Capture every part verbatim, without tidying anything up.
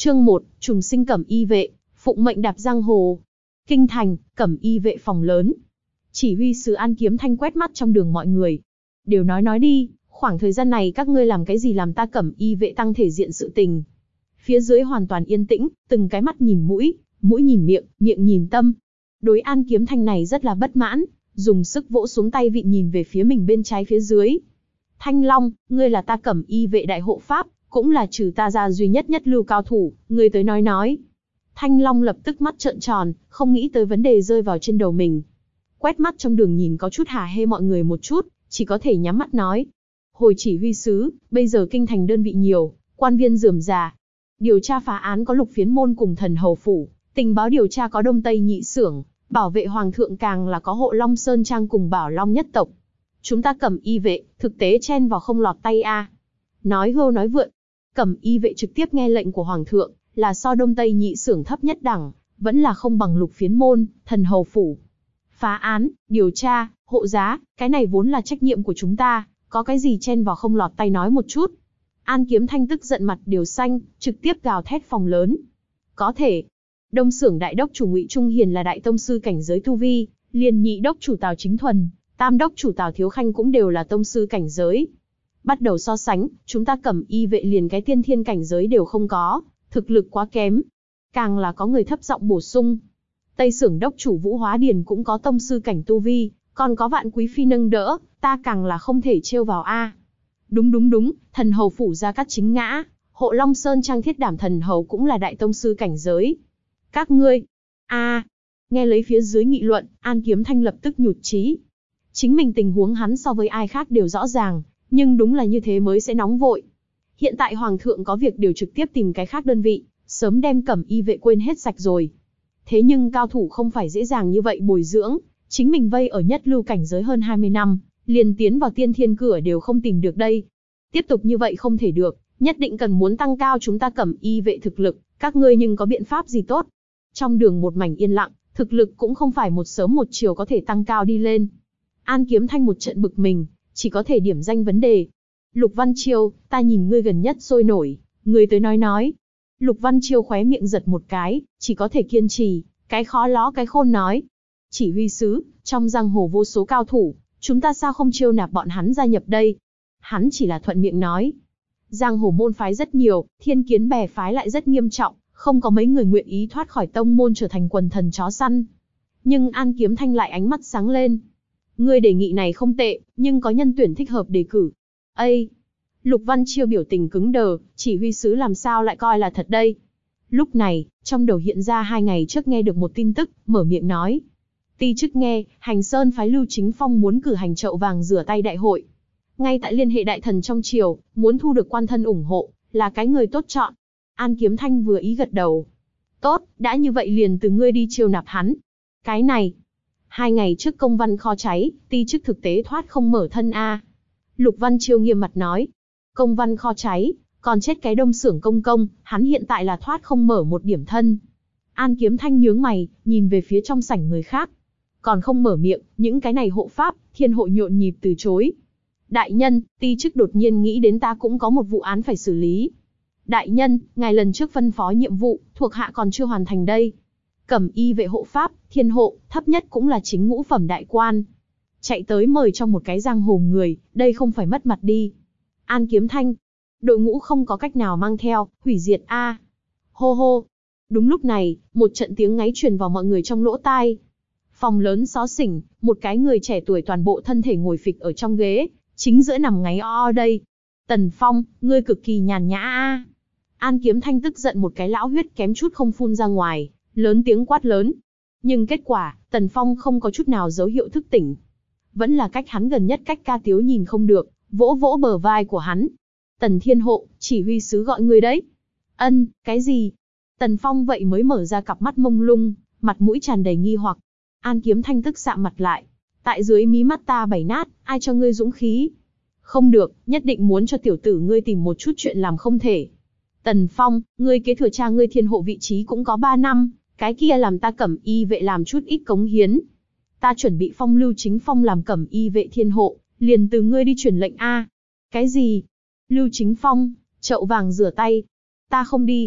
Chương một, trùng sinh Cẩm Y vệ, phụng mệnh đạp giang hồ. Kinh thành, Cẩm Y vệ phòng lớn. Chỉ huy sứ An Kiếm Thanh quét mắt trong đường mọi người. Đều nói nói đi, khoảng thời gian này các ngươi làm cái gì làm ta Cẩm Y vệ tăng thể diện sự tình. Phía dưới hoàn toàn yên tĩnh, từng cái mắt nhìn mũi, mũi nhìn miệng, miệng nhìn tâm. Đối An Kiếm Thanh này rất là bất mãn, dùng sức vỗ xuống tay vịn nhìn về phía mình bên trái phía dưới. Thanh Long, ngươi là ta Cẩm Y vệ đại hộ pháp, cũng là trừ ta ra duy nhất nhất lưu cao thủ, ngươi tới nói nói. Thanh Long lập tức mắt trợn tròn, không nghĩ tới vấn đề rơi vào trên đầu mình. Quét mắt trong đường nhìn có chút hả hê mọi người một chút, chỉ có thể nhắm mắt nói. Hồi chỉ huy sứ, bây giờ kinh thành đơn vị nhiều, quan viên rườm rà. Điều tra phá án có Lục Phiến môn cùng Thần Hầu phủ, tình báo điều tra có Đông Tây nhị xưởng, bảo vệ hoàng thượng càng là có Hộ Long Sơn Trang cùng Bảo Long nhất tộc. Chúng ta Cẩm Y vệ, thực tế chen vào không lọt tay a. Nói hưu nói vượn, Cẩm Y vệ trực tiếp nghe lệnh của hoàng thượng, là so Đông Tây nhị xưởng thấp nhất đẳng, vẫn là không bằng Lục Phiến môn, Thần Hầu phủ. Phá án, điều tra, hộ giá, cái này vốn là trách nhiệm của chúng ta, có cái gì chen vào không lọt tay nói một chút. An Kiếm Thanh tức giận mặt đều xanh, trực tiếp gào thét phòng lớn. Có thể. Đông xưởng đại đốc chủ Ngụy Trung Hiền là đại tông sư cảnh giới tu vi, liền nhị đốc chủ Tào Chính Thuần, tam đốc chủ Tào Thiếu Khanh cũng đều là tông sư cảnh giới. Bắt đầu so sánh, chúng ta Cẩm Y vệ liền cái tiên thiên cảnh giới đều không có, thực lực quá kém. Càng là có người thấp giọng bổ sung. Tây xưởng đốc chủ Vũ Hóa Điền cũng có tông sư cảnh tu vi, còn có Vạn Quý phi nâng đỡ, ta càng là không thể trêu vào a. Đúng đúng đúng, Thần Hầu phủ Gia Cát Chính ngã, Hộ Long Sơn Trang Thiết Đảm Thần Hầu cũng là đại tông sư cảnh giới. Các ngươi, a, nghe lấy phía dưới nghị luận, An Kiếm Thanh lập tức nhụt chí. Chính mình tình huống hắn so với ai khác đều rõ ràng, nhưng đúng là như thế mới sẽ nóng vội. Hiện tại hoàng thượng có việc đều trực tiếp tìm cái khác đơn vị, sớm đem Cẩm Y vệ quên hết sạch rồi. Thế nhưng cao thủ không phải dễ dàng như vậy bồi dưỡng, chính mình vây ở nhất lưu cảnh giới hơn hai mươi năm, liền tiến vào tiên thiên cửa đều không tìm được đây. Tiếp tục như vậy không thể được, nhất định cần muốn tăng cao chúng ta Cẩm Y vệ thực lực, các ngươi nhưng có biện pháp gì tốt. Trong đường một mảnh yên lặng, thực lực cũng không phải một sớm một chiều có thể tăng cao đi lên. An Kiếm Thanh một trận bực mình, chỉ có thể điểm danh vấn đề. Lục Văn Chiêu, ta nhìn ngươi gần nhất sôi nổi, ngươi tới nói nói. Lục Văn Chiêu khóe miệng giật một cái, chỉ có thể kiên trì, cái khó ló cái khôn nói. Chỉ huy sứ, trong giang hồ vô số cao thủ, chúng ta sao không chiêu nạp bọn hắn gia nhập đây? Hắn chỉ là thuận miệng nói. Giang hồ môn phái rất nhiều, thiên kiến bè phái lại rất nghiêm trọng, không có mấy người nguyện ý thoát khỏi tông môn trở thành quần thần chó săn. Nhưng An Kiếm Thanh lại ánh mắt sáng lên. Ngươi đề nghị này không tệ, nhưng có nhân tuyển thích hợp đề cử. Ây! Lục Văn Chiêu biểu tình cứng đờ, chỉ huy sứ làm sao lại coi là thật đây? Lúc này, trong đầu hiện ra hai ngày trước nghe được một tin tức, mở miệng nói. Ti chức nghe, Hành Sơn phái Lưu Chính Phong muốn cử hành chậu vàng rửa tay đại hội. Ngay tại liên hệ đại thần trong triều, muốn thu được quan thân ủng hộ, là cái người tốt chọn. An Kiếm Thanh vừa ý gật đầu. Tốt, đã như vậy liền từ ngươi đi chiêu nạp hắn. Cái này, hai ngày trước công văn kho cháy, ti chức thực tế thoát không mở thân a. Lục Văn Chiêu nghiêm mặt nói. Công văn kho cháy, còn chết cái Đông xưởng công công, hắn hiện tại là thoát không mở một điểm thân. An Kiếm Thanh nhướng mày, nhìn về phía trong sảnh người khác. Còn không mở miệng, những cái này hộ pháp, thiên hộ nhộn nhịp từ chối. Đại nhân, ti chức đột nhiên nghĩ đến ta cũng có một vụ án phải xử lý. Đại nhân, ngài lần trước phân phó nhiệm vụ, thuộc hạ còn chưa hoàn thành đây. Cẩm Y vệ hộ pháp, thiên hộ, thấp nhất cũng là chính ngũ phẩm đại quan. Chạy tới mời trong một cái giang hồ người, đây không phải mất mặt đi. An Kiếm Thanh, đội ngũ không có cách nào mang theo, hủy diệt a. Hô hô. Đúng lúc này, một trận tiếng ngáy truyền vào mọi người trong lỗ tai. Phòng lớn xó xỉnh, một cái người trẻ tuổi toàn bộ thân thể ngồi phịch ở trong ghế, chính giữa nằm ngáy o o đây. Tần Phong, ngươi cực kỳ nhàn nhã a. An Kiếm Thanh tức giận một cái lão huyết kém chút không phun ra ngoài, lớn tiếng quát lớn. Nhưng kết quả, Tần Phong không có chút nào dấu hiệu thức tỉnh. Vẫn là cách hắn gần nhất cách ca tiếu nhìn không được, vỗ vỗ bờ vai của hắn. Tần Thiên Hộ, chỉ huy sứ gọi ngươi đấy. Ân, cái gì? Tần Phong vậy mới mở ra cặp mắt mông lung, mặt mũi tràn đầy nghi hoặc. An Kiếm Thanh tức sạm mặt lại. Tại dưới mí mắt ta bảy nát, ai cho ngươi dũng khí? Không được, nhất định muốn cho tiểu tử ngươi tìm một chút chuyện làm không thể. Tần Phong, ngươi kế thừa cha ngươi Thiên Hộ vị trí cũng có ba năm, cái kia làm ta Cẩm Y vệ làm chút ít cống hiến. Ta chuẩn bị phong Lưu Chính Phong làm Cẩm Y vệ Thiên Hộ, liền từ ngươi đi truyền lệnh a. Cái gì? Lưu Chính Phong, chậu vàng rửa tay. Ta không đi.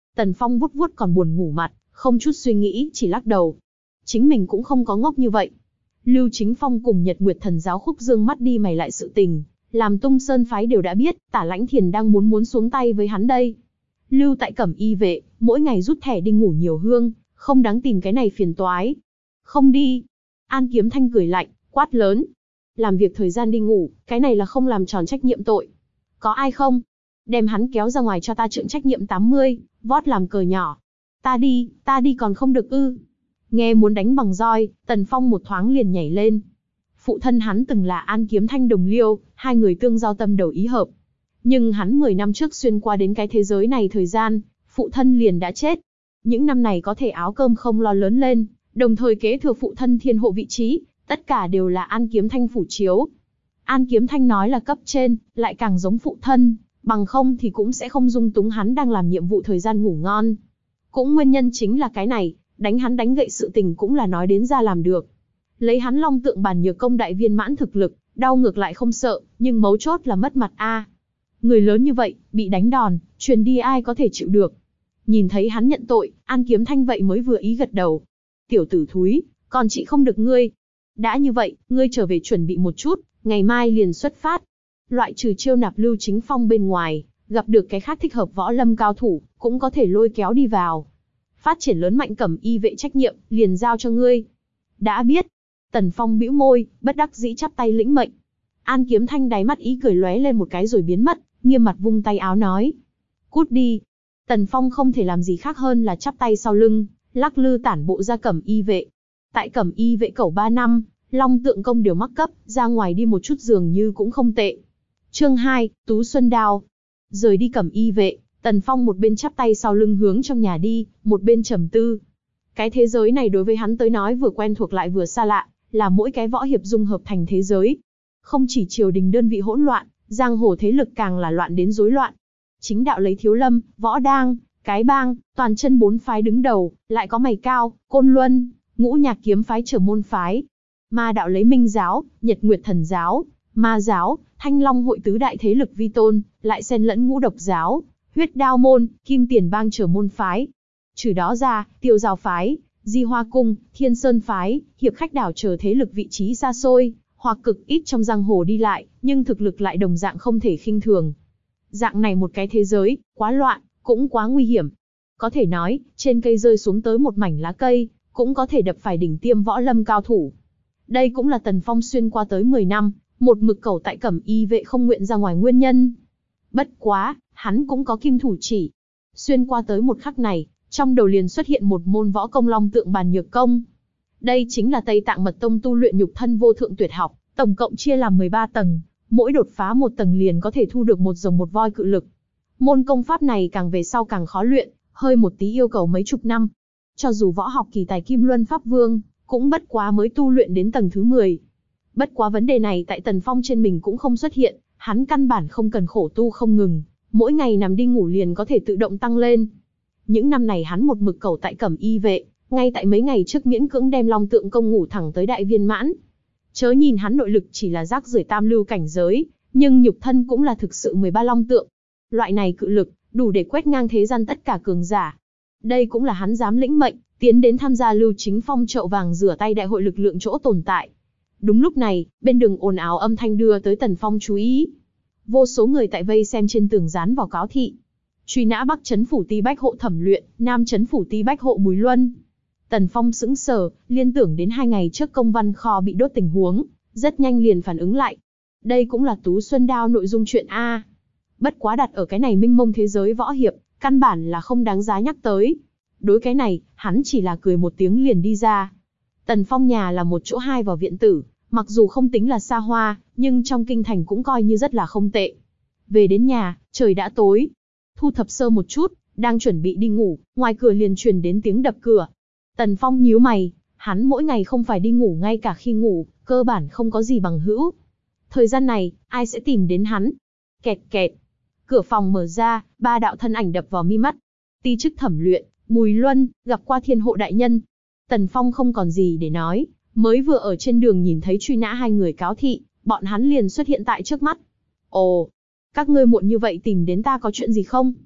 Tần Phong vuốt vuốt còn buồn ngủ mặt, không chút suy nghĩ, chỉ lắc đầu. Chính mình cũng không có ngốc như vậy. Lưu Chính Phong cùng Nhật Nguyệt Thần giáo khúc dương mắt đi mày lại sự tình, làm Tung Sơn phái đều đã biết, Tả Lãnh Thiền đang muốn muốn xuống tay với hắn đây. Lưu tại Cẩm Y vệ, mỗi ngày rút thẻ đi ngủ nhiều hương, không đáng tìm cái này phiền toái. Không đi. An Kiếm Thanh cười lạnh, quát lớn. Làm việc thời gian đi ngủ, cái này là không làm tròn trách nhiệm tội. Có ai không? Đem hắn kéo ra ngoài cho ta trượng trách nhiệm tám mươi, vót làm cờ nhỏ. Ta đi, ta đi còn không được ư. Nghe muốn đánh bằng roi, Tần Phong một thoáng liền nhảy lên. Phụ thân hắn từng là An Kiếm Thanh đồng liêu, hai người tương giao tâm đầu ý hợp. Nhưng hắn mười năm trước xuyên qua đến cái thế giới này thời gian, phụ thân liền đã chết. Những năm này có thể áo cơm không lo lớn lên, đồng thời kế thừa phụ thân thiên hộ vị trí, tất cả đều là An Kiếm Thanh phủ chiếu. An Kiếm Thanh nói là cấp trên, lại càng giống phụ thân, bằng không thì cũng sẽ không dung túng hắn đang làm nhiệm vụ thời gian ngủ ngon. Cũng nguyên nhân chính là cái này, đánh hắn đánh gậy sự tình cũng là nói đến ra làm được. Lấy hắn Long Tượng Bàn Nhược Công đại viên mãn thực lực, đau ngược lại không sợ, nhưng mấu chốt là mất mặt a. Người lớn như vậy, bị đánh đòn, truyền đi ai có thể chịu được. Nhìn thấy hắn nhận tội, An Kiếm Thanh vậy mới vừa ý gật đầu. Tiểu tử thúi, còn chị không được ngươi. Đã như vậy, ngươi trở về chuẩn bị một chút, ngày mai liền xuất phát. Loại trừ chiêu nạp Lưu Chính Phong bên ngoài, gặp được cái khác thích hợp võ lâm cao thủ, cũng có thể lôi kéo đi vào. Phát triển lớn mạnh Cẩm Y vệ trách nhiệm, liền giao cho ngươi. Đã biết. Tần Phong bĩu môi, bất đắc dĩ chắp tay lĩnh mệnh. An Kiếm Thanh đáy mắt ý cười lóe lên một cái rồi biến mất, nghiêm mặt vung tay áo nói. Cút đi. Tần Phong không thể làm gì khác hơn là chắp tay sau lưng, lắc lư tản bộ ra Cẩm Y vệ. Tại Cẩm Y vệ cẩu ba năm, Long Tượng Công đều mắc cấp, ra ngoài đi một chút dường như cũng không tệ. Chương hai, Tú Xuân Đao. Rời đi Cẩm Y vệ, Tần Phong một bên chắp tay sau lưng hướng trong nhà đi, một bên trầm tư. Cái thế giới này đối với hắn tới nói vừa quen thuộc lại vừa xa lạ, là mỗi cái võ hiệp dung hợp thành thế giới. Không chỉ triều đình đơn vị hỗn loạn, giang hồ thế lực càng là loạn đến rối loạn. Chính đạo lấy Thiếu Lâm, Võ Đang, Cái Bang, toàn chân bốn phái đứng đầu, lại có Mày Cao, Côn Luân, Ngũ Nhạc Kiếm phái trở môn phái. Ma đạo lấy Minh giáo, Nhật Nguyệt Thần giáo, Ma giáo, Thanh Long hội tứ đại thế lực vi tôn, lại xen lẫn Ngũ Độc giáo, Huyết Đao môn, Kim Tiền bang trở môn phái. Trừ đó ra, Tiêu Giao phái, Di Hoa cung, Thiên Sơn phái, Hiệp Khách đảo chờ thế lực vị trí xa xôi, hoặc cực ít trong giang hồ đi lại, nhưng thực lực lại đồng dạng không thể khinh thường. Dạng này một cái thế giới, quá loạn, cũng quá nguy hiểm. Có thể nói, trên cây rơi xuống tới một mảnh lá cây, cũng có thể đập phải đỉnh tiêm võ lâm cao thủ. Đây cũng là Tần Phong xuyên qua tới mười năm, một mực cẩu tại Cẩm Y vệ không nguyện ra ngoài nguyên nhân. Bất quá, hắn cũng có kim thủ chỉ. Xuyên qua tới một khắc này, trong đầu liền xuất hiện một môn võ công Long Tượng Bàn Nhược Công. Đây chính là Tây Tạng Mật Tông tu luyện nhục thân vô thượng tuyệt học, tổng cộng chia làm mười ba tầng, mỗi đột phá một tầng liền có thể thu được một rồng một voi cự lực. Môn công pháp này càng về sau càng khó luyện, hơi một tí yêu cầu mấy chục năm. Cho dù võ học kỳ tài Kim Luân Pháp Vương, cũng bất quá mới tu luyện đến tầng thứ mười. Bất quá vấn đề này tại Tần Phong trên mình cũng không xuất hiện, hắn căn bản không cần khổ tu không ngừng, mỗi ngày nằm đi ngủ liền có thể tự động tăng lên. Những năm này hắn một mực cẩu tại Cẩm Y vệ, ngay tại mấy ngày trước miễn cưỡng đem Long Tượng Công ngủ thẳng tới đại viên mãn. Chớ nhìn hắn nội lực chỉ là rác rưởi tam lưu cảnh giới, nhưng nhục thân cũng là thực sự mười ba long tượng. Loại này cự lực, đủ để quét ngang thế gian tất cả cường giả. Đây cũng là hắn dám lĩnh mệnh, tiến đến tham gia Lưu Chính Phong chậu vàng rửa tay đại hội lực lượng chỗ tồn tại. Đúng lúc này, bên đường ồn ào âm thanh đưa tới Tần Phong chú ý. Vô số người tại vây xem trên tường dán vào cáo thị. Truy nã Bắc Trấn phủ Ti Bách hộ Thẩm Luyện, Nam Trấn phủ Ti Bách hộ Bùi Luân. Tần Phong sững sờ, liên tưởng đến hai ngày trước công văn kho bị đốt tình huống, rất nhanh liền phản ứng lại. Đây cũng là Tú Xuân Đao nội dung chuyện a. Bất quá đặt ở cái này minh mông thế giới võ hiệp, căn bản là không đáng giá nhắc tới. Đối cái này, hắn chỉ là cười một tiếng liền đi ra. Tần Phong nhà là một chỗ hai vào viện tử, mặc dù không tính là xa hoa, nhưng trong kinh thành cũng coi như rất là không tệ. Về đến nhà, trời đã tối. Thu thập sơ một chút, đang chuẩn bị đi ngủ, ngoài cửa liền truyền đến tiếng đập cửa. Tần Phong nhíu mày, hắn mỗi ngày không phải đi ngủ ngay cả khi ngủ, cơ bản không có gì bằng hữu. Thời gian này, ai sẽ tìm đến hắn? Kẹt kẹt. Cửa phòng mở ra, ba đạo thân ảnh đập vào mi mắt. Ti chức Thẩm Luyện, Bùi Luân, gặp qua Thiên hộ đại nhân. Tần Phong không còn gì để nói, mới vừa ở trên đường nhìn thấy truy nã hai người cáo thị, bọn hắn liền xuất hiện tại trước mắt. Ồ, các ngươi muộn như vậy tìm đến ta có chuyện gì không?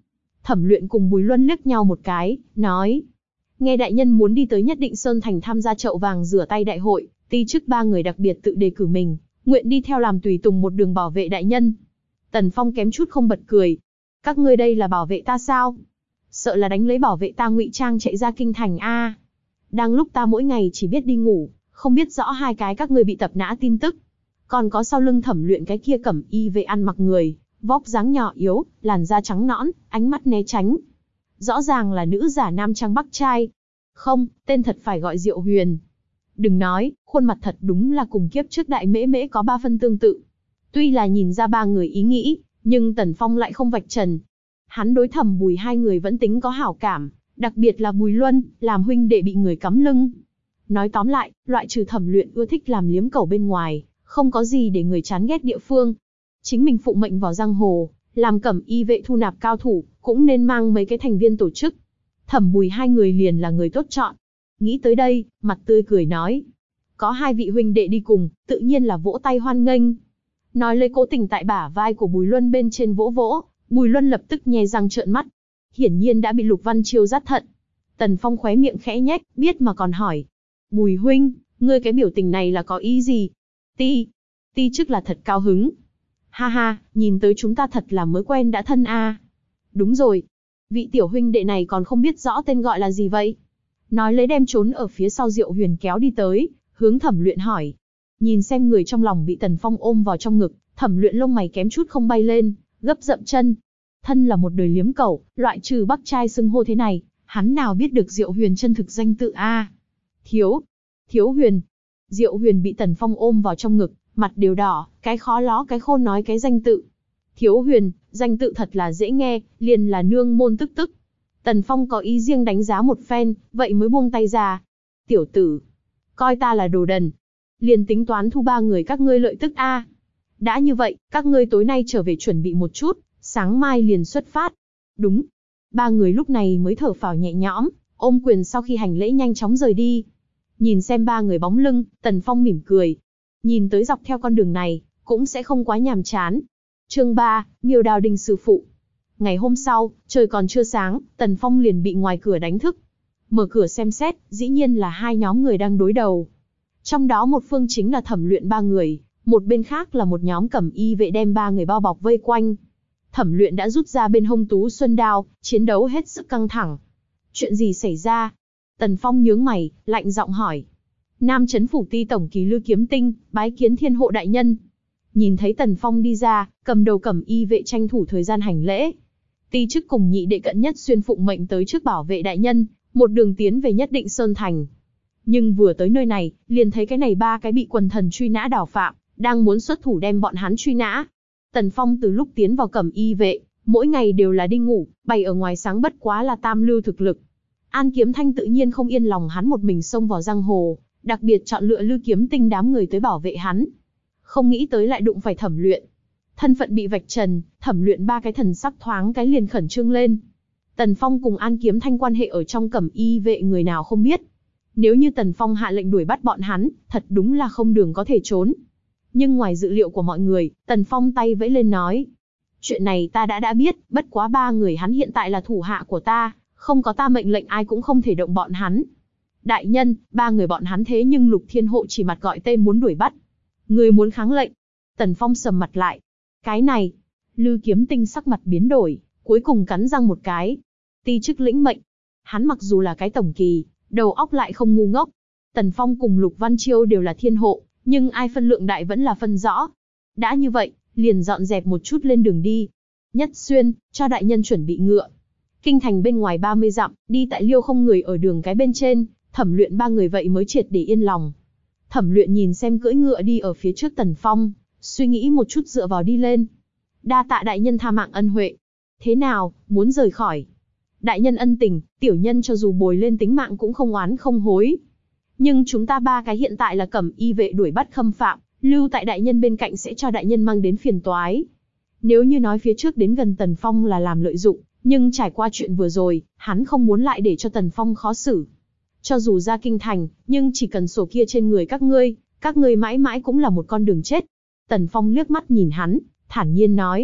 Thẩm Luyện cùng Bùi Luân liếc nhau một cái, nói. Nghe đại nhân muốn đi tới Nhất Định Sơn Thành tham gia chậu vàng rửa tay đại hội, ti chức ba người đặc biệt tự đề cử mình, nguyện đi theo làm tùy tùng một đường bảo vệ đại nhân. Tần Phong kém chút không bật cười. Các ngươi đây là bảo vệ ta sao? Sợ là đánh lấy bảo vệ ta ngụy trang chạy ra kinh thành a. Đang lúc ta mỗi ngày chỉ biết đi ngủ, không biết rõ hai cái các ngươi bị tập nã tin tức. Còn có sau lưng Thẩm Luyện cái kia cẩm y vệ ăn mặc người, vóc dáng nhỏ yếu, làn da trắng nõn, ánh mắt né tránh. Rõ ràng là nữ giả nam trang bắc trai. Không, tên thật phải gọi Diệu Huyền. Đừng nói, khuôn mặt thật đúng là cùng kiếp trước đại mễ mễ có ba phân tương tự. Tuy là nhìn ra ba người ý nghĩ, nhưng Tần Phong lại không vạch trần. Hắn đối Thẩm Bùi hai người vẫn tính có hảo cảm, đặc biệt là Bùi Luân, làm huynh đệ bị người cắm lưng. Nói tóm lại, loại trừ Thẩm Luyện ưa thích làm liếm cẩu bên ngoài, không có gì để người chán ghét địa phương. Chính mình phụ mệnh vào giang hồ, làm cẩm y vệ thu nạp cao thủ, cũng nên mang mấy cái thành viên tổ chức. Thẩm Bùi hai người liền là người tốt chọn. Nghĩ tới đây, mặt tươi cười nói. Có hai vị huynh đệ đi cùng, tự nhiên là vỗ tay hoan nghênh. Nói lấy cố tình tại bả vai của Bùi Luân bên trên vỗ vỗ, Bùi Luân lập tức nhe răng trợn mắt. Hiển nhiên đã bị Lục Văn Chiêu dắt thận. Tần Phong khóe miệng khẽ nhếch, biết mà còn hỏi. Bùi huynh, ngươi cái biểu tình này là có ý gì? Ti, ti chức là thật cao hứng. Ha ha, nhìn tới chúng ta thật là mới quen đã thân a. Đúng rồi, vị tiểu huynh đệ này còn không biết rõ tên gọi là gì vậy? Nói lấy đem trốn ở phía sau Diệu Huyền kéo đi tới, hướng Thẩm Luyện hỏi. Nhìn xem người trong lòng bị Tần Phong ôm vào trong ngực, Thẩm Luyện lông mày kém chút không bay lên, gấp dậm chân. Thân là một đời liếm cẩu, loại trừ bắc trai xưng hô thế này, hắn nào biết được Diệu Huyền chân thực danh tự a? Thiếu, Thiếu Huyền. Diệu Huyền bị Tần Phong ôm vào trong ngực, mặt đều đỏ, cái khó ló cái khôn nói cái danh tự. Thiếu Huyền, danh tự thật là dễ nghe, liền là nương môn tức tức. Tần Phong có ý riêng đánh giá một phen, vậy mới buông tay ra. Tiểu tử, coi ta là đồ đần. Liền tính toán thu ba người các ngươi lợi tức a. Đã như vậy, các ngươi tối nay trở về chuẩn bị một chút, sáng mai liền xuất phát. Đúng. Ba người lúc này mới thở phào nhẹ nhõm, ôm quyền sau khi hành lễ nhanh chóng rời đi. Nhìn xem ba người bóng lưng, Tần Phong mỉm cười. Nhìn tới dọc theo con đường này, cũng sẽ không quá nhàm chán. Chương ba, Miêu Đao Đình sư phụ. Ngày hôm sau, trời còn chưa sáng, Tần Phong liền bị ngoài cửa đánh thức. Mở cửa xem xét, dĩ nhiên là hai nhóm người đang đối đầu. Trong đó một phương chính là Thẩm Luyện ba người, một bên khác là một nhóm cẩm y vệ đem ba người bao bọc vây quanh. Thẩm Luyện đã rút ra bên hông tú xuân đao, chiến đấu hết sức căng thẳng. Chuyện gì xảy ra? Tần Phong nhướng mày, lạnh giọng hỏi. Nam Chấn Phủ Ti Tổng Kỳ Lư Kiếm Tinh, bái kiến Thiên Hộ đại nhân. Nhìn thấy Tần Phong đi ra, cầm đầu cẩm y vệ tranh thủ thời gian hành lễ. Ti chức cùng nhị đệ cận nhất xuyên phụng mệnh tới trước bảo vệ đại nhân, một đường tiến về Nhất Định Sơn Thành. Nhưng vừa tới nơi này, liền thấy cái này ba cái bị quần thần truy nã đào phạm, đang muốn xuất thủ đem bọn hắn truy nã. Tần Phong từ lúc tiến vào cẩm y vệ, mỗi ngày đều là đi ngủ, bày ở ngoài sáng bất quá là tam lưu thực lực. An Kiếm Thanh tự nhiên không yên lòng hắn một mình xông vào giang hồ, đặc biệt chọn lựa Lư Kiếm Tinh đám người tới bảo vệ hắn. Không nghĩ tới lại đụng phải Thẩm Luyện. Thân phận bị vạch trần, Thẩm Luyện ba cái thần sắc thoáng cái liền khẩn trương lên. Tần Phong cùng An Kiếm Thanh quan hệ ở trong cẩm y vệ người nào không biết. Nếu như Tần Phong hạ lệnh đuổi bắt bọn hắn, thật đúng là không đường có thể trốn. Nhưng ngoài dự liệu của mọi người, Tần Phong tay vẫy lên nói. Chuyện này ta đã đã biết, bất quá ba người hắn hiện tại là thủ hạ của ta, không có ta mệnh lệnh ai cũng không thể động bọn hắn. Đại nhân, ba người bọn hắn thế nhưng Lục Thiên Hộ chỉ mặt gọi tên muốn đuổi bắt. Người muốn kháng lệnh. Tần Phong sầm mặt lại. Cái này, Lư Kiếm Tinh sắc mặt biến đổi, cuối cùng cắn răng một cái. Ti chức lĩnh mệnh. Hắn mặc dù là cái tổng kỳ, đầu óc lại không ngu ngốc. Tần Phong cùng Lục Văn Chiêu đều là thiên hộ, nhưng ai phân lượng đại vẫn là phân rõ. Đã như vậy, liền dọn dẹp một chút lên đường đi. Nhất Xuyên, cho đại nhân chuẩn bị ngựa. Kinh thành bên ngoài ba mươi dặm, đi tại liêu không người ở đường cái bên trên, Thẩm Luyện ba người vậy mới triệt để yên lòng. Thẩm Luyện nhìn xem cưỡi ngựa đi ở phía trước Tần Phong, suy nghĩ một chút dựa vào đi lên. Đa tạ đại nhân tha mạng ân huệ. Thế nào, muốn rời khỏi? Đại nhân ân tình, tiểu nhân cho dù bồi lên tính mạng cũng không oán không hối. Nhưng chúng ta ba cái hiện tại là cẩm y vệ đuổi bắt khâm phạm, lưu tại đại nhân bên cạnh sẽ cho đại nhân mang đến phiền toái. Nếu như nói phía trước đến gần Tần Phong là làm lợi dụng, nhưng trải qua chuyện vừa rồi, hắn không muốn lại để cho Tần Phong khó xử. Cho dù ra kinh thành, nhưng chỉ cần sổ kia trên người các ngươi, các ngươi mãi mãi cũng là một con đường chết. Tần Phong liếc mắt nhìn hắn, thản nhiên nói.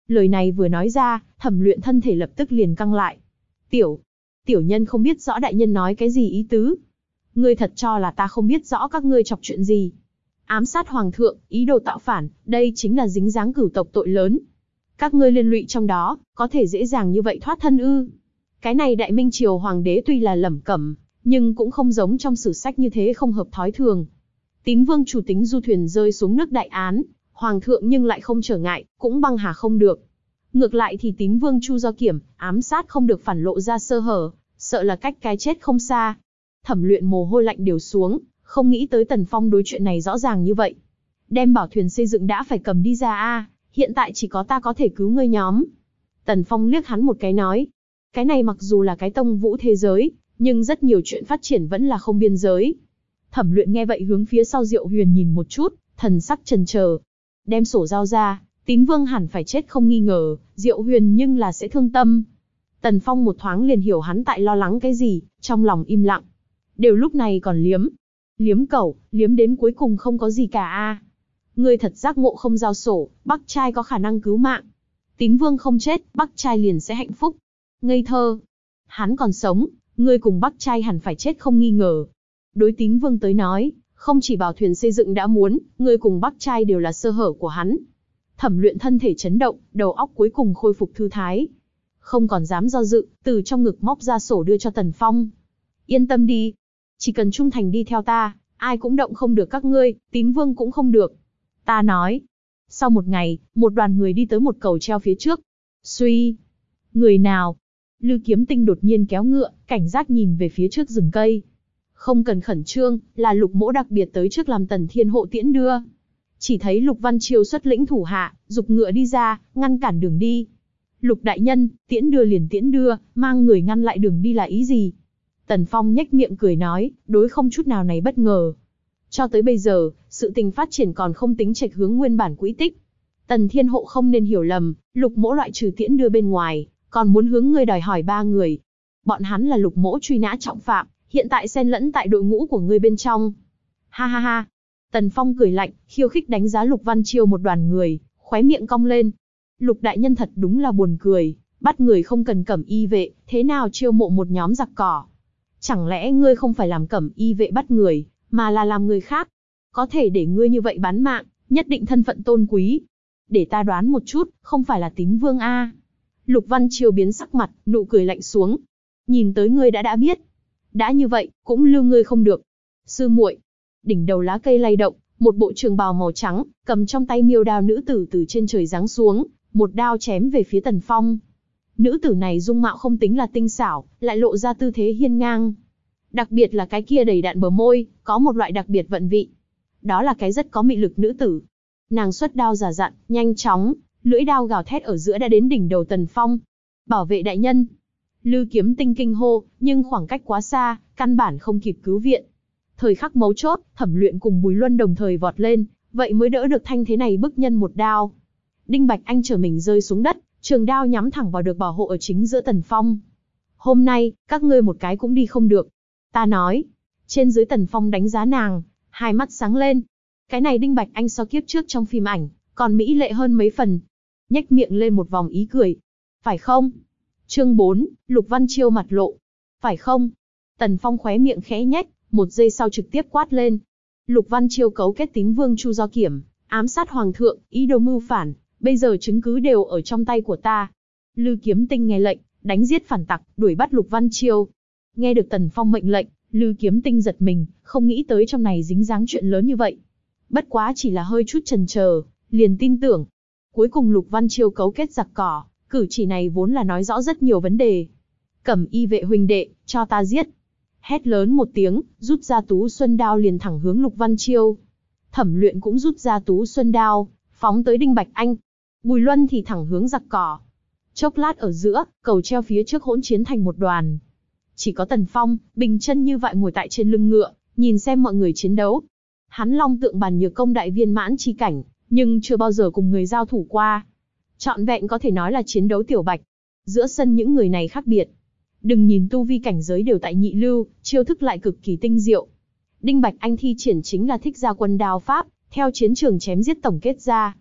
Lời này vừa nói ra, Thẩm Luyện thân thể lập tức liền căng lại. Tiểu, tiểu nhân không biết rõ đại nhân nói cái gì ý tứ. Ngươi thật cho là ta không biết rõ các ngươi chọc chuyện gì? Ám sát hoàng thượng, ý đồ tạo phản, đây chính là dính dáng cửu tộc tội lớn. Các ngươi liên lụy trong đó, có thể dễ dàng như vậy thoát thân ư? Cái này Đại Minh triều hoàng đế tuy là lẩm cẩm, nhưng cũng không giống trong sử sách như thế không hợp thói thường. Tín vương chủ tính du thuyền rơi xuống nước đại án, hoàng thượng nhưng lại không trở ngại, cũng băng hà không được. Ngược lại thì Tín vương Chu do kiểm, ám sát không được phản lộ ra sơ hở, sợ là cách cái chết không xa. Thẩm Luyện mồ hôi lạnh đều xuống, không nghĩ tới Tần Phong đối chuyện này rõ ràng như vậy. Đem bảo thuyền xây dựng đã phải cầm đi ra a, hiện tại chỉ có ta có thể cứu ngươi nhóm. Tần Phong liếc hắn một cái nói, cái này mặc dù là cái tông vũ thế giới, nhưng rất nhiều chuyện phát triển vẫn là không biên giới. Thẩm Luyện nghe vậy hướng phía sau Diệu Huyền nhìn một chút, thần sắc chần chờ. Đem sổ giao ra, Tín vương hẳn phải chết không nghi ngờ, Diệu Huyền nhưng là sẽ thương tâm. Tần Phong một thoáng liền hiểu hắn tại lo lắng cái gì, trong lòng im lặng. Đều lúc này còn liếm. Liếm cẩu, liếm đến cuối cùng không có gì cả a. Ngươi thật giác ngộ không giao sổ, Bắc trai có khả năng cứu mạng. Tín vương không chết, Bắc trai liền sẽ hạnh phúc. Ngây thơ. Hắn còn sống, ngươi cùng Bắc trai hẳn phải chết không nghi ngờ. Đối Tín vương tới nói, không chỉ bảo thuyền xây dựng đã muốn, ngươi cùng Bắc trai đều là sơ hở của hắn. Thẩm Luyện thân thể chấn động, đầu óc cuối cùng khôi phục thư thái. Không còn dám do dự, từ trong ngực móc ra sổ đưa cho Tần Phong. Yên tâm đi, chỉ cần trung thành đi theo ta, ai cũng động không được các ngươi, Tín vương cũng không được. Ta nói. Sau một ngày, một đoàn người đi tới một cầu treo phía trước. Suy. Người nào? Lư Kiếm Tinh đột nhiên kéo ngựa, cảnh giác nhìn về phía trước rừng cây. Không cần khẩn trương, là Lục Mỗ đặc biệt tới trước làm Tần Thiên hộ tiễn đưa. Chỉ thấy Lục Văn Chiêu xuất lĩnh thủ hạ, giục ngựa đi ra, ngăn cản đường đi. Lục đại nhân, tiễn đưa liền tiễn đưa, mang người ngăn lại đường đi là ý gì? Tần Phong nhếch miệng cười nói, đối không chút nào này bất ngờ. Cho tới bây giờ, sự tình phát triển còn không tính chệch hướng nguyên bản quỹ tích. Tần Thiên hộ không nên hiểu lầm, Lục Mỗ loại trừ tiễn đưa bên ngoài, còn muốn hướng ngươi đòi hỏi ba người. Bọn hắn là Lục Mỗ truy nã trọng phạm, hiện tại xen lẫn tại đội ngũ của ngươi bên trong. Ha ha ha. Tần Phong cười lạnh, khiêu khích đánh giá Lục Văn Chiêu một đoàn người, khóe miệng cong lên. Lục đại nhân thật đúng là buồn cười, bắt người không cần cẩm y vệ, thế nào chiêu mộ một nhóm giặc cỏ? Chẳng lẽ ngươi không phải làm cẩm y vệ bắt người, mà là làm người khác? Có thể để ngươi như vậy bán mạng, nhất định thân phận tôn quý. Để ta đoán một chút, không phải là Tín vương a? Lục Văn Chiêu biến sắc mặt, nụ cười lạnh xuống. Nhìn tới ngươi đã đã biết. Đã như vậy, cũng lưu ngươi không được. Sư muội. Đỉnh đầu lá cây lay động, một bộ trường bào màu trắng, cầm trong tay miêu đao nữ tử từ trên trời giáng xuống, một đao chém về phía Tần Phong. Nữ tử này dung mạo không tính là tinh xảo, lại lộ ra tư thế hiên ngang. Đặc biệt là cái kia đầy đặn bờ môi, có một loại đặc biệt vận vị. Đó là cái rất có mị lực nữ tử. Nàng xuất đao giả dặn, nhanh chóng, lưỡi đao gào thét ở giữa đã đến đỉnh đầu Tần Phong. Bảo vệ đại nhân. Lư Kiếm Tinh kinh hô, nhưng khoảng cách quá xa, căn bản không kịp cứu viện. Thời khắc mấu chốt, Thẩm Luyện cùng Bùi Luân đồng thời vọt lên, vậy mới đỡ được thanh thế này bức nhân một đao. Đinh Bạch Anh trở mình rơi xuống đất, trường đao nhắm thẳng vào được bảo hộ ở chính giữa Tần Phong. Hôm nay, các ngươi một cái cũng đi không được. Ta nói. Trên dưới Tần Phong đánh giá nàng, hai mắt sáng lên. Cái này Đinh Bạch Anh so kiếp trước trong phim ảnh, còn mỹ lệ hơn mấy phần. Nhếch miệng lên một vòng ý cười. Phải không? Chương bốn, Lục Văn Chiêu mặt lộ. Phải không? Tần Phong khóe miệng khẽ nhếch, một giây sau trực tiếp quát lên. Lục Văn Chiêu cấu kết Tín vương Chu do kiểm, ám sát hoàng thượng, ý đồ mưu phản, bây giờ chứng cứ đều ở trong tay của ta. Lư Kiếm Tinh nghe lệnh, đánh giết phản tặc, đuổi bắt Lục Văn Chiêu. Nghe được Tần Phong mệnh lệnh, Lư Kiếm Tinh giật mình, không nghĩ tới trong này dính dáng chuyện lớn như vậy. Bất quá chỉ là hơi chút chần chờ, liền tin tưởng. Cuối cùng Lục Văn Chiêu cấu kết giặc cỏ, cử chỉ này vốn là nói rõ rất nhiều vấn đề. Cẩm y vệ huynh đệ, cho ta giết. Hét lớn một tiếng, rút ra Tú Xuân đao liền thẳng hướng Lục Văn Chiêu. Thẩm Luyện cũng rút ra Tú Xuân đao, phóng tới Đinh Bạch Anh. Bùi Luân thì thẳng hướng giặc cỏ. Chốc lát ở giữa, cầu treo phía trước hỗn chiến thành một đoàn. Chỉ có Tần Phong, bình chân như vậy ngồi tại trên lưng ngựa, nhìn xem mọi người chiến đấu. Hắn long tượng bàn nhược công đại viên mãn chi cảnh, nhưng chưa bao giờ cùng người giao thủ qua. Trọn vẹn có thể nói là chiến đấu tiểu bạch. Giữa sân những người này khác biệt. Đừng nhìn tu vi cảnh giới đều tại nhị lưu, chiêu thức lại cực kỳ tinh diệu. Đinh Bạch Anh thi triển chính là thích gia quân đao pháp, theo chiến trường chém giết tổng kết ra.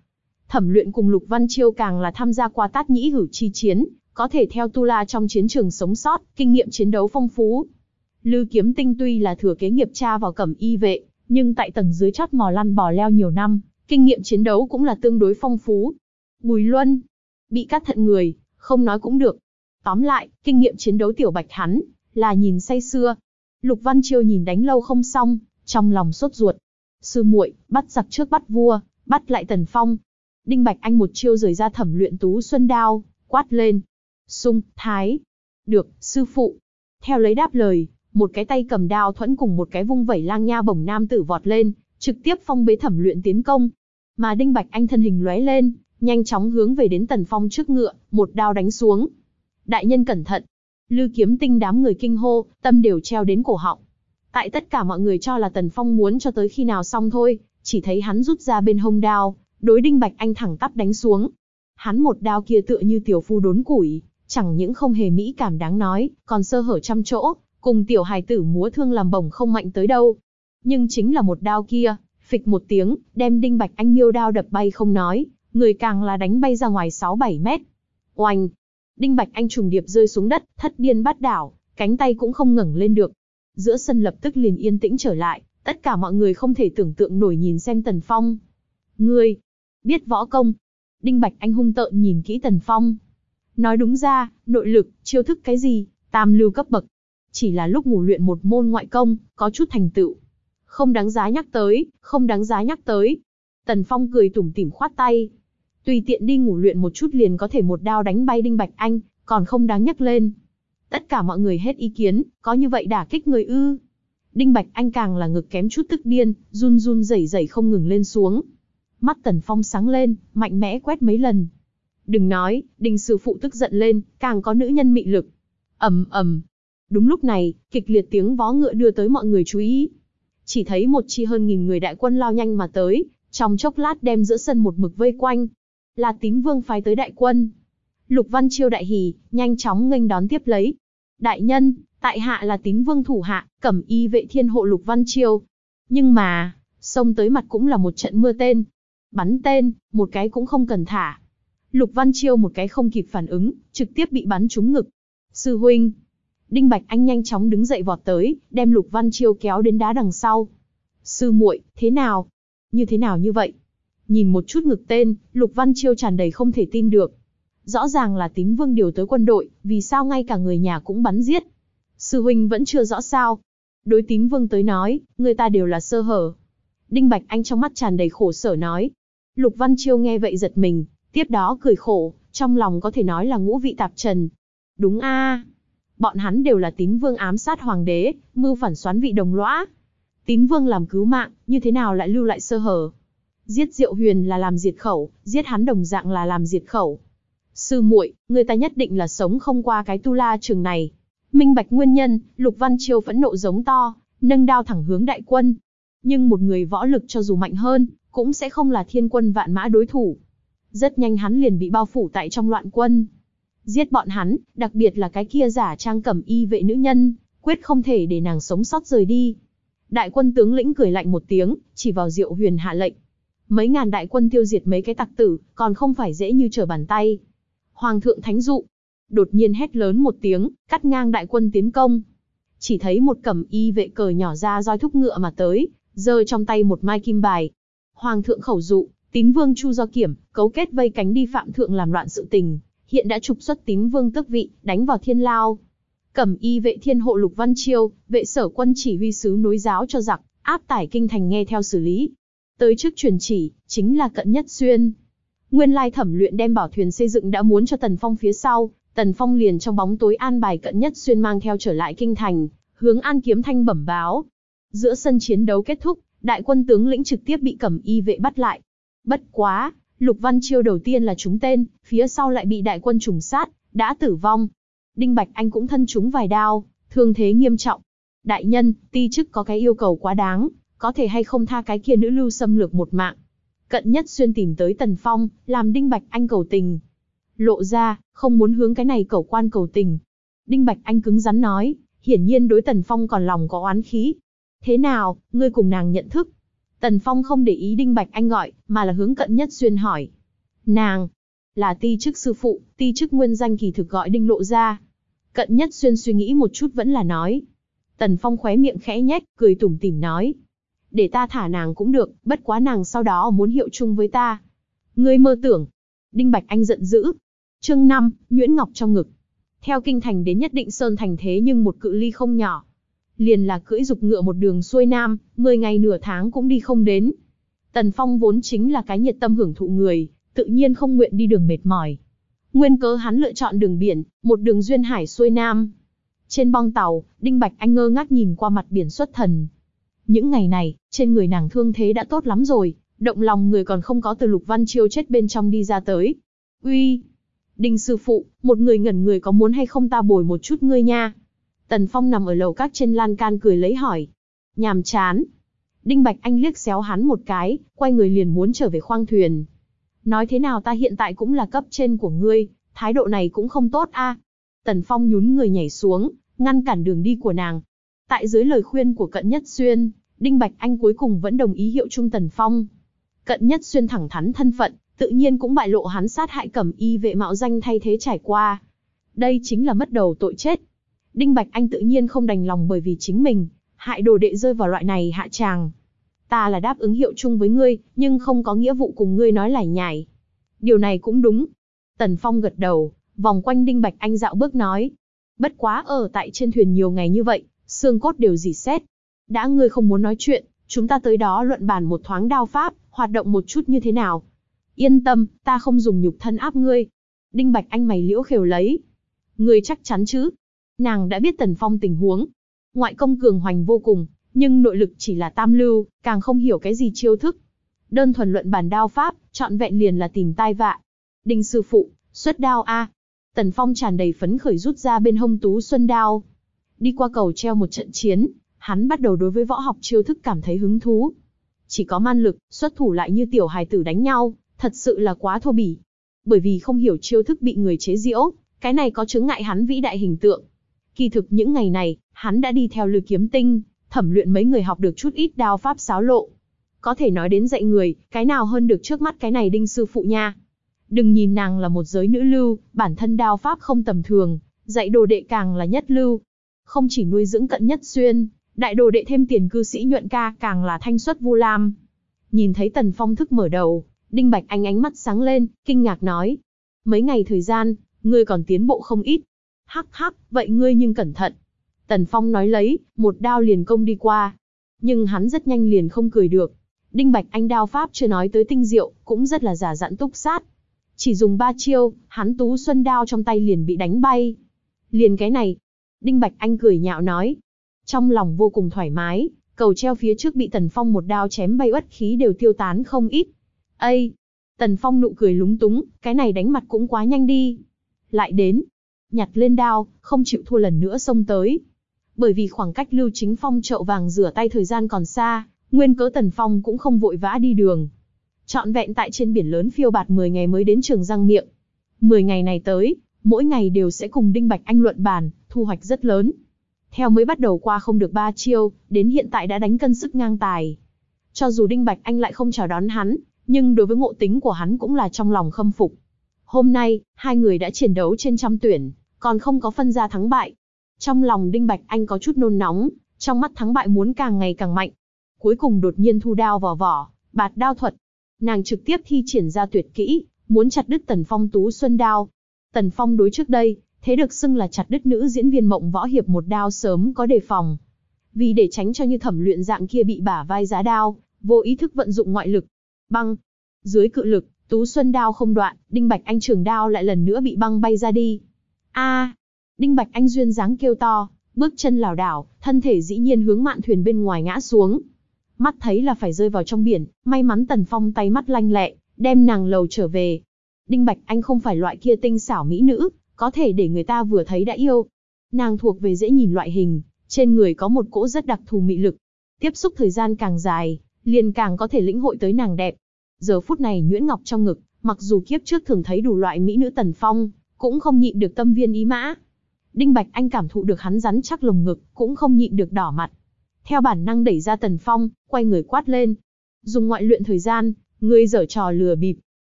Thẩm Luyện cùng Lục Văn Chiêu càng là tham gia qua Tát Nhĩ Hử chi chiến, có thể theo tu la trong chiến trường sống sót, kinh nghiệm chiến đấu phong phú. Lư Kiếm Tinh tuy là thừa kế nghiệp cha vào Cẩm Y vệ, nhưng tại tầng dưới chót mò lăn bò leo nhiều năm, kinh nghiệm chiến đấu cũng là tương đối phong phú. Bùi Luân bị cắt thận người, không nói cũng được. Tóm lại, kinh nghiệm chiến đấu tiểu Bạch hắn là nhìn say sưa. Lục Văn Chiêu nhìn đánh lâu không xong, trong lòng sốt ruột. Sư muội, bắt giặc trước bắt vua, bắt lại Tần Phong. Đinh Bạch Anh một chiêu rời ra Thẩm Luyện Tú Xuân đao, quát lên. Sung, Thái. Được, sư phụ. Theo lấy đáp lời, một cái tay cầm đao thuẫn cùng một cái vung vẩy lang nha bổng nam tử vọt lên, trực tiếp phong bế Thẩm Luyện tiến công. Mà Đinh Bạch Anh thân hình lóe lên, nhanh chóng hướng về đến Tần Phong trước ngựa, một đao đánh xuống. Đại nhân cẩn thận. Lư Kiếm Tinh đám người kinh hô, tâm đều treo đến cổ họng. Tại tất cả mọi người cho là Tần Phong muốn cho tới khi nào xong thôi, chỉ thấy hắn rút ra bên hông đao, đối Đinh Bạch Anh thẳng tắp đánh xuống. Hắn một đao kia tựa như tiểu phu đốn củi, chẳng những không hề mỹ cảm đáng nói, còn sơ hở trăm chỗ, cùng tiểu hài tử múa thương làm bổng không mạnh tới đâu. Nhưng chính là một đao kia, phịch một tiếng, đem Đinh Bạch Anh miêu đao đập bay không nói, người càng là đánh bay ra ngoài sáu bảy mét. Oanh! Đinh Bạch Anh trùng điệp rơi xuống đất, thất điên bát đảo, cánh tay cũng không ngẩng lên được. Giữa sân lập tức liền yên tĩnh trở lại, tất cả mọi người không thể tưởng tượng nổi nhìn xem Tần Phong. Ngươi, biết võ công. Đinh Bạch Anh hung tợn nhìn kỹ Tần Phong. Nói đúng ra, nội lực, chiêu thức cái gì, tam lưu cấp bậc. Chỉ là lúc ngủ luyện một môn ngoại công, có chút thành tựu. Không đáng giá nhắc tới, không đáng giá nhắc tới. Tần Phong cười tủm tỉm khoát tay. Tùy tiện đi ngủ luyện một chút liền có thể một đao đánh bay Đinh Bạch Anh, còn không đáng nhắc lên. Tất cả mọi người hết ý kiến, có như vậy đả kích người ư. Đinh Bạch Anh càng là ngực kém chút tức điên, run run rẩy rẩy không ngừng lên xuống. Mắt Tần Phong sáng lên, mạnh mẽ quét mấy lần. Đừng nói, Đinh sư phụ tức giận lên, càng có nữ nhân mị lực. Ầm ầm. Đúng lúc này, kịch liệt tiếng vó ngựa đưa tới mọi người chú ý. Chỉ thấy một chi hơn nghìn người đại quân lao nhanh mà tới, trong chốc lát đem giữa sân một mực vây quanh. Là Tín Vương phái tới đại quân. Lục Văn Chiêu đại hỉ, nhanh chóng nghênh đón tiếp lấy. Đại nhân, tại hạ là Tín Vương thủ hạ, Cẩm Y vệ thiên hộ Lục Văn Chiêu. Nhưng mà, xông tới mặt cũng là một trận mưa tên. Bắn tên, một cái cũng không cần thả. Lục Văn Chiêu một cái không kịp phản ứng, trực tiếp bị bắn trúng ngực. Sư huynh. Đinh Bạch Anh nhanh chóng đứng dậy vọt tới, đem Lục Văn Chiêu kéo đến đá đằng sau. Sư muội, thế nào? Như thế nào như vậy? Nhìn một chút ngực tên, Lục Văn Chiêu tràn đầy không thể tin được. Rõ ràng là Tín Vương điều tới quân đội, vì sao ngay cả người nhà cũng bắn giết? Sư huynh vẫn chưa rõ sao? Đối Tín Vương tới nói, người ta đều là sơ hở. Đinh Bạch Anh trong mắt tràn đầy khổ sở nói. Lục Văn Chiêu nghe vậy giật mình, tiếp đó cười khổ, trong lòng có thể nói là ngũ vị tạp trần. Đúng a, à. Bọn hắn đều là Tín Vương ám sát hoàng đế, mưu phản xoán vị đồng lõa. Tín Vương làm cứu mạng, như thế nào lại lưu lại sơ hở? Giết Diệu Huyền là làm diệt khẩu, giết hắn đồng dạng là làm diệt khẩu. Sư muội, người ta nhất định là sống không qua cái tu la trường này. Minh bạch nguyên nhân, Lục Văn Chiêu phẫn nộ giống to, nâng đao thẳng hướng đại quân. Nhưng một người võ lực cho dù mạnh hơn, cũng sẽ không là thiên quân vạn mã đối thủ. Rất nhanh hắn liền bị bao phủ tại trong loạn quân. Giết bọn hắn, đặc biệt là cái kia giả trang Cẩm Y vệ nữ nhân, quyết không thể để nàng sống sót rời đi. Đại quân tướng lĩnh cười lạnh một tiếng, chỉ vào Diệu Huyền hạ lệnh. Mấy ngàn đại quân tiêu diệt mấy cái tặc tử, còn không phải dễ như trở bàn tay. Hoàng thượng thánh dụ. Đột nhiên hét lớn một tiếng, cắt ngang đại quân tiến công. Chỉ thấy một Cẩm Y vệ cờ nhỏ ra roi thúc ngựa mà tới, giơ trong tay một mai kim bài. Hoàng thượng khẩu dụ, Tín Vương Chu Do Kiểm, cấu kết vây cánh đi phạm thượng làm loạn sự tình, hiện đã trục xuất Tín Vương tước vị, đánh vào thiên lao. Cẩm Y vệ thiên hộ Lục Văn Chiêu, vệ sở quân chỉ huy sứ nối giáo cho giặc, áp tải kinh thành nghe theo xử lý. Tới trước truyền chỉ, chính là Cận Nhất Xuyên. Nguyên lai Thẩm Luyện đem bảo thuyền xây dựng đã muốn cho Tần Phong phía sau, Tần Phong liền trong bóng tối an bài Cận Nhất Xuyên mang theo trở lại kinh thành, hướng An Kiếm Thanh bẩm báo. Giữa sân chiến đấu kết thúc, đại quân tướng lĩnh trực tiếp bị Cẩm Y vệ bắt lại. Bất quá, Lục Văn Chiêu đầu tiên là trúng tên, phía sau lại bị đại quân trùng sát, đã tử vong. Đinh Bạch Anh cũng thân trúng vài đao, thương thế nghiêm trọng. Đại nhân, ti chức có cái yêu cầu quá đáng, có thể hay không tha cái kia nữ lưu xâm lược một mạng. Cận Nhất Xuyên tìm tới Tần Phong, làm Đinh Bạch Anh cầu tình. Lộ ra, không muốn hướng cái này cầu quan cầu tình. Đinh Bạch Anh cứng rắn nói, hiển nhiên đối Tần Phong còn lòng có oán khí. Thế nào, ngươi cùng nàng nhận thức? Tần Phong không để ý Đinh Bạch Anh gọi, mà là hướng Cận Nhất Xuyên hỏi. Nàng là ti chức sư phụ, ti chức nguyên danh kỳ thực gọi Đinh Lộ Gia. Cận Nhất Xuyên suy nghĩ một chút vẫn là nói. Tần Phong khóe miệng khẽ nhếch, cười tủm tỉm nói. Để ta thả nàng cũng được, bất quá nàng sau đó muốn hiệu chung với ta. Ngươi mơ tưởng. Đinh Bạch Anh giận dữ. Chương năm, Nhuyễn Ngọc trong ngực. Theo kinh thành đến Nhất Định Sơn thành thế nhưng một cự ly không nhỏ. Liền là cưỡi dục ngựa một đường xuôi nam, mười ngày nửa tháng cũng đi không đến. Tần Phong vốn chính là cái nhiệt tâm hưởng thụ người, tự nhiên không nguyện đi đường mệt mỏi. Nguyên cớ hắn lựa chọn đường biển, một đường duyên hải xuôi nam. Trên bong tàu, Đinh Bạch Anh ngơ ngác nhìn qua mặt biển xuất thần. Những ngày này, trên người nàng thương thế đã tốt lắm rồi, động lòng người còn không có từ Lục Văn Chiêu chết bên trong đi ra tới. Uy, Đinh sư phụ, một người ngẩn người có muốn hay không ta bồi một chút ngươi nha? Tần Phong nằm ở lầu các trên lan can cười lấy hỏi. Nhàm chán. Đinh Bạch Anh liếc xéo hắn một cái, quay người liền muốn trở về khoang thuyền. Nói thế nào ta hiện tại cũng là cấp trên của ngươi, thái độ này cũng không tốt a. Tần Phong nhún người nhảy xuống, ngăn cản đường đi của nàng. Tại dưới lời khuyên của Cận Nhất Xuyên, Đinh Bạch Anh cuối cùng vẫn đồng ý hiệu chung Tần Phong. Cận Nhất Xuyên thẳng thắn thân phận, tự nhiên cũng bại lộ hắn sát hại Cẩm Y vệ mạo danh thay thế trải qua. Đây chính là mất đầu tội chết. Đinh Bạch Anh tự nhiên không đành lòng bởi vì chính mình, hại đồ đệ rơi vào loại này hạ tràng. Ta là đáp ứng hiệu chung với ngươi, nhưng không có nghĩa vụ cùng ngươi nói lải nhải. Điều này cũng đúng. Tần Phong gật đầu, vòng quanh Đinh Bạch Anh dạo bước nói. Bất quá ở tại trên thuyền nhiều ngày như vậy, xương cốt đều rỉ sét. Đã ngươi không muốn nói chuyện, chúng ta tới đó luận bàn một thoáng đao pháp, hoạt động một chút như thế nào? Yên tâm, ta không dùng nhục thân áp ngươi. Đinh Bạch Anh mày liễu khều lấy. Ngươi chắc chắn chứ? Nàng đã biết Tần Phong tình huống. Ngoại công cường hoành vô cùng, nhưng nội lực chỉ là tam lưu, càng không hiểu cái gì chiêu thức. Đơn thuần luận bàn đao pháp, trọn vẹn liền là tìm tai vạ. Đinh sư phụ, xuất đao a. Tần Phong tràn đầy phấn khởi rút ra bên hông Tú Xuân đao. Đi qua cầu treo một trận chiến, hắn bắt đầu đối với võ học chiêu thức cảm thấy hứng thú. Chỉ có man lực, xuất thủ lại như tiểu hài tử đánh nhau, thật sự là quá thô bỉ. Bởi vì không hiểu chiêu thức bị người chế giễu, cái này có chướng ngại hắn vĩ đại hình tượng. Kỳ thực những ngày này, hắn đã đi theo Lư Kiếm Tinh, thẩm luyện mấy người học được chút ít đao pháp xáo lộ. Có thể nói đến dạy người, cái nào hơn được trước mắt cái này Đinh sư phụ nha. Đừng nhìn nàng là một giới nữ lưu, bản thân đao pháp không tầm thường, dạy đồ đệ càng là nhất lưu. Không chỉ nuôi dưỡng Cận Nhất Xuyên, đại đồ đệ thêm tiền cư sĩ Nhuận ca càng là thanh xuất vu lam. Nhìn thấy Tần Phong thức mở đầu, Đinh Bạch Anh ánh mắt sáng lên, kinh ngạc nói. Mấy ngày thời gian, ngươi còn tiến bộ không ít. Hắc hắc, vậy ngươi nhưng cẩn thận. Tần Phong nói lấy, một đao liền công đi qua. Nhưng hắn rất nhanh liền không cười được. Đinh Bạch Anh đao pháp chưa nói tới tinh diệu, cũng rất là giả dặn túc sát. Chỉ dùng ba chiêu, hắn Tú Xuân đao trong tay liền bị đánh bay. Liền cái này. Đinh Bạch Anh cười nhạo nói. Trong lòng vô cùng thoải mái, cầu treo phía trước bị Tần Phong một đao chém bay uất khí đều tiêu tán không ít. Ây! Tần Phong nụ cười lúng túng, cái này đánh mặt cũng quá nhanh đi. Lại đến. Nhặt lên đao, không chịu thua lần nữa xông tới. Bởi vì khoảng cách Lưu Chính Phong chậu vàng rửa tay thời gian còn xa, nguyên cớ Tần Phong cũng không vội vã đi đường. Trọn vẹn tại trên biển lớn phiêu bạt mười ngày mới đến Trường Giang Miệng. mười ngày này tới, mỗi ngày đều sẽ cùng Đinh Bạch Anh luận bàn, thu hoạch rất lớn. Theo mới bắt đầu qua không được ba chiêu, đến hiện tại đã đánh cân sức ngang tài. Cho dù Đinh Bạch Anh lại không chào đón hắn, nhưng đối với ngộ tính của hắn cũng là trong lòng khâm phục. Hôm nay, hai người đã chiến đấu trên trăm tuyển, còn không có phân ra thắng bại. Trong lòng Đinh Bạch Anh có chút nôn nóng, trong mắt thắng bại muốn càng ngày càng mạnh. Cuối cùng đột nhiên thu đao vào vỏ, bạt đao thuật. Nàng trực tiếp thi triển ra tuyệt kỹ, muốn chặt đứt Tần Phong Tú Xuân đao. Tần Phong đối trước đây, thế được xưng là chặt đứt nữ diễn viên mộng võ hiệp một đao sớm có đề phòng. Vì để tránh cho như thẩm luyện dạng kia bị bả vai giá đao, vô ý thức vận dụng ngoại lực. Băng. Dưới cự lực, Tú Xuân đao không đoạn, Đinh Bạch Anh trường đao lại lần nữa bị băng bay ra đi. A! Đinh Bạch Anh duyên dáng kêu to, bước chân lảo đảo, thân thể dĩ nhiên hướng mạn thuyền bên ngoài ngã xuống. Mắt thấy là phải rơi vào trong biển, may mắn Tần Phong tay mắt lanh lẹ, đem nàng lầu trở về. Đinh Bạch Anh không phải loại kia tinh xảo mỹ nữ, có thể để người ta vừa thấy đã yêu. Nàng thuộc về dễ nhìn loại hình, trên người có một cỗ rất đặc thù mị lực. Tiếp xúc thời gian càng dài, liền càng có thể lĩnh hội tới nàng đẹp. Giờ phút này nhuyễn ngọc trong ngực, mặc dù kiếp trước thường thấy đủ loại mỹ nữ Tần Phong, cũng không nhịn được tâm viên ý mã. Đinh Bạch Anh cảm thụ được hắn rắn chắc lồng ngực, cũng không nhịn được đỏ mặt. Theo bản năng đẩy ra Tần Phong, quay người quát lên. Dùng ngoại luyện thời gian, ngươi giở trò lừa bịp.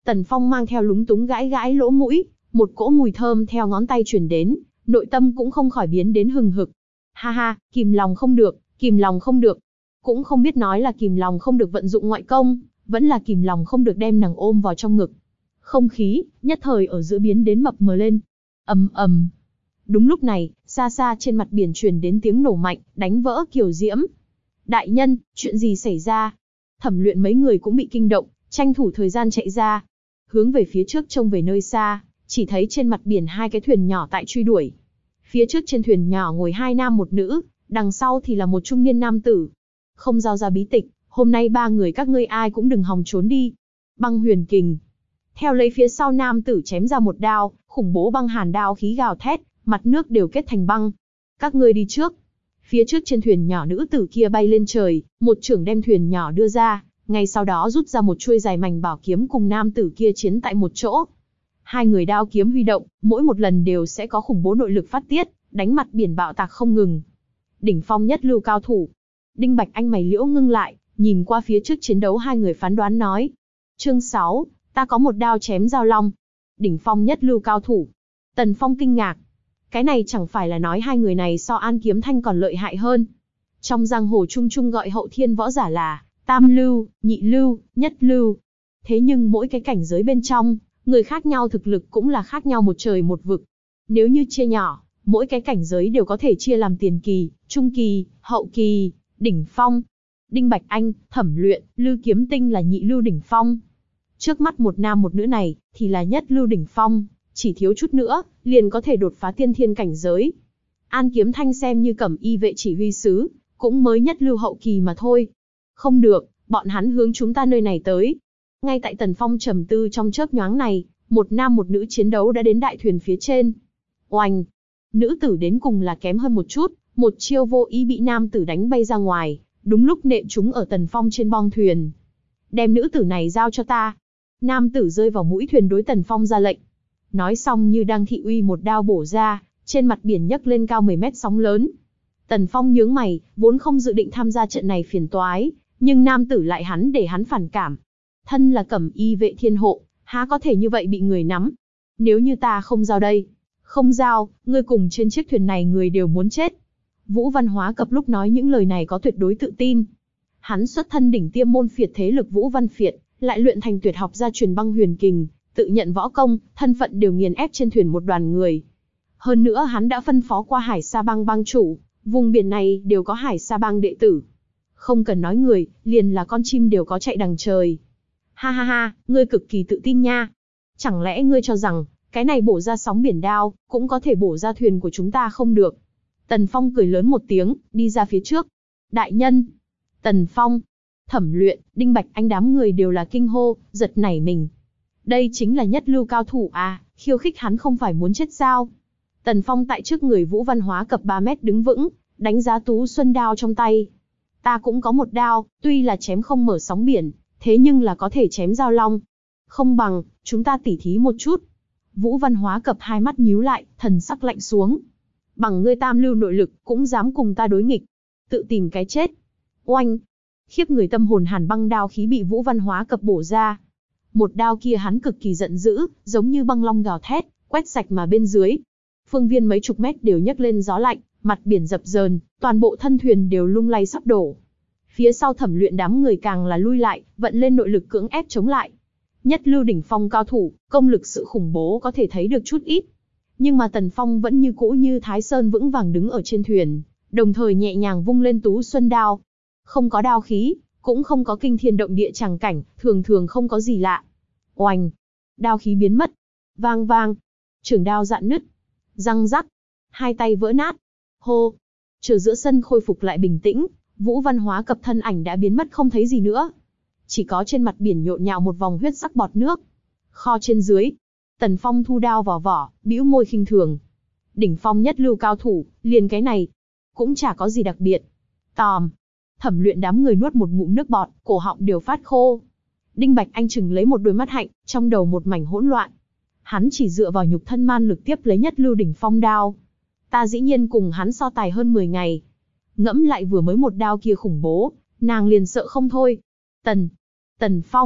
Tần Phong mang theo lúng túng gãi gãi lỗ mũi, một cỗ mùi thơm theo ngón tay truyền đến, nội tâm cũng không khỏi biến đến hừng hực. Ha ha, kìm lòng không được, kìm lòng không được. Cũng không biết nói là kìm lòng không được vận dụng ngoại công, vẫn là kìm lòng không được đem nàng ôm vào trong ngực. Không khí, nhất thời ở giữa biến đến mập mờ lên. Ầm ầm. Đúng lúc này, xa xa trên mặt biển truyền đến tiếng nổ mạnh, đánh vỡ kiều diễm. Đại nhân, chuyện gì xảy ra? Thẩm Luyện mấy người cũng bị kinh động, tranh thủ thời gian chạy ra. Hướng về phía trước trông về nơi xa, chỉ thấy trên mặt biển hai cái thuyền nhỏ tại truy đuổi. Phía trước trên thuyền nhỏ ngồi hai nam một nữ, đằng sau thì là một trung niên nam tử. Không giao ra bí tịch, hôm nay ba người các ngươi ai cũng đừng hòng trốn đi. Băng huyền kình. Theo lấy phía sau nam tử chém ra một đao, khủng bố băng hàn đao khí gào thét, mặt nước đều kết thành băng. Các ngươi đi trước. Phía trước trên thuyền nhỏ nữ tử kia bay lên trời, một chưởng đem thuyền nhỏ đưa ra, ngay sau đó rút ra một chuôi dài mảnh bảo kiếm cùng nam tử kia chiến tại một chỗ. Hai người đao kiếm huy động, mỗi một lần đều sẽ có khủng bố nội lực phát tiết, đánh mặt biển bạo tạc không ngừng. Đỉnh phong nhất lưu cao thủ. Đinh Bạch Anh mày liễu ngưng lại, nhìn qua phía trước chiến đấu hai người phán đoán nói. Chương sáu, ta có một đao chém giao long. Đỉnh phong nhất lưu cao thủ. Tần Phong kinh ngạc. Cái này chẳng phải là nói hai người này so An Kiếm Thanh còn lợi hại hơn. Trong giang hồ chung chung gọi hậu thiên võ giả là tam lưu, nhị lưu, nhất lưu. Thế nhưng mỗi cái cảnh giới bên trong, người khác nhau thực lực cũng là khác nhau một trời một vực. Nếu như chia nhỏ, mỗi cái cảnh giới đều có thể chia làm tiền kỳ, trung kỳ, hậu kỳ, đỉnh phong. Đinh Bạch Anh, Thẩm Luyện, Lư Kiếm Tinh là nhị lưu đỉnh phong. Trước mắt một nam một nữ này, thì là nhất lưu đỉnh phong, chỉ thiếu chút nữa, liền có thể đột phá tiên thiên cảnh giới. An Kiếm Thanh xem như cẩm y vệ chỉ huy sứ, cũng mới nhất lưu hậu kỳ mà thôi. Không được, bọn hắn hướng chúng ta nơi này tới. Ngay tại Tần Phong trầm tư trong chớp nhoáng này, một nam một nữ chiến đấu đã đến đại thuyền phía trên. Oanh! Nữ tử đến cùng là kém hơn một chút, một chiêu vô ý bị nam tử đánh bay ra ngoài, đúng lúc nện trúng ở Tần Phong trên bong thuyền. Đem nữ tử này giao cho ta. Nam tử rơi vào mũi thuyền đối Tần Phong ra lệnh. Nói xong như đang thị uy một đao bổ ra, trên mặt biển nhấc lên cao mười mét sóng lớn. Tần Phong nhướng mày, vốn không dự định tham gia trận này phiền toái, nhưng nam tử lại hắn để hắn phản cảm. Thân là cẩm y vệ thiên hộ, há có thể như vậy bị người nắm. Nếu như ta không giao đây, không giao, ngươi cùng trên chiếc thuyền này người đều muốn chết. Vũ Văn Hóa Cập lúc nói những lời này có tuyệt đối tự tin. Hắn xuất thân đỉnh tiêm môn phiệt thế lực Vũ Văn Phiệt, lại luyện thành tuyệt học gia truyền băng huyền kình, tự nhận võ công, thân phận đều nghiền ép trên thuyền một đoàn người. Hơn nữa hắn đã phân phó qua Hải Sa Bang bang chủ, vùng biển này đều có Hải Sa Bang đệ tử. Không cần nói người, liền là con chim đều có chạy đằng trời. Ha ha ha, ngươi cực kỳ tự tin nha. Chẳng lẽ ngươi cho rằng, cái này bổ ra sóng biển đao, cũng có thể bổ ra thuyền của chúng ta không được? Tần Phong cười lớn một tiếng, đi ra phía trước. Đại nhân! Tần Phong, Thẩm Luyện, Đinh Bạch Anh đám người đều là kinh hô, giật nảy mình. Đây chính là nhất lưu cao thủ à, khiêu khích hắn không phải muốn chết sao? Tần Phong tại trước người Vũ Văn Hóa Cập ba mét đứng vững, đánh giá Tú Xuân đao trong tay. Ta cũng có một đao, tuy là chém không mở sóng biển, thế nhưng là có thể chém giao long. Không bằng, chúng ta tỉ thí một chút. Vũ Văn Hóa Cập hai mắt nhíu lại, thần sắc lạnh xuống. Bằng ngươi tam lưu nội lực, cũng dám cùng ta đối nghịch. Tự tìm cái chết. Oanh! Khiếp người tâm hồn hàn băng đao khí bị Vũ Văn Hóa Cập bổ ra. Một đao kia hắn cực kỳ giận dữ, giống như băng long gào thét, quét sạch mà bên dưới. Phương viên mấy chục mét đều nhấc lên gió lạnh, mặt biển dập dờn, toàn bộ thân thuyền đều lung lay sắp đổ. Phía sau Thẩm Luyện đám người càng là lui lại, vận lên nội lực cưỡng ép chống lại. Nhất lưu đỉnh phong cao thủ, công lực sự khủng bố có thể thấy được chút ít. Nhưng mà Tần Phong vẫn như cũ như Thái Sơn vững vàng đứng ở trên thuyền, đồng thời nhẹ nhàng vung lên Tú Xuân đao. Không có đao khí, cũng không có kinh thiên động địa tràng cảnh, thường thường không có gì lạ. Oanh! Đao khí biến mất. Vang vang! Trường đao dạn nứt. Răng rắc! Hai tay vỡ nát. Hô! Chờ giữa sân khôi phục lại bình tĩnh, Vũ Văn Hóa Cập thân ảnh đã biến mất không thấy gì nữa. Chỉ có trên mặt biển nhộn nhạo một vòng huyết sắc bọt nước. Kho trên dưới. Tần Phong thu đao vào vỏ, bĩu môi khinh thường. Đỉnh phong nhất lưu cao thủ, liền cái này. Cũng chả có gì đặc biệt. Tòm! Thẩm Luyện đám người nuốt một ngụm nước bọt, cổ họng đều phát khô. Đinh Bạch Anh chừng lấy một đôi mắt hạnh, trong đầu một mảnh hỗn loạn. Hắn chỉ dựa vào nhục thân man lực tiếp lấy nhất lưu đỉnh phong đao. Ta dĩ nhiên cùng hắn so tài hơn mười ngày. Ngẫm lại vừa mới một đao kia khủng bố, nàng liền sợ không thôi. Tần, Tần Phong,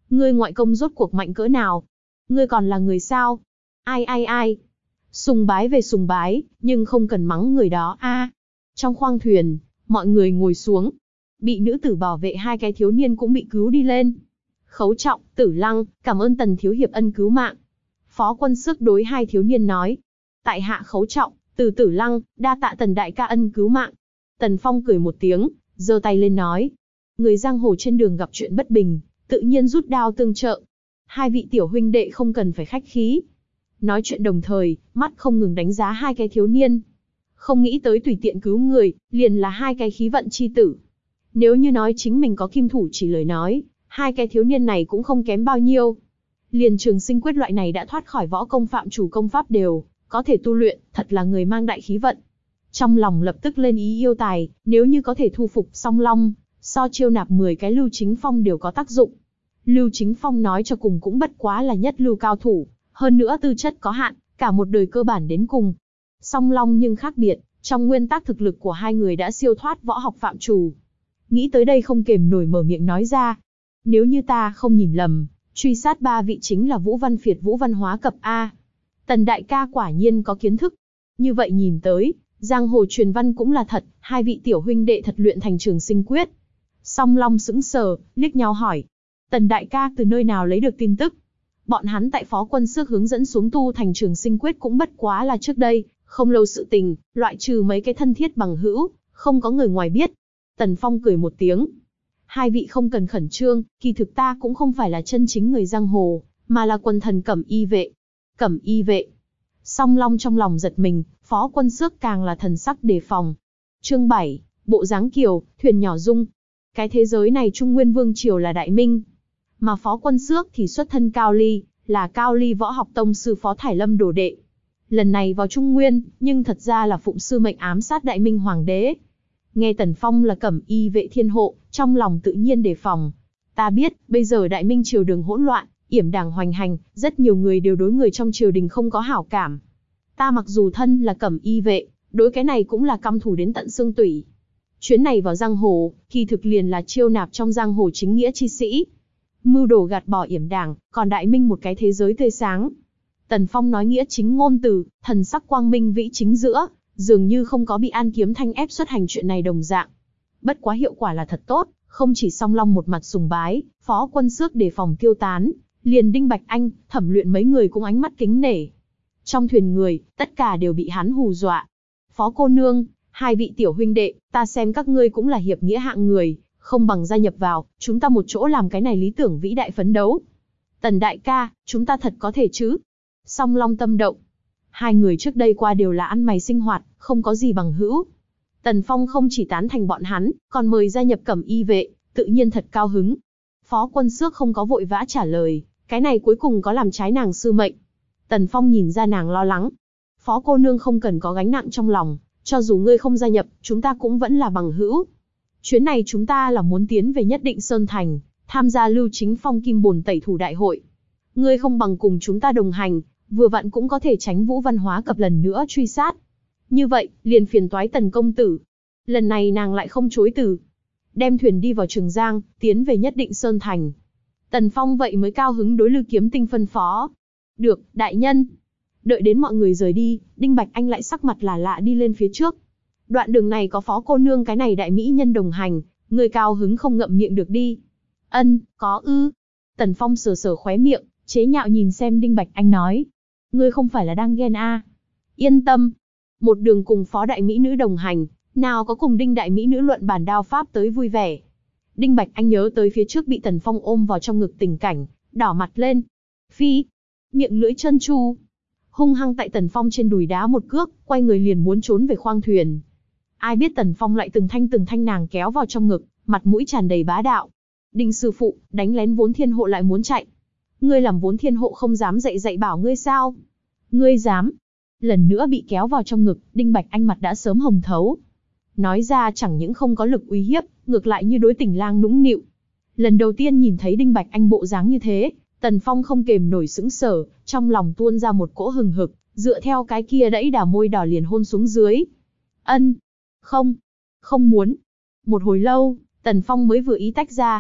Ngươi ngoại công rốt cuộc mạnh cỡ nào? Ngươi còn là người sao? Ai ai ai? Sùng bái về sùng bái, nhưng không cần mắng người đó a. À, trong khoang thuyền, mọi người ngồi xuống. Bị nữ tử bảo vệ hai cái thiếu niên cũng bị cứu đi lên. Khấu Trọng, Tử Lăng, cảm ơn Tần thiếu hiệp ân cứu mạng. Phó Quân Xước đối hai thiếu niên nói. Tại hạ Khấu Trọng, Từ Tử Lăng, đa tạ Tần đại ca ân cứu mạng. Tần Phong cười một tiếng, giơ tay lên nói. Người giang hồ trên đường gặp chuyện bất bình, tự nhiên rút đao tương trợ. Hai vị tiểu huynh đệ không cần phải khách khí. Nói chuyện đồng thời, mắt không ngừng đánh giá hai cái thiếu niên. Không nghĩ tới tùy tiện cứu người, liền là hai cái khí vận chi tử. Nếu như nói chính mình có kim thủ chỉ lời nói, hai cái thiếu niên này cũng không kém bao nhiêu. Liền trường sinh quyết loại này đã thoát khỏi võ công phạm chủ công pháp đều, có thể tu luyện, thật là người mang đại khí vận. Trong lòng lập tức lên ý yêu tài, nếu như có thể thu phục Song Long, so chiêu nạp mười cái Lưu Chính Phong đều có tác dụng. Lưu Chính Phong nói cho cùng cũng bất quá là nhất lưu cao thủ, hơn nữa tư chất có hạn, cả một đời cơ bản đến cùng. Song Long nhưng khác biệt, trong nguyên tắc thực lực của hai người đã siêu thoát võ học phạm chủ. Nghĩ tới đây không kềm nổi mở miệng nói ra. Nếu như ta không nhìn lầm, truy sát ba vị chính là Vũ Văn Phiệt Vũ Văn Hóa Cập A. Tần đại ca quả nhiên có kiến thức. Như vậy nhìn tới, giang hồ truyền văn cũng là thật, hai vị tiểu huynh đệ thật luyện thành trường sinh quyết. Song Long sững sờ, liếc nhau hỏi. Tần đại ca từ nơi nào lấy được tin tức? Bọn hắn tại Phó Quân Xước hướng dẫn xuống tu thành trường sinh quyết cũng bất quá là trước đây, không lâu sự tình, loại trừ mấy cái thân thiết bằng hữu, không có người ngoài biết. Tần Phong cười một tiếng. Hai vị không cần khẩn trương, kỳ thực ta cũng không phải là chân chính người giang hồ, mà là quần thần Cẩm Y vệ. Cẩm Y vệ. Song Long trong lòng giật mình, Phó Quân Xước càng là thần sắc đề phòng. Chương bảy, bộ dáng kiều, thuyền nhỏ dung. Cái thế giới này Trung Nguyên Vương triều là Đại Minh, mà Phó Quân Xước thì xuất thân Cao Ly, là Cao Ly võ học tông sư Phó Thải Lâm đồ đệ. Lần này vào Trung Nguyên, nhưng thật ra là phụng sư mệnh ám sát Đại Minh hoàng đế. Nghe Tần Phong là Cẩm Y vệ thiên hộ, trong lòng tự nhiên đề phòng. Ta biết, bây giờ Đại Minh triều đường hỗn loạn, yểm đảng hoành hành, rất nhiều người đều đối người trong triều đình không có hảo cảm. Ta mặc dù thân là Cẩm Y vệ, đối cái này cũng là căm thù đến tận xương tủy. Chuyến này vào giang hồ, kỳ thực liền là chiêu nạp trong giang hồ chính nghĩa chi sĩ. Mưu đồ gạt bỏ yểm đảng, còn Đại Minh một cái thế giới tươi sáng. Tần Phong nói nghĩa chính ngôn từ, thần sắc quang minh vĩ chính giữa, dường như không có bị An Kiếm Thanh ép xuất hành chuyện này đồng dạng. Bất quá hiệu quả là thật tốt, không chỉ Song Long một mặt sùng bái, Phó Quân Xước đề phòng tiêu tán, liền Đinh Bạch Anh, Thẩm Luyện mấy người cũng ánh mắt kính nể. Trong thuyền người, tất cả đều bị hắn hù dọa. Phó cô nương, hai vị tiểu huynh đệ, ta xem các ngươi cũng là hiệp nghĩa hạng người, không bằng gia nhập vào, chúng ta một chỗ làm cái này lý tưởng vĩ đại phấn đấu. Tần đại ca, chúng ta thật có thể chứ? Song Long tâm động. Hai người trước đây qua đều là ăn mày sinh hoạt, không có gì bằng hữu. Tần Phong không chỉ tán thành bọn hắn, còn mời gia nhập Cẩm Y vệ, tự nhiên thật cao hứng. Phó Quân Xước không có vội vã trả lời, cái này cuối cùng có làm trái nàng sư mệnh. Tần Phong nhìn ra nàng lo lắng. Phó cô nương không cần có gánh nặng trong lòng, cho dù ngươi không gia nhập, chúng ta cũng vẫn là bằng hữu. Chuyến này chúng ta là muốn tiến về Nhất Định Sơn Thành, tham gia Lưu Chính Phong Kim Bồn Tẩy Thủ Đại hội. Ngươi không bằng cùng chúng ta đồng hành, vừa vặn cũng có thể tránh Vũ Văn Hóa Cập lần nữa truy sát. Như vậy, liền phiền toái Tần công tử. Lần này nàng lại không chối từ. Đem thuyền đi vào Trường Giang, tiến về Nhất Định Sơn Thành. Tần Phong vậy mới cao hứng đối Lưu Kiếm Tinh phân phó. Được, đại nhân. Đợi đến mọi người rời đi, Đinh Bạch Anh lại sắc mặt là lạ đi lên phía trước. Đoạn đường này có Phó cô nương cái này đại mỹ nhân đồng hành, người cao hứng không ngậm miệng được đi. Ân, có ư. Tần Phong sờ sờ khóe miệng, chế nhạo nhìn xem Đinh Bạch Anh nói. Ngươi không phải là đang ghen a? Yên tâm. Một đường cùng Phó đại mỹ nữ đồng hành, nào có cùng Đinh đại mỹ nữ luận bàn đao pháp tới vui vẻ. Đinh Bạch Anh nhớ tới phía trước bị Tần Phong ôm vào trong ngực tình cảnh, đỏ mặt lên. Phi. Miệng lưỡi chân chu. Hung hăng tại Tần Phong trên đùi đá một cước, quay người liền muốn trốn về khoang thuyền. Ai biết Tần Phong lại từng thanh từng thanh nàng kéo vào trong ngực, mặt mũi tràn đầy bá đạo. Đinh sư phụ, đánh lén Vốn Thiên hộ lại muốn chạy. Ngươi làm Vốn Thiên hộ không dám dạy dạy bảo ngươi sao? Ngươi dám? Lần nữa bị kéo vào trong ngực, Đinh Bạch Anh mặt đã sớm hồng thấu. Nói ra chẳng những không có lực uy hiếp, ngược lại như đối tình lang nũng nịu. Lần đầu tiên nhìn thấy Đinh Bạch Anh bộ dáng như thế, Tần Phong không kềm nổi sững sờ, trong lòng tuôn ra một cỗ hừng hực, dựa theo cái kia đẫy đà môi đỏ liền hôn xuống dưới. Ân, không, không muốn. Một hồi lâu, Tần Phong mới vừa ý tách ra.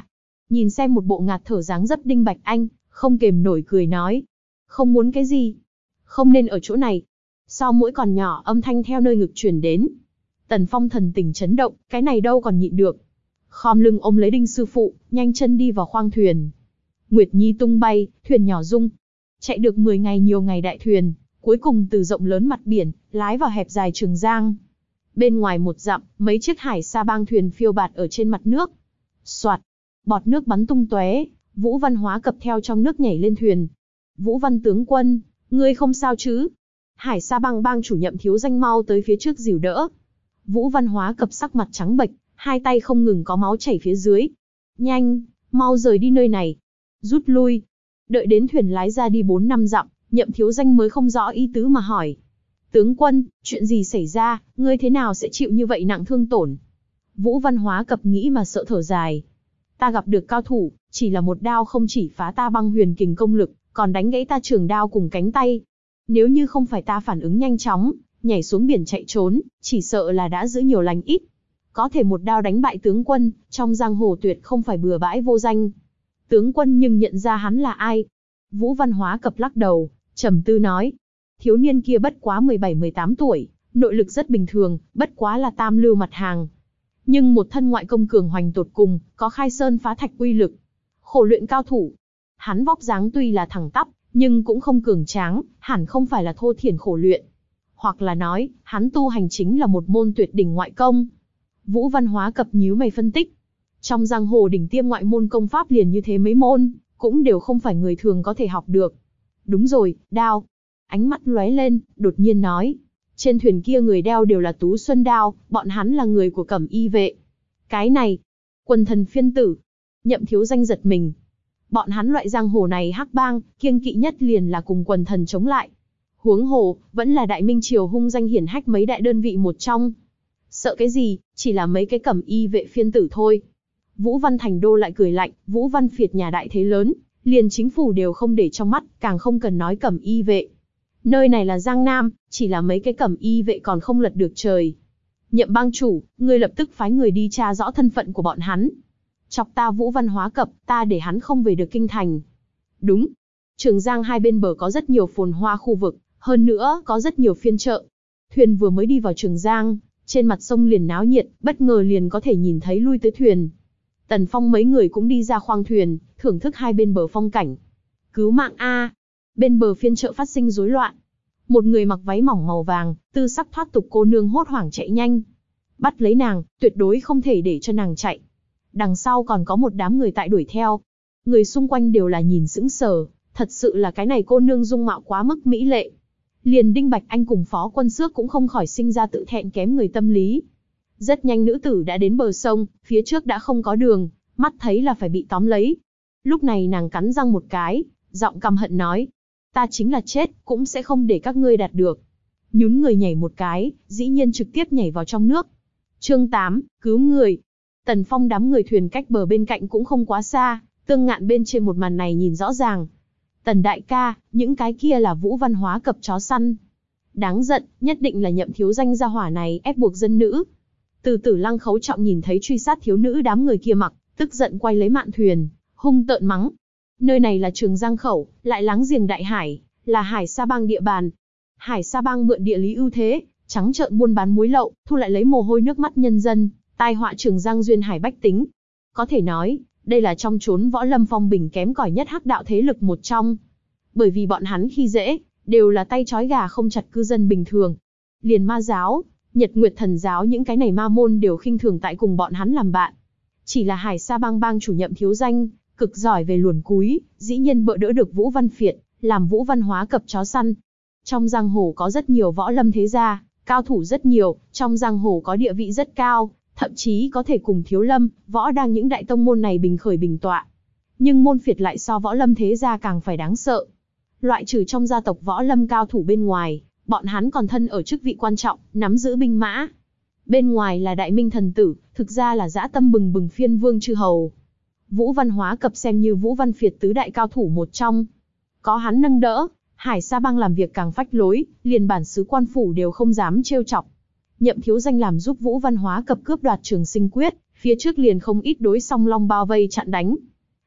nhìn xem một bộ ngạt thở dáng dấp Đinh Bạch Anh, không kềm nổi cười nói. Không muốn cái gì? Không nên ở chỗ này. Sau mỗi còn nhỏ âm thanh theo nơi ngực truyền đến. Tần Phong thần tình chấn động, cái này đâu còn nhịn được. Khom lưng ôm lấy Đinh sư phụ, nhanh chân đi vào khoang thuyền. Nguyệt Nhi tung bay, thuyền nhỏ rung. Chạy được mười ngày nhiều ngày đại thuyền, cuối cùng từ rộng lớn mặt biển, lái vào hẹp dài Trường Giang. Bên ngoài một dặm, mấy chiếc hải sa bang thuyền phiêu bạt ở trên mặt nước. Soạt, bọt nước bắn tung tóe, Vũ Văn Hóa Cập theo trong nước nhảy lên thuyền. Vũ Văn tướng quân, ngươi không sao chứ? Hải sa bang bang chủ Nhậm Thiếu Danh mau tới phía trước dìu đỡ. Vũ Văn Hóa Cập sắc mặt trắng bệch, hai tay không ngừng có máu chảy phía dưới. Nhanh, mau rời đi nơi này. Rút lui. Đợi đến thuyền lái ra đi bốn năm dặm, Nhậm Thiếu Danh mới không rõ ý tứ mà hỏi. Tướng quân, chuyện gì xảy ra, ngươi thế nào sẽ chịu như vậy nặng thương tổn? Vũ Văn Hóa Cập nghĩ mà sợ thở dài. Ta gặp được cao thủ, chỉ là một đao không chỉ phá ta băng huyền kình công lực, còn đánh gãy ta trường đao cùng cánh tay. Nếu như không phải ta phản ứng nhanh chóng, nhảy xuống biển chạy trốn, chỉ sợ là đã giữ nhiều lành ít. Có thể một đao đánh bại tướng quân, trong giang hồ tuyệt không phải bừa bãi vô danh. Tướng quân nhưng nhận ra hắn là ai? Vũ Văn Hóa Cập lắc đầu, trầm tư nói. Thiếu niên kia bất quá mười bảy mười tám tuổi, nội lực rất bình thường, bất quá là tam lưu mặt hàng. Nhưng một thân ngoại công cường hoành tột cùng, có khai sơn phá thạch uy lực. Khổ luyện cao thủ. Hắn vóc dáng tuy là thẳng tắp, nhưng cũng không cường tráng, hẳn không phải là thô thiển khổ luyện. Hoặc là nói, hắn tu hành chính là một môn tuyệt đỉnh ngoại công. Vũ Văn Hóa Cập nhíu mày phân tích. Trong giang hồ đỉnh tiêm ngoại môn công pháp liền như thế mấy môn, cũng đều không phải người thường có thể học được. Đúng rồi, đao. Ánh mắt lóe lên, đột nhiên nói. Trên thuyền kia người đeo đều là Tú Xuân Đao, bọn hắn là người của Cẩm Y vệ. Cái này, quần thần phiên tử. Nhậm Thiếu Danh giật mình. Bọn hắn loại giang hồ này hắc bang, kiêng kỵ nhất liền là cùng quần thần chống lại. Huống hồ, vẫn là Đại Minh Triều hung danh hiển hách mấy đại đơn vị một trong. Sợ cái gì, chỉ là mấy cái Cẩm Y vệ phiên tử thôi. Vũ Văn Thành Đô lại cười lạnh, Vũ Văn Phiệt nhà đại thế lớn, liền chính phủ đều không để trong mắt, càng không cần nói Cẩm Y vệ. Nơi này là Giang Nam, chỉ là mấy cái Cẩm Y vệ còn không lật được trời. Nhậm bang chủ, ngươi lập tức phái người đi tra rõ thân phận của bọn hắn. Chọc ta Vũ Văn Hóa Cập, ta để hắn không về được kinh thành. Đúng. Trường Giang hai bên bờ có rất nhiều phồn hoa khu vực, hơn nữa có rất nhiều phiên chợ. Thuyền vừa mới đi vào Trường Giang, trên mặt sông liền náo nhiệt, bất ngờ liền có thể nhìn thấy lui tới thuyền. Tần Phong mấy người cũng đi ra khoang thuyền, thưởng thức hai bên bờ phong cảnh. Cứu mạng a! Bên bờ phiên chợ phát sinh rối loạn. Một người mặc váy mỏng màu vàng, tư sắc thoát tục cô nương hốt hoảng chạy nhanh. Bắt lấy nàng, tuyệt đối không thể để cho nàng chạy. Đằng sau còn có một đám người tại đuổi theo. Người xung quanh đều là nhìn sững sờ, thật sự là cái này cô nương dung mạo quá mức mỹ lệ. Liền Đinh Bạch Anh cùng Phó Quân Xước cũng không khỏi sinh ra tự thẹn kém người tâm lý. Rất nhanh nữ tử đã đến bờ sông, phía trước đã không có đường, mắt thấy là phải bị tóm lấy. Lúc này nàng cắn răng một cái, giọng căm hận nói. Ta chính là chết, cũng sẽ không để các ngươi đạt được. Nhún người nhảy một cái, dĩ nhiên trực tiếp nhảy vào trong nước. Chương tám, cứu người. Tần Phong đám người thuyền cách bờ bên cạnh cũng không quá xa, Tương Ngạn bên trên một màn này nhìn rõ ràng. Tần đại ca, những cái kia là Vũ Văn Hóa Cập chó săn. Đáng giận, nhất định là Nhậm Thiếu Danh gia hỏa này ép buộc dân nữ. Từ Tử Lăng Khấu Trọng nhìn thấy truy sát thiếu nữ đám người kia mặc, tức giận quay lấy mạn thuyền, hung tợn mắng. Nơi này là Trường Giang khẩu, lại láng giềng đại hải, là Hải Sa bang địa bàn. Hải Sa bang mượn địa lý ưu thế, trắng trợn buôn bán muối lậu, thu lại lấy mồ hôi nước mắt nhân dân, tai họa Trường Giang duyên hải bách tính. Có thể nói, đây là trong chốn võ lâm phong bình kém cỏi nhất hắc đạo thế lực một trong. Bởi vì bọn hắn khi dễ, đều là tay trói gà không chặt cư dân bình thường. Liền ma giáo, Nhật Nguyệt Thần giáo những cái này ma môn đều khinh thường tại cùng bọn hắn làm bạn. Chỉ là Hải Sa bang bang chủ Nhậm Thiếu Danh, cực giỏi về luồn cúi, dĩ nhiên bỡ đỡ được Vũ Văn Phiệt, làm Vũ Văn Hóa Cập chó săn. Trong giang hồ có rất nhiều võ lâm thế gia, cao thủ rất nhiều, trong giang hồ có địa vị rất cao, thậm chí có thể cùng Thiếu Lâm, Võ Đang những đại tông môn này bình khởi bình tọa. Nhưng môn phiệt lại so võ lâm thế gia càng phải đáng sợ. Loại trừ trong gia tộc võ lâm cao thủ bên ngoài, bọn hắn còn thân ở chức vị quan trọng, nắm giữ binh mã. Bên ngoài là Đại Minh thần tử, thực ra là dã tâm bừng bừng phiên vương chư hầu. Vũ Văn Hóa Cập xem như Vũ Văn Phiệt tứ đại cao thủ một trong. Có hắn nâng đỡ, Hải Sa bang làm việc càng phách lối, liền bản xứ quan phủ đều không dám trêu chọc. Nhậm Thiếu Danh làm giúp Vũ Văn Hóa Cập cướp đoạt Trường Sinh Quyết, phía trước liền không ít đối song long bao vây chặn đánh.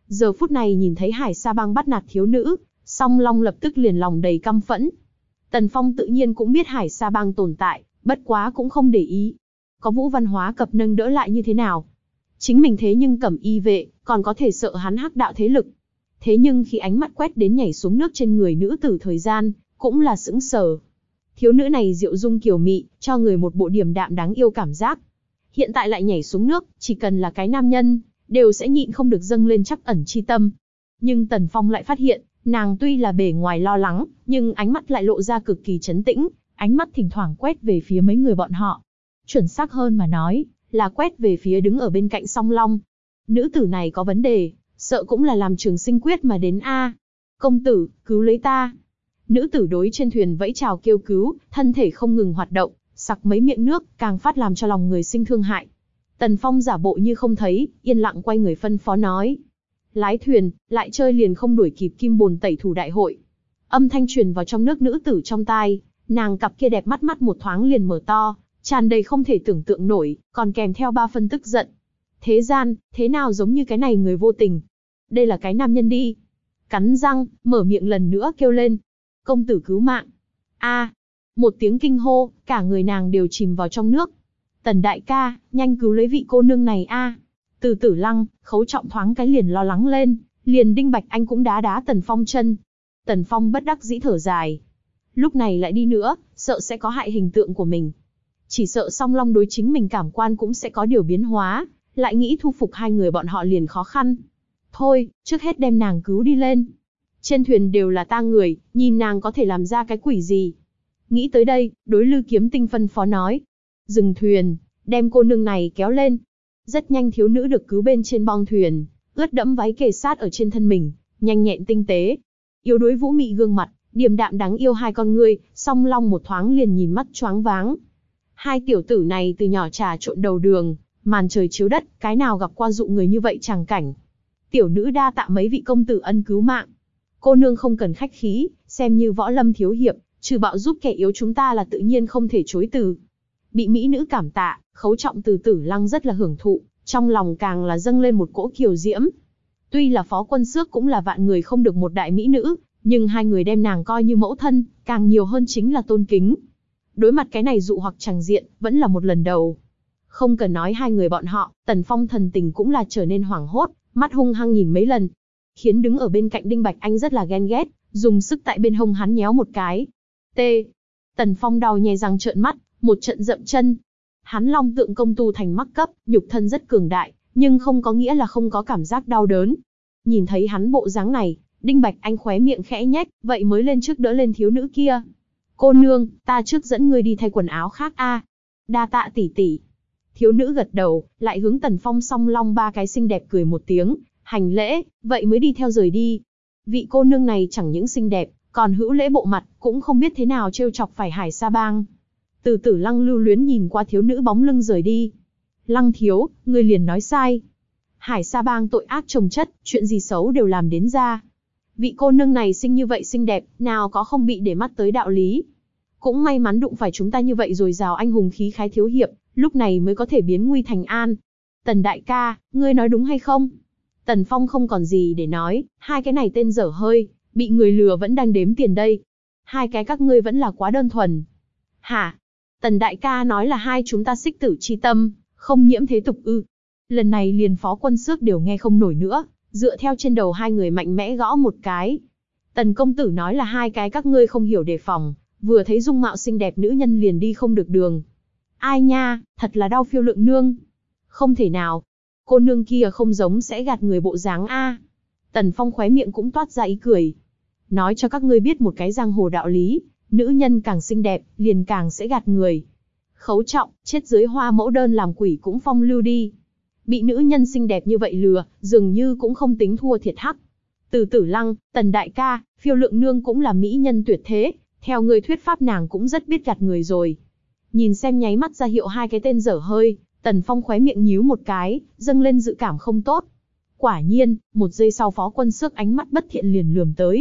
Giờ phút này nhìn thấy Hải Sa Bang bắt nạt thiếu nữ, Song Long lập tức liền lòng đầy căm phẫn. Tần Phong tự nhiên cũng biết Hải Sa Bang tồn tại, bất quá cũng không để ý. Có Vũ Văn Hóa Cập nâng đỡ lại như thế nào? Chính mình thế nhưng Cẩm Y vệ, còn có thể sợ hắn hắc đạo thế lực. Thế nhưng khi ánh mắt quét đến nhảy xuống nước trên người nữ tử thời gian, cũng là sững sờ. Thiếu nữ này diệu dung kiều mị, cho người một bộ điềm đạm đáng yêu cảm giác. Hiện tại lại nhảy xuống nước, chỉ cần là cái nam nhân, đều sẽ nhịn không được dâng lên trắc ẩn chi tâm. Nhưng Tần Phong lại phát hiện, nàng tuy là bề ngoài lo lắng, nhưng ánh mắt lại lộ ra cực kỳ trấn tĩnh, ánh mắt thỉnh thoảng quét về phía mấy người bọn họ. Chuẩn xác hơn mà nói, là quét về phía đứng ở bên cạnh Song Long. Nữ tử này có vấn đề, sợ cũng là làm Trường Sinh Quyết mà đến a. Công tử, cứu lấy ta. Nữ tử đối trên thuyền vẫy chào kêu cứu, thân thể không ngừng hoạt động, sặc mấy miệng nước, càng phát làm cho lòng người sinh thương hại. Tần Phong giả bộ như không thấy, yên lặng quay người phân phó nói. Lái thuyền, lại chơi liền không đuổi kịp kim bồn tẩy thủ đại hội. Âm thanh truyền vào trong nước nữ tử trong tai, nàng cặp kia đẹp mắt mắt một thoáng liền mở to, tràn đầy không thể tưởng tượng nổi, còn kèm theo ba phân tức giận. Thế gian, thế nào giống như cái này người vô tình? Đây là cái nam nhân đi. Cắn răng, mở miệng lần nữa kêu lên. Công tử cứu mạng. A! Một tiếng kinh hô, cả người nàng đều chìm vào trong nước. Tần đại ca, nhanh cứu lấy vị cô nương này a! Từ Tử Lăng, Khấu Trọng thoáng cái liền lo lắng lên, liền Đinh Bạch Anh cũng đá đá Tần Phong chân. Tần Phong bất đắc dĩ thở dài. Lúc này lại đi nữa, sợ sẽ có hại hình tượng của mình. Chỉ sợ Song Long đối chính mình cảm quan cũng sẽ có điều biến hóa, lại nghĩ thu phục hai người bọn họ liền khó khăn. Thôi, trước hết đem nàng cứu đi lên. Trên thuyền đều là ta người, nhìn nàng có thể làm ra cái quỷ gì. Nghĩ tới đây, đối Lư Kiếm Tinh phân phó nói. Dừng thuyền, đem cô nương này kéo lên. Rất nhanh thiếu nữ được cứu bên trên bong thuyền, ướt đẫm váy kề sát ở trên thân mình, nhanh nhẹn tinh tế. Yếu đuối vũ mị gương mặt, điềm đạm đáng yêu hai con ngươi, Song Long một thoáng liền nhìn mắt choáng váng. Hai tiểu tử này từ nhỏ trà trộn đầu đường, màn trời chiếu đất, cái nào gặp qua dụ người như vậy tràng cảnh. Tiểu nữ đa tạ mấy vị công tử ân cứu mạng. Cô nương không cần khách khí, xem như võ lâm thiếu hiệp, trừ bạo giúp kẻ yếu chúng ta là tự nhiên không thể chối từ. Bị mỹ nữ cảm tạ, Khấu Trọng Từ Tử Lăng rất là hưởng thụ, trong lòng càng là dâng lên một cỗ kiều diễm. Tuy là Phó Quân Xước cũng là vạn người không được một đại mỹ nữ, nhưng hai người đem nàng coi như mẫu thân, càng nhiều hơn chính là tôn kính. Đối mặt cái này dụ hoặc tràng diện, vẫn là một lần đầu. Không cần nói hai người bọn họ, Tần Phong thần tình cũng là trở nên hoảng hốt, mắt hung hăng nhìn mấy lần. Khiến đứng ở bên cạnh Đinh Bạch Anh rất là ghen ghét, dùng sức tại bên hông hắn nhéo một cái. T. Tần Phong đau nhè răng trợn mắt, một trận dậm chân. Hắn Long Tượng công tu thành mắc cấp, nhục thân rất cường đại, nhưng không có nghĩa là không có cảm giác đau đớn. Nhìn thấy hắn bộ dáng này, Đinh Bạch Anh khóe miệng khẽ nhếch, vậy mới lên trước đỡ lên thiếu nữ kia. Cô nương, ta trước dẫn ngươi đi thay quần áo khác a. Đa tạ tỷ tỷ. Thiếu nữ gật đầu, lại hướng Tần Phong Song Long ba cái xinh đẹp cười một tiếng, hành lễ, vậy mới đi theo rời đi. Vị cô nương này chẳng những xinh đẹp, còn hữu lễ bộ mặt, cũng không biết thế nào trêu chọc phải Hải Sa Bang. Từ Tử Lăng lưu luyến nhìn qua thiếu nữ bóng lưng rời đi. Lăng thiếu, ngươi liền nói sai. Hải Sa Bang tội ác chồng chất, chuyện gì xấu đều làm đến ra. Vị cô nương này xinh như vậy xinh đẹp, nào có không bị để mắt tới đạo lý. Cũng may mắn đụng phải chúng ta như vậy rồi rào anh hùng khí khái thiếu hiệp, lúc này mới có thể biến nguy thành an. Tần đại ca, ngươi nói đúng hay không? Tần Phong không còn gì để nói, hai cái này tên dở hơi, bị người lừa vẫn đang đếm tiền đây. Hai cái các ngươi vẫn là quá đơn thuần. Hả? Tần đại ca nói là hai chúng ta xích tử chi tâm, không nhiễm thế tục ư. Lần này liền Phó Quân Xước đều nghe không nổi nữa, dựa theo trên đầu hai người mạnh mẽ gõ một cái. Tần công tử nói là hai cái các ngươi không hiểu đề phòng, vừa thấy dung mạo xinh đẹp nữ nhân liền đi không được đường. Ai nha, thật là đau Phiêu Lượng nương. Không thể nào, cô nương kia không giống sẽ gạt người bộ dáng a. Tần Phong khóe miệng cũng toát ra ý cười. Nói cho các ngươi biết một cái giang hồ đạo lý, nữ nhân càng xinh đẹp, liền càng sẽ gạt người. Khấu Trọng, chết dưới hoa mẫu đơn làm quỷ cũng phong lưu đi. Bị nữ nhân xinh đẹp như vậy lừa, dường như cũng không tính thua thiệt hắc. Từ Tử Lăng, Tần đại ca, Phiêu Lượng nương cũng là mỹ nhân tuyệt thế, theo người thuyết pháp nàng cũng rất biết gạt người rồi. Nhìn xem nháy mắt ra hiệu hai cái tên dở hơi, Tần Phong khóe miệng nhíu một cái, dâng lên dự cảm không tốt. Quả nhiên, một giây sau Phó Quân Xước ánh mắt bất thiện liền lườm tới.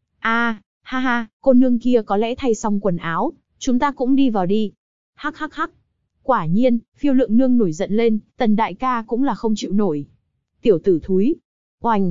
A, ha ha, cô nương kia có lẽ thay xong quần áo, chúng ta cũng đi vào đi. Hắc hắc hắc. Quả nhiên, Phiêu Lượng nương nổi giận lên, Tần đại ca cũng là không chịu nổi. Tiểu tử thúi. Oành.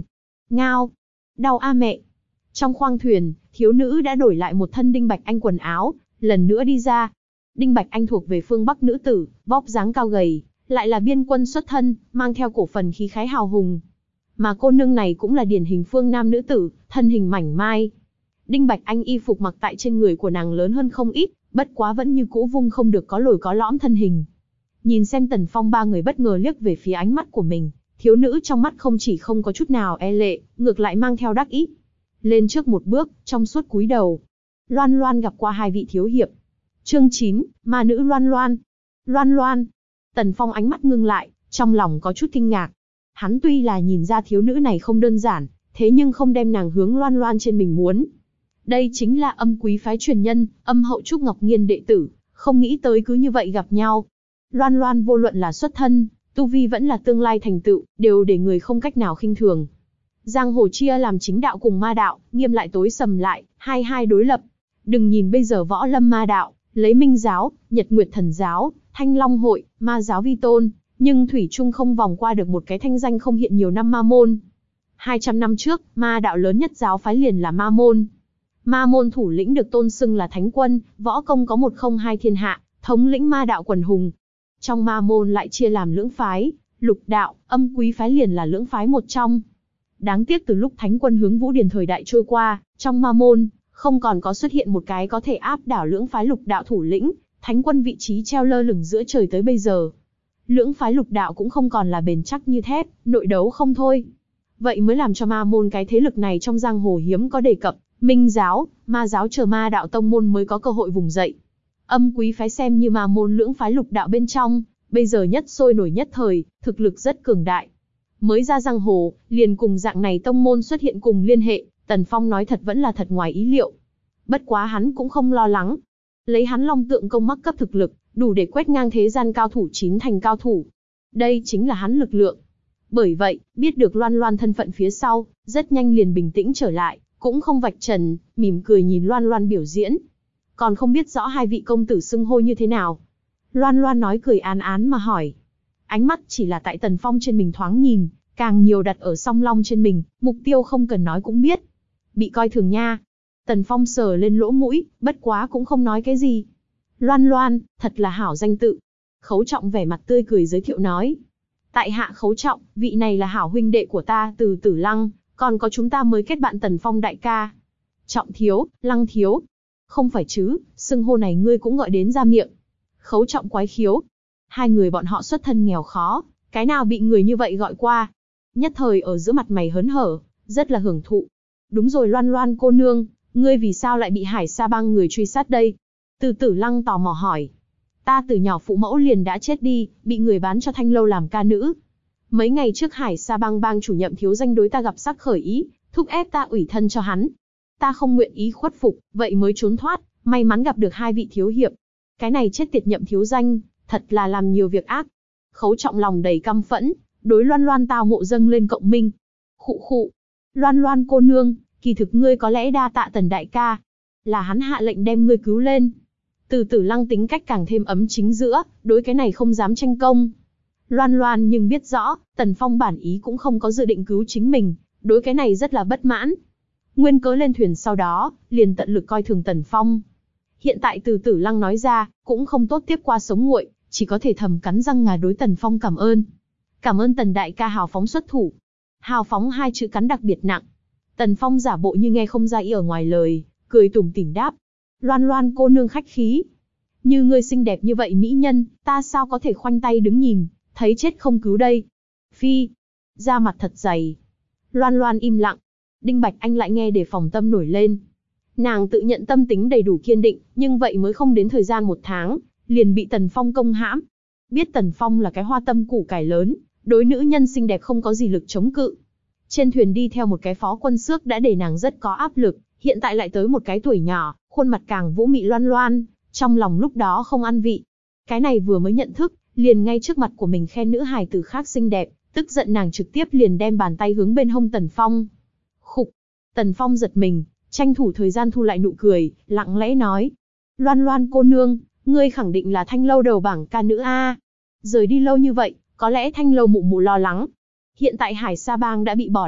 Ngao. Đau a mẹ. Trong khoang thuyền, thiếu nữ đã đổi lại một thân Đinh Bạch Anh quần áo, lần nữa đi ra. Đinh Bạch Anh thuộc về phương Bắc nữ tử, vóc dáng cao gầy, lại là biên quân xuất thân, mang theo cổ phần khí khái hào hùng. Mà cô nương này cũng là điển hình phương Nam nữ tử, thân hình mảnh mai. Đinh Bạch Anh y phục mặc tại trên người của nàng lớn hơn không ít, bất quá vẫn như cũ vung không được có lồi có lõm thân hình. Nhìn xem Tần Phong ba người bất ngờ liếc về phía ánh mắt của mình, thiếu nữ trong mắt không chỉ không có chút nào e lệ, ngược lại mang theo đắc ý. Lên trước một bước, trong suốt cúi đầu. Loan Loan gặp qua hai vị thiếu hiệp. Chương chín, ma nữ Loan Loan. Loan Loan. Tần Phong ánh mắt ngưng lại, trong lòng có chút kinh ngạc. Hắn tuy là nhìn ra thiếu nữ này không đơn giản, thế nhưng không đem nàng hướng Loan Loan trên mình muốn. Đây chính là Âm Quý phái truyền nhân, Âm Hậu Trúc Ngọc Nghiên đệ tử, không nghĩ tới cứ như vậy gặp nhau. Loan Loan vô luận là xuất thân, tu vi vẫn là tương lai thành tựu, đều để người không cách nào khinh thường. Giang hồ chia làm chính đạo cùng ma đạo, nghiêm lại tối sầm lại, hai hai đối lập. Đừng nhìn bây giờ võ lâm ma đạo, lấy Minh giáo, Nhật Nguyệt Thần giáo, Thanh Long hội, ma giáo vi tôn, nhưng thủy chung không vòng qua được một cái thanh danh không hiện nhiều năm ma môn. hai trăm năm trước, ma đạo lớn nhất giáo phái liền là ma môn. Ma môn thủ lĩnh được tôn xưng là thánh quân, võ công có một không hai thiên hạ, thống lĩnh ma đạo quần hùng. Trong ma môn lại chia làm lưỡng phái, lục đạo, Âm Quý phái liền là lưỡng phái một trong. Đáng tiếc từ lúc thánh quân hướng Vũ Điền thời đại trôi qua, trong ma môn, không còn có xuất hiện một cái có thể áp đảo lưỡng phái lục đạo thủ lĩnh, thánh quân vị trí treo lơ lửng giữa trời tới bây giờ. Lưỡng phái lục đạo cũng không còn là bền chắc như thép, nội đấu không thôi. Vậy mới làm cho ma môn cái thế lực này trong giang hồ hiếm có đề cập, Minh giáo, ma giáo chờ ma đạo tông môn mới có cơ hội vùng dậy. Âm Quý phái xem như ma môn lưỡng phái lục đạo bên trong, bây giờ nhất sôi nổi nhất thời, thực lực rất cường đại. Mới ra giang hồ, liền cùng dạng này tông môn xuất hiện cùng liên hệ, Tần Phong nói thật vẫn là thật ngoài ý liệu. Bất quá hắn cũng không lo lắng. Lấy hắn long tượng công mắc cấp thực lực, đủ để quét ngang thế gian cao thủ chín thành cao thủ. Đây chính là hắn lực lượng. Bởi vậy, biết được Loan Loan thân phận phía sau, rất nhanh liền bình tĩnh trở lại, cũng không vạch trần, mỉm cười nhìn Loan Loan biểu diễn. Còn không biết rõ hai vị công tử xưng hô như thế nào. Loan Loan nói cười án án mà hỏi. Ánh mắt chỉ là tại Tần Phong trên mình thoáng nhìn, càng nhiều đặt ở song long trên mình, mục tiêu không cần nói cũng biết. Bị coi thường nha. Tần Phong sờ lên lỗ mũi, bất quá cũng không nói cái gì. Loan Loan, thật là hảo danh tự. Khấu Trọng vẻ mặt tươi cười giới thiệu nói. Tại hạ Khấu Trọng, vị này là hảo huynh đệ của ta từ Tử Lăng, còn có chúng ta mới kết bạn Tần Phong đại ca. Trọng thiếu, Lăng thiếu. Không phải chứ, xưng hô này ngươi cũng gọi đến ra miệng. Khấu Trọng quái khiếu. Hai người bọn họ xuất thân nghèo khó, cái nào bị người như vậy gọi qua. Nhất thời ở giữa mặt mày hớn hở, rất là hưởng thụ. Đúng rồi Loan Loan cô nương, ngươi vì sao lại bị Hải Sa bang người truy sát đây? Từ Tử Lăng tò mò hỏi. Ta từ nhỏ phụ mẫu liền đã chết đi, bị người bán cho Thanh Lâu làm ca nữ. Mấy ngày trước Hải Sa bang bang chủ Nhậm thiếu danh đối ta gặp sắc khởi ý, thúc ép ta ủy thân cho hắn. Ta không nguyện ý khuất phục, vậy mới trốn thoát, may mắn gặp được hai vị thiếu hiệp. Cái này chết tiệt Nhậm thiếu danh, thật là làm nhiều việc ác. Khấu Trọng lòng đầy căm phẫn, đối Loan Loan tao ngộ dâng lên cộng minh. Khụ khụ. Loan Loan cô nương, kỳ thực ngươi có lẽ đa tạ Tần đại ca. Là hắn hạ lệnh đem ngươi cứu lên. Từ Tử Lăng tính cách càng thêm ấm chính giữa, đối cái này không dám tranh công. Loan Loan nhưng biết rõ, Tần Phong bản ý cũng không có dự định cứu chính mình, đối cái này rất là bất mãn. Nguyên cớ lên thuyền sau đó, liền tận lực coi thường Tần Phong. Hiện tại Từ Tử Lăng nói ra, cũng không tốt tiếp qua sống nguội, chỉ có thể thầm cắn răng ngà đối Tần Phong cảm ơn. Cảm ơn Tần đại ca hào phóng xuất thủ. Hào phóng hai chữ cắn đặc biệt nặng. Tần Phong giả bộ như nghe không ra ý ở ngoài lời, cười tủm tỉm đáp. Loan Loan cô nương khách khí. Như ngươi xinh đẹp như vậy mỹ nhân, ta sao có thể khoanh tay đứng nhìn, thấy chết không cứu đây. Phi. Da mặt thật dày. Loan Loan im lặng. Đinh Bạch Anh lại nghe để phòng tâm nổi lên. Nàng tự nhận tâm tính đầy đủ kiên định, nhưng vậy mới không đến thời gian một tháng, liền bị Tần Phong công hãm. Biết Tần Phong là cái hoa tâm củ cải lớn, đối nữ nhân xinh đẹp không có gì lực chống cự. Trên thuyền đi theo một cái phó quân xước đã để nàng rất có áp lực, hiện tại lại tới một cái tuổi nhỏ, khuôn mặt càng vũ mị loan loan, trong lòng lúc đó không ăn vị. Cái này vừa mới nhận thức, liền ngay trước mặt của mình khen nữ hài tử khác xinh đẹp, tức giận nàng trực tiếp liền đem bàn tay hướng bên hông Tần Phong. Khục. Tần Phong giật mình, tranh thủ thời gian thu lại nụ cười, lặng lẽ nói. Loan Loan cô nương, ngươi khẳng định là Thanh Lâu đầu bảng ca nữ a. Rời đi lâu như vậy, có lẽ Thanh Lâu mụ mụ lo lắng. Hiện tại Hải Sa bang đã bị bỏ lại,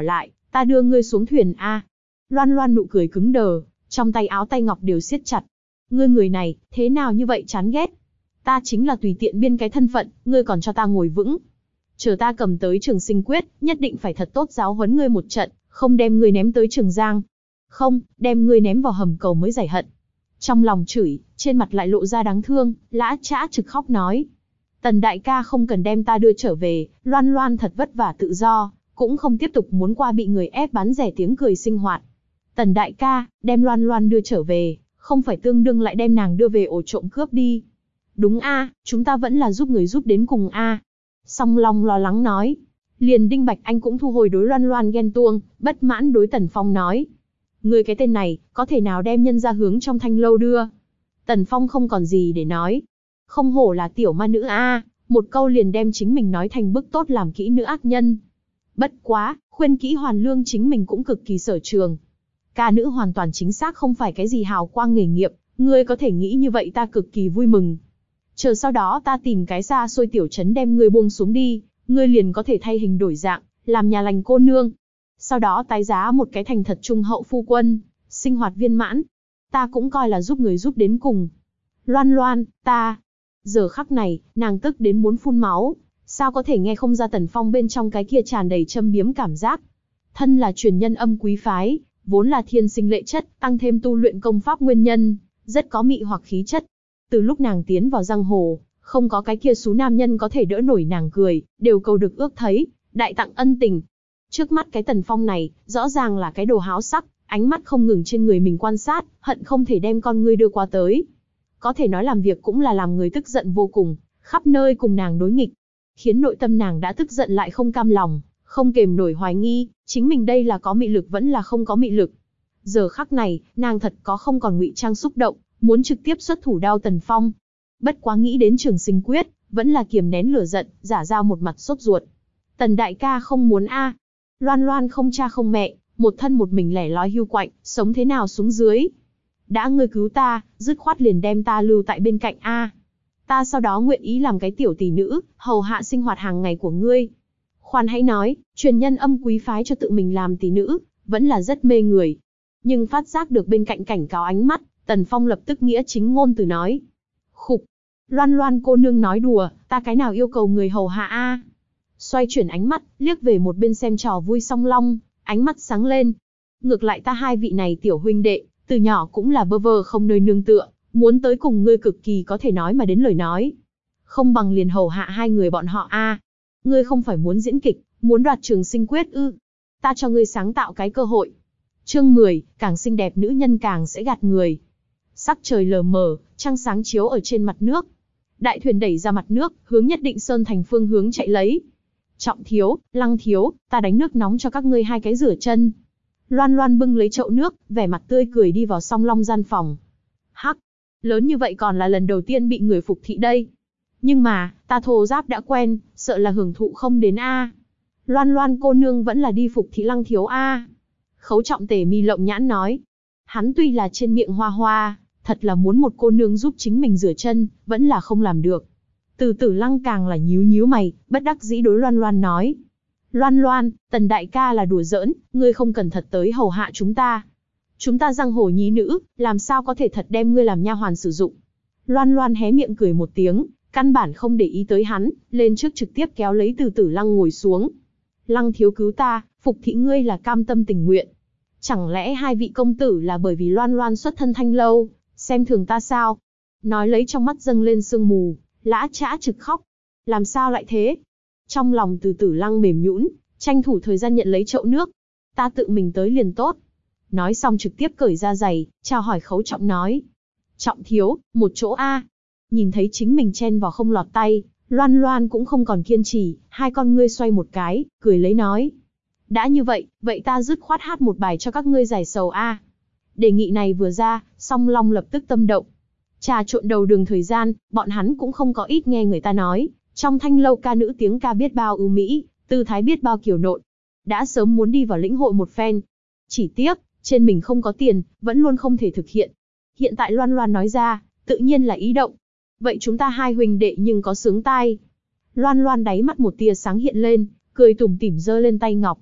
Ta đưa ngươi xuống thuyền a. Loan Loan nụ cười cứng đờ, trong tay áo tay ngọc đều siết chặt. Ngươi người này, thế nào như vậy chán ghét. Ta chính là tùy tiện biên cái thân phận, ngươi còn cho ta ngồi vững. Chờ ta cầm tới Trường Sinh Quyết, nhất định phải thật tốt giáo huấn ngươi một trận, không đem ngươi ném tới Trường Giang. Không, đem ngươi ném vào hầm cầu mới giải hận. Trong lòng chửi, trên mặt lại lộ ra đáng thương, lã chã trực khóc nói. Tần đại ca không cần đem ta đưa trở về, Loan Loan thật vất vả tự do, cũng không tiếp tục muốn qua bị người ép bán rẻ tiếng cười sinh hoạt. Tần đại ca, đem Loan Loan đưa trở về, không phải tương đương lại đem nàng đưa về ổ trộm cướp đi. Đúng a, chúng ta vẫn là giúp người giúp đến cùng a. Song Long lo lắng nói. Liền Đinh Bạch Anh cũng thu hồi đối Loan Loan ghen tuông, bất mãn đối Tần Phong nói. Ngươi cái tên này, có thể nào đem nhân ra hướng trong thanh lâu đưa? Tần Phong không còn gì để nói. Không hổ là tiểu ma nữ a, một câu liền đem chính mình nói thành bức tốt làm kỹ nữ ác nhân. Bất quá, khuyên kỹ hoàn lương chính mình cũng cực kỳ sở trường. Ca nữ hoàn toàn chính xác không phải cái gì hào quang nghề nghiệp, ngươi có thể nghĩ như vậy ta cực kỳ vui mừng. Chờ sau đó ta tìm cái xa xôi tiểu trấn đem ngươi buông xuống đi, ngươi liền có thể thay hình đổi dạng, làm nhà lành cô nương. Sau đó tái giá một cái thành thật trung hậu phu quân, sinh hoạt viên mãn. Ta cũng coi là giúp người giúp đến cùng. Loan Loan, ta... Giờ khắc này, nàng tức đến muốn phun máu. Sao có thể nghe không ra Tần Phong bên trong cái kia tràn đầy châm biếm cảm giác. Thân là truyền nhân âm quý phái, vốn là thiên sinh lệ chất, tăng thêm tu luyện công pháp nguyên nhân, rất có mị hoặc khí chất. Từ lúc nàng tiến vào giang hồ, không có cái kia xú nam nhân có thể đỡ nổi nàng cười, đều cầu được ước thấy, đại tặng ân tình. Trước mắt cái Tần Phong này, rõ ràng là cái đồ háo sắc, ánh mắt không ngừng trên người mình quan sát, hận không thể đem con ngươi đưa qua tới. Có thể nói làm việc cũng là làm người tức giận vô cùng, khắp nơi cùng nàng đối nghịch. Khiến nội tâm nàng đã tức giận lại không cam lòng, không kềm nổi hoài nghi, chính mình đây là có mị lực vẫn là không có mị lực. Giờ khắc này, nàng thật có không còn ngụy trang xúc động, muốn trực tiếp xuất thủ đao Tần Phong. Bất quá nghĩ đến Trường Sinh Quyết, vẫn là kiềm nén lửa giận, giả ra một mặt sốt ruột. Tần đại ca không muốn a. Loan Loan không cha không mẹ, một thân một mình lẻ loi hưu quạnh, sống thế nào xuống dưới. Đã ngươi cứu ta, dứt khoát liền đem ta lưu tại bên cạnh a. Ta sau đó nguyện ý làm cái tiểu tỷ nữ, hầu hạ sinh hoạt hàng ngày của ngươi. Khoan hãy nói, truyền nhân âm quý phái cho tự mình làm tỷ nữ, vẫn là rất mê người. Nhưng phát giác được bên cạnh cảnh cáo ánh mắt, Tần Phong lập tức nghĩa chính ngôn từ nói. Khục, Loan Loan cô nương nói đùa, ta cái nào yêu cầu người hầu hạ a? Xoay chuyển ánh mắt, liếc về một bên xem trò vui Song Long, ánh mắt sáng lên. Ngược lại ta hai vị này tiểu huynh đệ, từ nhỏ cũng là bơ vơ không nơi nương tựa, muốn tới cùng ngươi cực kỳ có thể nói mà đến lời nói. Không bằng liền hầu hạ hai người bọn họ a. Ngươi không phải muốn diễn kịch, muốn đoạt Trường Sinh Quyết ư? Ta cho ngươi sáng tạo cái cơ hội. Chương mười, càng xinh đẹp nữ nhân càng sẽ gạt người. Sắc trời lờ mờ, trăng sáng chiếu ở trên mặt nước. Đại thuyền đẩy ra mặt nước, hướng Nhất Định Sơn thành phương hướng chạy lấy. Trọng thiếu, Lăng thiếu, ta đánh nước nóng cho các ngươi hai cái rửa chân. Loan Loan bưng lấy chậu nước, vẻ mặt tươi cười đi vào Song Long gian phòng. Hắc, lớn như vậy còn là lần đầu tiên bị người phục thị đây. Nhưng mà, ta thô giáp đã quen, sợ là hưởng thụ không đến a. Loan Loan cô nương vẫn là đi phục thị Lăng thiếu a. Khấu Trọng Tề mi lộng nhãn nói. Hắn tuy là trên miệng hoa hoa, thật là muốn một cô nương giúp chính mình rửa chân, vẫn là không làm được. Từ Tử Lăng càng là nhíu nhíu mày, bất đắc dĩ đối Loan Loan nói. Loan Loan, Tần đại ca là đùa giỡn, ngươi không cần thật tới hầu hạ chúng ta. Chúng ta giang hồ nhí nữ, làm sao có thể thật đem ngươi làm nha hoàn sử dụng. Loan Loan hé miệng cười một tiếng, căn bản không để ý tới hắn, lên trước trực tiếp kéo lấy Từ Tử Lăng ngồi xuống. Lăng thiếu cứu ta, phục thị ngươi là cam tâm tình nguyện. Chẳng lẽ hai vị công tử là bởi vì Loan Loan xuất thân thanh lâu, xem thường ta sao? Nói lấy trong mắt dâng lên sương mù, lã chã trực khóc. Làm sao lại thế? Trong lòng Từ Tử Lăng mềm nhũn, tranh thủ thời gian nhận lấy chậu nước. Ta tự mình tới liền tốt. Nói xong trực tiếp cởi ra giày, chào hỏi Khấu Trọng nói. Trọng thiếu, một chỗ a. Nhìn thấy chính mình chen vào không lọt tay, Loan Loan cũng không còn kiên trì, hai con ngươi xoay một cái, cười lấy nói. Đã như vậy, vậy ta dứt khoát hát một bài cho các ngươi giải sầu a. Đề nghị này vừa ra, Song Long lập tức tâm động. Trà trộn đầu đường thời gian, bọn hắn cũng không có ít nghe người ta nói, trong thanh lâu ca nữ tiếng ca biết bao ưu mỹ, tư thái biết bao kiều nộn. Đã sớm muốn đi vào lĩnh hội một phen. Chỉ tiếc, trên mình không có tiền, vẫn luôn không thể thực hiện. Hiện tại Loan Loan nói ra, tự nhiên là ý động. Vậy chúng ta hai huynh đệ nhưng có sướng tai. Loan Loan đáy mắt một tia sáng hiện lên, cười tủm tỉm giơ lên tay ngọc.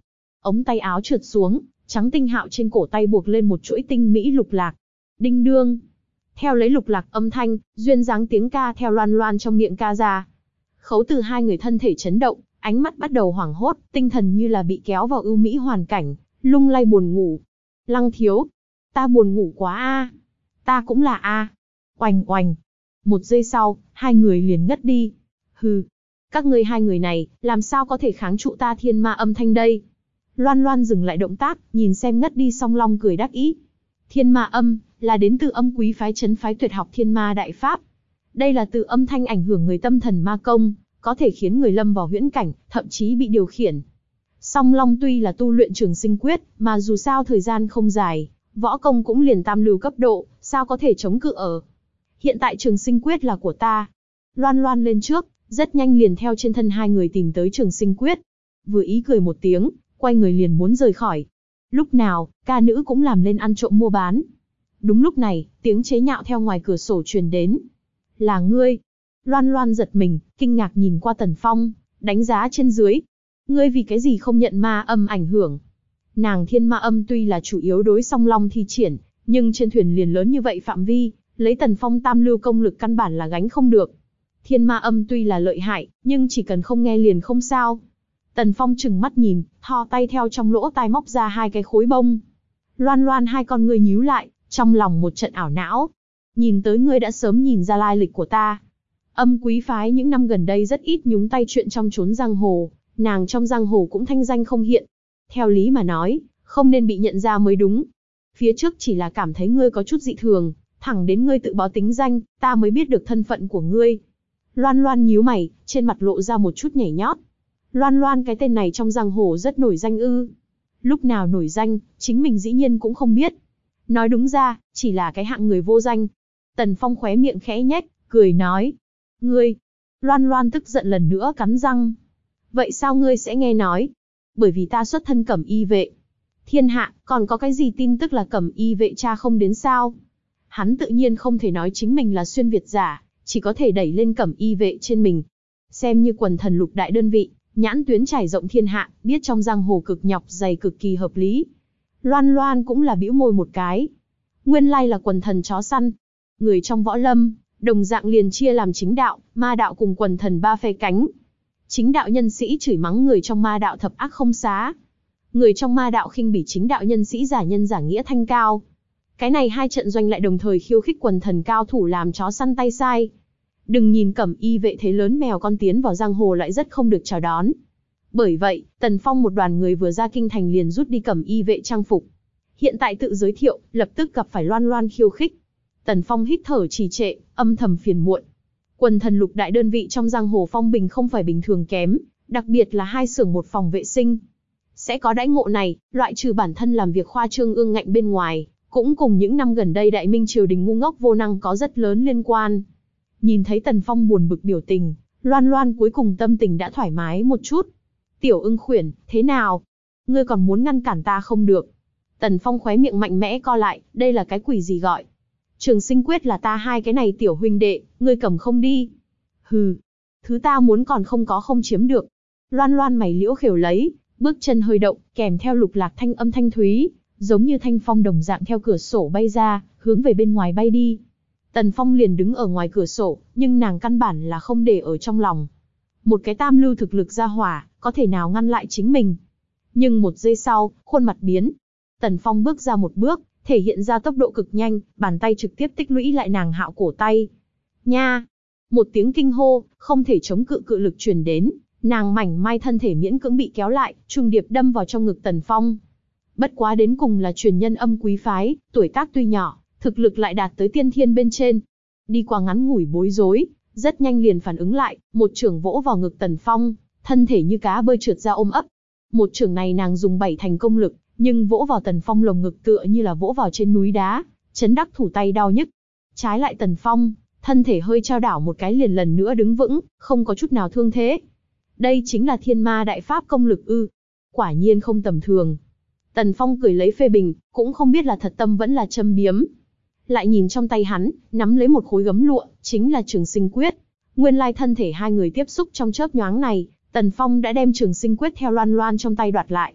ống tay áo trượt xuống, trắng tinh hạo trên cổ tay buộc lên một chuỗi tinh mỹ lục lạc. Đinh đương. Theo lấy lục lạc âm thanh, duyên dáng tiếng ca theo loan loan trong miệng ca ra. Khấu Từ hai người thân thể chấn động, ánh mắt bắt đầu hoảng hốt, tinh thần như là bị kéo vào ưu mỹ hoàn cảnh, lung lay buồn ngủ. Lăng thiếu, ta buồn ngủ quá a. Ta cũng là a. Oành oành. Một giây sau, hai người liền ngất đi. Hừ, các ngươi hai người này, làm sao có thể kháng trụ ta thiên ma âm thanh đây? Loan Loan dừng lại động tác, nhìn xem ngất đi Song Long cười đắc ý. Thiên ma âm, là đến từ âm quý phái trấn phái tuyệt học thiên ma đại pháp. Đây là từ âm thanh ảnh hưởng người tâm thần ma công, có thể khiến người lâm vào huyễn cảnh, thậm chí bị điều khiển. Song Long tuy là tu luyện Trường Sinh Quyết, mà dù sao thời gian không dài, võ công cũng liền tam lưu cấp độ, sao có thể chống cự ở. Hiện tại Trường Sinh Quyết là của ta. Loan Loan lên trước, rất nhanh liền theo trên thân hai người tìm tới Trường Sinh Quyết. Vừa ý cười một tiếng, quay người liền muốn rời khỏi. Lúc nào, ca nữ cũng làm lên ăn trộm mua bán. Đúng lúc này, tiếng chế nhạo theo ngoài cửa sổ truyền đến. Là ngươi. Loan Loan giật mình, kinh ngạc nhìn qua Tần Phong, đánh giá trên dưới. Ngươi vì cái gì không nhận ma âm ảnh hưởng? Nàng thiên ma âm tuy là chủ yếu đối Song Long thi triển, nhưng trên thuyền liền lớn như vậy phạm vi, lấy Tần Phong tam lưu công lực căn bản là gánh không được. Thiên ma âm tuy là lợi hại, nhưng chỉ cần không nghe liền không sao. Tần Phong trừng mắt nhìn, thò tay theo trong lỗ tai móc ra hai cái khối bông. Loan Loan hai con ngươi nhíu lại, trong lòng một trận ảo não. Nhìn tới ngươi đã sớm nhìn ra lai lịch của ta. Âm quý phái những năm gần đây rất ít nhúng tay chuyện trong chốn giang hồ, nàng trong giang hồ cũng thanh danh không hiện. Theo lý mà nói, không nên bị nhận ra mới đúng. Phía trước chỉ là cảm thấy ngươi có chút dị thường, thẳng đến ngươi tự báo tính danh, ta mới biết được thân phận của ngươi. Loan Loan nhíu mày, trên mặt lộ ra một chút nhảy nhót. Loan Loan cái tên này trong giang hồ rất nổi danh ư? Lúc nào nổi danh, chính mình dĩ nhiên cũng không biết. Nói đúng ra, chỉ là cái hạng người vô danh. Tần Phong khóe miệng khẽ nhếch, cười nói. Ngươi. Loan Loan tức giận lần nữa cắn răng. Vậy sao ngươi sẽ nghe nói? Bởi vì ta xuất thân Cẩm Y vệ. Thiên hạ, còn có cái gì tin tức là Cẩm Y vệ cha không đến sao? Hắn tự nhiên không thể nói chính mình là xuyên Việt giả, chỉ có thể đẩy lên Cẩm Y vệ trên mình. Xem như quần thần lục đại đơn vị, nhãn tuyến trải rộng thiên hạ, biết trong giang hồ cực nhọc dày cực kỳ hợp lý. Loan Loan cũng là bĩu môi một cái. Nguyên lai là quần thần chó săn. Người trong võ lâm, đồng dạng liền chia làm chính đạo, ma đạo cùng quần thần ba phe cánh. Chính đạo nhân sĩ chửi mắng người trong ma đạo thập ác không xá. Người trong ma đạo khinh bỉ chính đạo nhân sĩ giả nhân giả nghĩa thanh cao. Cái này hai trận doanh lại đồng thời khiêu khích quần thần cao thủ làm chó săn tay sai. Đừng nhìn Cẩm Y vệ thế lớn mèo con tiến vào giang hồ lại rất không được chào đón. Bởi vậy, Tần Phong một đoàn người vừa ra kinh thành liền rút đi Cẩm Y vệ trang phục. Hiện tại tự giới thiệu, lập tức gặp phải Loan Loan khiêu khích. Tần Phong hít thở trì trệ, âm thầm phiền muộn. Quần thần lục đại đơn vị trong giang hồ phong bình không phải bình thường kém, đặc biệt là hai xưởng một phòng vệ sinh. Sẽ có đãi ngộ này, loại trừ bản thân làm việc khoa trương ương ngạnh bên ngoài, cũng cùng những năm gần đây đại minh triều đình ngu ngốc vô năng có rất lớn liên quan. Nhìn thấy Tần Phong buồn bực biểu tình, Loan Loan cuối cùng tâm tình đã thoải mái một chút. Tiểu ưng khuyển, thế nào? Ngươi còn muốn ngăn cản ta không được. Tần Phong khóe miệng mạnh mẽ co lại, đây là cái quỷ gì gọi? Trường Sinh Quyết là ta hai cái này tiểu huynh đệ, ngươi cầm không đi. Hừ, thứ ta muốn còn không có không chiếm được. Loan Loan mày liễu khều lấy, bước chân hơi động, kèm theo lục lạc thanh âm thanh thúy, giống như thanh phong đồng dạng theo cửa sổ bay ra, hướng về bên ngoài bay đi. Tần Phong liền đứng ở ngoài cửa sổ, nhưng nàng căn bản là không để ở trong lòng. Một cái tam lưu thực lực ra hỏa, có thể nào ngăn lại chính mình. Nhưng một giây sau, khuôn mặt biến. Tần Phong bước ra một bước, thể hiện ra tốc độ cực nhanh, bàn tay trực tiếp tích lũy lại nàng hạo cổ tay. Nha! Một tiếng kinh hô, không thể chống cự cự lực truyền đến, nàng mảnh mai thân thể miễn cưỡng bị kéo lại, trùng điệp đâm vào trong ngực Tần Phong. Bất quá đến cùng là truyền nhân âm quý phái, tuổi tác tuy nhỏ, thực lực lại đạt tới tiên thiên bên trên. Đi qua ngắn ngủi bối rối, rất nhanh liền phản ứng lại, một chưởng vỗ vào ngực Tần Phong, thân thể như cá bơi trượt ra ôm ấp. Một chưởng này nàng dùng bảy thành công lực, nhưng vỗ vào Tần Phong lồng ngực tựa như là vỗ vào trên núi đá, chấn đắc thủ tay đau nhức. Trái lại Tần Phong, thân thể hơi trao đảo một cái liền lần nữa đứng vững, không có chút nào thương thế. Đây chính là thiên ma đại pháp công lực ư? Quả nhiên không tầm thường. Tần Phong cười lấy phê bình, cũng không biết là thật tâm vẫn là châm biếm. Lại nhìn trong tay hắn, nắm lấy một khối gấm lụa, chính là Trường Sinh Quyết. Nguyên lai thân thể hai người tiếp xúc trong chớp nhoáng này, Tần Phong đã đem Trường Sinh Quyết theo Loan Loan trong tay đoạt lại.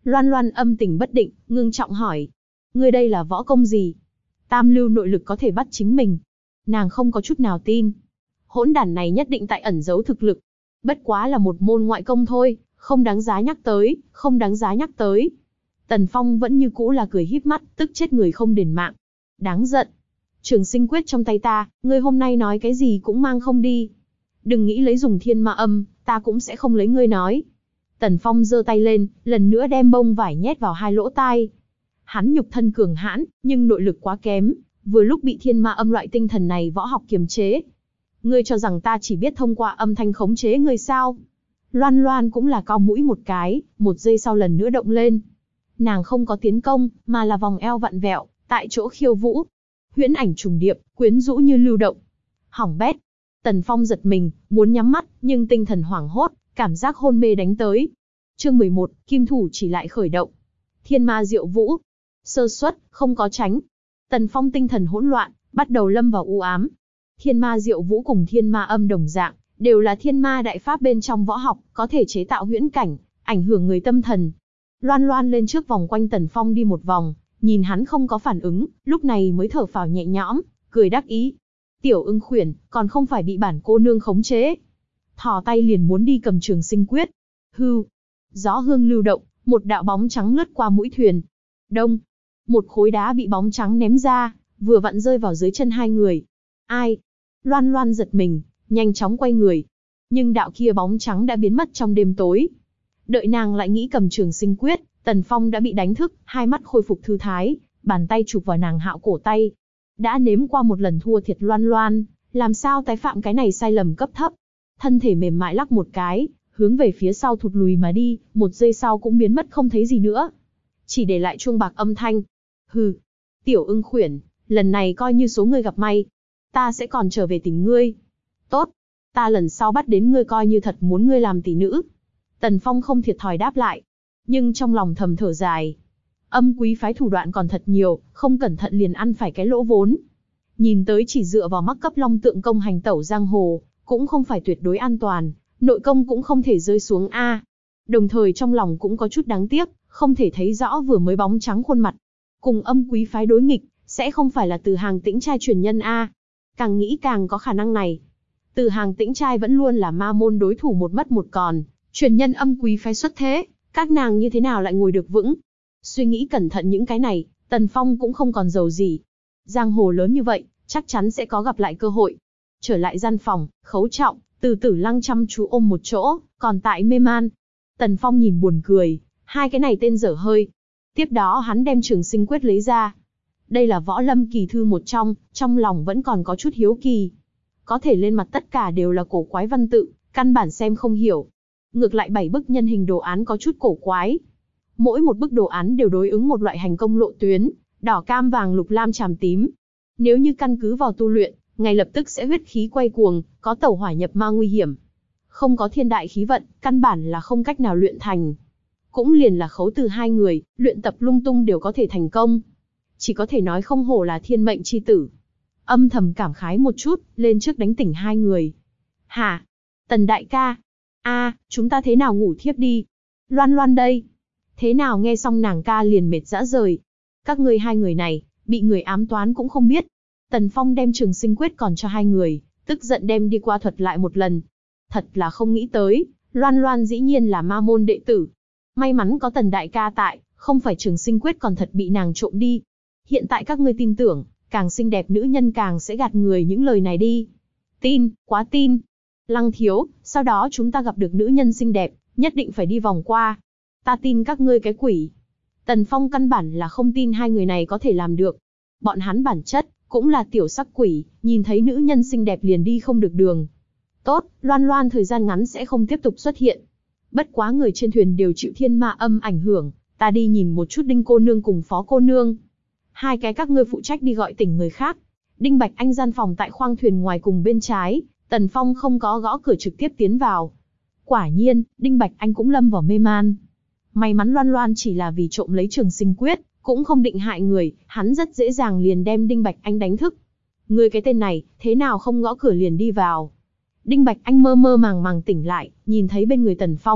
Loan Loan âm tình bất định, ngưng trọng hỏi. Ngươi đây là võ công gì? Tam lưu nội lực có thể bắt chính mình. Nàng không có chút nào tin. Hỗn đản này nhất định tại ẩn giấu thực lực. Bất quá là một môn ngoại công thôi, không đáng giá nhắc tới, không đáng giá nhắc tới. Tần Phong vẫn như cũ là cười híp mắt, tức chết người không đền mạng. Đáng giận. Trường sinh quyết trong tay ta, ngươi hôm nay nói cái gì cũng mang không đi. Đừng nghĩ lấy dùng thiên ma âm, ta cũng sẽ không lấy ngươi nói. Tần Phong giơ tay lên, lần nữa đem bông vải nhét vào hai lỗ tai. Hắn nhục thân cường hãn, nhưng nội lực quá kém, vừa lúc bị thiên ma âm loại tinh thần này võ học kiềm chế. Ngươi cho rằng ta chỉ biết thông qua âm thanh khống chế ngươi sao? Loan Loan cũng là cau mũi một cái, một giây sau lần nữa động lên. Nàng không có tiến công, mà là vòng eo vặn vẹo, tại chỗ khiêu vũ. Huyễn ảnh trùng điệp, quyến rũ như lưu động. Hỏng bét. Tần Phong giật mình, muốn nhắm mắt, nhưng tinh thần hoảng hốt, cảm giác hôn mê đánh tới. Chương mười một, kim thủ chỉ lại khởi động. Thiên ma diệu vũ. Sơ suất, không có tránh. Tần Phong tinh thần hỗn loạn, bắt đầu lâm vào u ám. Thiên ma diệu vũ cùng thiên ma âm đồng dạng, đều là thiên ma đại pháp bên trong võ học, có thể chế tạo huyễn cảnh, ảnh hưởng người tâm thần. Loan Loan lên trước vòng quanh Tần Phong đi một vòng, nhìn hắn không có phản ứng, lúc này mới thở phào nhẹ nhõm, cười đắc ý. Tiểu ưng khuyển, còn không phải bị bản cô nương khống chế. Thò tay liền muốn đi cầm trường sinh quyết. Hư. Gió hương lưu động, một đạo bóng trắng lướt qua mũi thuyền. Đông. Một khối đá bị bóng trắng ném ra, vừa vặn rơi vào dưới chân hai người. Ai? Loan Loan giật mình, nhanh chóng quay người. Nhưng đạo kia bóng trắng đã biến mất trong đêm tối. Đợi nàng lại nghĩ cầm trường sinh quyết, Tần Phong đã bị đánh thức, hai mắt khôi phục thư thái, bàn tay chụp vào nàng hạo cổ tay. Đã nếm qua một lần thua thiệt Loan Loan, làm sao tái phạm cái này sai lầm cấp thấp. Thân thể mềm mại lắc một cái, hướng về phía sau thụt lùi mà đi, một giây sau cũng biến mất không thấy gì nữa. Chỉ để lại chuông bạc âm thanh. Hừ, tiểu ưng khuyển, lần này coi như số ngươi gặp may. Ta sẽ còn trở về tìm ngươi. Tốt, ta lần sau bắt đến ngươi coi như thật muốn ngươi làm tỷ nữ. Tần Phong không thiệt thòi đáp lại, nhưng trong lòng thầm thở dài. Âm quý phái thủ đoạn còn thật nhiều, không cẩn thận liền ăn phải cái lỗ vốn. Nhìn tới chỉ dựa vào mắc cấp long tượng công hành tẩu giang hồ, cũng không phải tuyệt đối an toàn, nội công cũng không thể rơi xuống a. Đồng thời trong lòng cũng có chút đáng tiếc, không thể thấy rõ vừa mới bóng trắng khuôn mặt. Cùng âm quý phái đối nghịch, sẽ không phải là Từ Hàng Tĩnh trai truyền nhân a. Càng nghĩ càng có khả năng này. Từ Hàng Tĩnh trai vẫn luôn là ma môn đối thủ một mất một còn, truyền nhân âm quý phái xuất thế, các nàng như thế nào lại ngồi được vững? Suy nghĩ cẩn thận những cái này, Tần Phong cũng không còn giàu gì. Giang hồ lớn như vậy, chắc chắn sẽ có gặp lại cơ hội. Trở lại gian phòng, Khấu Trọng, Từ Tử Lăng chăm chú ôm một chỗ, còn tại mê man. Tần Phong nhìn buồn cười, hai cái này tên dở hơi. Tiếp đó hắn đem trường sinh quyết lấy ra. Đây là võ lâm kỳ thư một trong, trong lòng vẫn còn có chút hiếu kỳ. Có thể lên mặt tất cả đều là cổ quái văn tự, căn bản xem không hiểu. Ngược lại bảy bức nhân hình đồ án có chút cổ quái. Mỗi một bức đồ án đều đối ứng một loại hành công lộ tuyến, đỏ cam vàng lục lam tràm tím. Nếu như căn cứ vào tu luyện, ngay lập tức sẽ huyết khí quay cuồng, có tẩu hỏa nhập ma nguy hiểm. Không có thiên đại khí vận, căn bản là không cách nào luyện thành. Cũng liền là Khấu Từ hai người, luyện tập lung tung đều có thể thành công. Chỉ có thể nói không hổ là thiên mệnh chi tử. Âm thầm cảm khái một chút, lên trước đánh tỉnh hai người. Hả? Tần đại ca. A, chúng ta thế nào ngủ thiếp đi? Loan Loan đây. Thế nào nghe xong nàng ca liền mệt dã rời. Các ngươi hai người này, bị người ám toán cũng không biết. Tần Phong đem trường sinh quyết còn cho hai người, tức giận đem đi qua thuật lại một lần. Thật là không nghĩ tới, Loan Loan dĩ nhiên là ma môn đệ tử. May mắn có Tần đại ca tại, không phải trường sinh quyết còn thật bị nàng trộm đi. Hiện tại các ngươi tin tưởng, càng xinh đẹp nữ nhân càng sẽ gạt người những lời này đi. Tin, quá tin. Lăng thiếu, sau đó chúng ta gặp được nữ nhân xinh đẹp, nhất định phải đi vòng qua. Ta tin các ngươi cái quỷ. Tần Phong căn bản là không tin hai người này có thể làm được. Bọn hắn bản chất, cũng là tiểu sắc quỷ, nhìn thấy nữ nhân xinh đẹp liền đi không được đường. Tốt, Loan Loan thời gian ngắn sẽ không tiếp tục xuất hiện. Bất quá người trên thuyền đều chịu thiên ma âm ảnh hưởng, ta đi nhìn một chút Đinh cô nương cùng Phó cô nương. Hai cái các ngươi phụ trách đi gọi tỉnh người khác. Đinh Bạch Anh gian phòng tại khoang thuyền ngoài cùng bên trái, Tần Phong không có gõ cửa trực tiếp tiến vào. Quả nhiên, Đinh Bạch Anh cũng lâm vào mê man. May mắn Loan Loan chỉ là vì trộm lấy trường sinh quyết, cũng không định hại người, hắn rất dễ dàng liền đem Đinh Bạch Anh đánh thức. Ngươi cái tên này, thế nào không gõ cửa liền đi vào? Đinh Bạch Anh mơ mơ màng màng tỉnh lại, nhìn thấy bên người Tần Phong,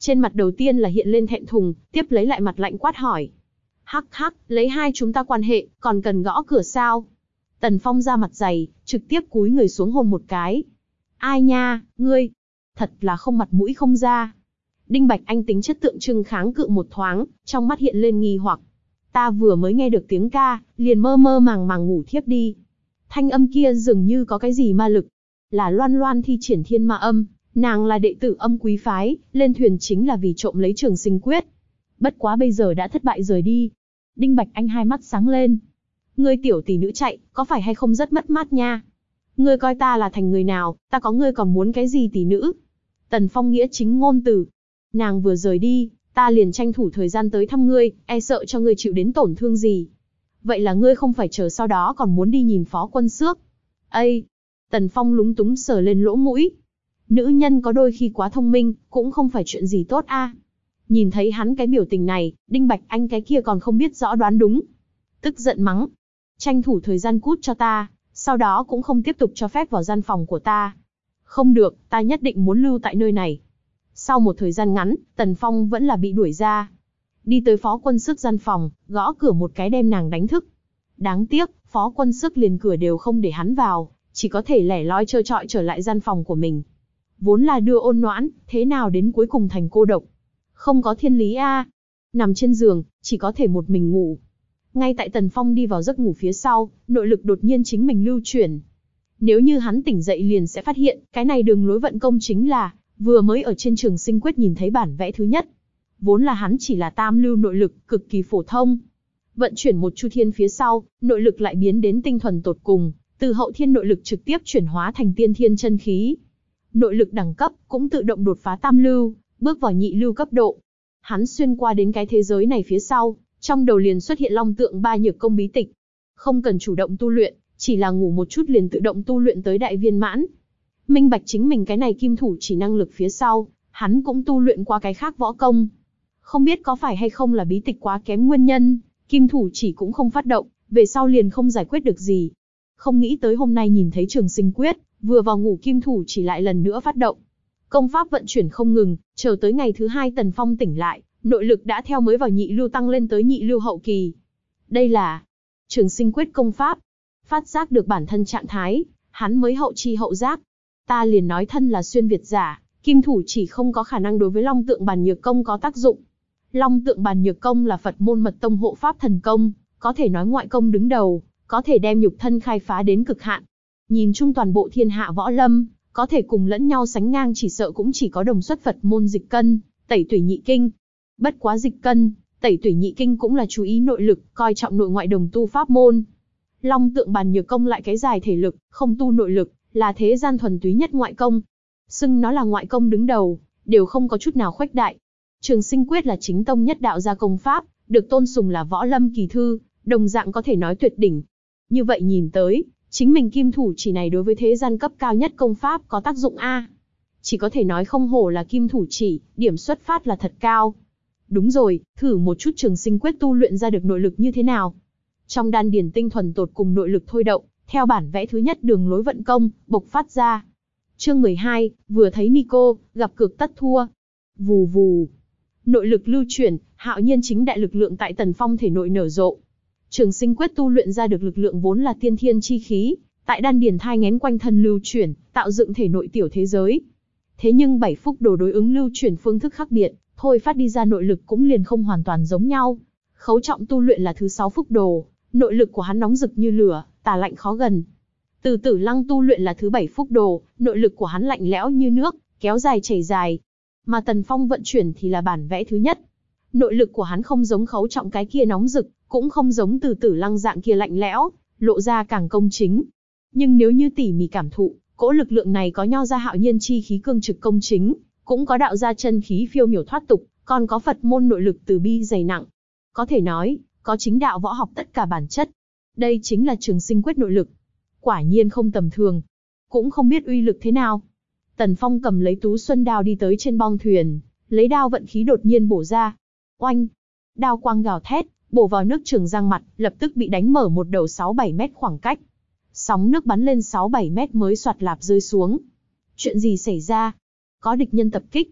Trên mặt đầu tiên là hiện lên thẹn thùng, tiếp lấy lại mặt lạnh quát hỏi. Hắc hắc, lấy hai chúng ta quan hệ, còn cần gõ cửa sao? Tần Phong ra mặt dày, trực tiếp cúi người xuống hôn một cái. Ai nha, ngươi, thật là không mặt mũi không ra. Đinh Bạch Anh tính chất tượng trưng kháng cự một thoáng, trong mắt hiện lên nghi hoặc. Ta vừa mới nghe được tiếng ca, liền mơ mơ màng màng ngủ thiếp đi. Thanh âm kia dường như có cái gì ma lực. Là Loan Loan thi triển thiên ma âm, nàng là đệ tử Âm Quý phái, lên thuyền chính là vì trộm lấy Trường Sinh Quyết. Bất quá bây giờ đã thất bại rời đi. Đinh Bạch Anh hai mắt sáng lên. Ngươi tiểu tỷ nữ chạy, có phải hay không rất mất mát nha? Ngươi coi ta là thành người nào, ta có ngươi còn muốn cái gì tỷ nữ? Tần Phong nghĩa chính ngôn từ. Nàng vừa rời đi, ta liền tranh thủ thời gian tới thăm ngươi, e sợ cho ngươi chịu đến tổn thương gì. Vậy là ngươi không phải chờ sau đó còn muốn đi nhìn Phó Quân Xước. Ây! Tần Phong lúng túng sờ lên lỗ mũi. Nữ nhân có đôi khi quá thông minh, cũng không phải chuyện gì tốt a. Nhìn thấy hắn cái biểu tình này, Đinh Bạch Anh cái kia còn không biết rõ đoán đúng. Tức giận mắng. Tranh thủ thời gian cút cho ta, sau đó cũng không tiếp tục cho phép vào gian phòng của ta. Không được, ta nhất định muốn lưu tại nơi này. Sau một thời gian ngắn, Tần Phong vẫn là bị đuổi ra. Đi tới Phó Quân Xước gian phòng, gõ cửa một cái đem nàng đánh thức. Đáng tiếc, Phó Quân Xước liền cửa đều không để hắn vào, chỉ có thể lẻ loi trơ trọi trở lại gian phòng của mình. Vốn là đưa ôn noãn, thế nào đến cuối cùng thành cô độc. Không có thiên lý a. Nằm trên giường, chỉ có thể một mình ngủ. Ngay tại Tần Phong đi vào giấc ngủ phía sau, nội lực đột nhiên chính mình lưu chuyển. Nếu như hắn tỉnh dậy liền sẽ phát hiện, cái này đường lối vận công chính là, vừa mới ở trên Trường Sinh Quyết nhìn thấy bản vẽ thứ nhất. Vốn là hắn chỉ là tam lưu nội lực, cực kỳ phổ thông. Vận chuyển một chu thiên phía sau, nội lực lại biến đến tinh thuần tột cùng, từ hậu thiên nội lực trực tiếp chuyển hóa thành tiên thiên chân khí. Nội lực đẳng cấp cũng tự động đột phá tam lưu, bước vào nhị lưu cấp độ. Hắn xuyên qua đến cái thế giới này phía sau, trong đầu liền xuất hiện Long Tượng Ba Nhược Công bí tịch. Không cần chủ động tu luyện, chỉ là ngủ một chút liền tự động tu luyện tới đại viên mãn. Minh bạch chính mình cái này kim thủ chỉ năng lực phía sau, hắn cũng tu luyện qua cái khác võ công. Không biết có phải hay không là bí tịch quá kém nguyên nhân, kim thủ chỉ cũng không phát động, về sau liền không giải quyết được gì. Không nghĩ tới hôm nay nhìn thấy Trường Sinh Quyết, vừa vào ngủ kim thủ chỉ lại lần nữa phát động. Công pháp vận chuyển không ngừng, chờ tới ngày thứ hai Tần Phong tỉnh lại, nội lực đã theo mới vào nhị lưu tăng lên tới nhị lưu hậu kỳ. Đây là Trường Sinh Quyết công pháp. Phát giác được bản thân trạng thái, hắn mới hậu chi hậu giác. Ta liền nói thân là xuyên Việt giả, kim thủ chỉ không có khả năng đối với Long Tượng Bàn Nhược Công có tác dụng. Long Tượng Bàn Nhược Công là Phật môn mật tông hộ pháp thần công, có thể nói ngoại công đứng đầu, có thể đem nhục thân khai phá đến cực hạn. Nhìn chung toàn bộ thiên hạ võ lâm, có thể cùng lẫn nhau sánh ngang chỉ sợ cũng chỉ có đồng xuất Phật môn Dịch Cân, Tẩy Tủy Nhị Kinh. Bất quá Dịch Cân, Tẩy Tủy Nhị Kinh cũng là chú ý nội lực, coi trọng nội ngoại đồng tu pháp môn. Long Tượng Bàn Nhược Công lại cái dài thể lực, không tu nội lực, là thế gian thuần túy nhất ngoại công. Xưng nó là ngoại công đứng đầu, đều không có chút nào khuếch đại. Trường Sinh Quyết là chính tông nhất đạo gia công pháp, được tôn sùng là võ lâm kỳ thư, đồng dạng có thể nói tuyệt đỉnh. Như vậy nhìn tới, chính mình kim thủ chỉ này đối với thế gian cấp cao nhất công pháp có tác dụng a. Chỉ có thể nói không hổ là kim thủ chỉ, điểm xuất phát là thật cao. Đúng rồi, thử một chút Trường Sinh Quyết tu luyện ra được nội lực như thế nào. Trong đan điển tinh thuần tột cùng nội lực thôi động, theo bản vẽ thứ nhất đường lối vận công, bộc phát ra. Chương mười hai, vừa thấy Nico, gặp cược tất thua. Vù vù. Nội lực lưu chuyển, hạo nhiên chính đại lực lượng tại Tần Phong thể nội nở rộ. Trường Sinh Quyết tu luyện ra được lực lượng vốn là tiên thiên chi khí, tại đan điền thai nghén quanh thân lưu chuyển, tạo dựng thể nội tiểu thế giới. Thế nhưng bảy phúc đồ đối ứng lưu chuyển phương thức khác biệt, thôi phát đi ra nội lực cũng liền không hoàn toàn giống nhau. Khấu Trọng tu luyện là thứ sáu phúc đồ, nội lực của hắn nóng rực như lửa, tà lạnh khó gần. Từ Tử Lăng tu luyện là thứ bảy phúc đồ, nội lực của hắn lạnh lẽo như nước, kéo dài chảy dài. Mà Tần Phong vận chuyển thì là bản vẽ thứ nhất. Nội lực của hắn không giống Khấu Trọng cái kia nóng rực, cũng không giống Từ Tử Lăng dạng kia lạnh lẽo, lộ ra càng công chính. Nhưng nếu như tỉ mỉ cảm thụ, cỗ lực lượng này có nho gia hạo nhiên chi khí cương trực công chính, cũng có đạo gia chân khí phiêu miểu thoát tục, còn có Phật môn nội lực từ bi dày nặng. Có thể nói, có chính đạo võ học tất cả bản chất. Đây chính là Trường Sinh Quyết nội lực. Quả nhiên không tầm thường. Cũng không biết uy lực thế nào. Tần Phong cầm lấy Tú Xuân đao đi tới trên bong thuyền, lấy đao vận khí đột nhiên bổ ra. Oanh! Đao quang gào thét, bổ vào nước Trường Giang mặt, lập tức bị đánh mở một đầu sáu bảy mét khoảng cách. Sóng nước bắn lên sáu bảy mét mới soạt lạp rơi xuống. Chuyện gì xảy ra? Có địch nhân tập kích.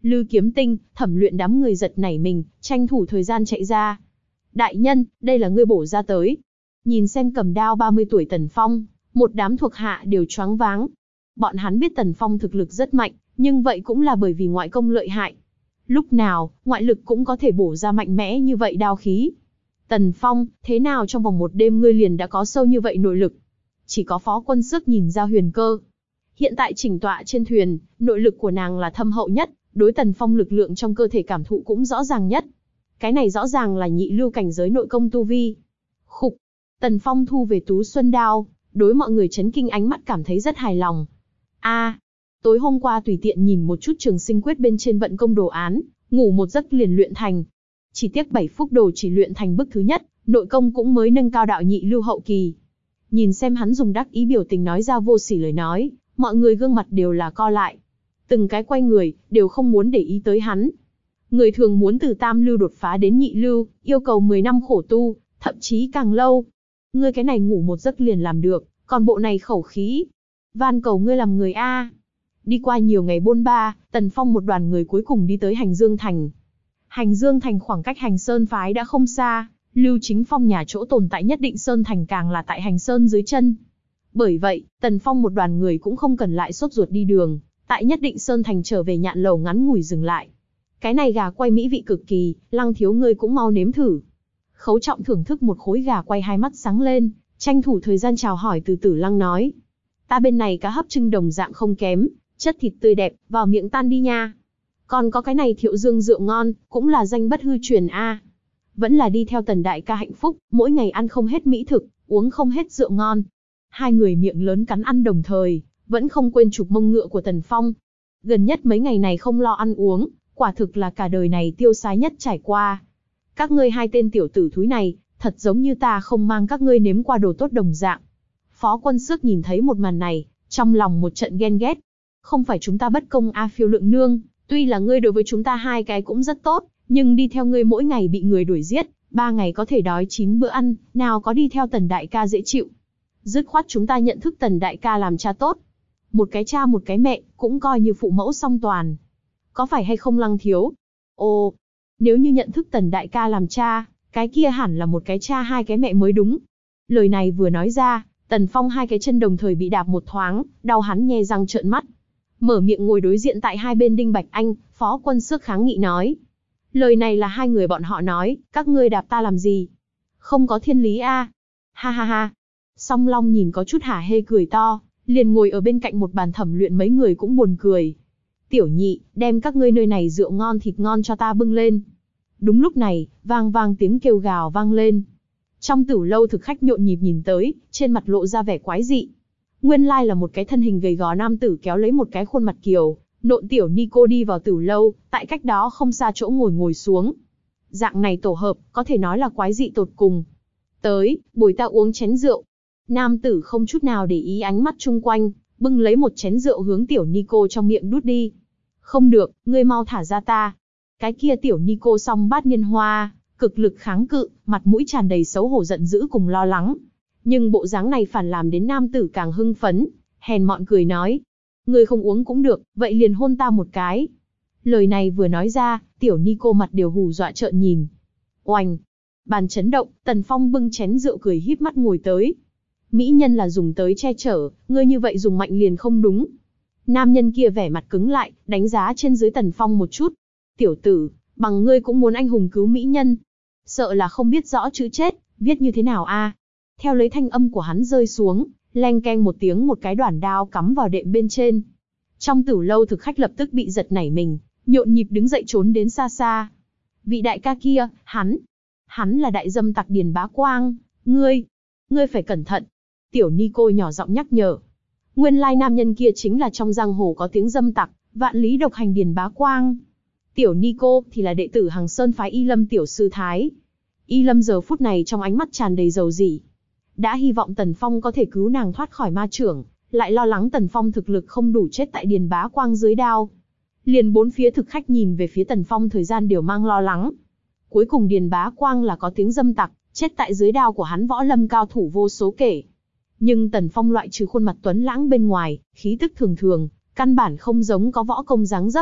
Lư Kiếm Tinh, Thẩm Luyện đám người giật nảy mình, tranh thủ thời gian chạy ra. Đại nhân, đây là ngươi bổ ra tới. Nhìn xem cầm đao ba mươi tuổi Tần Phong, một đám thuộc hạ đều choáng váng. Bọn hắn biết Tần Phong thực lực rất mạnh, nhưng vậy cũng là bởi vì ngoại công lợi hại. Lúc nào, ngoại lực cũng có thể bổ ra mạnh mẽ như vậy đao khí. Tần Phong, thế nào trong vòng một đêm ngươi liền đã có sâu như vậy nội lực? Chỉ có Phó Quân Sức nhìn ra huyền cơ. Hiện tại chỉnh tọa trên thuyền, nội lực của nàng là thâm hậu nhất, đối Tần Phong lực lượng trong cơ thể cảm thụ cũng rõ ràng nhất. Cái này rõ ràng là nhị lưu cảnh giới nội công tu vi. Khục. Tần Phong thu về Tú Xuân đao, đối mọi người chấn kinh ánh mắt cảm thấy rất hài lòng. A, tối hôm qua tùy tiện nhìn một chút Trường Sinh Quyết bên trên vận công đồ án, ngủ một giấc liền luyện thành. Chỉ tiếc bảy phúc đồ chỉ luyện thành bước thứ nhất, nội công cũng mới nâng cao đạo nhị lưu hậu kỳ. Nhìn xem hắn dùng đắc ý biểu tình nói ra vô sỉ lời nói, mọi người gương mặt đều là co lại. Từng cái quay người, đều không muốn để ý tới hắn. Người thường muốn từ tam lưu đột phá đến nhị lưu, yêu cầu mười năm khổ tu, thậm chí càng lâu. Ngươi cái này ngủ một giấc liền làm được, còn bộ này khẩu khí. Van cầu ngươi làm người A. Đi qua nhiều ngày bôn ba, Tần Phong một đoàn người cuối cùng đi tới Hành Dương Thành. Hành Dương Thành khoảng cách Hành Sơn Phái đã không xa, Lưu Chính Phong nhà chỗ tồn tại nhất định Sơn Thành càng là tại Hành Sơn dưới chân. Bởi vậy, Tần Phong một đoàn người cũng không cần lại sốt ruột đi đường, tại nhất định Sơn Thành trở về nhạn lầu ngắn ngủi dừng lại. Cái này gà quay mỹ vị cực kỳ, Lăng thiếu ngươi cũng mau nếm thử. Khấu Trọng thưởng thức một khối gà quay hai mắt sáng lên, tranh thủ thời gian chào hỏi từ Tử Lăng nói. Ta bên này cá hấp trưng đồng dạng không kém, chất thịt tươi đẹp, vào miệng tan đi nha. Còn có cái này Thiệu Dương rượu ngon, cũng là danh bất hư truyền a. Vẫn là đi theo Tần đại ca hạnh phúc, mỗi ngày ăn không hết mỹ thực, uống không hết rượu ngon. Hai người miệng lớn cắn ăn đồng thời, vẫn không quên chụp mông ngựa của Tần Phong. Gần nhất mấy ngày này không lo ăn uống, quả thực là cả đời này tiêu sái nhất trải qua. Các ngươi hai tên tiểu tử thúi này, thật giống như ta không mang các ngươi nếm qua đồ tốt đồng dạng. Phó Quân Sức nhìn thấy một màn này, trong lòng một trận ghen ghét. Không phải chúng ta bất công a Phiêu Lượng Nương, tuy là ngươi đối với chúng ta hai cái cũng rất tốt, nhưng đi theo ngươi mỗi ngày bị người đuổi giết, ba ngày có thể đói chín bữa ăn, nào có đi theo Tần đại ca dễ chịu. Dứt khoát chúng ta nhận thức Tần đại ca làm cha tốt. Một cái cha một cái mẹ, cũng coi như phụ mẫu song toàn. Có phải hay không Lăng thiếu? Ồ, nếu như nhận thức Tần đại ca làm cha, cái kia hẳn là một cái cha hai cái mẹ mới đúng. Lời này vừa nói ra, Tần Phong hai cái chân đồng thời bị đạp một thoáng, đau hắn nhe răng trợn mắt. Mở miệng ngồi đối diện tại hai bên Đinh Bạch Anh, Phó Quân Sức kháng nghị nói. Lời này là hai người bọn họ nói, các ngươi đạp ta làm gì? Không có thiên lý a. Ha ha ha. Song Long nhìn có chút hả hê cười to, liền ngồi ở bên cạnh một bàn Thẩm Luyện mấy người cũng buồn cười. Tiểu nhị, đem các ngươi nơi này rượu ngon thịt ngon cho ta bưng lên. Đúng lúc này, vang vang tiếng kêu gào vang lên. Trong tửu lâu thực khách nhộn nhịp nhìn tới, trên mặt lộ ra vẻ quái dị. Nguyên lai là một cái thân hình gầy gò nam tử kéo lấy một cái khuôn mặt kiều, nộn tiểu Nico đi vào tửu lâu, tại cách đó không xa chỗ ngồi ngồi xuống. Dạng này tổ hợp, có thể nói là quái dị tột cùng. Tới, bồi ta uống chén rượu. Nam tử không chút nào để ý ánh mắt chung quanh, bưng lấy một chén rượu hướng tiểu Nico trong miệng đút đi. Không được, ngươi mau thả ra ta. Cái kia tiểu Nico song bát niên hoa, cực lực kháng cự, mặt mũi tràn đầy xấu hổ giận dữ cùng lo lắng. Nhưng bộ dáng này phản làm đến nam tử càng hưng phấn, hèn mọn cười nói. Ngươi không uống cũng được, vậy liền hôn ta một cái. Lời này vừa nói ra, tiểu Nico mặt đều hù dọa trợn nhìn. Oành! Bàn chấn động, Tần Phong bưng chén rượu cười híp mắt ngồi tới. Mỹ nhân là dùng tới che chở, ngươi như vậy dùng mạnh liền không đúng. Nam nhân kia vẻ mặt cứng lại, đánh giá trên dưới Tần Phong một chút. Tiểu tử, bằng ngươi cũng muốn anh hùng cứu mỹ nhân. Sợ là không biết rõ chữ chết, viết như thế nào a? Theo lấy thanh âm của hắn rơi xuống, leng keng một tiếng một cái đoản đao cắm vào đệm bên trên. Trong tửu lâu thực khách lập tức bị giật nảy mình, nhộn nhịp đứng dậy trốn đến xa xa. Vị đại ca kia, hắn, hắn là đại dâm tặc Điền Bá Quang, ngươi, ngươi phải cẩn thận. Tiểu Nico nhỏ giọng nhắc nhở. Nguyên lai nam nhân kia chính là trong giang hồ có tiếng dâm tặc, vạn lý độc hành Điền Bá Quang. Tiểu Nico thì là đệ tử Hằng Sơn phái Y Lâm tiểu sư thái. Y Lâm giờ phút này trong ánh mắt tràn đầy dầu dỉ. Đã hy vọng Tần Phong có thể cứu nàng thoát khỏi ma chưởng, lại lo lắng Tần Phong thực lực không đủ chết tại Điền Bá Quang dưới đao. Liền bốn phía thực khách nhìn về phía Tần Phong thời gian đều mang lo lắng. Cuối cùng Điền Bá Quang là có tiếng dâm tặc, chết tại dưới đao của hắn võ lâm cao thủ vô số kể. Nhưng Tần Phong loại trừ khuôn mặt tuấn lãng bên ngoài, khí tức thường thường, căn bản không giống có võ công dáng dấp.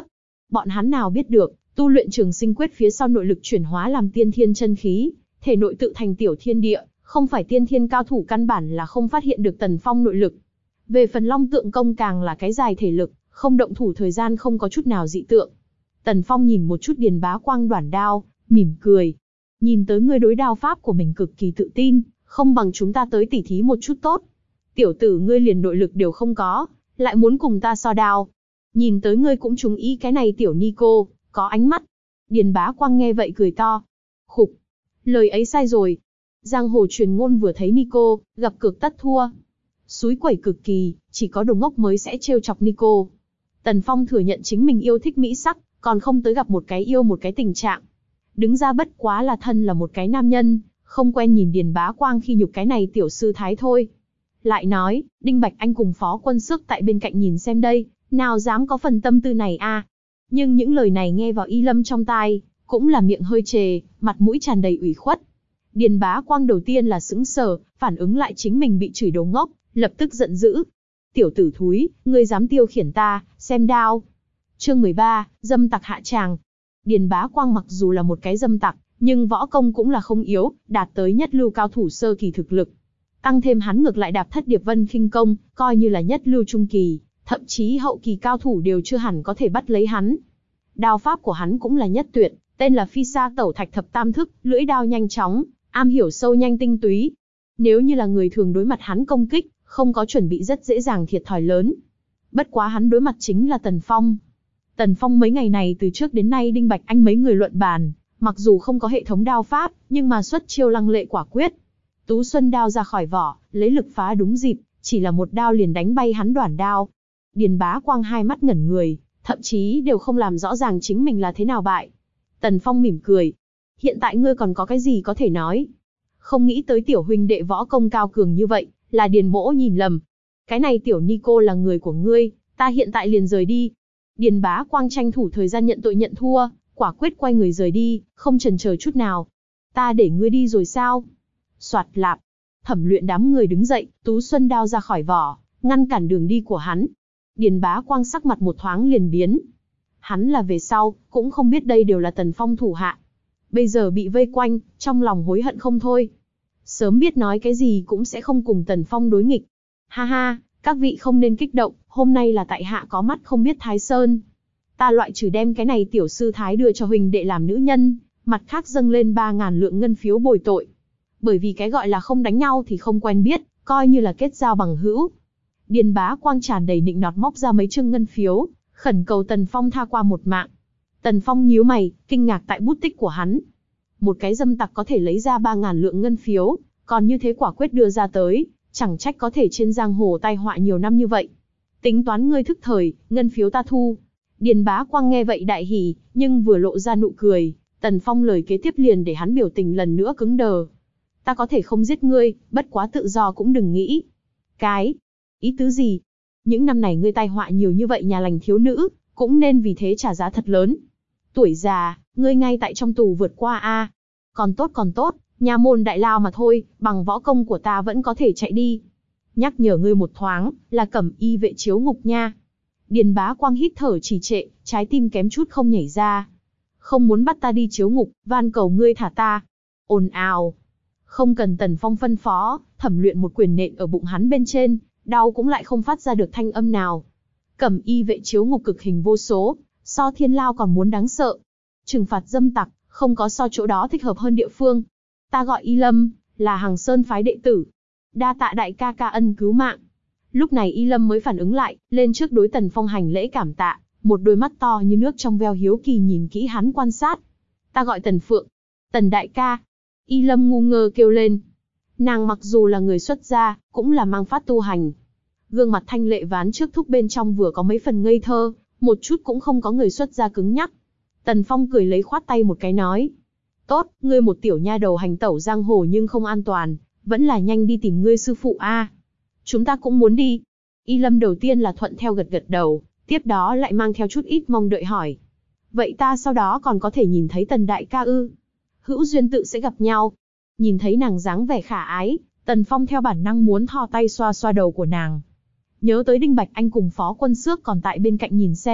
Bọn hắn nào biết được, tu luyện Trường Sinh Quyết phía sau nội lực chuyển hóa làm tiên thiên chân khí, thể nội tự thành tiểu thiên địa, không phải tiên thiên cao thủ căn bản là không phát hiện được Tần Phong nội lực. Về phần Long Tượng Công càng là cái dài thể lực, không động thủ thời gian không có chút nào dị tượng. Tần Phong nhìn một chút Điền Bá Quang đoản đao, mỉm cười. Nhìn tới ngươi đối đao pháp của mình cực kỳ tự tin, không bằng chúng ta tới tỉ thí một chút tốt. Tiểu tử ngươi liền nội lực đều không có, lại muốn cùng ta so đao. Nhìn tới ngươi cũng trúng ý cái này tiểu Nico, có ánh mắt. Điền Bá Quang nghe vậy cười to. Khục, lời ấy sai rồi. Giang hồ truyền ngôn vừa thấy Nico, gặp cược tất thua. Súi quẩy cực kỳ, chỉ có đồ ngốc mới sẽ trêu chọc Nico. Tần Phong thừa nhận chính mình yêu thích mỹ sắc, còn không tới gặp một cái yêu một cái tình trạng. Đứng ra bất quá là thân là một cái nam nhân, không quen nhìn Điền Bá Quang khi nhục cái này tiểu sư thái thôi. Lại nói, Đinh Bạch Anh cùng Phó Quân Xước tại bên cạnh nhìn xem đây, nào dám có phần tâm tư này a? Nhưng những lời này nghe vào Y Lâm trong tai, cũng là miệng hơi chề, mặt mũi tràn đầy ủy khuất. Điền Bá Quang đầu tiên là sững sờ, phản ứng lại chính mình bị chửi đồ ngốc, lập tức giận dữ. Tiểu tử thúi, ngươi dám tiêu khiển ta, xem đao. Chương mười ba, dâm tặc hạ tràng. Điền Bá Quang mặc dù là một cái dâm tặc, nhưng võ công cũng là không yếu, đạt tới nhất lưu cao thủ sơ kỳ thực lực. Tăng thêm hắn ngược lại đạp thất điệp vân khinh công, coi như là nhất lưu trung kỳ, thậm chí hậu kỳ cao thủ đều chưa hẳn có thể bắt lấy hắn. Đao pháp của hắn cũng là nhất tuyệt, tên là Phi Sa Tẩu Thạch Thập Tam Thức, lưỡi đao nhanh chóng, am hiểu sâu nhanh tinh túy. Nếu như là người thường đối mặt hắn công kích, không có chuẩn bị rất dễ dàng thiệt thòi lớn. Bất quá hắn đối mặt chính là Tần Phong. Tần Phong mấy ngày này từ trước đến nay Đinh Bạch Anh mấy người luận bàn, mặc dù không có hệ thống đao pháp, nhưng mà xuất chiêu lăng lệ quả quyết. Tú Xuân đao ra khỏi vỏ, lấy lực phá đúng dịp, chỉ là một đao liền đánh bay hắn đoản đao. Điền Bá Quang hai mắt ngẩn người, thậm chí đều không làm rõ ràng chính mình là thế nào bại. Tần Phong mỉm cười. Hiện tại ngươi còn có cái gì có thể nói? Không nghĩ tới tiểu huynh đệ võ công cao cường như vậy, là Điền mỗ nhìn lầm. Cái này tiểu Nico là người của ngươi, ta hiện tại liền rời đi. Điền Bá Quang tranh thủ thời gian nhận tội nhận thua, quả quyết quay người rời đi, không chần chờ chút nào. Ta để ngươi đi rồi sao? Soạt lạp. Thẩm Luyện đám người đứng dậy, Tú Xuân đao ra khỏi vỏ, ngăn cản đường đi của hắn. Điền Bá Quang sắc mặt một thoáng liền biến. Hắn là về sau, cũng không biết đây đều là Tần Phong thủ hạ. Bây giờ bị vây quanh, trong lòng hối hận không thôi. Sớm biết nói cái gì cũng sẽ không cùng Tần Phong đối nghịch. Ha ha, các vị không nên kích động, hôm nay là tại hạ có mắt không biết Thái Sơn. Ta loại trừ đem cái này tiểu sư thái đưa cho huynh đệ làm nữ nhân, mặt khác dâng lên ba ngàn lượng ngân phiếu bồi tội. Bởi vì cái gọi là không đánh nhau thì không quen biết, coi như là kết giao bằng hữu. Điền Bá Quang tràn đầy nịnh nọt móc ra mấy chương ngân phiếu, khẩn cầu Tần Phong tha qua một mạng. Tần Phong nhíu mày, kinh ngạc tại bút tích của hắn. Một cái dâm tặc có thể lấy ra ba ngàn lượng ngân phiếu, còn như thế quả quyết đưa ra tới, chẳng trách có thể trên giang hồ tai họa nhiều năm như vậy. Tính toán ngươi thức thời, ngân phiếu ta thu. Điền Bá Quang nghe vậy đại hỉ, nhưng vừa lộ ra nụ cười, Tần Phong lời kế tiếp liền để hắn biểu tình lần nữa cứng đờ. Ta có thể không giết ngươi, bất quá tự do cũng đừng nghĩ. Cái? Ý tứ gì? Những năm này ngươi tai họa nhiều như vậy nhà lành thiếu nữ, cũng nên vì thế trả giá thật lớn. Tuổi già, ngươi ngay tại trong tù vượt qua a. Còn tốt còn tốt, nhà môn đại lao mà thôi, bằng võ công của ta vẫn có thể chạy đi. Nhắc nhở ngươi một thoáng, là Cẩm Y vệ chiếu ngục nha. Điền Bá Quang hít thở trì trệ, trái tim kém chút không nhảy ra. Không muốn bắt ta đi chiếu ngục, van cầu ngươi thả ta. Ồn ào. Không cần Tần Phong phân phó, Thẩm Luyện một quyền nện ở bụng hắn bên trên, đau cũng lại không phát ra được thanh âm nào. Cẩm Y vệ chiếu ngục cực hình vô số, so thiên lao còn muốn đáng sợ. Trừng phạt dâm tặc, không có so chỗ đó thích hợp hơn địa phương. Ta gọi Y Lâm, là Hằng Sơn phái đệ tử. Đa tạ đại ca ca ân cứu mạng. Lúc này Y Lâm mới phản ứng lại, lên trước đối Tần Phong hành lễ cảm tạ, một đôi mắt to như nước trong veo hiếu kỳ nhìn kỹ hắn quan sát. Ta gọi Tần Phượng. Tần đại ca. Y Lâm ngu ngơ kêu lên. Nàng mặc dù là người xuất gia, cũng là mang phát tu hành. Gương mặt thanh lệ ván trước thúc bên trong vừa có mấy phần ngây thơ, một chút cũng không có người xuất gia cứng nhắc. Tần Phong cười lấy khoát tay một cái nói. Tốt, ngươi một tiểu nha đầu hành tẩu giang hồ nhưng không an toàn, vẫn là nhanh đi tìm ngươi sư phụ a. Chúng ta cũng muốn đi. Y Lâm đầu tiên là thuận theo gật gật đầu, tiếp đó lại mang theo chút ít mong đợi hỏi. Vậy ta sau đó còn có thể nhìn thấy Tần đại ca ư? Hữu duyên tự sẽ gặp nhau. Nhìn thấy nàng dáng vẻ khả ái, Tần Phong theo bản năng muốn thò tay xoa xoa đầu của nàng. Nhớ tới Đinh Bạch Anh cùng Phó Quân Xước còn tại bên cạnh nhìn xem,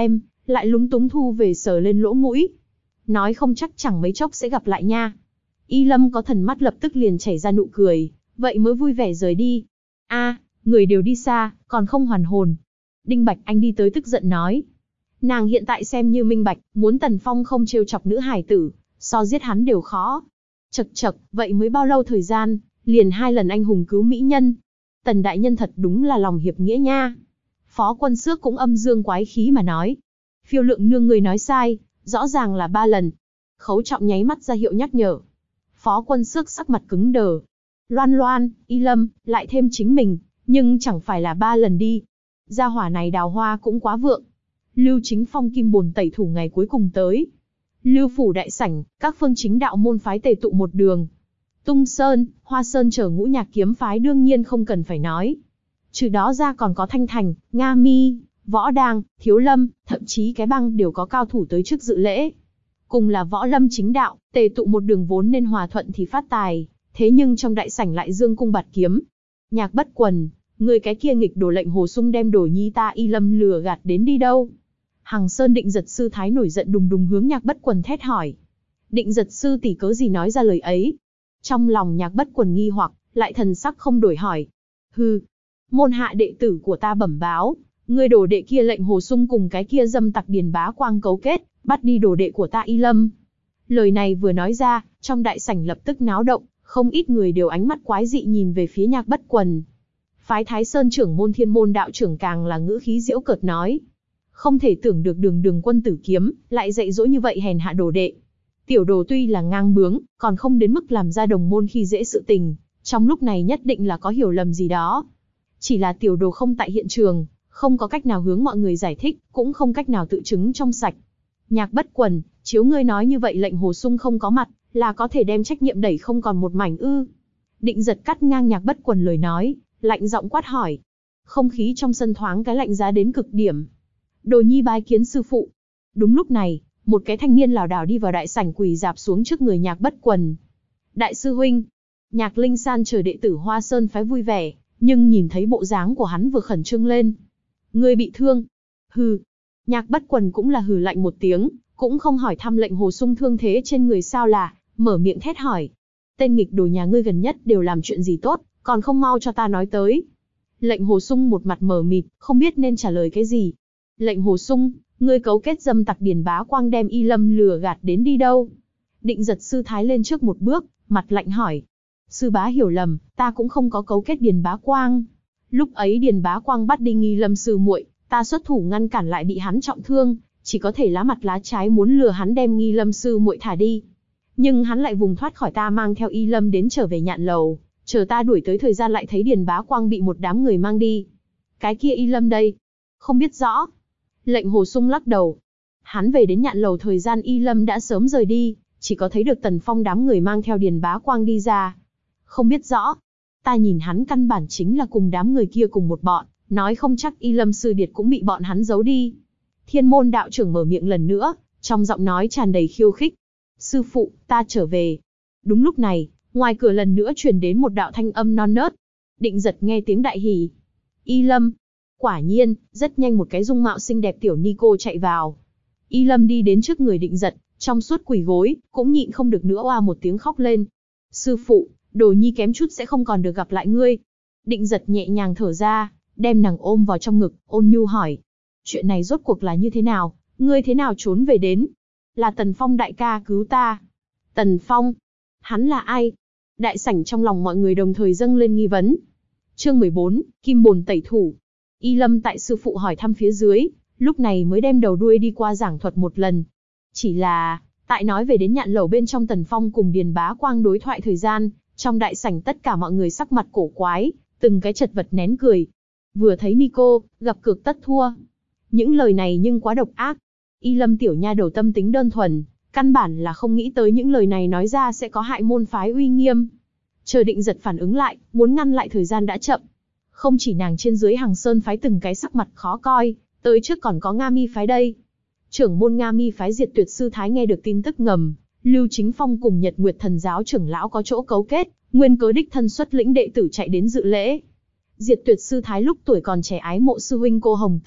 lại lúng túng thu về sờ lên lỗ mũi. Nói không chắc chẳng mấy chốc sẽ gặp lại nha. Y Lâm có thần mắt lập tức liền chảy ra nụ cười, vậy mới vui vẻ rời đi. A, người đều đi xa, còn không hoàn hồn. Đinh Bạch Anh đi tới tức giận nói. Nàng hiện tại xem như minh bạch, muốn Tần Phong không trêu chọc nữ hài tử, so giết hắn đều khó. Chậc chậc, vậy mới bao lâu thời gian, liền hai lần anh hùng cứu mỹ nhân. Tần đại nhân thật đúng là lòng hiệp nghĩa nha. Phó Quân Xước cũng âm dương quái khí mà nói. Phiêu Lượng nương người nói sai, rõ ràng là ba lần. Khấu Trọng nháy mắt ra hiệu nhắc nhở. Phó Quân Xước sắc mặt cứng đờ. Loan Loan, Y Lâm, lại thêm chính mình, nhưng chẳng phải là ba lần đi. Gia hỏa này đào hoa cũng quá vượng. Lưu Chính Phong kim bồn tẩy thủ ngày cuối cùng tới. Lưu phủ đại sảnh, các phương chính đạo môn phái tề tụ một đường. Tung Sơn, Hoa Sơn chờ ngũ nhạc kiếm phái đương nhiên không cần phải nói. Trừ đó ra còn có Thanh Thành, Nga Mi, Võ Đang, Thiếu Lâm, thậm chí cái băng đều có cao thủ tới trước dự lễ. Cùng là võ lâm chính đạo, tề tụ một đường vốn nên hòa thuận thì phát tài, thế nhưng trong đại sảnh lại dương cung bạt kiếm. Nhạc Bất Quần, người cái kia nghịch đổ lệnh Hồ Sung đem Đồ Nhi ta Y Lâm lừa gạt đến đi đâu? Hằng Sơn Định Giật sư thái nổi giận đùng đùng hướng Nhạc Bất Quần thét hỏi. Định Giật sư tỷ cớ gì nói ra lời ấy? Trong lòng Nhạc Bất Quần nghi hoặc, lại thần sắc không đổi hỏi. Hừ, môn hạ đệ tử của ta bẩm báo, người đồ đệ kia lệnh Hồ Sung cùng cái kia dâm tặc Điền Bá Quang cấu kết, bắt đi đồ đệ của ta Y Lâm. Lời này vừa nói ra, trong đại sảnh lập tức náo động, không ít người đều ánh mắt quái dị nhìn về phía Nhạc Bất Quần. Phái Thái Sơn trưởng môn Thiên Môn đạo trưởng càng là ngữ khí giễu cợt nói. Không thể tưởng được Đường Đường Quân tử kiếm, lại dạy dỗ như vậy hèn hạ đồ đệ. Tiểu đồ tuy là ngang bướng, còn không đến mức làm ra đồng môn khi dễ sự tình, trong lúc này nhất định là có hiểu lầm gì đó. Chỉ là tiểu đồ không tại hiện trường, không có cách nào hướng mọi người giải thích, cũng không cách nào tự chứng trong sạch. Nhạc Bất Quần, chiếu ngươi nói như vậy lệnh Hồ Sung không có mặt, là có thể đem trách nhiệm đẩy không còn một mảnh ư? Định Giật cắt ngang Nhạc Bất Quần lời nói, lạnh giọng quát hỏi. Không khí trong sân thoáng cái lạnh giá đến cực điểm. Đồ Nhi bái kiến sư phụ. Đúng lúc này, một cái thanh niên lảo đảo đi vào đại sảnh quỳ rạp xuống trước người Nhạc Bất Quần. Đại sư huynh. Nhạc Linh San chờ đệ tử Hoa Sơn phái vui vẻ, nhưng nhìn thấy bộ dáng của hắn vừa khẩn trương lên. Ngươi bị thương. Hừ. Nhạc Bất Quần cũng là hừ lạnh một tiếng, cũng không hỏi thăm lệnh Hồ Sung thương thế trên người sao là, mở miệng thét hỏi. Tên nghịch đồ nhà ngươi gần nhất đều làm chuyện gì tốt, còn không mau cho ta nói tới. Lệnh Hồ Sung một mặt mờ mịt, không biết nên trả lời cái gì. Lệnh Hồ Sung, ngươi cấu kết dâm tặc Điền Bá Quang đem Y Lâm lừa gạt đến đi đâu? Định Giật sư thái lên trước một bước, mặt lạnh hỏi. Sư bá hiểu lầm, ta cũng không có cấu kết Điền Bá Quang. Lúc ấy Điền Bá Quang bắt đi Nghi Lâm sư muội, ta xuất thủ ngăn cản lại bị hắn trọng thương, chỉ có thể lá mặt lá trái muốn lừa hắn đem Nghi Lâm sư muội thả đi. Nhưng hắn lại vùng thoát khỏi ta mang theo Y Lâm đến trở về Nhạn Lầu, chờ ta đuổi tới thời gian lại thấy Điền Bá Quang bị một đám người mang đi. Cái kia Y Lâm đây? Không biết rõ. Lệnh Hồ Sung lắc đầu. Hắn về đến Nhạn Lầu thời gian Y Lâm đã sớm rời đi, chỉ có thấy được Tần Phong đám người mang theo Điền Bá Quang đi ra. Không biết rõ. Ta nhìn hắn căn bản chính là cùng đám người kia cùng một bọn, nói không chắc Y Lâm sư điệt cũng bị bọn hắn giấu đi. Thiên Môn đạo trưởng mở miệng lần nữa, trong giọng nói tràn đầy khiêu khích. Sư phụ, ta trở về. Đúng lúc này, ngoài cửa lần nữa truyền đến một đạo thanh âm non nớt. Định Giật nghe tiếng đại hỉ. Y Lâm. Quả nhiên, rất nhanh một cái dung mạo xinh đẹp tiểu ni cô chạy vào. Y Lâm đi đến trước người Định Giật, trong suốt quỳ gối, cũng nhịn không được nữa oa một tiếng khóc lên. Sư phụ, Đồ Nhi kém chút sẽ không còn được gặp lại ngươi. Định Giật nhẹ nhàng thở ra, đem nàng ôm vào trong ngực, ôn nhu hỏi. Chuyện này rốt cuộc là như thế nào, ngươi thế nào trốn về đến? Là Tần Phong đại ca cứu ta. Tần Phong? Hắn là ai? Đại sảnh trong lòng mọi người đồng thời dâng lên nghi vấn. Chương mười bốn, Kim Bồn tẩy thủ. Y Lâm tại sư phụ hỏi thăm phía dưới, lúc này mới đem đầu đuôi đi qua giảng thuật một lần. Chỉ là, tại nói về đến Nhạn Lầu bên trong Tần Phong cùng Điền Bá Quang đối thoại thời gian, trong đại sảnh tất cả mọi người sắc mặt cổ quái, từng cái chật vật nén cười. Vừa thấy Nico, gặp cược tất thua. Những lời này nhưng quá độc ác. Y Lâm tiểu nha đầu tâm tính đơn thuần, căn bản là không nghĩ tới những lời này nói ra sẽ có hại môn phái uy nghiêm. Chờ Định Giật phản ứng lại, muốn ngăn lại thời gian đã chậm. Không chỉ nàng trên dưới Hằng Sơn phái từng cái sắc mặt khó coi, tới trước còn có Nga Mi phái đây. Trưởng môn Nga Mi phái Diệt Tuyệt sư thái nghe được tin tức ngầm, Lưu Chính Phong cùng Nhật Nguyệt Thần giáo trưởng lão có chỗ cấu kết, nguyên cớ đích thân xuất lĩnh đệ tử chạy đến dự lễ. Diệt Tuyệt sư thái lúc tuổi còn trẻ ái mộ sư huynh cô Hồng Tử,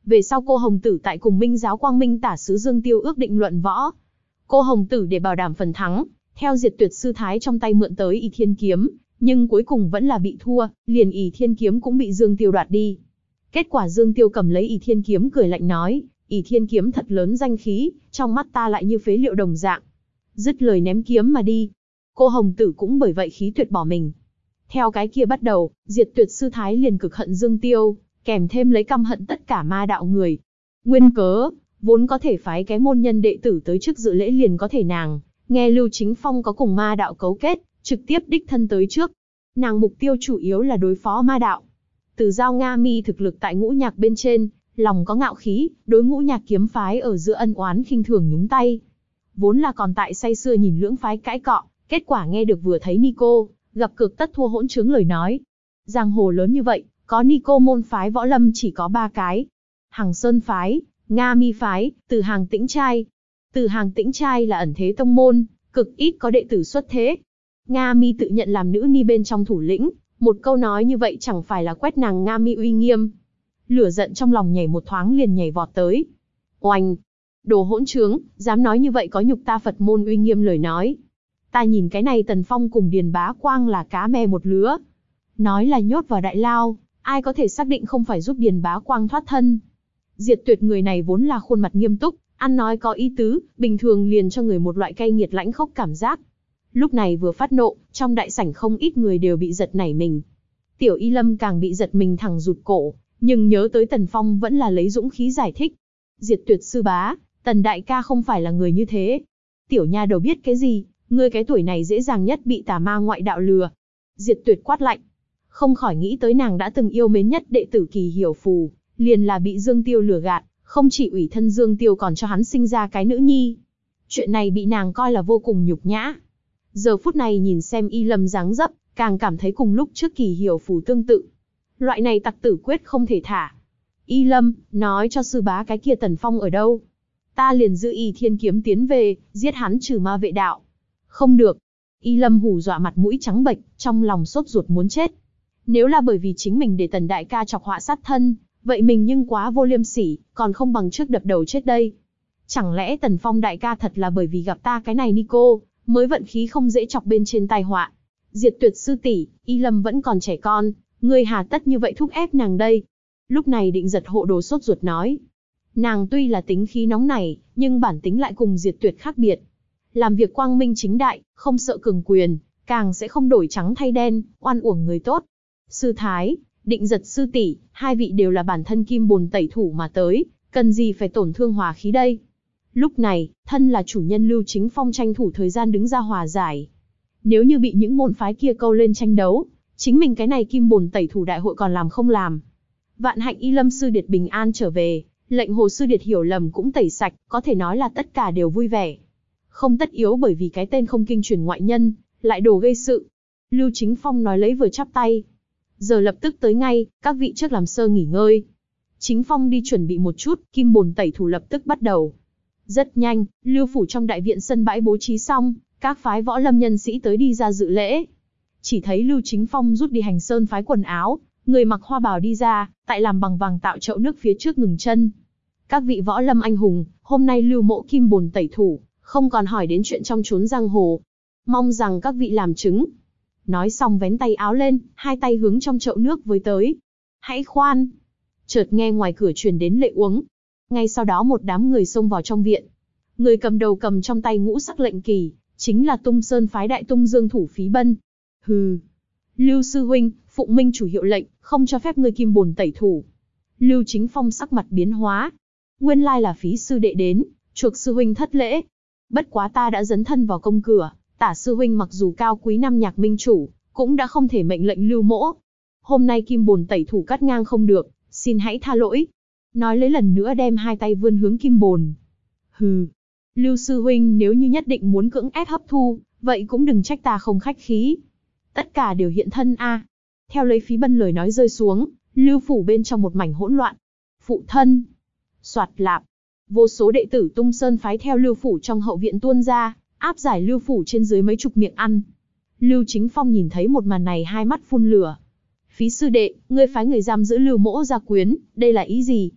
Về sau cô Hồng Tử tại cùng Minh giáo Quang Minh tả sứ Dương Tiêu ước định luận võ. Cô Hồng Tử để bảo đảm phần thắng, theo Diệt Tuyệt sư thái trong tay mượn tới ỷ thiên kiếm, nhưng cuối cùng vẫn là bị thua, liền ỷ thiên kiếm cũng bị Dương Tiêu đoạt đi. Kết quả Dương Tiêu cầm lấy ỷ thiên kiếm cười lạnh nói, ỷ thiên kiếm thật lớn danh khí, trong mắt ta lại như phế liệu đồng dạng. Dứt lời ném kiếm mà đi. Cô Hồng Tử cũng bởi vậy khí tuyệt bỏ mình. Theo cái kia bắt đầu, Diệt Tuyệt sư thái liền cực hận Dương Tiêu, kèm thêm lấy căm hận tất cả ma đạo người. Nguyên cớ, vốn có thể phái cái môn nhân đệ tử tới trước dự lễ liền có thể nàng, nghe Lưu Chính Phong có cùng ma đạo cấu kết, trực tiếp đích thân tới trước. Nàng mục tiêu chủ yếu là đối phó ma đạo. Từ Giao Nga Mi thực lực tại ngũ nhạc bên trên, lòng có ngạo khí, đối ngũ nhạc kiếm phái ở giữa ân oán khinh thường nhúng tay. Vốn là còn tại say sưa nhìn lưỡng phái cãi cọ, kết quả nghe được vừa thấy Nico, gặp cực tất thua hỗn trướng lời nói. Giang hồ lớn như vậy, có Nico môn phái võ lâm chỉ có ba cái. Hằng Sơn phái, Nga Mi phái, Từ Hàng Tĩnh trai. Từ Hàng Tĩnh trai là ẩn thế tông môn, cực ít có đệ tử xuất thế. Nga Mi tự nhận làm nữ ni bên trong thủ lĩnh, một câu nói như vậy chẳng phải là quét nàng Nga Mi uy nghiêm. Lửa giận trong lòng nhảy một thoáng liền nhảy vọt tới. Oanh! Đồ hỗn trướng, dám nói như vậy có nhục ta Phật môn uy nghiêm lời nói. Ta nhìn cái này Tần Phong cùng Điền Bá Quang là cá me một lứa. Nói là nhốt vào đại lao, ai có thể xác định không phải giúp Điền Bá Quang thoát thân. Diệt Tuyệt người này vốn là khuôn mặt nghiêm túc, ăn nói có ý tứ, bình thường liền cho người một loại cay nghiệt lãnh khốc cảm giác. Lúc này vừa phát nộ, trong đại sảnh không ít người đều bị giật nảy mình. Tiểu Y Lâm càng bị giật mình thẳng rụt cổ, nhưng nhớ tới Tần Phong vẫn là lấy dũng khí giải thích. Diệt Tuyệt sư bá, Tần đại ca không phải là người như thế. Tiểu nha đầu biết cái gì, ngươi cái tuổi này dễ dàng nhất bị tà ma ngoại đạo lừa. Diệt Tuyệt quát lạnh. Không khỏi nghĩ tới nàng đã từng yêu mến nhất đệ tử Kỳ Hiểu Phù, liền là bị Dương Tiêu lừa gạt, không chỉ ủy thân Dương Tiêu còn cho hắn sinh ra cái nữ nhi. Chuyện này bị nàng coi là vô cùng nhục nhã. Giờ phút này nhìn xem Y Lâm dáng dấp, càng cảm thấy cùng lúc trước Kỳ Hiểu Phù tương tự. Loại này tặc tử quyết không thể thả. Y Lâm, nói cho sư bá cái kia Tần Phong ở đâu? Ta liền giữ Y Thiên kiếm tiến về, giết hắn trừ ma vệ đạo. Không được. Y Lâm hù dọa mặt mũi trắng bệch, trong lòng sốt ruột muốn chết. Nếu là bởi vì chính mình để Tần đại ca chọc họa sát thân, vậy mình nhưng quá vô liêm sỉ, còn không bằng trước đập đầu chết đây. Chẳng lẽ Tần Phong đại ca thật là bởi vì gặp ta cái này Nico, mới vận khí không dễ chọc bên trên tai họa. Diệt Tuyệt sư tỷ, Y Lâm vẫn còn trẻ con, ngươi hà tất như vậy thúc ép nàng đây. Lúc này Định Giật hộ đồ sốt ruột nói. Nàng tuy là tính khí nóng nảy, nhưng bản tính lại cùng Diệt Tuyệt khác biệt. Làm việc quang minh chính đại, không sợ cường quyền, càng sẽ không đổi trắng thay đen, oan uổng người tốt. Sư Thái, Định Giật sư tỷ, hai vị đều là bản thân kim bồn tẩy thủ mà tới, cần gì phải tổn thương hòa khí đây. Lúc này, thân là chủ nhân Lưu Chính Phong tranh thủ thời gian đứng ra hòa giải. Nếu như bị những môn phái kia câu lên tranh đấu, chính mình cái này kim bồn tẩy thủ đại hội còn làm không làm. Vạn hạnh Y Lâm sư điệt bình an trở về, lệnh Hồ sư điệt hiểu lầm cũng tẩy sạch, có thể nói là tất cả đều vui vẻ. Không tất yếu bởi vì cái tên không kinh truyền ngoại nhân, lại đồ gây sự. Lưu Chính Phong nói lấy vừa chắp tay. Giờ lập tức tới ngay, các vị trước làm sơ nghỉ ngơi. Chính Phong đi chuẩn bị một chút, kim bồn tẩy thủ lập tức bắt đầu. Rất nhanh, Lưu phủ trong đại viện sân bãi bố trí xong, các phái võ lâm nhân sĩ tới đi ra dự lễ. Chỉ thấy Lưu Chính Phong rút đi Hành Sơn phái quần áo, người mặc hoa bào đi ra, tại làm bằng vàng tạo chậu nước phía trước ngừng chân. Các vị võ lâm anh hùng, hôm nay Lưu mộ kim bồn tẩy thủ, không còn hỏi đến chuyện trong chốn giang hồ. Mong rằng các vị làm chứng. Nói xong vén tay áo lên, hai tay hướng trong chậu nước với tới. Hãy khoan! Chợt nghe ngoài cửa truyền đến lệ uống. Ngay sau đó một đám người xông vào trong viện. Người cầm đầu cầm trong tay ngũ sắc lệnh kỳ, chính là Tung Sơn phái đại tung Dương thủ Phí Bân. Hừ! Lưu sư huynh, phụng minh chủ hiệu lệnh, không cho phép ngươi kim bồn tẩy thủ. Lưu Chính Phong sắc mặt biến hóa. Nguyên lai là Phí sư đệ đến, chuộc sư huynh thất lễ. Bất quá ta đã dấn thân vào công cửa, Tả sư huynh mặc dù cao quý năm nhạc minh chủ, cũng đã không thể mệnh lệnh Lưu mỗ. Hôm nay kim bồn tẩy thủ cắt ngang không được, xin hãy tha lỗi. Nói lấy lần nữa đem hai tay vươn hướng kim bồn. Hừ, Lưu sư huynh nếu như nhất định muốn cưỡng ép hấp thu, vậy cũng đừng trách ta không khách khí. Tất cả đều hiện thân a. À. Theo lấy Phí Bân lời nói rơi xuống, Lưu phủ bên trong một mảnh hỗn loạn. Phụ thân. Soạt lạp. Vô số đệ tử Tung Sơn phái theo Lưu phủ trong hậu viện tuôn ra, áp giải Lưu phủ trên dưới mấy chục miệng ăn. Lưu Chính Phong nhìn thấy một màn này hai mắt phun lửa. Phí sư đệ, ngươi phái người giam giữ Lưu mỗ ra quyến, đây là ý gì?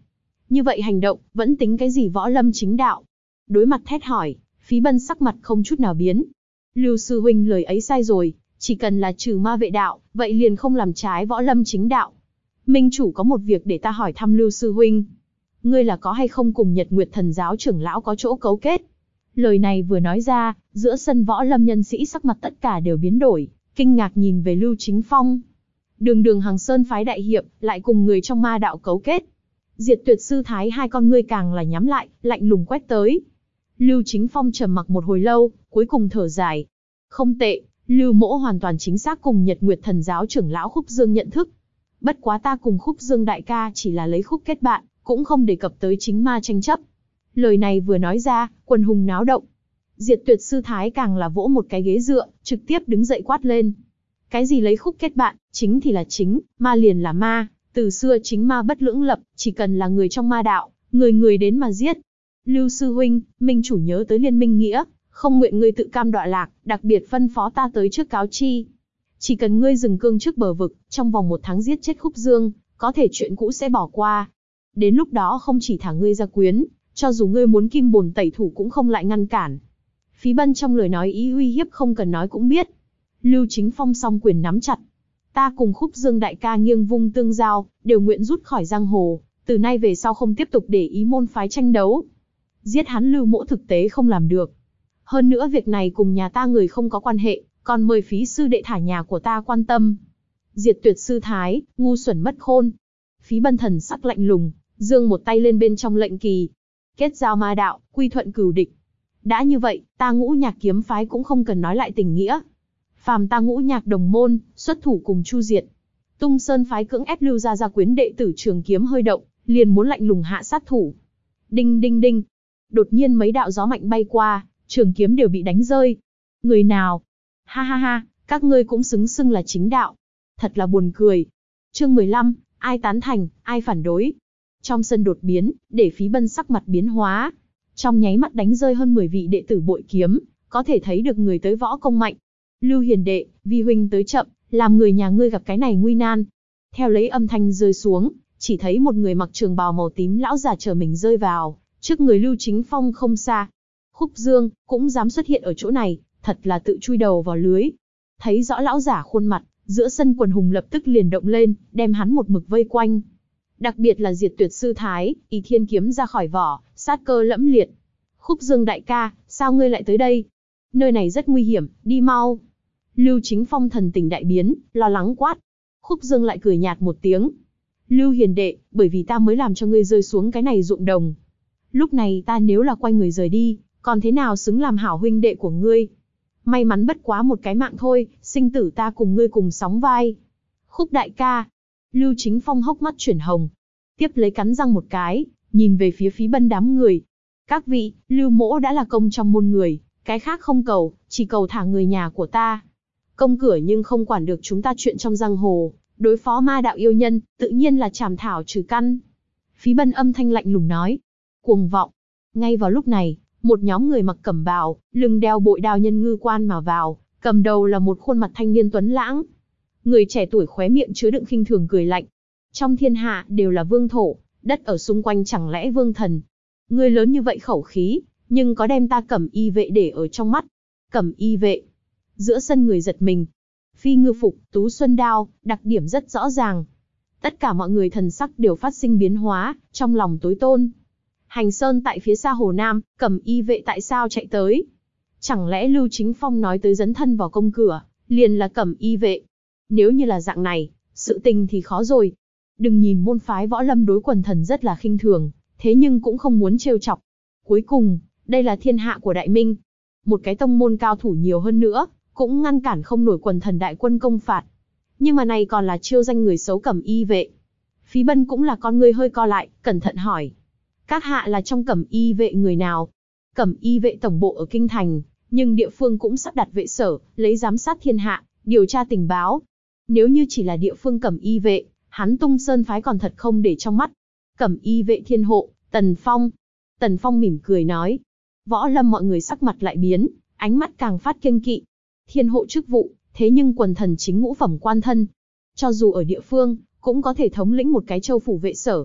Như vậy hành động, vẫn tính cái gì võ lâm chính đạo? Đối mặt thét hỏi, Phí Bân sắc mặt không chút nào biến. Lưu sư huynh lời ấy sai rồi, chỉ cần là trừ ma vệ đạo, vậy liền không làm trái võ lâm chính đạo. Minh chủ có một việc để ta hỏi thăm Lưu sư huynh. Ngươi là có hay không cùng Nhật Nguyệt Thần giáo trưởng lão có chỗ cấu kết? Lời này vừa nói ra, giữa sân võ lâm nhân sĩ sắc mặt tất cả đều biến đổi, kinh ngạc nhìn về Lưu Chính Phong. Đường đường Hằng Sơn phái đại hiệp, lại cùng người trong ma đạo cấu kết. Diệt Tuyệt sư thái hai con ngươi càng là nhắm lại, lạnh lùng quét tới. Lưu Chính Phong trầm mặc một hồi lâu, cuối cùng thở dài. Không tệ, Lưu mỗ hoàn toàn chính xác cùng Nhật Nguyệt Thần giáo trưởng lão Khúc Dương nhận thức. Bất quá ta cùng Khúc Dương đại ca chỉ là lấy khúc kết bạn, cũng không đề cập tới chính ma tranh chấp. Lời này vừa nói ra, quần hùng náo động. Diệt Tuyệt sư thái càng là vỗ một cái ghế dựa, trực tiếp đứng dậy quát lên. Cái gì lấy khúc kết bạn, chính thì là chính, ma liền là ma, từ xưa chính ma bất lưỡng lập, chỉ cần là người trong ma đạo, người người đến mà giết. Lưu sư huynh, Minh chủ nhớ tới liên minh nghĩa, không nguyện ngươi tự cam đọa lạc, đặc biệt phân phó ta tới trước cáo chi. Chỉ cần ngươi dừng cương trước bờ vực, trong vòng một tháng giết chết Khúc Dương, có thể chuyện cũ sẽ bỏ qua. Đến lúc đó không chỉ thả ngươi ra quyến, cho dù ngươi muốn kim bồn tẩy thủ cũng không lại ngăn cản. Phí Bân trong lời nói ý uy hiếp không cần nói cũng biết. Lưu Chính Phong song quyền nắm chặt. Ta cùng Khúc Dương đại ca nghiêng vung tương giao, đều nguyện rút khỏi giang hồ, từ nay về sau không tiếp tục để ý môn phái tranh đấu. Giết hắn Lưu mỗ thực tế không làm được. Hơn nữa việc này cùng nhà ta người không có quan hệ, còn mời Phí sư đệ thả nhà của ta quan tâm. Diệt Tuyệt sư thái, ngu xuẩn mất khôn. Phí Bân thần sắc lạnh lùng, giương một tay lên bên trong lệnh kỳ. Kết giao ma đạo, quy thuận cừu địch. Đã như vậy, ta Ngũ Nhạc kiếm phái cũng không cần nói lại tình nghĩa. Phàm ta Ngũ Nhạc đồng môn, xuất thủ cùng chu diệt. Tung Sơn phái cưỡng ép Lưu gia gia quyến đệ tử Trường Kiếm hơi động, liền muốn lạnh lùng hạ sát thủ. Đinh đinh đinh. Đột nhiên mấy đạo gió mạnh bay qua, trường kiếm đều bị đánh rơi. Người nào? Ha ha ha, các ngươi cũng xứng xưng là chính đạo. Thật là buồn cười. Chương mười lăm, ai tán thành, ai phản đối. Trong sân đột biến, để Phí Bân sắc mặt biến hóa. Trong nháy mắt đánh rơi hơn mười vị đệ tử bội kiếm, có thể thấy được người tới võ công mạnh. Lưu hiền đệ, vi huynh tới chậm, làm người nhà ngươi gặp cái này nguy nan. Theo lấy âm thanh rơi xuống, chỉ thấy một người mặc trường bào màu tím lão già chờ mình rơi vào, trước người Lưu Chính Phong không xa. Khúc Dương, cũng dám xuất hiện ở chỗ này, thật là tự chui đầu vào lưới. Thấy rõ lão giả khuôn mặt, giữa sân quần hùng lập tức liền động lên, đem hắn một mực vây quanh. Đặc biệt là Diệt Tuyệt sư thái, Y Thiên kiếm ra khỏi vỏ, sát cơ lẫm liệt. Khúc Dương đại ca, sao ngươi lại tới đây? Nơi này rất nguy hiểm, đi mau. Lưu Chính Phong thần tình đại biến, lo lắng quát. Khúc Dương lại cười nhạt một tiếng. Lưu hiền đệ, bởi vì ta mới làm cho ngươi rơi xuống cái này ruộng đồng. Lúc này ta nếu là quay người rời đi, còn thế nào xứng làm hảo huynh đệ của ngươi? May mắn bất quá một cái mạng thôi, sinh tử ta cùng ngươi cùng sóng vai. Khúc đại ca. Lưu Chính Phong hốc mắt chuyển hồng. Tiếp lấy cắn răng một cái, nhìn về phía Phí Bân đám người. Các vị, Lưu mỗ đã là công trong môn người, cái khác không cầu, chỉ cầu thả người nhà của ta. Công cửa nhưng không quản được chúng ta chuyện trong giang hồ, đối phó ma đạo yêu nhân, tự nhiên là chảm thảo trừ căn. Phí Bân âm thanh lạnh lùng nói. Cuồng vọng. Ngay vào lúc này, một nhóm người mặc cẩm bào, lưng đeo bội đao nhân ngư quan mà vào, cầm đầu là một khuôn mặt thanh niên tuấn lãng. Người trẻ tuổi khóe miệng chứa đựng khinh thường cười lạnh. Trong thiên hạ đều là vương thổ, đất ở xung quanh chẳng lẽ vương thần. Ngươi lớn như vậy khẩu khí, nhưng có đem ta Cẩm y vệ để ở trong mắt. Cẩm y vệ. Giữa sân người giật mình. Phi ngư phục, tú xuân đao, đặc điểm rất rõ ràng. Tất cả mọi người thần sắc đều phát sinh biến hóa, trong lòng tối tôn. Hành Sơn tại phía xa Hồ Nam, Cẩm y vệ tại sao chạy tới? Chẳng lẽ Lưu Chính Phong nói tới dấn thân vào công cửa, liền là Cẩm y vệ? Nếu như là dạng này, sự tình thì khó rồi. Đừng nhìn môn phái võ lâm đối quần thần rất là khinh thường, thế nhưng cũng không muốn trêu chọc. Cuối cùng, đây là thiên hạ của Đại Minh. Một cái tông môn cao thủ nhiều hơn nữa, cũng ngăn cản không nổi quần thần đại quân công phạt. Nhưng mà này còn là chiêu danh người xấu Cẩm y vệ. Phí Bân cũng là con người hơi co lại, cẩn thận hỏi. Các hạ là trong Cẩm y vệ người nào? Cẩm y vệ tổng bộ ở Kinh Thành, nhưng địa phương cũng sắp đặt vệ sở, lấy giám sát thiên hạ, điều tra tình báo. Nếu như chỉ là địa phương Cẩm y vệ, hắn Tung Sơn phái còn thật không để trong mắt. Cẩm y vệ thiên hộ, Tần Phong. Tần Phong mỉm cười nói. Võ lâm mọi người sắc mặt lại biến, ánh mắt càng phát kiêng kỵ. Thiên hộ chức vụ, thế nhưng quần thần chính ngũ phẩm quan thân. Cho dù ở địa phương, cũng có thể thống lĩnh một cái châu phủ vệ sở.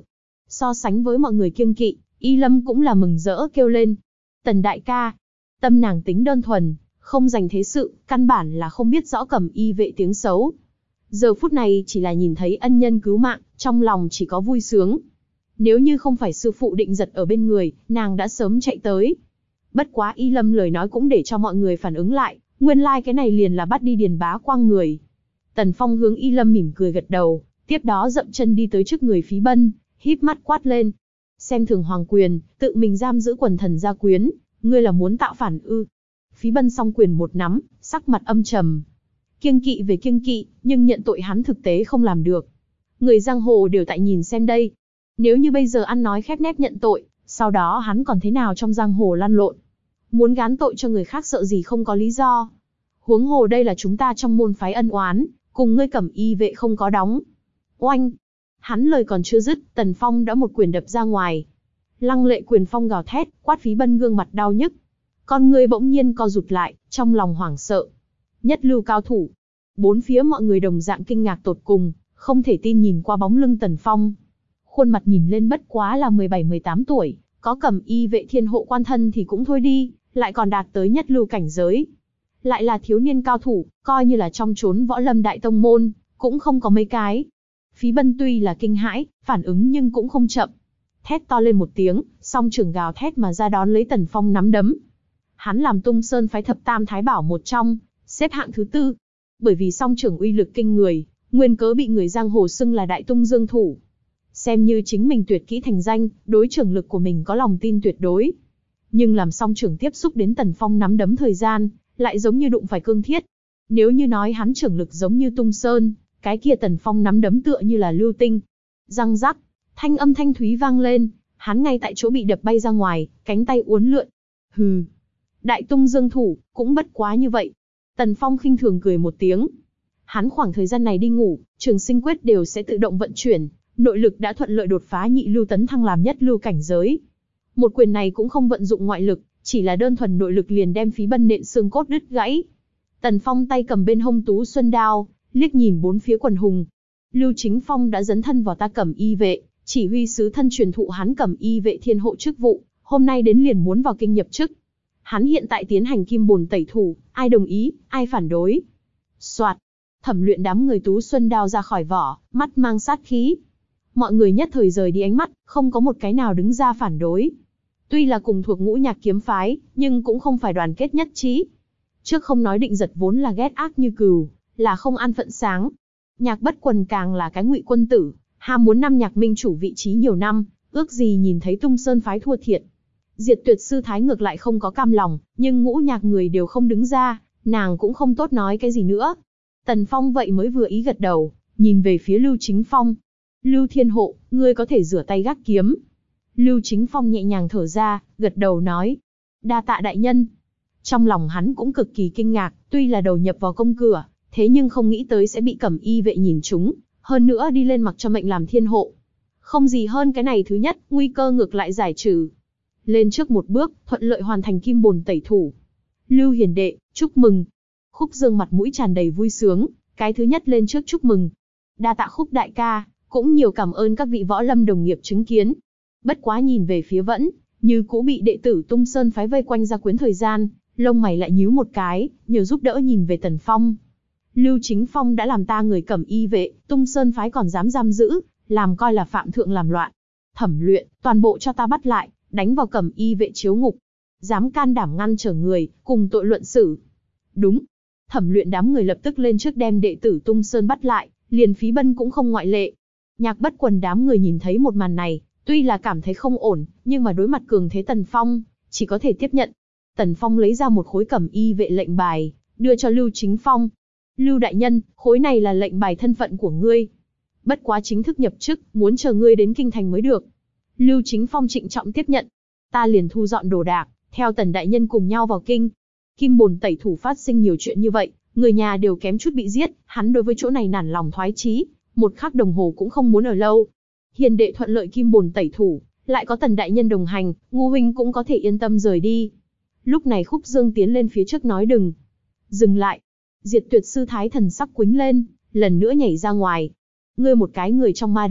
So sánh với mọi người kiêng kỵ, Y Lâm cũng là mừng rỡ kêu lên. Tần đại ca. Tâm nàng tính đơn thuần, không dành thế sự, căn bản là không biết rõ Cẩm Y vệ tiếng xấu. Giờ phút này chỉ là nhìn thấy ân nhân cứu mạng, trong lòng chỉ có vui sướng. Nếu như không phải sư phụ Định Giật ở bên người, nàng đã sớm chạy tới. Bất quá Y Lâm lời nói cũng để cho mọi người phản ứng lại, nguyên lai like cái này liền là bắt đi Điền Bá Quang người. Tần Phong hướng Y Lâm mỉm cười gật đầu, tiếp đó dậm chân đi tới trước người Phí Bân, híp mắt quát lên. Xem thường hoàng quyền, tự mình giam giữ quần thần gia quyến, ngươi là muốn tạo phản ư? Phí Bân song quyền một nắm, sắc mặt âm trầm. Kiêng kỵ về kiêng kỵ, nhưng nhận tội hắn thực tế không làm được. Người giang hồ đều tại nhìn xem đây. Nếu như bây giờ ăn nói khép nép nhận tội, sau đó hắn còn thế nào trong giang hồ lăn lộn? Muốn gán tội cho người khác sợ gì không có lý do. Huống hồ đây là chúng ta trong môn phái ân oán, cùng ngươi Cẩm Y vệ không có đóng. Oanh! Hắn lời còn chưa dứt, Tần Phong đã một quyền đập ra ngoài. Lăng lệ quyền phong gào thét, quát Phí Bân gương mặt đau nhức. Con người bỗng nhiên co rụt lại, trong lòng hoảng sợ. Nhất lưu cao thủ. Bốn phía mọi người đồng dạng kinh ngạc tột cùng, không thể tin nhìn qua bóng lưng Tần Phong. Khuôn mặt nhìn lên bất quá là mười bảy mười tám tuổi, có Cẩm Y vệ thiên hộ quan thân thì cũng thôi đi, lại còn đạt tới nhất lưu cảnh giới. Lại là thiếu niên cao thủ, coi như là trong chốn võ lâm đại tông môn, cũng không có mấy cái. Phí Bân tuy là kinh hãi, phản ứng nhưng cũng không chậm. Thét to lên một tiếng, song trưởng gào thét mà ra đón lấy Tần Phong nắm đấm. Hắn làm Tung Sơn phái thập tam thái bảo một trong, xếp hạng thứ tư. Bởi vì song trưởng uy lực kinh người, nguyên cớ bị người giang hồ xưng là Đại Tung Dương thủ. Xem như chính mình tuyệt kỹ thành danh, đối trưởng lực của mình có lòng tin tuyệt đối. Nhưng làm song trưởng tiếp xúc đến Tần Phong nắm đấm thời gian, lại giống như đụng phải cương thiết. Nếu như nói hắn trưởng lực giống như Tung Sơn, cái kia Tần Phong nắm đấm tựa như là lưu tinh. Răng rắc, thanh âm thanh thúy vang lên, hắn ngay tại chỗ bị đập bay ra ngoài, cánh tay uốn lượn. Hừ, Đại Tung Dương thủ, cũng bất quá như vậy. Tần Phong khinh thường cười một tiếng. Hắn khoảng thời gian này đi ngủ, Trường Sinh quyết đều sẽ tự động vận chuyển, nội lực đã thuận lợi đột phá nhị lưu tấn thăng làm nhất lưu cảnh giới. Một quyền này cũng không vận dụng ngoại lực, chỉ là đơn thuần nội lực liền đem Phí Bân nện xương cốt đứt gãy. Tần Phong tay cầm bên hông Tú Xuân đao, liếc nhìn bốn phía quần hùng. Lưu Chính Phong đã dấn thân vào ta Cẩm Y vệ, chỉ huy sứ thân truyền thụ hắn Cẩm Y vệ thiên hộ chức vụ, hôm nay đến liền muốn vào kinh nhập chức. Hắn hiện tại tiến hành kim bồn tẩy thủ, ai đồng ý, ai phản đối. Soạt, Thẩm Luyện đám người Tú Xuân đao ra khỏi vỏ, mắt mang sát khí. Mọi người nhất thời rời đi ánh mắt, không có một cái nào đứng ra phản đối. Tuy là cùng thuộc Ngũ Nhạc kiếm phái, nhưng cũng không phải đoàn kết nhất trí. Trước không nói Định Giật vốn là ghét ác như cừu, là không an phận sáng. Nhạc Bất Quần càng là cái ngụy quân tử, ham muốn năm Nhạc minh chủ vị trí nhiều năm, ước gì nhìn thấy Tung Sơn phái thua thiệt. Diệt Tuyệt sư thái ngược lại không có cam lòng, nhưng Ngũ Nhạc người đều không đứng ra, nàng cũng không tốt nói cái gì nữa. Tần Phong vậy mới vừa ý gật đầu, nhìn về phía Lưu Chính Phong. Lưu Thiên Hộ, ngươi có thể rửa tay gác kiếm. Lưu Chính Phong nhẹ nhàng thở ra, gật đầu nói. Đa tạ đại nhân. Trong lòng hắn cũng cực kỳ kinh ngạc, tuy là đầu nhập vào công cửa, thế nhưng không nghĩ tới sẽ bị Cẩm Y vệ nhìn trúng, hơn nữa đi lên mặc cho mệnh làm thiên hộ. Không gì hơn cái này, thứ nhất, nguy cơ ngược lại giải trừ. Lên trước một bước, thuận lợi hoàn thành kim bồn tẩy thủ. Lưu hiền đệ, chúc mừng. Khúc Dương mặt mũi tràn đầy vui sướng, cái thứ nhất lên trước chúc mừng. Đa tạ Khúc đại ca, cũng nhiều cảm ơn các vị võ lâm đồng nghiệp chứng kiến. Bất quá nhìn về phía Vẫn, như cũ bị đệ tử Tung Sơn phái vây quanh gia quyến thời gian, lông mày lại nhíu một cái, nhờ giúp đỡ nhìn về Tần Phong. Lưu Chính Phong đã làm ta người Cẩm Y vệ, Tung Sơn phái còn dám giam giữ, làm coi là phạm thượng làm loạn. Thẩm Luyện, toàn bộ cho ta bắt lại, đánh vào Cẩm Y vệ chiếu ngục. Dám can đảm ngăn trở người, cùng tội luận xử. Đúng. Thẩm Luyện đám người lập tức lên trước đem đệ tử Tung Sơn bắt lại, liền Phí Bân cũng không ngoại lệ. Nhạc Bất Quần đám người nhìn thấy một màn này, tuy là cảm thấy không ổn, nhưng mà đối mặt cường thế Tần Phong, chỉ có thể tiếp nhận. Tần Phong lấy ra một khối Cẩm Y vệ lệnh bài, đưa cho Lưu Chính Phong. Lưu đại nhân, khối này là lệnh bài thân phận của ngươi. Bất quá chính thức nhập chức, muốn chờ ngươi đến kinh thành mới được. Lưu Chính Phong trịnh trọng tiếp nhận. Ta liền thu dọn đồ đạc, theo Tần đại nhân cùng nhau vào kinh. Kim bồn tẩy thủ phát sinh nhiều chuyện như vậy, người nhà đều kém chút bị giết, hắn đối với chỗ này nản lòng thoái chí, một khắc đồng hồ cũng không muốn ở lâu. Hiền đệ thuận lợi kim bồn tẩy thủ, lại có Tần đại nhân đồng hành, Ngô huynh cũng có thể yên tâm rời đi. Lúc này Khúc Dương tiến lên phía trước nói đừng. Dừng lại. Diệt Tuyệt sư thái thần sắc quĩnh lên, lần nữa nhảy ra ngoài. Ngươi một cái người trong ma đạo,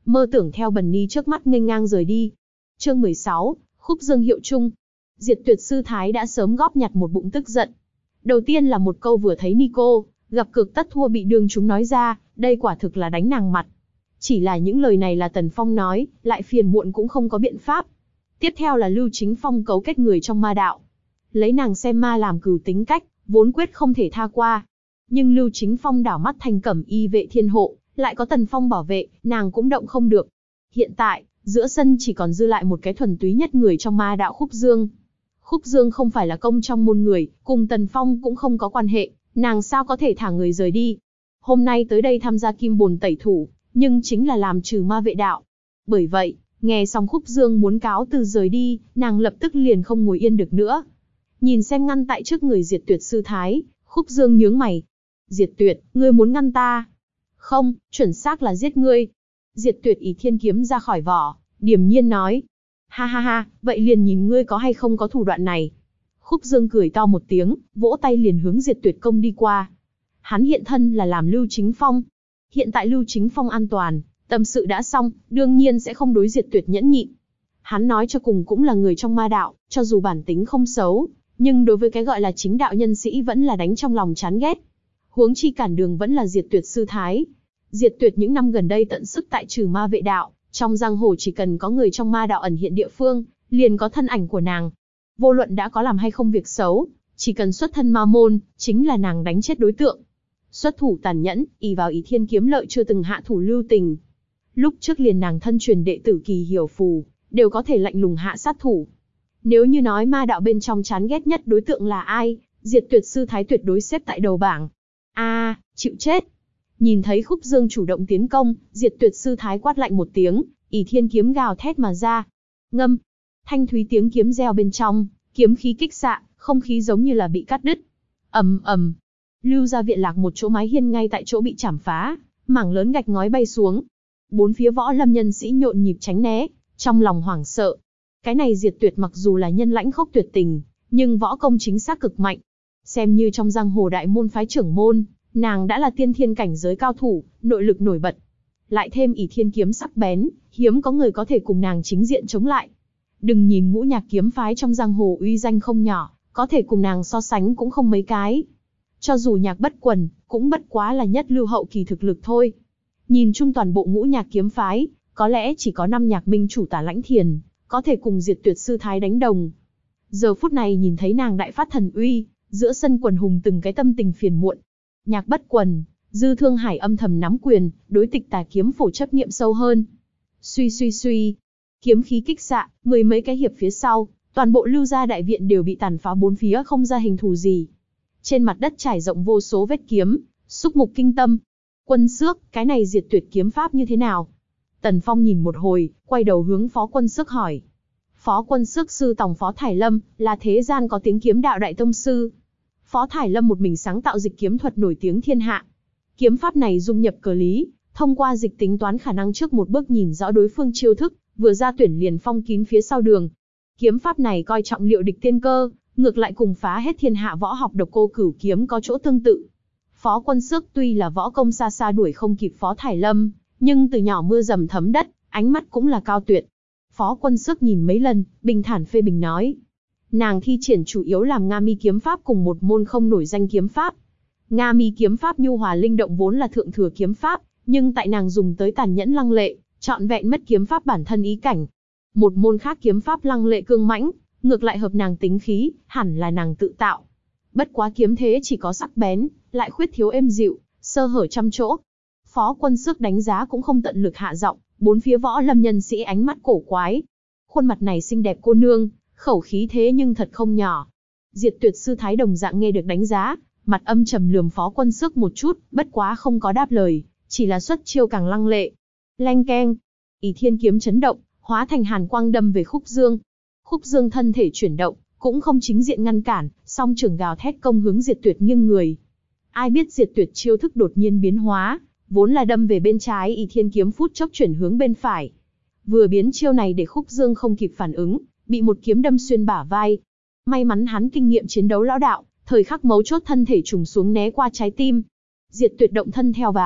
mơ tưởng theo bần ni trước mắt nghênh ngang rời đi. Chương mười sáu, Khúc Dương hiệu chung. Diệt Tuyệt sư thái đã sớm góp nhặt một bụng tức giận. Đầu tiên là một câu vừa thấy Nico, gặp cược tất thua bị đương chúng nói ra, đây quả thực là đánh nàng mặt. Chỉ là những lời này là Tần Phong nói, lại phiền muộn cũng không có biện pháp. Tiếp theo là Lưu Chính Phong cấu kết người trong ma đạo. Lấy nàng xem ma làm cừu tính cách, vốn quyết không thể tha qua. Nhưng Lưu Chính Phong đảo mắt thành cẩm y vệ thiên hộ, lại có Tần Phong bảo vệ, nàng cũng động không được. Hiện tại, giữa sân chỉ còn dư lại một cái thuần túy nhất người trong ma đạo Khúc Dương. Khúc Dương không phải là công trong môn người, cùng Tần Phong cũng không có quan hệ, nàng sao có thể thả người rời đi. Hôm nay tới đây tham gia kim bồn tẩy thủ, nhưng chính là làm trừ ma vệ đạo. Bởi vậy, nghe xong Khúc Dương muốn cáo từ rời đi, nàng lập tức liền không ngồi yên được nữa. Nhìn xem ngăn tại trước người Diệt Tuyệt sư thái, Khúc Dương nhướng mày. Diệt Tuyệt, ngươi muốn ngăn ta? Không, chuẩn xác là giết ngươi. Diệt Tuyệt ỷ thiên kiếm ra khỏi vỏ, điềm nhiên nói. Ha ha ha, vậy liền nhìn ngươi có hay không có thủ đoạn này. Khúc Dương cười to một tiếng, vỗ tay liền hướng Diệt Tuyệt công đi qua. Hắn hiện thân là làm Lưu Chính Phong. Hiện tại Lưu Chính Phong an toàn, tâm sự đã xong, đương nhiên sẽ không đối Diệt Tuyệt nhẫn nhịn. Hắn nói cho cùng cũng là người trong ma đạo, cho dù bản tính không xấu, nhưng đối với cái gọi là chính đạo nhân sĩ vẫn là đánh trong lòng chán ghét. Huống chi cản đường vẫn là Diệt Tuyệt sư thái. Diệt Tuyệt những năm gần đây tận sức tại trừ ma vệ đạo, trong giang hồ chỉ cần có người trong ma đạo ẩn hiện địa phương, liền có thân ảnh của nàng. Vô luận đã có làm hay không việc xấu, chỉ cần xuất thân ma môn, chính là nàng đánh chết đối tượng. Xuất thủ tàn nhẫn, ỷ vào ỷ thiên kiếm lợi chưa từng hạ thủ lưu tình. Lúc trước liền nàng thân truyền đệ tử Kỳ Hiểu Phù, đều có thể lạnh lùng hạ sát thủ. Nếu như nói ma đạo bên trong chán ghét nhất đối tượng là ai, Diệt Tuyệt sư thái tuyệt đối xếp tại đầu bảng. A, à, chịu chết. Nhìn thấy Khúc Dương chủ động tiến công, Diệt Tuyệt sư thái quát lạnh một tiếng, ỷ thiên kiếm gào thét mà ra. Ngâm, thanh thúy tiếng kiếm reo bên trong, kiếm khí kích xạ, không khí giống như là bị cắt đứt. Ầm ầm. Lưu gia viện lạc một chỗ mái hiên ngay tại chỗ bị chảm phá, mảng lớn gạch ngói bay xuống. Bốn phía võ lâm nhân sĩ nhộn nhịp tránh né, trong lòng hoảng sợ. Cái này Diệt Tuyệt mặc dù là nhân lãnh khốc tuyệt tình, nhưng võ công chính xác cực mạnh. Xem như trong giang hồ đại môn phái trưởng môn, nàng đã là tiên thiên cảnh giới cao thủ, nội lực nổi bật. Lại thêm ỷ thiên kiếm sắc bén, hiếm có người có thể cùng nàng chính diện chống lại. Đừng nhìn Ngũ Nhạc kiếm phái trong giang hồ uy danh không nhỏ, có thể cùng nàng so sánh cũng không mấy cái. Cho dù Nhạc Bất Quần, cũng bất quá là nhất lưu hậu kỳ thực lực thôi. Nhìn chung toàn bộ Ngũ Nhạc kiếm phái, có lẽ chỉ có năm nhạc minh chủ Tả Lãnh Thiền, có thể cùng Diệt Tuyệt sư thái đánh đồng. Giờ phút này nhìn thấy nàng đại phát thần uy, giữa sân quần hùng từng cái tâm tình phiền muộn. Nhạc Bất Quần, Dư Thương Hải âm thầm nắm quyền, đối Tịch Tà kiếm phổ chấp niệm sâu hơn. Suy suy suy, kiếm khí kích xạ, mười mấy cái hiệp phía sau, toàn bộ Lưu gia đại viện đều bị tàn phá bốn phía không ra hình thù gì. Trên mặt đất trải rộng vô số vết kiếm, xúc mục kinh tâm. Quân Xước, cái này Diệt Tuyệt kiếm pháp như thế nào? Tần Phong nhìn một hồi, quay đầu hướng Phó Quân Xước hỏi. Phó Quân Xước sư tòng Phó Thải Lâm, là thế gian có tiếng kiếm đạo đại tông sư. Phó Thải Lâm một mình sáng tạo dịch kiếm thuật nổi tiếng thiên hạ. Kiếm pháp này dung nhập cờ lý, thông qua dịch tính toán khả năng trước một bước nhìn rõ đối phương chiêu thức, vừa ra tuyển liền phong kín phía sau đường. Kiếm pháp này coi trọng liệu địch tiên cơ, ngược lại cùng phá hết thiên hạ võ học độc cô cửu kiếm có chỗ tương tự. Phó Quân Xước tuy là võ công xa xa đuổi không kịp Phó Thải Lâm, nhưng từ nhỏ mưa dầm thấm đất, ánh mắt cũng là cao tuyệt. Phó Quân Xước nhìn mấy lần, bình thản phê bình nói. Nàng thi triển chủ yếu làm Nga Mi kiếm pháp cùng một môn không nổi danh kiếm pháp. Nga Mi kiếm pháp nhu hòa linh động vốn là thượng thừa kiếm pháp, nhưng tại nàng dùng tới tàn nhẫn lăng lệ, trọn vẹn mất kiếm pháp bản thân ý cảnh. Một môn khác kiếm pháp lăng lệ cương mãnh, ngược lại hợp nàng tính khí, hẳn là nàng tự tạo. Bất quá kiếm thế chỉ có sắc bén, lại khuyết thiếu êm dịu, sơ hở trăm chỗ. Phó Quân Xước đánh giá cũng không tận lực hạ giọng, bốn phía võ lâm nhân sĩ ánh mắt cổ quái. Khuôn mặt này xinh đẹp cô nương, khẩu khí thế nhưng thật không nhỏ. Diệt Tuyệt sư thái đồng dạng nghe được đánh giá, mặt âm trầm lườm Phó Quân Xước một chút, bất quá không có đáp lời, chỉ là xuất chiêu càng lăng lệ. Leng keng, ỷ thiên kiếm chấn động, hóa thành hàn quang đâm về Khúc Dương. Khúc Dương thân thể chuyển động, cũng không chính diện ngăn cản, song trường gào thét công hướng Diệt Tuyệt nghiêng người. Ai biết Diệt Tuyệt chiêu thức đột nhiên biến hóa, vốn là đâm về bên trái, ỷ thiên kiếm phút chốc chuyển hướng bên phải. Vừa biến chiêu này để Khúc Dương không kịp phản ứng, bị một kiếm đâm xuyên bả vai. May mắn hắn kinh nghiệm chiến đấu lão đạo, thời khắc mấu chốt thân thể trùng xuống né qua trái tim. Diệt Tuyệt động thân theo vào,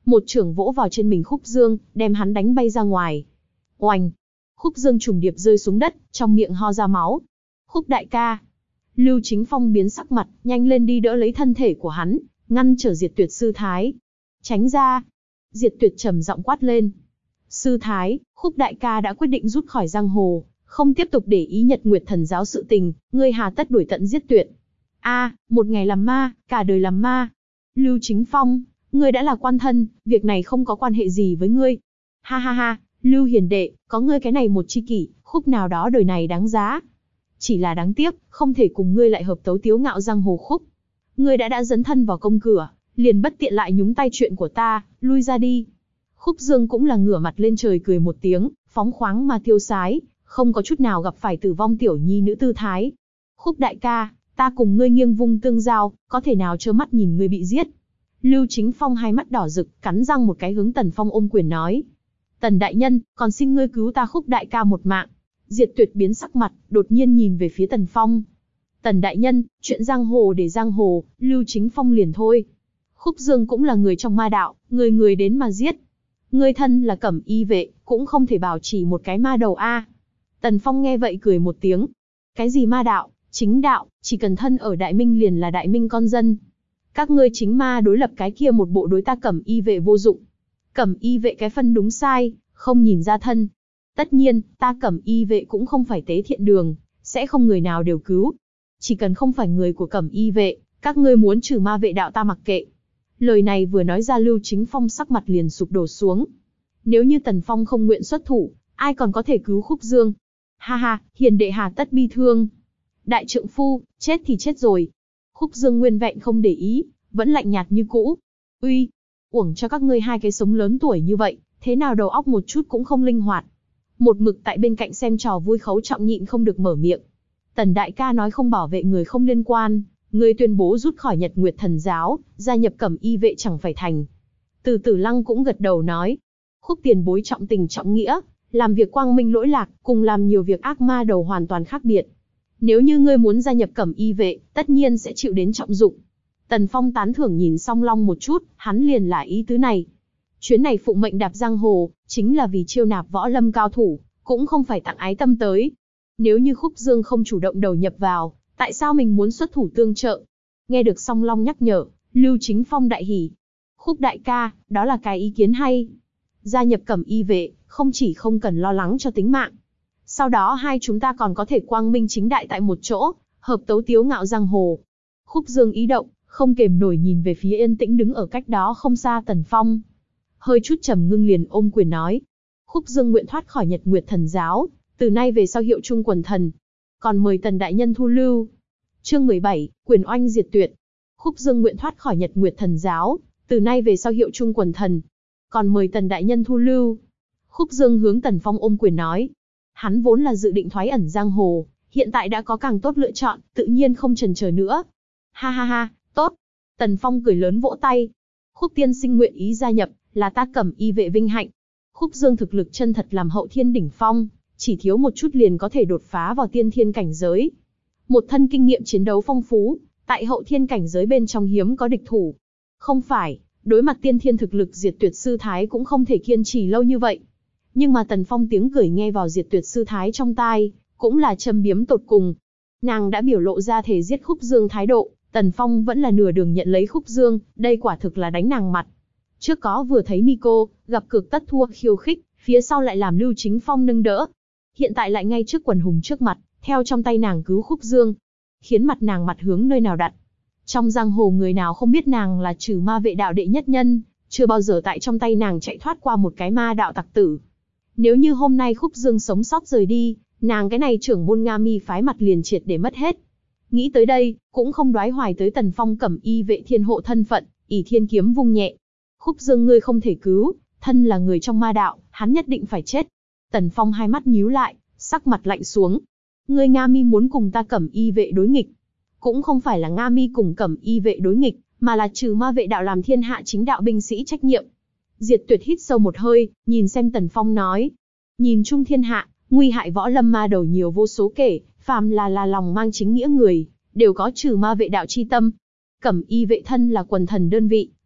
một chưởng vỗ vào trên mình Khúc Dương, đem hắn đánh bay ra ngoài. Oành! Khúc Dương trùng điệp rơi xuống đất, trong miệng ho ra máu. Khúc đại ca! Lưu Chính Phong biến sắc mặt, nhanh lên đi đỡ lấy thân thể của hắn, ngăn trở Diệt Tuyệt sư thái. Tránh ra! Diệt Tuyệt trầm giọng quát lên. Sư thái, Khúc đại ca đã quyết định rút khỏi giang hồ, không tiếp tục để ý Nhật Nguyệt Thần giáo sự tình, ngươi hà tất đuổi tận giết tuyệt. A, một ngày làm ma, cả đời làm ma. Lưu Chính Phong, ngươi đã là quan thân, việc này không có quan hệ gì với ngươi. Ha ha ha, Lưu hiền đệ, có ngươi cái này một chi kỷ, Khúc nào đó đời này đáng giá. Chỉ là đáng tiếc, không thể cùng ngươi lại hợp tấu tiếu ngạo giang hồ Khúc. Ngươi đã đã dấn thân vào công cửa, liền bất tiện lại nhúng tay chuyện của ta, lui ra đi. Khúc Dương cũng là ngửa mặt lên trời cười một tiếng, phóng khoáng mà tiêu sái, không có chút nào gặp phải tử vong tiểu nhi nữ tư thái. Khúc đại ca, ta cùng ngươi nghiêng vung tương giao, có thể nào trơ mắt nhìn ngươi bị giết. Lưu Chính Phong hai mắt đỏ rực, cắn răng một cái hướng Tần Phong ôm quyền nói. Tần đại nhân, còn xin ngươi cứu ta Khúc đại ca một mạng. Diệt Tuyệt biến sắc mặt, đột nhiên nhìn về phía Tần Phong. Tần đại nhân, chuyện giang hồ để giang hồ, Lưu Chính Phong liền thôi. Khúc Dương cũng là người trong ma đạo, người người đến mà giết. Ngươi thân là Cẩm Y vệ, cũng không thể bảo trì một cái ma đầu a. Tần Phong nghe vậy cười một tiếng. Cái gì ma đạo, chính đạo, chỉ cần thân ở Đại Minh liền là Đại Minh con dân. Các ngươi chính ma đối lập cái kia một bộ đối ta Cẩm Y vệ vô dụng. Cẩm Y vệ cái phân đúng sai, không nhìn ra thân. Tất nhiên, ta Cẩm Y vệ cũng không phải tế thiện đường, sẽ không người nào đều cứu. Chỉ cần không phải người của Cẩm Y vệ, các ngươi muốn trừ ma vệ đạo ta mặc kệ. Lời này vừa nói ra Lưu Chính Phong sắc mặt liền sụp đổ xuống. Nếu như Tần Phong không nguyện xuất thủ, ai còn có thể cứu Khúc Dương? Ha ha, hiền đệ hà tất bi thương. Đại trượng phu, chết thì chết rồi. Khúc Dương nguyên vẹn không để ý, vẫn lạnh nhạt như cũ. Uy, uổng cho các ngươi hai cái sống lớn tuổi như vậy, thế nào đầu óc một chút cũng không linh hoạt. Một mực tại bên cạnh xem trò vui Khấu Trọng nhịn không được mở miệng. Tần đại ca nói không bảo vệ người không liên quan, ngươi tuyên bố rút khỏi Nhật Nguyệt Thần giáo, gia nhập Cẩm Y vệ chẳng phải thành. Từ Tử Lăng cũng gật đầu nói. Khúc tiền bối trọng tình trọng nghĩa, làm việc quang minh lỗi lạc, cùng làm nhiều việc ác ma đầu hoàn toàn khác biệt. Nếu như ngươi muốn gia nhập Cẩm Y vệ, tất nhiên sẽ chịu đến trọng dụng. Tần Phong tán thưởng nhìn Song Long một chút, hắn liền là ý tứ này. Chuyến này phụng mệnh đạp giang hồ, chính là vì chiêu nạp võ lâm cao thủ, cũng không phải tặng ái tâm tới. Nếu như Khúc Dương không chủ động đầu nhập vào, tại sao mình muốn xuất thủ tương trợ? Nghe được Song Long nhắc nhở, Lưu Chính Phong đại hỉ. Khúc đại ca, đó là cái ý kiến hay. Gia nhập Cẩm Y vệ, không chỉ không cần lo lắng cho tính mạng. Sau đó hai chúng ta còn có thể quang minh chính đại tại một chỗ, hợp tấu tiếu ngạo giang hồ. Khúc Dương ý động, không kềm nổi nhìn về phía yên tĩnh đứng ở cách đó không xa Tần Phong. Hơi chút trầm ngưng liền ôm quyền nói. Khúc Dương nguyện thoát khỏi Nhật Nguyệt Thần giáo, từ nay về sau hiệu chung quần thần. Còn mời Tần đại nhân thu lưu. Chương mười bảy, quyền oanh diệt tuyệt. Khúc Dương nguyện thoát khỏi Nhật Nguyệt Thần giáo, từ nay về sau hiệu chung quần thần. Còn mời Tần đại nhân thu lưu. Khúc Dương hướng Tần Phong ôm quyền nói. Hắn vốn là dự định thoái ẩn giang hồ, hiện tại đã có càng tốt lựa chọn, tự nhiên không chần chờ nữa. Ha ha ha, tốt. Tần Phong cười lớn vỗ tay. Khúc tiên sinh nguyện ý gia nhập, là ta Cẩm Y vệ vinh hạnh. Khúc Dương thực lực chân thật làm hậu thiên đỉnh phong, chỉ thiếu một chút liền có thể đột phá vào tiên thiên cảnh giới. Một thân kinh nghiệm chiến đấu phong phú, tại hậu thiên cảnh giới bên trong hiếm có địch thủ. Không phải, đối mặt tiên thiên thực lực Diệt Tuyệt sư thái cũng không thể kiên trì lâu như vậy. Nhưng mà Tần Phong tiếng cười nghe vào Diệt Tuyệt sư thái trong tai, cũng là châm biếm tột cùng. Nàng đã biểu lộ ra thể giết Khúc Dương thái độ, Tần Phong vẫn là nửa đường nhận lấy Khúc Dương, đây quả thực là đánh nàng mặt. Trước có vừa thấy Nico, gặp cược tất thua khiêu khích, phía sau lại làm Lưu Chính Phong nâng đỡ. Hiện tại lại ngay trước quần hùng trước mặt, theo trong tay nàng cứu Khúc Dương, khiến mặt nàng mặt hướng nơi nào đặt. Trong giang hồ người nào không biết nàng là trừ ma vệ đạo đệ nhất nhân, chưa bao giờ tại trong tay nàng chạy thoát qua một cái ma đạo tặc tử. Nếu như hôm nay Khúc Dương sống sót rời đi, nàng cái này trưởng môn Nga Mi phái mặt liền triệt để mất hết. Nghĩ tới đây, cũng không đoái hoài tới Tần Phong Cẩm Y vệ thiên hộ thân phận, ỷ thiên kiếm vung nhẹ. Khúc Dương ngươi không thể cứu, thân là người trong ma đạo, hắn nhất định phải chết. Tần Phong hai mắt nhíu lại, sắc mặt lạnh xuống. Ngươi Nga Mi muốn cùng ta Cẩm Y vệ đối nghịch. Cũng không phải là Nga Mi cùng Cẩm Y vệ đối nghịch, mà là trừ ma vệ đạo làm thiên hạ chính đạo binh sĩ trách nhiệm. Diệt Tuyệt hít sâu một hơi, nhìn xem Tần Phong nói. Nhìn chung thiên hạ, nguy hại võ lâm ma đầu nhiều vô số kể, phàm là là lòng mang chính nghĩa người, đều có trừ ma vệ đạo chi tâm. Cẩm Y vệ thân là quần thần đơn vị,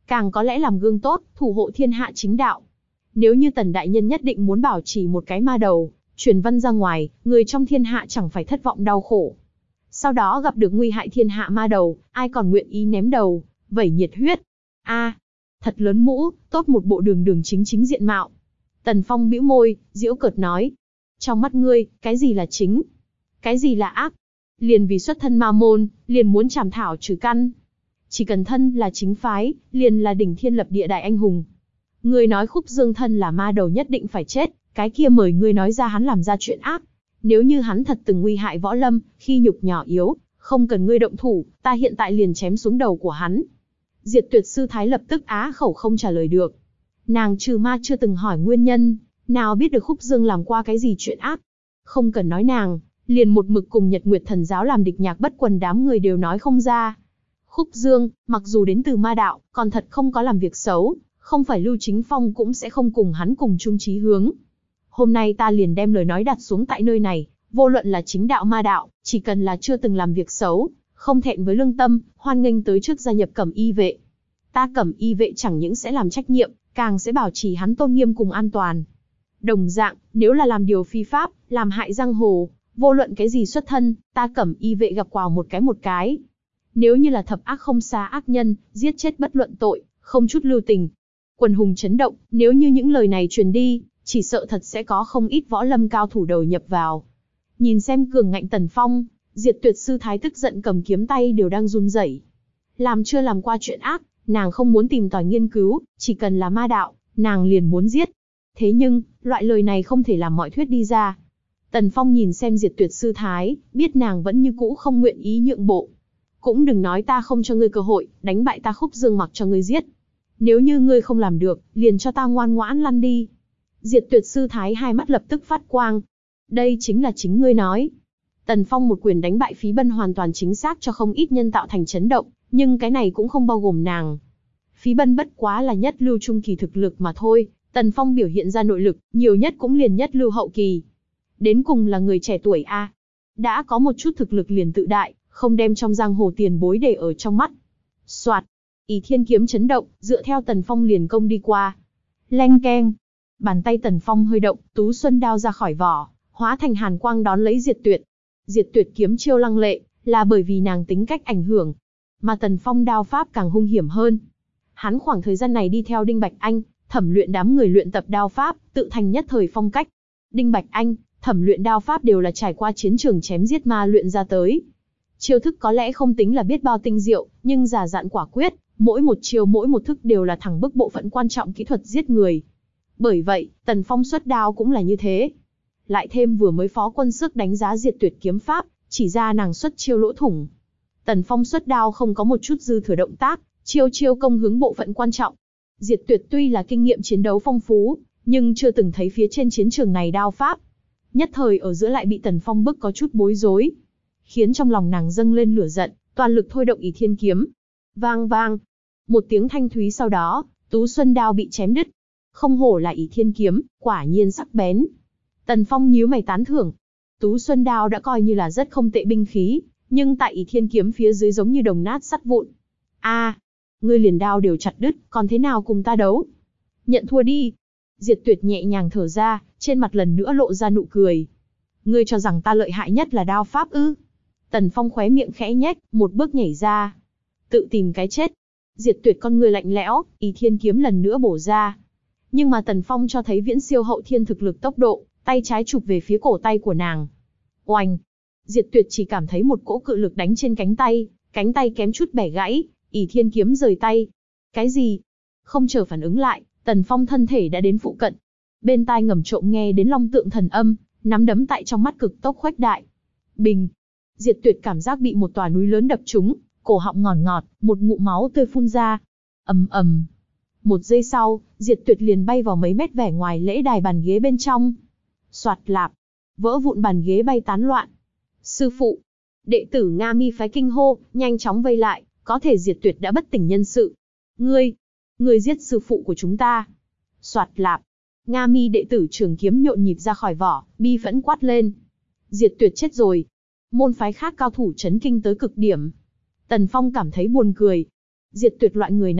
càng có lẽ làm gương tốt, thủ hộ thiên hạ chính đạo. Nếu như Tần đại nhân nhất định muốn bảo trì một cái ma đầu, truyền văn ra ngoài, người trong thiên hạ chẳng phải thất vọng đau khổ. Sau đó gặp được nguy hại thiên hạ ma đầu, ai còn nguyện ý ném đầu, vẩy nhiệt huyết. A, thật lớn mũ, tốt một bộ đường đường chính chính diện mạo. Tần Phong bĩu môi, giễu cợt nói. Trong mắt ngươi, cái gì là chính? Cái gì là ác? Liền vì xuất thân ma môn, liền muốn chảm thảo trừ căn. Chỉ cần thân là chính phái, liền là đỉnh thiên lập địa đại anh hùng. Ngươi nói Khúc Dương thân là ma đầu nhất định phải chết, cái kia mời ngươi nói ra hắn làm ra chuyện ác. Nếu như hắn thật từng nguy hại võ lâm, khi nhục nhỏ yếu, không cần ngươi động thủ, ta hiện tại liền chém xuống đầu của hắn. Diệt Tuyệt sư thái lập tức á khẩu không trả lời được. Nàng trừ ma chưa từng hỏi nguyên nhân, nào biết được Khúc Dương làm qua cái gì chuyện ác. Không cần nói nàng, liền một mực cùng Nhật Nguyệt Thần giáo làm địch nhạc bất quần đám người đều nói không ra. Khúc Dương, mặc dù đến từ ma đạo, còn thật không có làm việc xấu, không phải Lưu Chính Phong cũng sẽ không cùng hắn cùng chung chí hướng. Hôm nay ta liền đem lời nói đặt xuống tại nơi này, vô luận là chính đạo ma đạo, chỉ cần là chưa từng làm việc xấu, không thẹn với lương tâm, hoan nghênh tới trước gia nhập Cẩm Y vệ. Ta Cẩm Y vệ chẳng những sẽ làm trách nhiệm, càng sẽ bảo trì hắn tôn nghiêm cùng an toàn. Đồng dạng, nếu là làm điều phi pháp, làm hại giang hồ, vô luận cái gì xuất thân, ta Cẩm Y vệ gặp quào một cái một cái. Nếu như là thập ác không xá ác nhân, giết chết bất luận tội, không chút lưu tình. Quần hùng chấn động, nếu như những lời này truyền đi, chỉ sợ thật sẽ có không ít võ lâm cao thủ đầu nhập vào. Nhìn xem cường ngạnh Tần Phong, Diệt Tuyệt sư thái tức giận cầm kiếm tay đều đang run rẩy. Làm chưa làm qua chuyện ác, nàng không muốn tìm tòi nghiên cứu, chỉ cần là ma đạo, nàng liền muốn giết. Thế nhưng, loại lời này không thể làm mọi thuyết đi ra. Tần Phong nhìn xem Diệt Tuyệt sư thái, biết nàng vẫn như cũ không nguyện ý nhượng bộ. Cũng đừng nói ta không cho ngươi cơ hội, đánh bại ta Khúc Dương mặc cho ngươi giết. Nếu như ngươi không làm được, liền cho ta ngoan ngoãn lăn đi. Diệt Tuyệt sư thái hai mắt lập tức phát quang. Đây chính là chính ngươi nói. Tần Phong một quyền đánh bại Phí Bân hoàn toàn chính xác cho không ít nhân tạo thành chấn động, nhưng cái này cũng không bao gồm nàng. Phí Bân bất quá là nhất lưu trung kỳ thực lực mà thôi, Tần Phong biểu hiện ra nội lực, nhiều nhất cũng liền nhất lưu hậu kỳ. Đến cùng là người trẻ tuổi a, đã có một chút thực lực liền tự đại, không đem trong giang hồ tiền bối để ở trong mắt. Soạt, Ỷ Thiên kiếm chấn động, dựa theo Tần Phong liền công đi qua. Leng keng, bàn tay Tần Phong hơi động, Tú Xuân đao ra khỏi vỏ, hóa thành hàn quang đón lấy Diệt Tuyệt. Diệt Tuyệt kiếm chiêu lăng lệ, là bởi vì nàng tính cách ảnh hưởng, mà Tần Phong đao pháp càng hung hiểm hơn. Hắn khoảng thời gian này đi theo Đinh Bạch Anh, thẩm luyện đám người luyện tập đao pháp, tự thành nhất thời phong cách. Đinh Bạch Anh, thẩm luyện đao pháp đều là trải qua chiến trường chém giết ma luyện ra tới. Chiêu thức có lẽ không tính là biết bao tinh diệu, nhưng già dặn quả quyết, mỗi một chiêu mỗi một thức đều là thẳng bức bộ phận quan trọng kỹ thuật giết người. Bởi vậy, Tần Phong xuất đao cũng là như thế. Lại thêm vừa mới phó quân sức đánh giá Diệt Tuyệt kiếm pháp, chỉ ra nàng xuất chiêu lỗ thủng. Tần Phong xuất đao không có một chút dư thừa động tác, chiêu chiêu công hướng bộ phận quan trọng. Diệt Tuyệt tuy là kinh nghiệm chiến đấu phong phú, nhưng chưa từng thấy phía trên chiến trường này đao pháp. Nhất thời ở giữa lại bị Tần Phong bức có chút bối rối, khiến trong lòng nàng dâng lên lửa giận, toàn lực thôi động Ỷ Thiên kiếm. Vang vang, một tiếng thanh thúy sau đó, Tú Xuân đao bị chém đứt. Không hổ là Ỷ Thiên kiếm, quả nhiên sắc bén. Tần Phong nhíu mày tán thưởng. Tú Xuân đao đã coi như là rất không tệ binh khí, nhưng tại Ỷ Thiên kiếm phía dưới giống như đồng nát sắt vụn. A, à, ngươi liền đao đều chặt đứt, còn thế nào cùng ta đấu? Nhận thua đi. Diệt Tuyệt nhẹ nhàng thở ra, trên mặt lần nữa lộ ra nụ cười. Ngươi cho rằng ta lợi hại nhất là đao pháp ư? Tần Phong khóe miệng khẽ nhếch, một bước nhảy ra. Tự tìm cái chết. Diệt Tuyệt con ngươi lạnh lẽo, Ỷ Thiên kiếm lần nữa bổ ra. Nhưng mà Tần Phong cho thấy viễn siêu hậu thiên thực lực tốc độ, tay trái chụp về phía cổ tay của nàng. Oanh! Diệt Tuyệt chỉ cảm thấy một cỗ cự lực đánh trên cánh tay, cánh tay kém chút bẻ gãy, Ỷ Thiên kiếm rời tay. Cái gì? Không chờ phản ứng lại, Tần Phong thân thể đã đến phụ cận. Bên tai ngầm trộm nghe đến long tượng thần âm, nắm đấm tại trong mắt cực tốc khuếch đại. Bình! Diệt Tuyệt cảm giác bị một tòa núi lớn đập trúng, cổ họng ngọt ngọt, một ngụm máu tươi phun ra. Ầm ầm. Một giây sau, Diệt Tuyệt liền bay vào mấy mét vẻ ngoài lễ đài bàn ghế bên trong. Soạt lạp, vỡ vụn bàn ghế bay tán loạn. Sư phụ, đệ tử Nga Mi phái kinh hô, nhanh chóng vây lại, có thể Diệt Tuyệt đã bất tỉnh nhân sự. Ngươi, ngươi giết sư phụ của chúng ta. Soạt lạp, Nga Mi đệ tử Trường kiếm nhộn nhịp ra khỏi vỏ, bi phẫn quát lên. Diệt Tuyệt chết rồi. Môn phái khác cao thủ chấn kinh tới cực điểm. Tần Phong cảm thấy buồn cười. Diệt Tuyệt loại người này,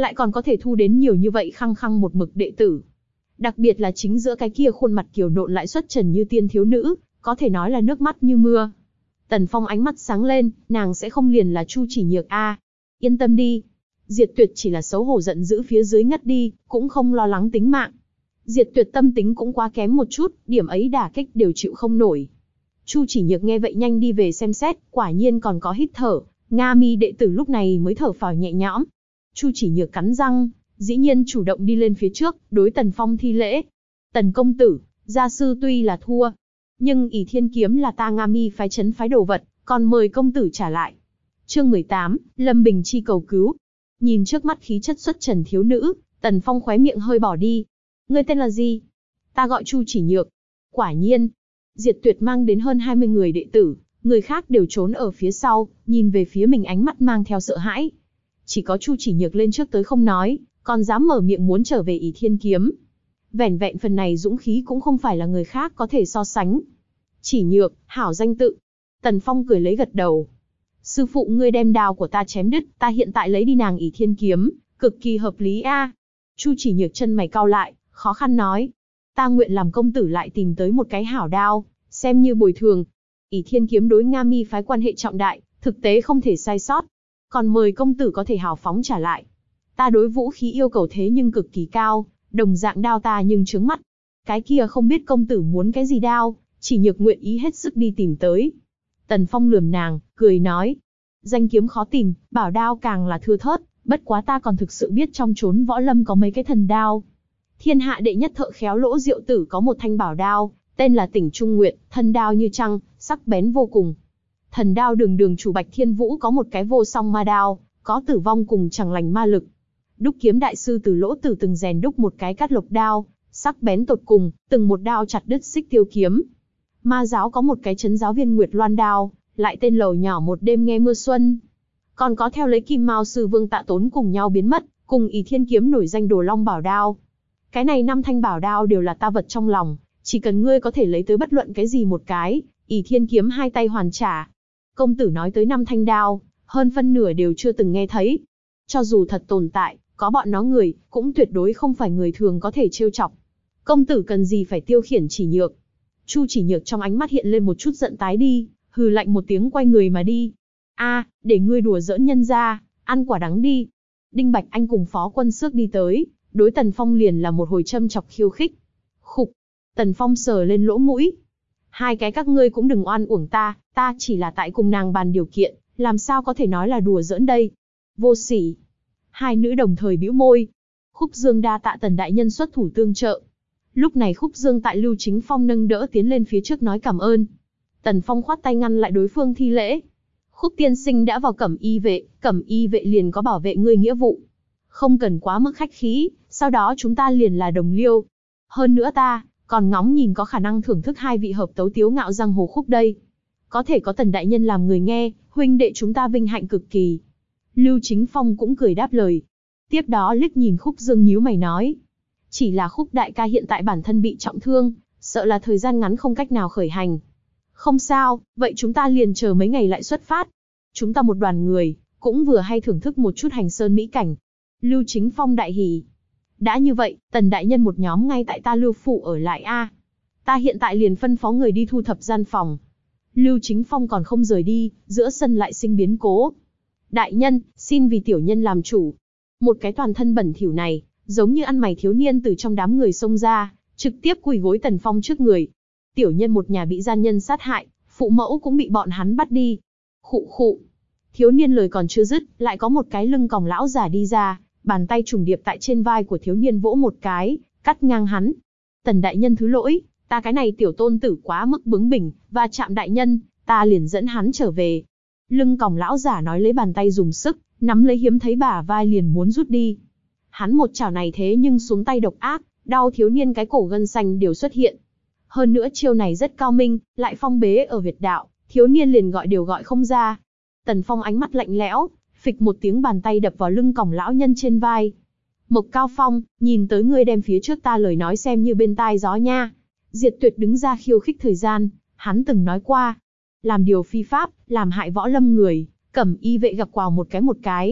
lại còn có thể thu đến nhiều như vậy khăng khăng một mực đệ tử. Đặc biệt là chính giữa cái kia khuôn mặt kiều nộn lại xuất trần như tiên thiếu nữ, có thể nói là nước mắt như mưa. Tần Phong ánh mắt sáng lên, nàng sẽ không liền là Chu Chỉ Nhược a? À, yên tâm đi. Diệt Tuyệt chỉ là xấu hổ giận dữ phía dưới ngất đi, cũng không lo lắng tính mạng. Diệt Tuyệt tâm tính cũng quá kém một chút, điểm ấy đả kích đều chịu không nổi. Chu Chỉ Nhược nghe vậy nhanh đi về xem xét, quả nhiên còn có hít thở. Nga Mi đệ tử lúc này mới thở phào nhẹ nhõm. Chu Chỉ Nhược cắn răng, dĩ nhiên chủ động đi lên phía trước, đối Tần Phong thi lễ. Tần công tử, gia sư tuy là thua, nhưng ỷ thiên kiếm là ta Nga Mi phái trấn phái đồ vật, còn mời công tử trả lại. Chương mười tám, Lâm Bình Chi cầu cứu. Nhìn trước mắt khí chất xuất trần thiếu nữ, Tần Phong khóe miệng hơi bỏ đi. Ngươi tên là gì? Ta gọi Chu Chỉ Nhược. Quả nhiên, Diệt Tuyệt mang đến hơn hai mươi người đệ tử, người khác đều trốn ở phía sau, nhìn về phía mình ánh mắt mang theo sợ hãi. Chỉ có Chu Chỉ Nhược lên trước tới không nói, còn dám mở miệng muốn trở về ỷ thiên kiếm. Vẻn vẹn phần này dũng khí cũng không phải là người khác có thể so sánh. Chỉ Nhược, hảo danh tự. Tần Phong cười lấy gật đầu. Sư phụ ngươi đem đao của ta chém đứt, ta hiện tại lấy đi nàng ỷ thiên kiếm, cực kỳ hợp lý a. À. Chu Chỉ Nhược chân mày cau lại, khó khăn nói. Ta nguyện làm công tử lại tìm tới một cái hảo đao, xem như bồi thường. ỷ thiên kiếm đối Nga Mi phái quan hệ trọng đại, thực tế không thể sai sót. Còn mời công tử có thể hào phóng trả lại. Ta đối vũ khí yêu cầu thế nhưng cực kỳ cao, đồng dạng đao ta nhưng trướng mắt. Cái kia không biết công tử muốn cái gì đao, Chỉ Nhược nguyện ý hết sức đi tìm tới. Tần Phong lườm nàng, cười nói. Danh kiếm khó tìm, bảo đao càng là thưa thớt, bất quá ta còn thực sự biết trong chốn võ lâm có mấy cái thần đao. Thiên hạ đệ nhất thợ khéo Lỗ Diệu Tử có một thanh bảo đao, tên là Tỉnh Trung Nguyệt, thân đao như trăng, sắc bén vô cùng. Thần đao đường đường chủ Bạch Thiên Vũ có một cái vô song ma đao, có tử vong cùng chẳng lành ma lực. Đúc kiếm đại sư Từ Lỗ Tử từng rèn đúc một cái cát lộc đao, sắc bén tột cùng, từng một đao chặt đứt xích tiêu kiếm. Ma giáo có một cái trấn giáo viên Nguyệt Loan đao, lại tên lầu nhỏ một đêm nghe mưa xuân. Còn có theo lấy Kim Mao sư Vương Tạ Tốn cùng nhau biến mất, cùng ỷ thiên kiếm nổi danh Đồ Long bảo đao. Cái này năm thanh bảo đao đều là ta vật trong lòng, chỉ cần ngươi có thể lấy tới bất luận cái gì một cái, ỷ thiên kiếm hai tay hoàn trả. Công tử nói tới năm thanh đao, hơn phân nửa đều chưa từng nghe thấy. Cho dù thật tồn tại, có bọn nó người, cũng tuyệt đối không phải người thường có thể trêu chọc. Công tử cần gì phải tiêu khiển Chỉ Nhược? Chu Chỉ Nhược trong ánh mắt hiện lên một chút giận tái đi, hừ lạnh một tiếng quay người mà đi. A, để ngươi đùa giỡn nhân ra, ăn quả đắng đi. Đinh Bạch Anh cùng Phó Quân Xước đi tới, đối Tần Phong liền là một hồi châm chọc khiêu khích. Khục. Tần Phong sờ lên lỗ mũi. Hai cái các ngươi cũng đừng oan uổng ta, ta chỉ là tại cùng nàng bàn điều kiện, làm sao có thể nói là đùa giỡn đây? Vô sỉ. Hai nữ đồng thời bĩu môi. Khúc Dương đa tạ Tần đại nhân xuất thủ tương trợ. Lúc này Khúc Dương tại Lưu Chính Phong nâng đỡ tiến lên phía trước nói cảm ơn. Tần Phong khoát tay ngăn lại đối phương thi lễ. Khúc tiên sinh đã vào Cẩm Y vệ, Cẩm Y vệ liền có bảo vệ ngươi nghĩa vụ. Không cần quá mức khách khí, sau đó chúng ta liền là đồng liêu. Hơn nữa ta, còn ngóng nhìn có khả năng thưởng thức hai vị hợp tấu tiếu ngạo giang hồ khúc đây. Có thể có Tần đại nhân làm người nghe, huynh đệ chúng ta vinh hạnh cực kỳ. Lưu Chính Phong cũng cười đáp lời. Tiếp đó liếc nhìn Khúc Dương nhíu mày nói. Chỉ là Khúc đại ca hiện tại bản thân bị trọng thương, sợ là thời gian ngắn không cách nào khởi hành. Không sao, vậy chúng ta liền chờ mấy ngày lại xuất phát. Chúng ta một đoàn người, cũng vừa hay thưởng thức một chút hành sơn mỹ cảnh. Lưu Chính Phong đại hỉ. Đã như vậy, Tần đại nhân một nhóm ngay tại ta Lưu phủ ở lại a. Ta hiện tại liền phân phó người đi thu thập gian phòng. Lưu Chính Phong còn không rời đi, giữa sân lại sinh biến cố. Đại nhân, xin vì tiểu nhân làm chủ. Một cái toàn thân bẩn thỉu này, giống như ăn mày thiếu niên từ trong đám người xông ra, trực tiếp quỳ gối Tần Phong trước người. Tiểu nhân một nhà bị gian nhân sát hại, phụ mẫu cũng bị bọn hắn bắt đi. Khụ khụ. Thiếu niên lời còn chưa dứt, lại có một cái lưng còng lão già đi ra, bàn tay trùng điệp tại trên vai của thiếu niên vỗ một cái, cắt ngang hắn. Tần đại nhân thứ lỗi, ta cái này tiểu tôn tử quá mức bướng bỉnh, và chạm đại nhân, ta liền dẫn hắn trở về. Lưng còng lão giả nói lấy bàn tay dùng sức, nắm lấy hiếm thấy bả vai liền muốn rút đi. Hắn một chảo này thế nhưng xuống tay độc ác, đau thiếu niên cái cổ gân xanh đều xuất hiện. Hơn nữa chiêu này rất cao minh, lại phong bế ở Việt đạo, thiếu niên liền gọi đều gọi không ra. Tần Phong ánh mắt lạnh lẽo, phịch một tiếng bàn tay đập vào lưng còng lão nhân trên vai. Mộc Cao Phong, nhìn tới ngươi đem phía trước ta lời nói xem như bên tai gió nha. Diệt Tuyệt đứng ra khiêu khích thời gian, hắn từng nói qua. Làm điều phi pháp, làm hại võ lâm người, Cẩm Y vệ gặp quào một cái một cái.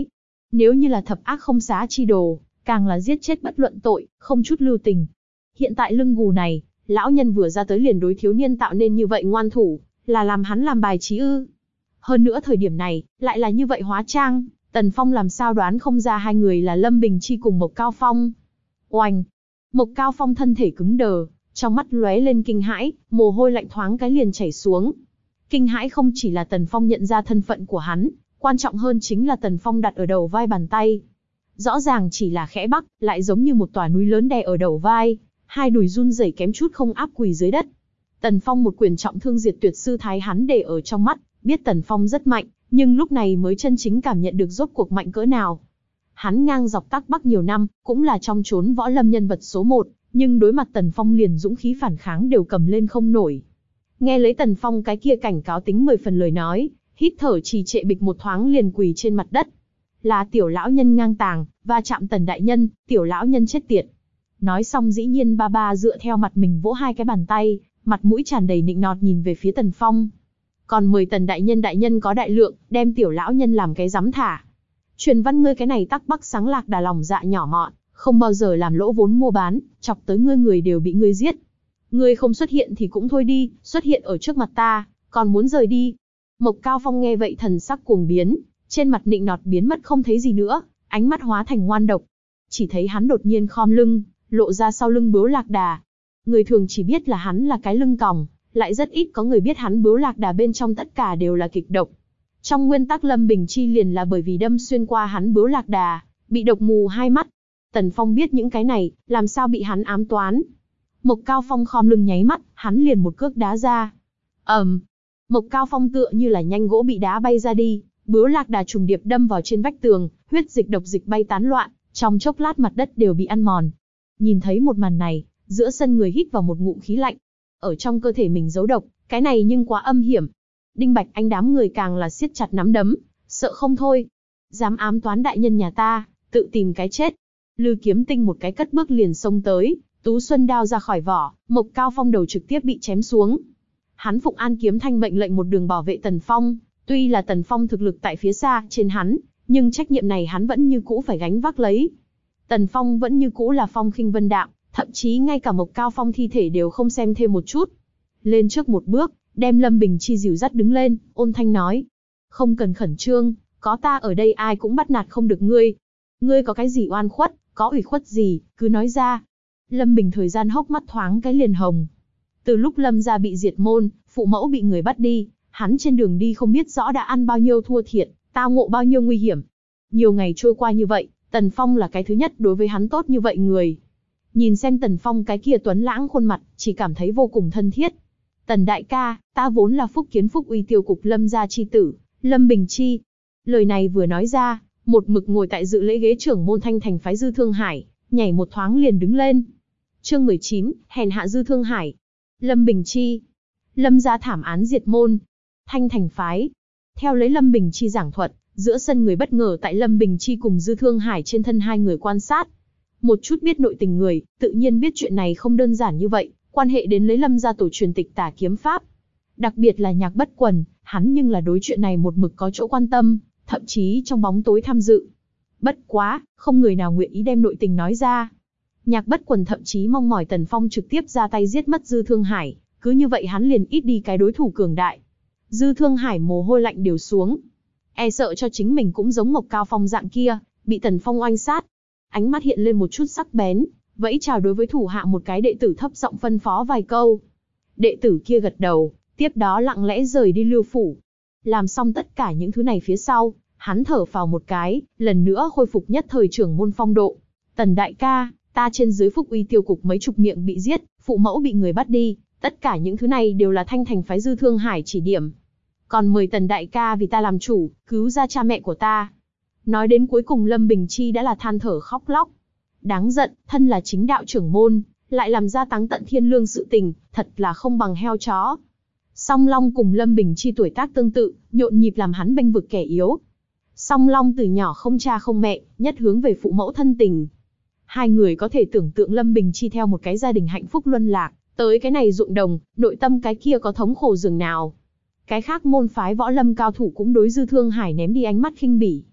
Nếu như là thập ác không xá chi đồ, càng là giết chết bất luận tội, không chút lưu tình. Hiện tại lưng gù này, lão nhân vừa ra tới liền đối thiếu niên tạo nên như vậy ngoan thủ, là làm hắn làm bài trí ư? Hơn nữa thời điểm này, lại là như vậy hóa trang, Tần Phong làm sao đoán không ra hai người là Lâm Bình Chi cùng Mộc Cao Phong. Oanh! Mộc Cao Phong thân thể cứng đờ, trong mắt lóe lên kinh hãi, mồ hôi lạnh thoáng cái liền chảy xuống. Kinh hãi không chỉ là Tần Phong nhận ra thân phận của hắn, quan trọng hơn chính là Tần Phong đặt ở đầu vai bàn tay. Rõ ràng chỉ là khẽ bắc, lại giống như một tòa núi lớn đè ở đầu vai, hai đùi run rẩy kém chút không áp quỳ dưới đất. Tần Phong một quyền trọng thương diệt tuyệt sư thái hắn để ở trong mắt, biết Tần Phong rất mạnh, nhưng lúc này mới chân chính cảm nhận được rốt cuộc mạnh cỡ nào. Hắn ngang dọc Tắc Bắc nhiều năm, cũng là trong chốn võ lâm nhân vật số một, nhưng đối mặt Tần Phong liền dũng khí phản kháng đều cầm lên không nổi. Nghe lấy Tần Phong cái kia cảnh cáo tính mười phần lời nói, hít thở trì trệ bịch một thoáng liền quỳ trên mặt đất. Là tiểu lão nhân ngang tàng, va chạm Tần đại nhân, tiểu lão nhân chết tiệt. Nói xong dĩ nhiên ba ba dựa theo mặt mình vỗ hai cái bàn tay, mặt mũi tràn đầy nịnh nọt nhìn về phía Tần Phong. Còn mời Tần đại nhân đại nhân có đại lượng, đem tiểu lão nhân làm cái dám thả. Truyền văn ngươi cái này Tắc Bắc sáng lạc đà lòng dạ nhỏ mọn, không bao giờ làm lỗ vốn mua bán, chọc tới ngươi người đều bị ngươi giết. Ngươi không xuất hiện thì cũng thôi đi, xuất hiện ở trước mặt ta, còn muốn rời đi. Mộc Cao Phong nghe vậy thần sắc cuồng biến, trên mặt nịnh nọt biến mất không thấy gì nữa, ánh mắt hóa thành ngoan độc. Chỉ thấy hắn đột nhiên khom lưng, lộ ra sau lưng bướu lạc đà. Người thường chỉ biết là hắn là cái lưng còng, lại rất ít có người biết hắn bướu lạc đà bên trong tất cả đều là kịch độc. Trong nguyên tắc Lâm Bình Chi liền là bởi vì đâm xuyên qua hắn bướu lạc đà, bị độc mù hai mắt. Tần Phong biết những cái này, làm sao bị hắn ám toán. Mộc Cao Phong khom lưng nháy mắt, hắn liền một cước đá ra. ầm, um, Mộc Cao Phong tựa như là nhanh gỗ bị đá bay ra đi, bướu lạc đà trùng điệp đâm vào trên vách tường, huyết dịch độc dịch bay tán loạn, trong chốc lát mặt đất đều bị ăn mòn. Nhìn thấy một màn này, giữa sân người hít vào một ngụm khí lạnh. Ở trong cơ thể mình giấu độc, cái này nhưng quá âm hiểm. Đinh Bạch Anh đám người càng là siết chặt nắm đấm, sợ không thôi. Dám ám toán đại nhân nhà ta, tự tìm cái chết. Lư Kiếm Tinh một cái cất bước liền xông tới, Tú Xuân đao ra khỏi vỏ, Mộc Cao Phong đầu trực tiếp bị chém xuống. Hắn phụng An Kiếm Thanh mệnh lệnh một đường bảo vệ Tần Phong, tuy là Tần Phong thực lực tại phía xa trên hắn, nhưng trách nhiệm này hắn vẫn như cũ phải gánh vác lấy. Tần Phong vẫn như cũ là phong khinh vân đạm, thậm chí ngay cả Mộc Cao Phong thi thể đều không xem thêm một chút. Lên trước một bước, đem Lâm Bình Chi dìu dắt đứng lên, ôn thanh nói: không cần khẩn trương, có ta ở đây ai cũng bắt nạt không được ngươi. Ngươi có cái gì oan khuất, có ủy khuất gì, cứ nói ra. Lâm Bình thời gian hốc mắt thoáng cái liền hồng. Từ lúc Lâm gia bị diệt môn, phụ mẫu bị người bắt đi, hắn trên đường đi không biết rõ đã ăn bao nhiêu thua thiệt, tao ngộ bao nhiêu nguy hiểm. Nhiều ngày trôi qua như vậy, Tần Phong là cái thứ nhất đối với hắn tốt như vậy người. Nhìn xem Tần Phong cái kia tuấn lãng khuôn mặt, chỉ cảm thấy vô cùng thân thiết. Tần đại ca, ta vốn là phúc kiến phúc uy tiêu cục Lâm gia chi tử, Lâm Bình Chi. Lời này vừa nói ra, một mực ngồi tại dự lễ ghế trưởng môn Thanh Thành phái Dư Thương Hải, nhảy một thoáng liền đứng lên. Chương mười chín, hèn hạ Dư Thương Hải. Lâm Bình Chi. Lâm gia thảm án diệt môn. Thanh Thành phái. Theo lấy Lâm Bình Chi giảng thuật, giữa sân người bất ngờ tại Lâm Bình Chi cùng Dư Thương Hải trên thân hai người quan sát. Một chút biết nội tình người, tự nhiên biết chuyện này không đơn giản như vậy, quan hệ đến lấy Lâm gia tổ truyền tịch Tả Kiếm Pháp. Đặc biệt là Nhạc Bất Quần, hắn nhưng là đối chuyện này một mực có chỗ quan tâm, thậm chí trong bóng tối tham dự. Bất quá, không người nào nguyện ý đem nội tình nói ra. Nhạc Bất Quần thậm chí mong mỏi Tần Phong trực tiếp ra tay giết mất Dư Thương Hải, cứ như vậy hắn liền ít đi cái đối thủ cường đại. Dư Thương Hải mồ hôi lạnh đều xuống, e sợ cho chính mình cũng giống Mộc Cao Phong dạng kia, bị Tần Phong oanh sát. Ánh mắt hiện lên một chút sắc bén, vẫy chào đối với thủ hạ một cái đệ tử thấp giọng phân phó vài câu. Đệ tử kia gật đầu, tiếp đó lặng lẽ rời đi Lưu phủ. Làm xong tất cả những thứ này phía sau, hắn thở phào một cái, lần nữa khôi phục nhất thời trưởng môn phong độ. Tần đại ca, ta trên dưới phúc uy tiêu cục mấy chục miệng bị giết, phụ mẫu bị người bắt đi, tất cả những thứ này đều là Thanh Thành phái Dư Thương Hải chỉ điểm. Còn mời Tần đại ca vì ta làm chủ, cứu ra cha mẹ của ta. Nói đến cuối cùng Lâm Bình Chi đã là than thở khóc lóc. Đáng giận, thân là chính đạo trưởng môn, lại làm ra táng tận thiên lương sự tình, thật là không bằng heo chó. Song Long cùng Lâm Bình Chi tuổi tác tương tự, nhộn nhịp làm hắn bênh vực kẻ yếu. Song Long từ nhỏ không cha không mẹ, nhất hướng về phụ mẫu thân tình. Hai người có thể tưởng tượng Lâm Bình Chi theo một cái gia đình hạnh phúc luân lạc, tới cái này ruộng đồng, nội tâm cái kia có thống khổ dường nào. Cái khác môn phái võ lâm cao thủ cũng đối Dư Thương Hải ném đi ánh mắt khinh bỉ.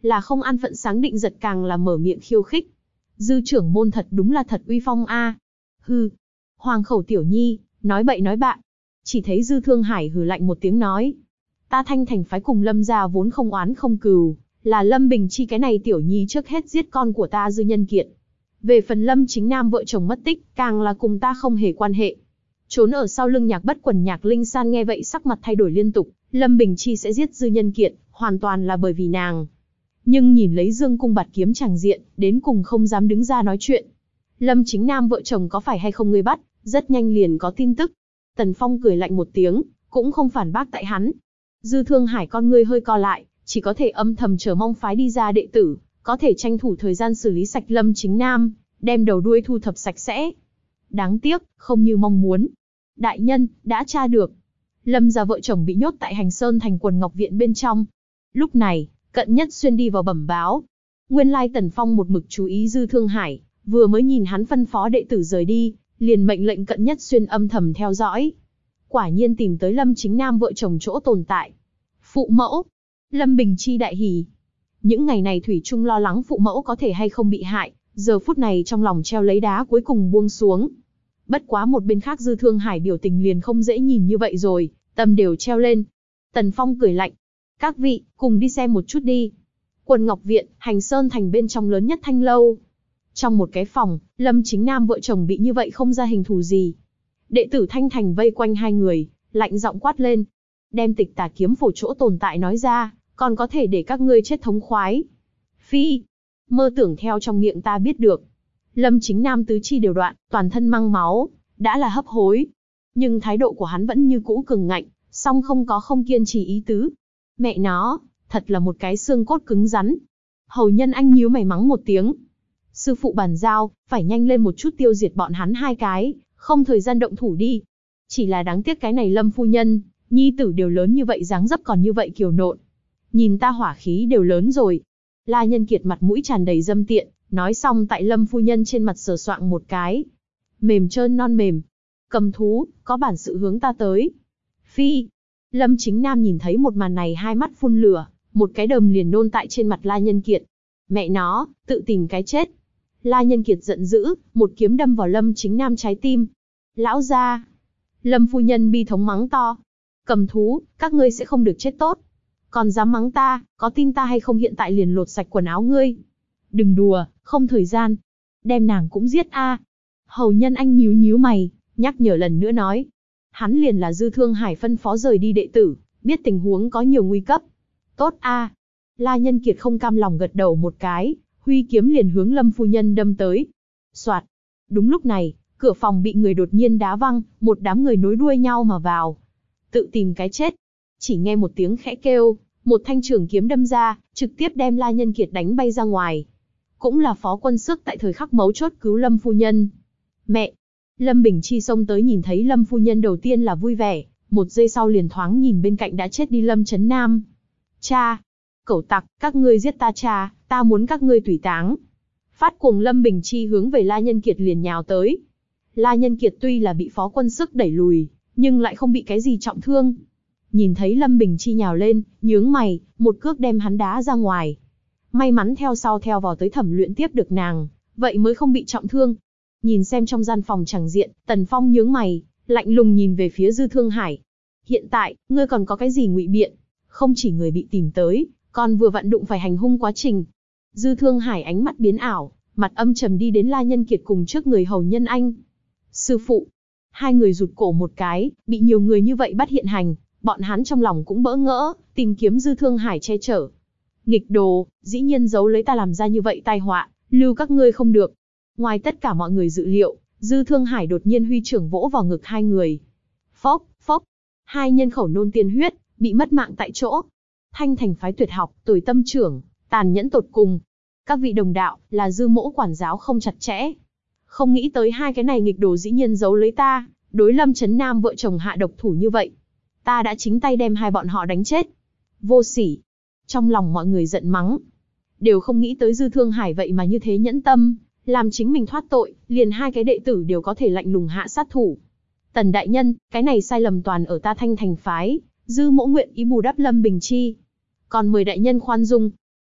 Là không an phận sáng định giật càng là mở miệng khiêu khích. Dư trưởng môn thật đúng là thật uy phong a. Hừ, Hoàng khẩu tiểu nhi, nói bậy nói bạ. Chỉ thấy Dư Thương Hải hừ lạnh một tiếng nói. Ta Thanh Thành phái cùng Lâm gia vốn không oán không cừu, là Lâm Bình Chi cái này tiểu nhi trước hết giết con của ta Dư Nhân Kiệt. Về phần Lâm Chính Nam vợ chồng mất tích, càng là cùng ta không hề quan hệ. Trốn ở sau lưng Nhạc Bất Quần Nhạc Linh San nghe vậy sắc mặt thay đổi liên tục, Lâm Bình Chi sẽ giết Dư Nhân Kiệt, hoàn toàn là bởi vì nàng. Nhưng nhìn lấy Dương cung bạt kiếm tràng diện, đến cùng không dám đứng ra nói chuyện. Lâm Chính Nam vợ chồng có phải hay không ngươi bắt, rất nhanh liền có tin tức. Tần Phong cười lạnh một tiếng, cũng không phản bác tại hắn. Dư Thương Hải con ngươi hơi co lại, chỉ có thể âm thầm chờ mong phái đi ra đệ tử, có thể tranh thủ thời gian xử lý sạch Lâm Chính Nam, đem đầu đuôi thu thập sạch sẽ. Đáng tiếc, không như mong muốn. Đại nhân, đã tra được. Lâm gia vợ chồng bị nhốt tại Hành Sơn Thành Quần Ngọc Viện bên trong. Lúc này, Cận Nhất Xuyên đi vào bẩm báo. Nguyên lai Tần Phong một mực chú ý Dư Thương Hải, vừa mới nhìn hắn phân phó đệ tử rời đi, liền mệnh lệnh Cận Nhất Xuyên âm thầm theo dõi. Quả nhiên tìm tới Lâm Chính Nam vợ chồng chỗ tồn tại. Phụ mẫu. Lâm Bình Chi đại hỉ. Những ngày này thủy chung lo lắng phụ mẫu có thể hay không bị hại, giờ phút này trong lòng treo lấy đá cuối cùng buông xuống. Bất quá một bên khác Dư Thương Hải biểu tình liền không dễ nhìn như vậy rồi, tâm đều treo lên. Tần Phong cười lạnh. Các vị, cùng đi xem một chút đi. Quần Ngọc Viện, Hành Sơn Thành bên trong lớn nhất thanh lâu. Trong một cái phòng, Lâm Chính Nam vợ chồng bị như vậy không ra hình thù gì. Đệ tử Thanh Thành vây quanh hai người, lạnh giọng quát lên. Đem Tịch Tà kiếm phổ chỗ tồn tại nói ra, còn có thể để các ngươi chết thống khoái. Phi, mơ tưởng theo trong miệng ta biết được. Lâm Chính Nam tứ chi đều đoạn, toàn thân mang máu, đã là hấp hối. Nhưng thái độ của hắn vẫn như cũ cường ngạnh, song không có không kiên trì ý tứ. Mẹ nó, thật là một cái xương cốt cứng rắn. Hầu Nhân Anh nhíu mày mắng một tiếng. Sư phụ bàn giao, phải nhanh lên một chút tiêu diệt bọn hắn hai cái, không thời gian động thủ đi. Chỉ là đáng tiếc cái này Lâm phu nhân, nhi tử đều lớn như vậy dáng dấp còn như vậy kiều nộn. Nhìn ta hỏa khí đều lớn rồi. La Nhân Kiệt mặt mũi tràn đầy dâm tiện, nói xong tại Lâm phu nhân trên mặt sờ soạng một cái. Mềm trơn non mềm. Cầm thú, có bản sự hướng ta tới. Phi. Lâm Chính Nam nhìn thấy một màn này hai mắt phun lửa, một cái đờm liền nôn tại trên mặt La Nhân Kiệt. Mẹ nó, tự tìm cái chết. La Nhân Kiệt giận dữ, một kiếm đâm vào Lâm Chính Nam trái tim. Lão gia. Lâm phu nhân bi thống mắng to. Cầm thú, các ngươi sẽ không được chết tốt. Còn dám mắng ta, có tin ta hay không hiện tại liền lột sạch quần áo ngươi. Đừng đùa, không thời gian. Đem nàng cũng giết a. Hầu Nhân Anh nhíu nhíu mày, nhắc nhở lần nữa nói. Hắn liền là Dư Thương Hải phân phó rời đi đệ tử, biết tình huống có nhiều nguy cấp. Tốt a. La Nhân Kiệt không cam lòng gật đầu một cái, huy kiếm liền hướng Lâm phu nhân đâm tới. Soạt. Đúng lúc này, cửa phòng bị người đột nhiên đá văng, một đám người nối đuôi nhau mà vào. Tự tìm cái chết. Chỉ nghe một tiếng khẽ kêu, một thanh trường kiếm đâm ra, trực tiếp đem La Nhân Kiệt đánh bay ra ngoài. Cũng là phó quân sức tại thời khắc mấu chốt cứu Lâm phu nhân. Mẹ! Lâm Bình Chi xông tới nhìn thấy Lâm phu nhân đầu tiên là vui vẻ, một giây sau liền thoáng nhìn bên cạnh đã chết đi Lâm Chấn Nam. Cha! Cẩu tặc, các ngươi giết ta cha, ta muốn các ngươi tủy táng. Phát cuồng Lâm Bình Chi hướng về La Nhân Kiệt liền nhào tới. La Nhân Kiệt tuy là bị phó quân sức đẩy lùi, nhưng lại không bị cái gì trọng thương. Nhìn thấy Lâm Bình Chi nhào lên, nhướng mày, một cước đem hắn đá ra ngoài. May mắn theo sau theo vào tới Thẩm Luyện tiếp được nàng, vậy mới không bị trọng thương. Nhìn xem trong gian phòng chẳng diện, Tần Phong nhướng mày, lạnh lùng nhìn về phía Dư Thương Hải. Hiện tại, ngươi còn có cái gì ngụy biện? Không chỉ người bị tìm tới, còn vừa vặn đụng phải hành hung quá trình. Dư Thương Hải ánh mắt biến ảo, mặt âm trầm đi đến La Nhân Kiệt cùng trước người Hầu Nhân Anh. Sư phụ. Hai người rụt cổ một cái, bị nhiều người như vậy bắt hiện hành, bọn hắn trong lòng cũng bỡ ngỡ, tìm kiếm Dư Thương Hải che chở. Nghịch đồ, dĩ nhiên giấu lấy ta làm ra như vậy tai họa, lưu các ngươi không được. Ngoài tất cả mọi người dự liệu, Dư Thương Hải đột nhiên huy trưởng vỗ vào ngực hai người. Phốc, phốc, hai nhân khẩu nôn tiên huyết, bị mất mạng tại chỗ. Thanh Thành phái tuyệt học, Tồi Tâm trưởng, tàn nhẫn tột cùng. Các vị đồng đạo, là Dư mỗ quản giáo không chặt chẽ. Không nghĩ tới hai cái này nghịch đồ dĩ nhiên giấu lấy ta, đối Lâm Chấn Nam vợ chồng hạ độc thủ như vậy. Ta đã chính tay đem hai bọn họ đánh chết. Vô sỉ. Trong lòng mọi người giận mắng. Đều không nghĩ tới Dư Thương Hải vậy mà như thế nhẫn tâm, làm chính mình thoát tội, liền hai cái đệ tử đều có thể lạnh lùng hạ sát thủ. Tần đại nhân, cái này sai lầm toàn ở ta Thanh Thành phái, Dư mỗ nguyện ý bù đắp Lâm Bình Chi. Còn mời đại nhân khoan dung.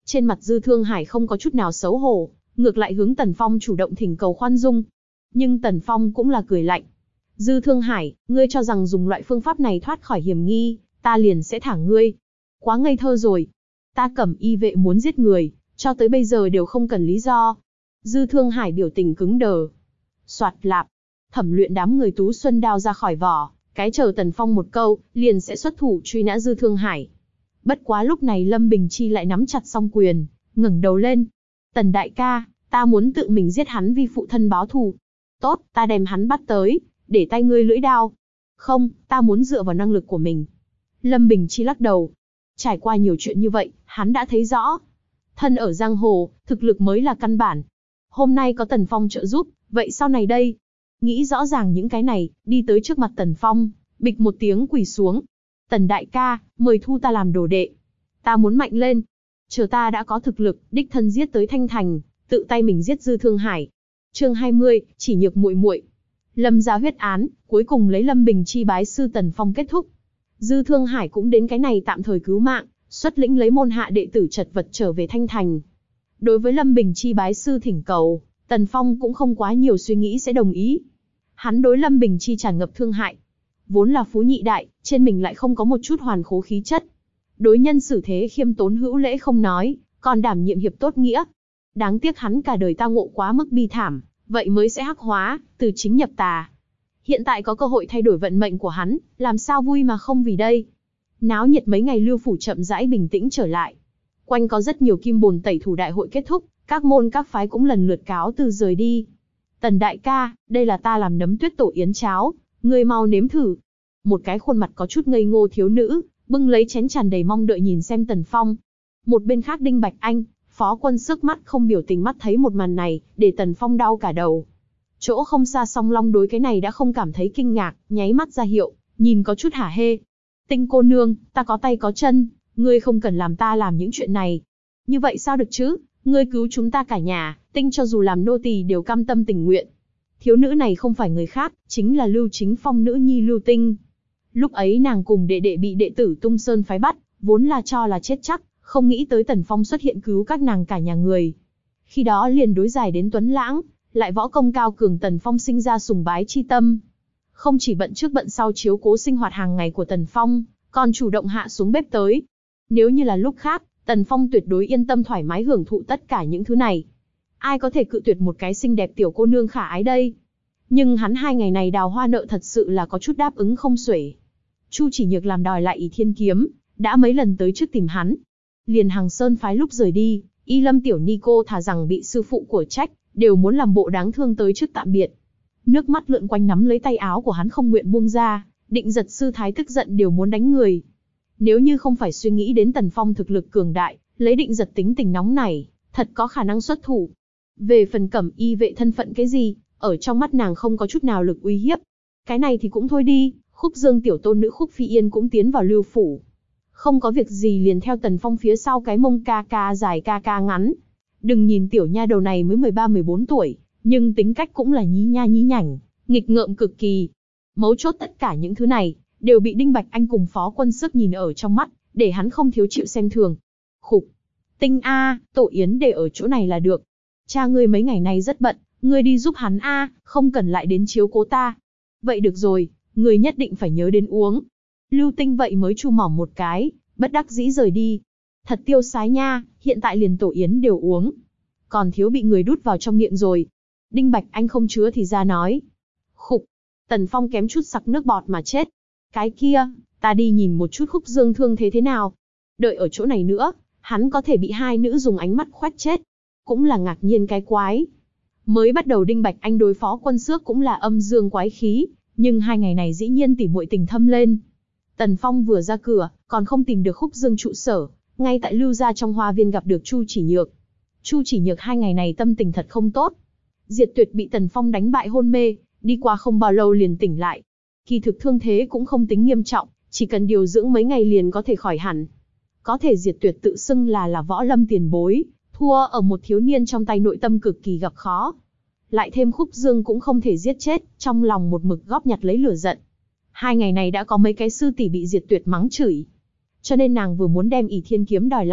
Trên mặt Dư Thương Hải không có chút nào xấu hổ, ngược lại hướng Tần Phong chủ động thỉnh cầu khoan dung. Nhưng Tần Phong cũng là cười lạnh. Dư Thương Hải, ngươi cho rằng dùng loại phương pháp này thoát khỏi hiểm nghi, ta liền sẽ thả ngươi. Quá ngây thơ rồi. Ta Cẩm Y vệ muốn giết người, cho tới bây giờ đều không cần lý do. Dư Thương Hải biểu tình cứng đờ. Soạt lạp, Thẩm Luyện đám người Tú Xuân đao ra khỏi vỏ, cái chờ Tần Phong một câu, liền sẽ xuất thủ truy nã Dư Thương Hải. Bất quá lúc này Lâm Bình Chi lại nắm chặt song quyền, ngẩng đầu lên. Tần đại ca, ta muốn tự mình giết hắn vì phụ thân báo thù. Tốt, ta đem hắn bắt tới, để tay ngươi lưỡi đao. Không, ta muốn dựa vào năng lực của mình. Lâm Bình Chi lắc đầu. Trải qua nhiều chuyện như vậy, hắn đã thấy rõ. Thân ở giang hồ, thực lực mới là căn bản. Hôm nay có Tần Phong trợ giúp, vậy sau này đây? Nghĩ rõ ràng những cái này, đi tới trước mặt Tần Phong, bịch một tiếng quỳ xuống. Tần đại ca, mời thu ta làm đồ đệ. Ta muốn mạnh lên. Chờ ta đã có thực lực, đích thân giết tới Thanh Thành, tự tay mình giết Dư Thương Hải. Chương hai mươi, chỉ nhược muội muội. Lâm gia huyết án, cuối cùng lấy Lâm Bình Chi bái sư Tần Phong kết thúc. Dư Thương Hải cũng đến cái này tạm thời cứu mạng, xuất lĩnh lấy môn hạ đệ tử chật vật trở về Thanh Thành. Đối với Lâm Bình Chi bái sư thỉnh cầu, Tần Phong cũng không quá nhiều suy nghĩ sẽ đồng ý. Hắn đối Lâm Bình Chi tràn ngập thương hại. Vốn là phú nhị đại, trên mình lại không có một chút hoàn khố khí chất. Đối nhân xử thế khiêm tốn hữu lễ không nói, còn đảm nhiệm hiệp tốt nghĩa. Đáng tiếc hắn cả đời tao ngộ quá mức bi thảm, vậy mới sẽ hắc hóa, từ chính nhập tà. Hiện tại có cơ hội thay đổi vận mệnh của hắn, làm sao vui mà không vì đây. Náo nhiệt mấy ngày Lưu Phủ chậm rãi bình tĩnh trở lại. Quanh có rất nhiều kim bồn tẩy thủ đại hội kết thúc, các môn các phái cũng lần lượt cáo từ rời đi. Tần đại ca, đây là ta làm nấm tuyết tổ yến cháo, ngươi mau nếm thử. Một cái khuôn mặt có chút ngây ngô thiếu nữ, bưng lấy chén tràn đầy mong đợi nhìn xem Tần Phong. Một bên khác Đinh Bạch Anh, Phó Quân Sức mắt không biểu tình mắt thấy một màn này, để Tần Phong đau cả đầu. Chỗ không xa Song Long đối cái này đã không cảm thấy kinh ngạc, nháy mắt ra hiệu, nhìn có chút hả hê. Tinh cô nương, ta có tay có chân, ngươi không cần làm ta làm những chuyện này. Như vậy sao được chứ, ngươi cứu chúng ta cả nhà, Tinh cho dù làm nô tỳ đều cam tâm tình nguyện. Thiếu nữ này không phải người khác, chính là Lưu Chính Phong nữ nhi Lưu Tinh. Lúc ấy nàng cùng đệ đệ bị đệ tử Tung Sơn phái bắt, vốn là cho là chết chắc, không nghĩ tới Tần Phong xuất hiện cứu các nàng cả nhà người. Khi đó liền đối giải đến Tuấn Lãng, lại võ công cao cường Tần Phong sinh ra sùng bái chi tâm. Không chỉ bận trước bận sau chiếu cố sinh hoạt hàng ngày của Tần Phong, còn chủ động hạ xuống bếp tới. Nếu như là lúc khác, Tần Phong tuyệt đối yên tâm thoải mái hưởng thụ tất cả những thứ này. Ai có thể cự tuyệt một cái xinh đẹp tiểu cô nương khả ái đây? Nhưng hắn hai ngày này đào hoa nợ thật sự là có chút đáp ứng không xuể. Chu Chỉ Nhược làm đòi lại ỷ thiên kiếm, đã mấy lần tới trước tìm hắn. Liền Hằng Sơn phái lúc rời đi, Y Lâm tiểu ni cô thà rằng bị sư phụ của trách, đều muốn làm bộ đáng thương tới trước tạm biệt. Nước mắt lượn quanh nắm lấy tay áo của hắn không nguyện buông ra, Định Giật sư thái tức giận đều muốn đánh người. Nếu như không phải suy nghĩ đến Tần Phong thực lực cường đại, lấy Định Giật tính tình nóng này, thật có khả năng xuất thủ. Về phần Cẩm Y vệ thân phận cái gì, ở trong mắt nàng không có chút nào lực uy hiếp. Cái này thì cũng thôi đi, Khúc Dương tiểu tôn nữ Khúc Phi Yên cũng tiến vào Lưu Phủ. Không có việc gì liền theo Tần Phong phía sau cái mông ca ca dài ca ca ngắn. Đừng nhìn tiểu nha đầu này mới mười ba mười bốn tuổi, nhưng tính cách cũng là nhí nha nhí nhảnh, nghịch ngợm cực kỳ. Mấu chốt tất cả những thứ này, đều bị Đinh Bạch Anh cùng Phó Quân Sức nhìn ở trong mắt, để hắn không thiếu chịu xem thường. Khục, Tinh a, tổ yến để ở chỗ này là được. Cha ngươi mấy ngày nay rất bận, ngươi đi giúp hắn a, không cần lại đến chiếu cố ta. Vậy được rồi, ngươi nhất định phải nhớ đến uống. Lưu Tinh vậy mới chu mỏng một cái, bất đắc dĩ rời đi. Thật tiêu sái nha, hiện tại liền tổ yến đều uống. Còn thiếu bị người đút vào trong miệng rồi. Đinh Bạch Anh không chứa thì ra nói. Khục, Tần Phong kém chút sặc nước bọt mà chết. Cái kia, ta đi nhìn một chút Khúc Dương thương thế thế nào. Đợi ở chỗ này nữa, hắn có thể bị hai nữ dùng ánh mắt khoét chết. Cũng là ngạc nhiên cái quái. Mới bắt đầu Đinh Bạch Anh đối Phó Quân Xước cũng là âm dương quái khí, nhưng hai ngày này dĩ nhiên tỉ muội tình thâm lên. Tần Phong vừa ra cửa, còn không tìm được Khúc Dương trụ sở, ngay tại Lưu gia trong hoa viên gặp được Chu Chỉ Nhược. Chu Chỉ Nhược hai ngày này tâm tình thật không tốt. Diệt Tuyệt bị Tần Phong đánh bại hôn mê, đi qua không bao lâu liền tỉnh lại. Kỳ thực thương thế cũng không tính nghiêm trọng, chỉ cần điều dưỡng mấy ngày liền có thể khỏi hẳn. Có thể Diệt Tuyệt tự xưng là là võ lâm tiền bối, thua ở một thiếu niên trong tay nội tâm cực kỳ gặp khó. Lại thêm Khúc Dương cũng không thể giết chết, trong lòng một mực góp nhặt lấy lửa giận. Hai ngày này đã có mấy cái sư tỷ bị Diệt Tuyệt mắng chửi. Cho nên nàng vừa muốn đem ỷ thiên kiếm đòi lại,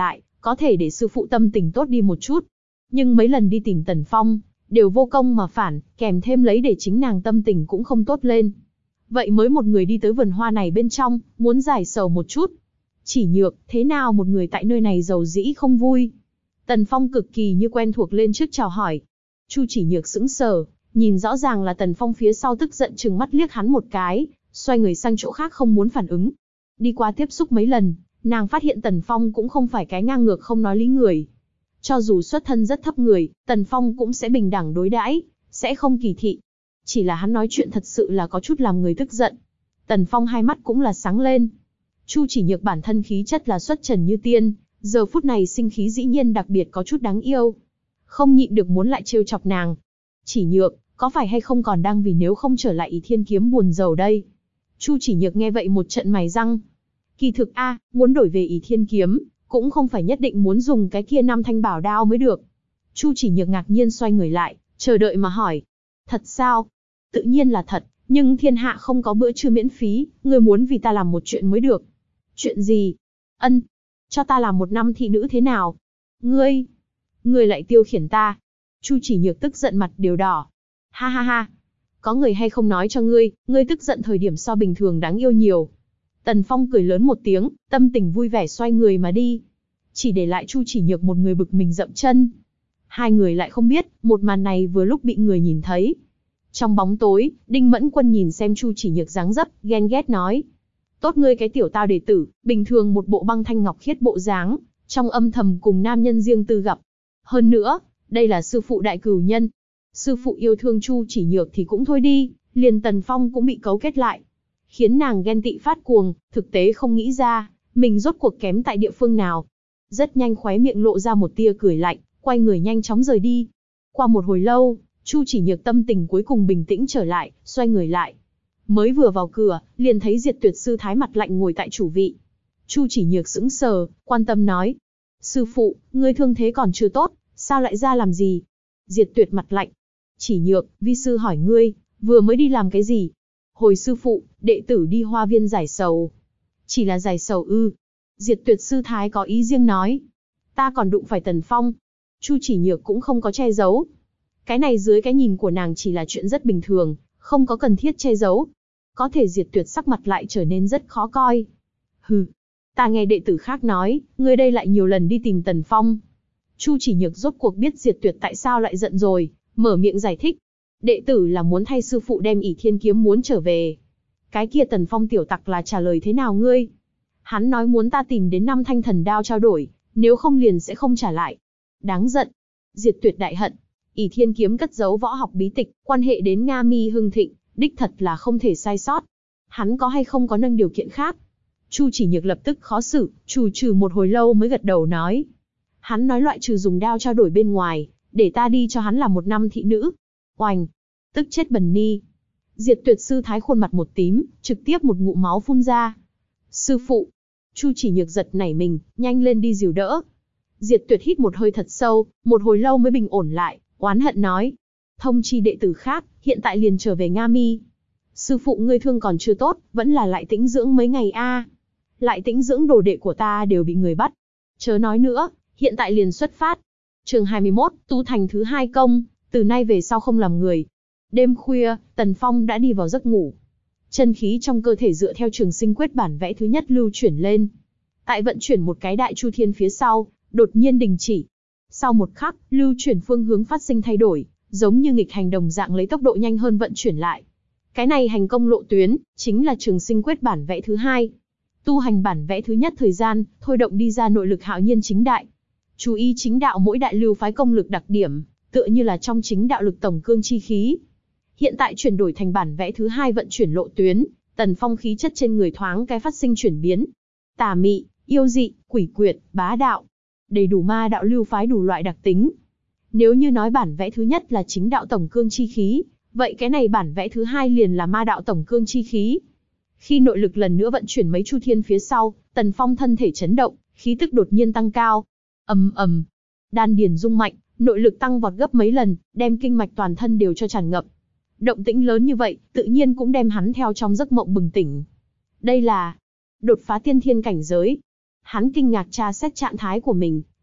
có thể để sư phụ tâm tình tốt đi một chút. Nhưng mấy lần đi tìm Tần Phong, đều vô công mà phản, kèm thêm lấy để chính nàng tâm tình cũng không tốt lên. Vậy mới một người đi tới vườn hoa này bên trong, muốn giải sầu một chút. Chỉ Nhược, thế nào một người tại nơi này giàu dĩ không vui? Tần Phong cực kỳ như quen thuộc lên trước chào hỏi. Chu Chỉ Nhược sững sờ, nhìn rõ ràng là Tần Phong phía sau tức giận trừng mắt liếc hắn một cái, xoay người sang chỗ khác không muốn phản ứng. Đi qua tiếp xúc mấy lần, nàng phát hiện Tần Phong cũng không phải cái ngang ngược không nói lý người. Cho dù xuất thân rất thấp người, Tần Phong cũng sẽ bình đẳng đối đãi, sẽ không kỳ thị. Chỉ là hắn nói chuyện thật sự là có chút làm người tức giận. Tần Phong hai mắt cũng là sáng lên. Chu Chỉ Nhược bản thân khí chất là xuất trần như tiên, giờ phút này sinh khí dĩ nhiên đặc biệt có chút đáng yêu. Không nhịn được muốn lại trêu chọc nàng. Chỉ Nhược, có phải hay không còn đang vì nếu không trở lại Ỷ Thiên Kiếm buồn rầu đây? Chu Chỉ Nhược nghe vậy một trận mày răng. Kỳ thực a, muốn đổi về Ỷ Thiên Kiếm, cũng không phải nhất định muốn dùng cái kia năm thanh bảo đao mới được. Chu Chỉ Nhược ngạc nhiên xoay người lại, chờ đợi mà hỏi. Thật sao? Tự nhiên là thật, nhưng thiên hạ không có bữa trưa miễn phí, ngươi muốn vì ta làm một chuyện mới được. Chuyện gì? Ân, cho ta làm một năm thị nữ thế nào? Ngươi, ngươi lại tiêu khiển ta. Chu Chỉ Nhược tức giận mặt đều đỏ. Ha ha ha, có người hay không nói cho ngươi, ngươi tức giận thời điểm so bình thường đáng yêu nhiều. Tần Phong cười lớn một tiếng, tâm tình vui vẻ xoay người mà đi. Chỉ để lại Chu Chỉ Nhược một người bực mình dậm chân. Hai người lại không biết, một màn này vừa lúc bị người nhìn thấy. Trong bóng tối, Đinh Mẫn Quân nhìn xem Chu Chỉ Nhược dáng dấp, ghen ghét nói. Tốt ngươi cái tiểu tao đệ tử, bình thường một bộ băng thanh ngọc khiết bộ dáng, trong âm thầm cùng nam nhân riêng tư gặp. Hơn nữa, đây là sư phụ đại cửu nhân. Sư phụ yêu thương Chu Chỉ Nhược thì cũng thôi đi, liền Tần Phong cũng bị cấu kết lại. Khiến nàng ghen tị phát cuồng, thực tế không nghĩ ra, mình rốt cuộc kém tại địa phương nào. Rất nhanh khóe miệng lộ ra một tia cười lạnh, quay người nhanh chóng rời đi. Qua một hồi lâu, Chu Chỉ Nhược tâm tình cuối cùng bình tĩnh trở lại, xoay người lại. Mới vừa vào cửa, liền thấy Diệt Tuyệt sư thái mặt lạnh ngồi tại chủ vị. Chu Chỉ Nhược sững sờ, quan tâm nói. Sư phụ, ngươi thương thế còn chưa tốt, sao lại ra làm gì? Diệt Tuyệt mặt lạnh. Chỉ Nhược, vi sư hỏi ngươi, vừa mới đi làm cái gì? Hồi sư phụ, đệ tử đi hoa viên giải sầu. Chỉ là giải sầu ư? Diệt Tuyệt sư thái có ý riêng nói. Ta còn đụng phải Tần Phong. Chu Chỉ Nhược cũng không có che giấu. Cái này dưới cái nhìn của nàng chỉ là chuyện rất bình thường, không có cần thiết che giấu. Có thể Diệt Tuyệt sắc mặt lại trở nên rất khó coi. Hừ, ta nghe đệ tử khác nói, ngươi đây lại nhiều lần đi tìm Tần Phong. Chu Chỉ Nhược rốt cuộc biết Diệt Tuyệt tại sao lại giận rồi, mở miệng giải thích. Đệ tử là muốn thay sư phụ đem Ỷ Thiên Kiếm muốn trở về. Cái kia Tần Phong tiểu tặc là trả lời thế nào ngươi? Hắn nói muốn ta tìm đến năm thanh thần đao trao đổi, nếu không liền sẽ không trả lại. Đáng giận. Diệt Tuyệt đại hận. Ỷ Thiên Kiếm cất giấu võ học bí tịch, quan hệ đến Nga Mi hưng thịnh, đích thật là không thể sai sót. Hắn có hay không có nâng điều kiện khác? Chu Chỉ Nhược lập tức khó xử, trù trừ một hồi lâu mới gật đầu nói. Hắn nói loại trừ dùng đao trao đổi bên ngoài, để ta đi cho hắn làm một năm thị nữ. Oành! Tức chết bần ni. Diệt Tuyệt sư thái khuôn mặt một tím, trực tiếp một ngụm máu phun ra. Sư phụ! Chu Chỉ Nhược giật nảy mình, nhanh lên đi dìu đỡ. Diệt Tuyệt hít một hơi thật sâu, một hồi lâu mới bình ổn lại, oán hận nói. Thông chi đệ tử khác, hiện tại liền trở về Nga Mi. Sư phụ ngươi thương còn chưa tốt, vẫn là lại tĩnh dưỡng mấy ngày a. Lại tĩnh dưỡng đồ đệ của ta đều bị người bắt. Chớ nói nữa, hiện tại liền xuất phát. Chương hai mươi mốt, tu thành thứ hai công, từ nay về sau không làm người. Đêm khuya, Tần Phong đã đi vào giấc ngủ. Chân khí trong cơ thể dựa theo Trường Sinh Quyết bản vẽ thứ nhất lưu chuyển lên. Tại vận chuyển một cái đại chu thiên phía sau, đột nhiên đình chỉ. Sau một khắc, lưu chuyển phương hướng phát sinh thay đổi, giống như nghịch hành đồng dạng lấy tốc độ nhanh hơn vận chuyển lại. Cái này hành công lộ tuyến, chính là Trường Sinh Quyết bản vẽ thứ hai. Tu hành bản vẽ thứ nhất thời gian, thôi động đi ra nội lực hạo nhiên chính đại. Chú ý chính đạo mỗi đại lưu phái công lực đặc điểm, tựa như là trong chính đạo lực tổng cương chi khí. Hiện tại chuyển đổi thành bản vẽ thứ hai vận chuyển lộ tuyến, Tần Phong khí chất trên người thoáng cái phát sinh chuyển biến. Tà mị, yêu dị, quỷ quyệt, bá đạo. Đầy đủ ma đạo lưu phái đủ loại đặc tính. Nếu như nói bản vẽ thứ nhất là chính đạo tổng cương chi khí, vậy cái này bản vẽ thứ hai liền là ma đạo tổng cương chi khí. Khi nội lực lần nữa vận chuyển mấy chu thiên phía sau, Tần Phong thân thể chấn động, khí tức đột nhiên tăng cao. Ầm ầm, đan điền rung mạnh, nội lực tăng vọt gấp mấy lần, đem kinh mạch toàn thân đều cho tràn ngập. Động tĩnh lớn như vậy, tự nhiên cũng đem hắn theo trong giấc mộng bừng tỉnh. Đây là đột phá tiên thiên cảnh giới. Hắn kinh ngạc tra xét trạng thái của mình,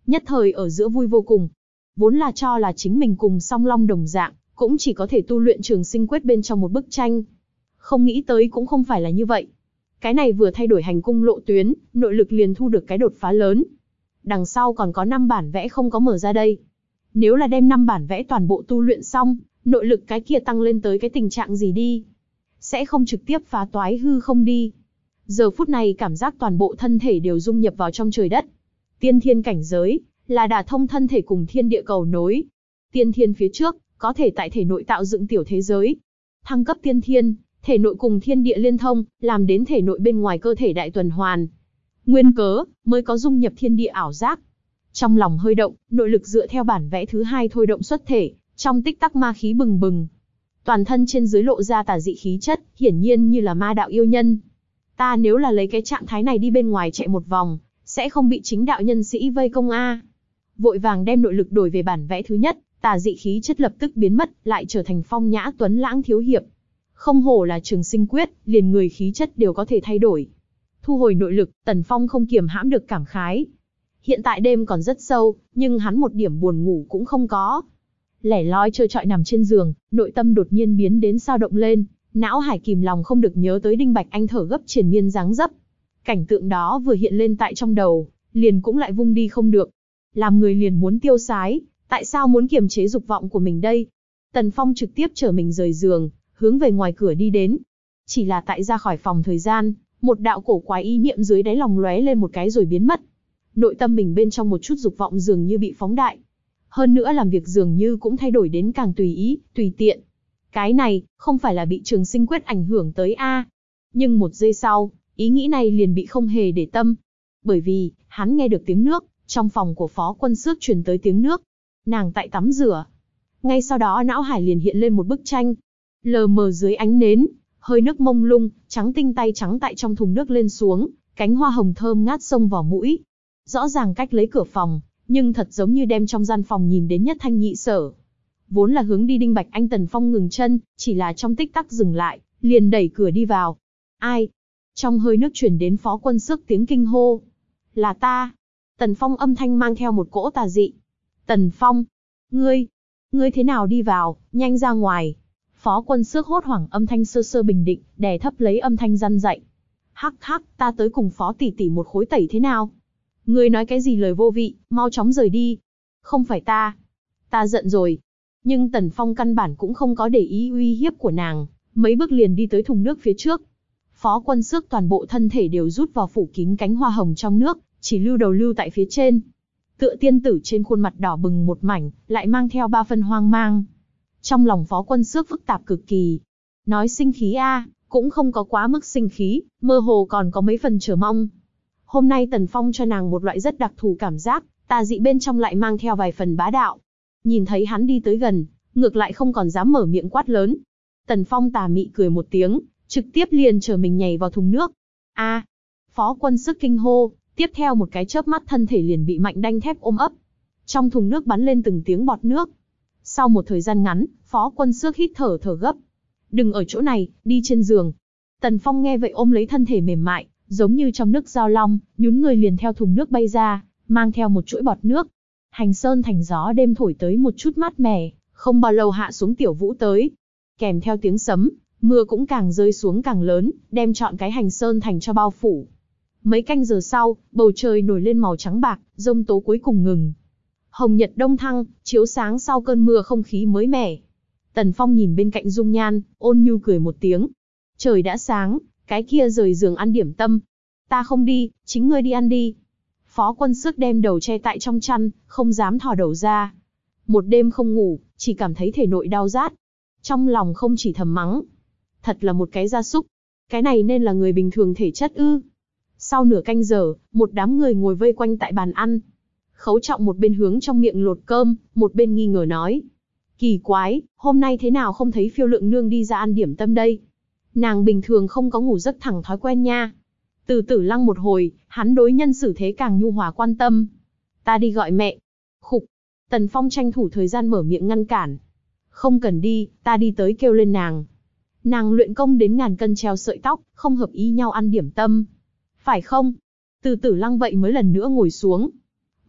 nhất thời ở giữa vui vô cùng. Vốn là cho là chính mình cùng Song Long đồng dạng, cũng chỉ có thể tu luyện trường sinh quyết bên trong một bức tranh. Không nghĩ tới cũng không phải là như vậy. Cái này vừa thay đổi hành cung lộ tuyến, nội lực liền thu được cái đột phá lớn. Đằng sau còn có năm bản vẽ không có mở ra đây. Nếu là đem năm bản vẽ toàn bộ tu luyện xong, nội lực cái kia tăng lên tới cái tình trạng gì đi? Sẽ không trực tiếp phá toái hư không đi. Giờ phút này cảm giác toàn bộ thân thể đều dung nhập vào trong trời đất. Tiên thiên cảnh giới, là đả thông thân thể cùng thiên địa cầu nối. Tiên thiên phía trước, có thể tại thể nội tạo dựng tiểu thế giới. Thăng cấp tiên thiên, thể nội cùng thiên địa liên thông, làm đến thể nội bên ngoài cơ thể đại tuần hoàn. Nguyên cớ, mới có dung nhập thiên địa ảo giác. Trong lòng hơi động, nội lực dựa theo bản vẽ thứ hai thôi động xuất thể, trong tích tắc ma khí bừng bừng. Toàn thân trên dưới lộ ra tà dị khí chất, hiển nhiên như là ma đạo yêu nhân. Ta nếu là lấy cái trạng thái này đi bên ngoài chạy một vòng, sẽ không bị chính đạo nhân sĩ vây công a. Vội vàng đem nội lực đổi về bản vẽ thứ nhất, tà dị khí chất lập tức biến mất, lại trở thành phong nhã tuấn lãng thiếu hiệp. Không hổ là trường sinh quyết, liền người khí chất đều có thể thay đổi. Thu hồi nội lực, Tần Phong không kiềm hãm được cảm khái. Hiện tại đêm còn rất sâu, nhưng hắn một điểm buồn ngủ cũng không có. Lẻ loi trơ trọi nằm trên giường, nội tâm đột nhiên biến đến sao động lên, não hải kìm lòng không được nhớ tới Đinh Bạch Anh thở gấp triền miên dáng dấp. Cảnh tượng đó vừa hiện lên tại trong đầu, liền cũng lại vung đi không được. Làm người liền muốn tiêu sái, tại sao muốn kiềm chế dục vọng của mình đây? Tần Phong trực tiếp chở mình rời giường, hướng về ngoài cửa đi đến. Chỉ là tại ra khỏi phòng thời gian, một đạo cổ quái ý niệm dưới đáy lòng lóe lên một cái rồi biến mất. Nội tâm mình bên trong một chút dục vọng dường như bị phóng đại. Hơn nữa làm việc dường như cũng thay đổi đến càng tùy ý, tùy tiện. Cái này, không phải là bị trường sinh quyết ảnh hưởng tới a? Nhưng một giây sau, ý nghĩ này liền bị không hề để tâm. Bởi vì, hắn nghe được tiếng nước, trong phòng của Phó Quân Xước truyền tới tiếng nước. Nàng tại tắm rửa. Ngay sau đó não hải liền hiện lên một bức tranh. Lờ mờ dưới ánh nến, hơi nước mông lung, trắng tinh tay trắng tại trong thùng nước lên xuống, cánh hoa hồng thơm ngát xông vào mũi. Rõ ràng cách lấy cửa phòng, nhưng thật giống như đem trong gian phòng nhìn đến nhất thanh nhị sở. Vốn là hướng đi Đinh Bạch Anh, Tần Phong ngừng chân, chỉ là trong tích tắc dừng lại, liền đẩy cửa đi vào. Ai? Trong hơi nước truyền đến Phó Quân Xước tiếng kinh hô. Là ta. Tần Phong âm thanh mang theo một cỗ tà dị. Tần Phong, ngươi, ngươi thế nào đi vào, nhanh ra ngoài. Phó Quân Xước hốt hoảng, âm thanh sơ sơ bình định, đè thấp lấy âm thanh răn dạy. Hắc hắc, ta tới cùng Phó tỷ tỷ một khối tẩy thế nào? Ngươi nói cái gì lời vô vị, mau chóng rời đi. Không phải ta. Ta giận rồi. Nhưng Tần Phong căn bản cũng không có để ý uy hiếp của nàng, mấy bước liền đi tới thùng nước phía trước. Phó Quân Xước toàn bộ thân thể đều rút vào phủ kín cánh hoa hồng trong nước, chỉ lưu đầu lưu tại phía trên. Tựa tiên tử trên khuôn mặt đỏ bừng một mảnh, lại mang theo ba phân hoang mang. Trong lòng Phó Quân Xước phức tạp cực kỳ. Nói sinh khí a, cũng không có quá mức sinh khí, mơ hồ còn có mấy phần chờ mong. Hôm nay Tần Phong cho nàng một loại rất đặc thù cảm giác, tà dị bên trong lại mang theo vài phần bá đạo. Nhìn thấy hắn đi tới gần, ngược lại không còn dám mở miệng quát lớn. Tần Phong tà mị cười một tiếng, trực tiếp liền chở mình nhảy vào thùng nước. A! Phó Quân Xước kinh hô, tiếp theo một cái chớp mắt thân thể liền bị mạnh đanh thép ôm ấp. Trong thùng nước bắn lên từng tiếng bọt nước. Sau một thời gian ngắn, Phó Quân Xước hít thở thở gấp. Đừng ở chỗ này, đi trên giường. Tần Phong nghe vậy ôm lấy thân thể mềm mại, giống như trong nước giao long, nhún người liền theo thùng nước bay ra, mang theo một chuỗi bọt nước. Hành sơn thành gió đêm thổi tới một chút mát mẻ, không bao lâu hạ xuống tiểu vũ tới. Kèm theo tiếng sấm, mưa cũng càng rơi xuống càng lớn, đem trọn cái hành sơn thành cho bao phủ. Mấy canh giờ sau, bầu trời nổi lên màu trắng bạc, giông tố cuối cùng ngừng. Hồng nhật đông thăng, chiếu sáng sau cơn mưa không khí mới mẻ. Tần Phong nhìn bên cạnh dung nhan, ôn nhu cười một tiếng. Trời đã sáng, cái kia rời giường ăn điểm tâm. Ta không đi, chính ngươi đi ăn đi. Phó Quân Xước đem đầu che tại trong chăn, không dám thò đầu ra. Một đêm không ngủ, chỉ cảm thấy thể nội đau rát. Trong lòng không chỉ thầm mắng. Thật là một cái gia súc. Cái này nên là người bình thường thể chất ư. Sau nửa canh giờ, một đám người ngồi vây quanh tại bàn ăn. Khấu Trọng một bên hướng trong miệng lột cơm, một bên nghi ngờ nói. Kỳ quái, hôm nay thế nào không thấy Phiêu Lượng nương đi ra ăn điểm tâm đây? Nàng bình thường không có ngủ giấc thẳng thói quen nha. Từ Tử Lăng một hồi, hắn đối nhân xử thế càng nhu hòa quan tâm. Ta đi gọi mẹ. Khục. Tần Phong tranh thủ thời gian mở miệng ngăn cản. Không cần đi, ta đi tới kêu lên nàng. Nàng luyện công đến ngàn cân treo sợi tóc, không hợp ý nhau ăn điểm tâm. Phải không? Từ Tử Lăng vậy mới lần nữa ngồi xuống.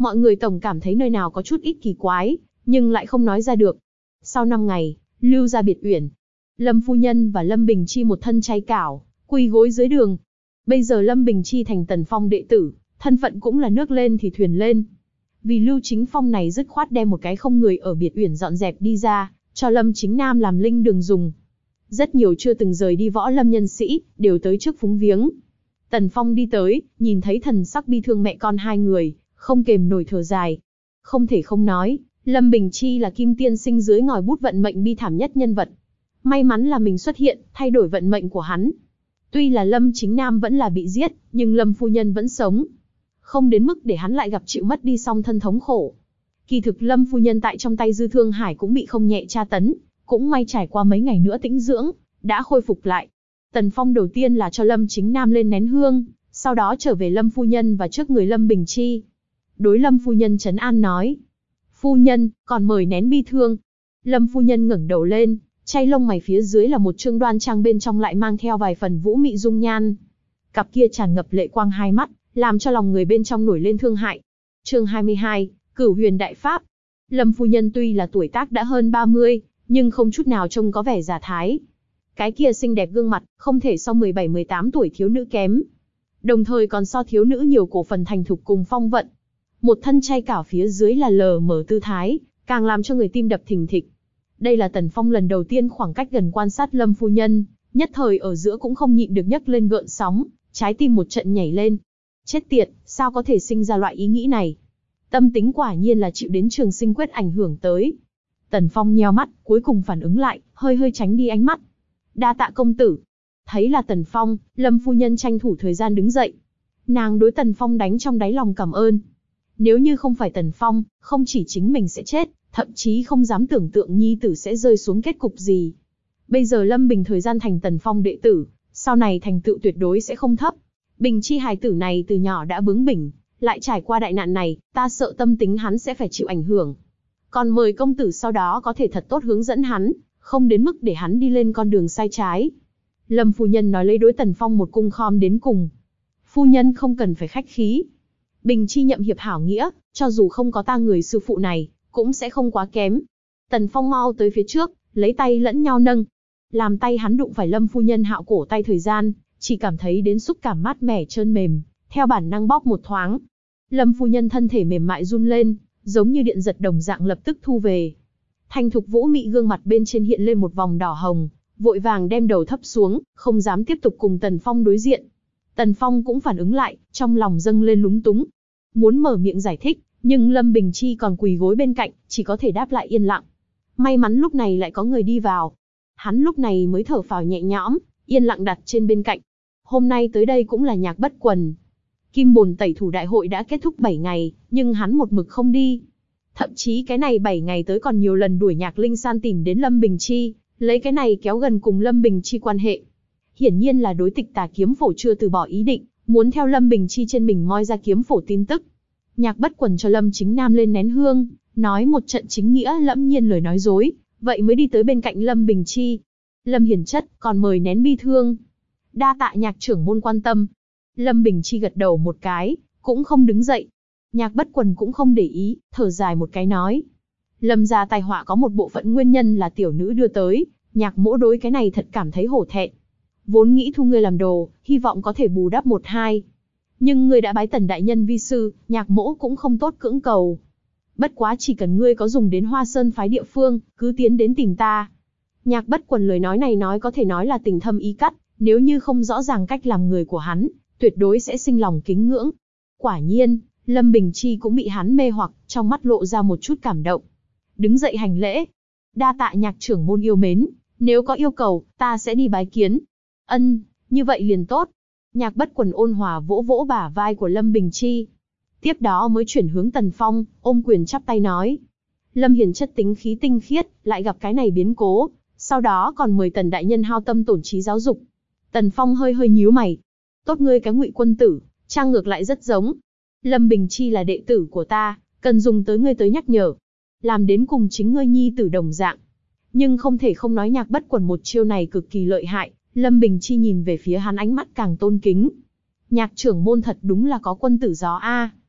Mọi người tổng cảm thấy nơi nào có chút ít kỳ quái, nhưng lại không nói ra được. Sau năm ngày, Lưu gia biệt uyển, Lâm phu nhân và Lâm Bình Chi một thân chay cảo, quỳ gối dưới đường. Bây giờ Lâm Bình Chi thành Tần Phong đệ tử, thân phận cũng là nước lên thì thuyền lên. Vì Lưu Chính Phong này dứt khoát đem một cái không người ở biệt uyển dọn dẹp đi ra, cho Lâm Chính Nam làm linh đường dùng. Rất nhiều chưa từng rời đi võ lâm nhân sĩ, đều tới trước phúng viếng. Tần Phong đi tới, nhìn thấy thần sắc bi thương mẹ con hai người, không kềm nổi thở dài. Không thể không nói, Lâm Bình Chi là kim tiên sinh dưới ngòi bút vận mệnh bi thảm nhất nhân vật. May mắn là mình xuất hiện, thay đổi vận mệnh của hắn. Tuy là Lâm Chính Nam vẫn là bị giết, nhưng Lâm phu nhân vẫn sống. Không đến mức để hắn lại gặp chịu mất đi song thân thống khổ. Kỳ thực Lâm phu nhân tại trong tay Dư Thương Hải cũng bị không nhẹ tra tấn, cũng may trải qua mấy ngày nữa tĩnh dưỡng, đã khôi phục lại. Tần Phong đầu tiên là cho Lâm Chính Nam lên nén hương, sau đó trở về Lâm phu nhân và trước người Lâm Bình Chi. Đối Lâm phu nhân trấn an nói: "Phu nhân, còn mời nén bi thương." Lâm phu nhân ngẩng đầu lên, chay lông mày phía dưới là một trương đoan trang, bên trong lại mang theo vài phần vũ mị dung nhan. Cặp kia tràn ngập lệ quang hai mắt, làm cho lòng người bên trong nổi lên thương hại. Chương hai mươi hai, Cửu Huyền Đại Pháp. Lâm phu nhân tuy là tuổi tác đã hơn ba mươi, nhưng không chút nào trông có vẻ già thái. Cái kia xinh đẹp gương mặt, không thể so mười bảy mười tám tuổi thiếu nữ kém. Đồng thời còn so thiếu nữ nhiều cổ phần thành thục cùng phong vận. Một thân chay cảo phía dưới là lờ mờ tư thái, càng làm cho người tim đập thình thịch. Đây là Tần Phong lần đầu tiên khoảng cách gần quan sát Lâm phu nhân, nhất thời ở giữa cũng không nhịn được nhấc lên gợn sóng, trái tim một trận nhảy lên. Chết tiệt, sao có thể sinh ra loại ý nghĩ này? Tâm tính quả nhiên là chịu đến trường sinh quyết ảnh hưởng tới. Tần Phong nheo mắt, cuối cùng phản ứng lại, hơi hơi tránh đi ánh mắt. Đa tạ công tử. Thấy là Tần Phong, Lâm phu nhân tranh thủ thời gian đứng dậy. Nàng đối Tần Phong đánh trong đáy lòng cảm ơn. Nếu như không phải Tần Phong, không chỉ chính mình sẽ chết, thậm chí không dám tưởng tượng nhi tử sẽ rơi xuống kết cục gì. Bây giờ Lâm Bình thời gian thành Tần Phong đệ tử, sau này thành tựu tuyệt đối sẽ không thấp. Bình Chi hài tử này từ nhỏ đã bướng bỉnh, lại trải qua đại nạn này, ta sợ tâm tính hắn sẽ phải chịu ảnh hưởng. Còn mời công tử sau đó có thể thật tốt hướng dẫn hắn, không đến mức để hắn đi lên con đường sai trái. Lâm phu nhân nói lấy đối Tần Phong một cung khom đến cùng. Phu nhân không cần phải khách khí. Bình Chi nhậm hiệp hảo nghĩa, cho dù không có ta người sư phụ này, cũng sẽ không quá kém. Tần Phong mau tới phía trước, lấy tay lẫn nhau nâng. Làm tay hắn đụng phải Lâm phu nhân hạo cổ tay thời gian, chỉ cảm thấy đến xúc cảm mát mẻ trơn mềm, theo bản năng bóp một thoáng. Lâm phu nhân thân thể mềm mại run lên, giống như điện giật đồng dạng lập tức thu về. Thành thục vũ mị gương mặt bên trên hiện lên một vòng đỏ hồng, vội vàng đem đầu thấp xuống, không dám tiếp tục cùng Tần Phong đối diện. Tần Phong cũng phản ứng lại, trong lòng dâng lên lúng túng. Muốn mở miệng giải thích, nhưng Lâm Bình Chi còn quỳ gối bên cạnh, chỉ có thể đáp lại yên lặng. May mắn lúc này lại có người đi vào. Hắn lúc này mới thở phào nhẹ nhõm, yên lặng đặt trên bên cạnh. Hôm nay tới đây cũng là Nhạc Bất Quần. Kim Bồn tẩy thủ đại hội đã kết thúc bảy ngày, nhưng hắn một mực không đi. Thậm chí cái này bảy ngày tới còn nhiều lần đuổi Nhạc Linh San tìm đến Lâm Bình Chi, lấy cái này kéo gần cùng Lâm Bình Chi quan hệ. Hiển nhiên là đối Tịch Tà kiếm phổ chưa từ bỏ ý định, muốn theo Lâm Bình Chi trên mình moi ra kiếm phổ tin tức. Nhạc Bất Quần cho Lâm Chính Nam lên nén hương, nói một trận chính nghĩa lẫm nhiên lời nói dối, vậy mới đi tới bên cạnh Lâm Bình Chi. Lâm hiền chất, còn mời nén bi thương. Đa tạ Nhạc trưởng môn quan tâm. Lâm Bình Chi gật đầu một cái, cũng không đứng dậy. Nhạc Bất Quần cũng không để ý, thở dài một cái nói. Lâm gia tai họa có một bộ phận nguyên nhân là tiểu nữ đưa tới, Nhạc mỗ đối cái này thật cảm thấy hổ thẹn. Vốn nghĩ thu ngươi làm đồ, hy vọng có thể bù đắp một hai. Nhưng ngươi đã bái Tần đại nhân vi sư, Nhạc mỗ cũng không tốt cưỡng cầu. Bất quá chỉ cần ngươi có dùng đến Hoa Sơn phái địa phương, cứ tiến đến tìm ta. Nhạc Bất Quần lời nói này nói có thể nói là tình thâm ý cắt, nếu như không rõ ràng cách làm người của hắn, tuyệt đối sẽ sinh lòng kính ngưỡng. Quả nhiên, Lâm Bình Chi cũng bị hắn mê hoặc, trong mắt lộ ra một chút cảm động. Đứng dậy hành lễ. Đa tạ Nhạc trưởng môn yêu mến, nếu có yêu cầu, ta sẽ đi bái kiến. Ân, như vậy liền tốt. Nhạc Bất Quần ôn hòa vỗ vỗ bả vai của Lâm Bình Chi. Tiếp đó mới chuyển hướng Tần Phong, ôm quyền chắp tay nói. Lâm hiền chất tính khí tinh khiết, lại gặp cái này biến cố, sau đó còn mời Tần đại nhân hao tâm tổn trí giáo dục. Tần Phong hơi hơi nhíu mày. Tốt ngươi cái Ngụy quân tử, trang ngược lại rất giống. Lâm Bình Chi là đệ tử của ta, cần dùng tới ngươi tới nhắc nhở. Làm đến cùng chính ngươi nhi tử đồng dạng. Nhưng không thể không nói Nhạc Bất Quần một chiêu này cực kỳ lợi hại, Lâm Bình Chi nhìn về phía hắn ánh mắt càng tôn kính. Nhạc trưởng môn thật đúng là có quân tử gió a.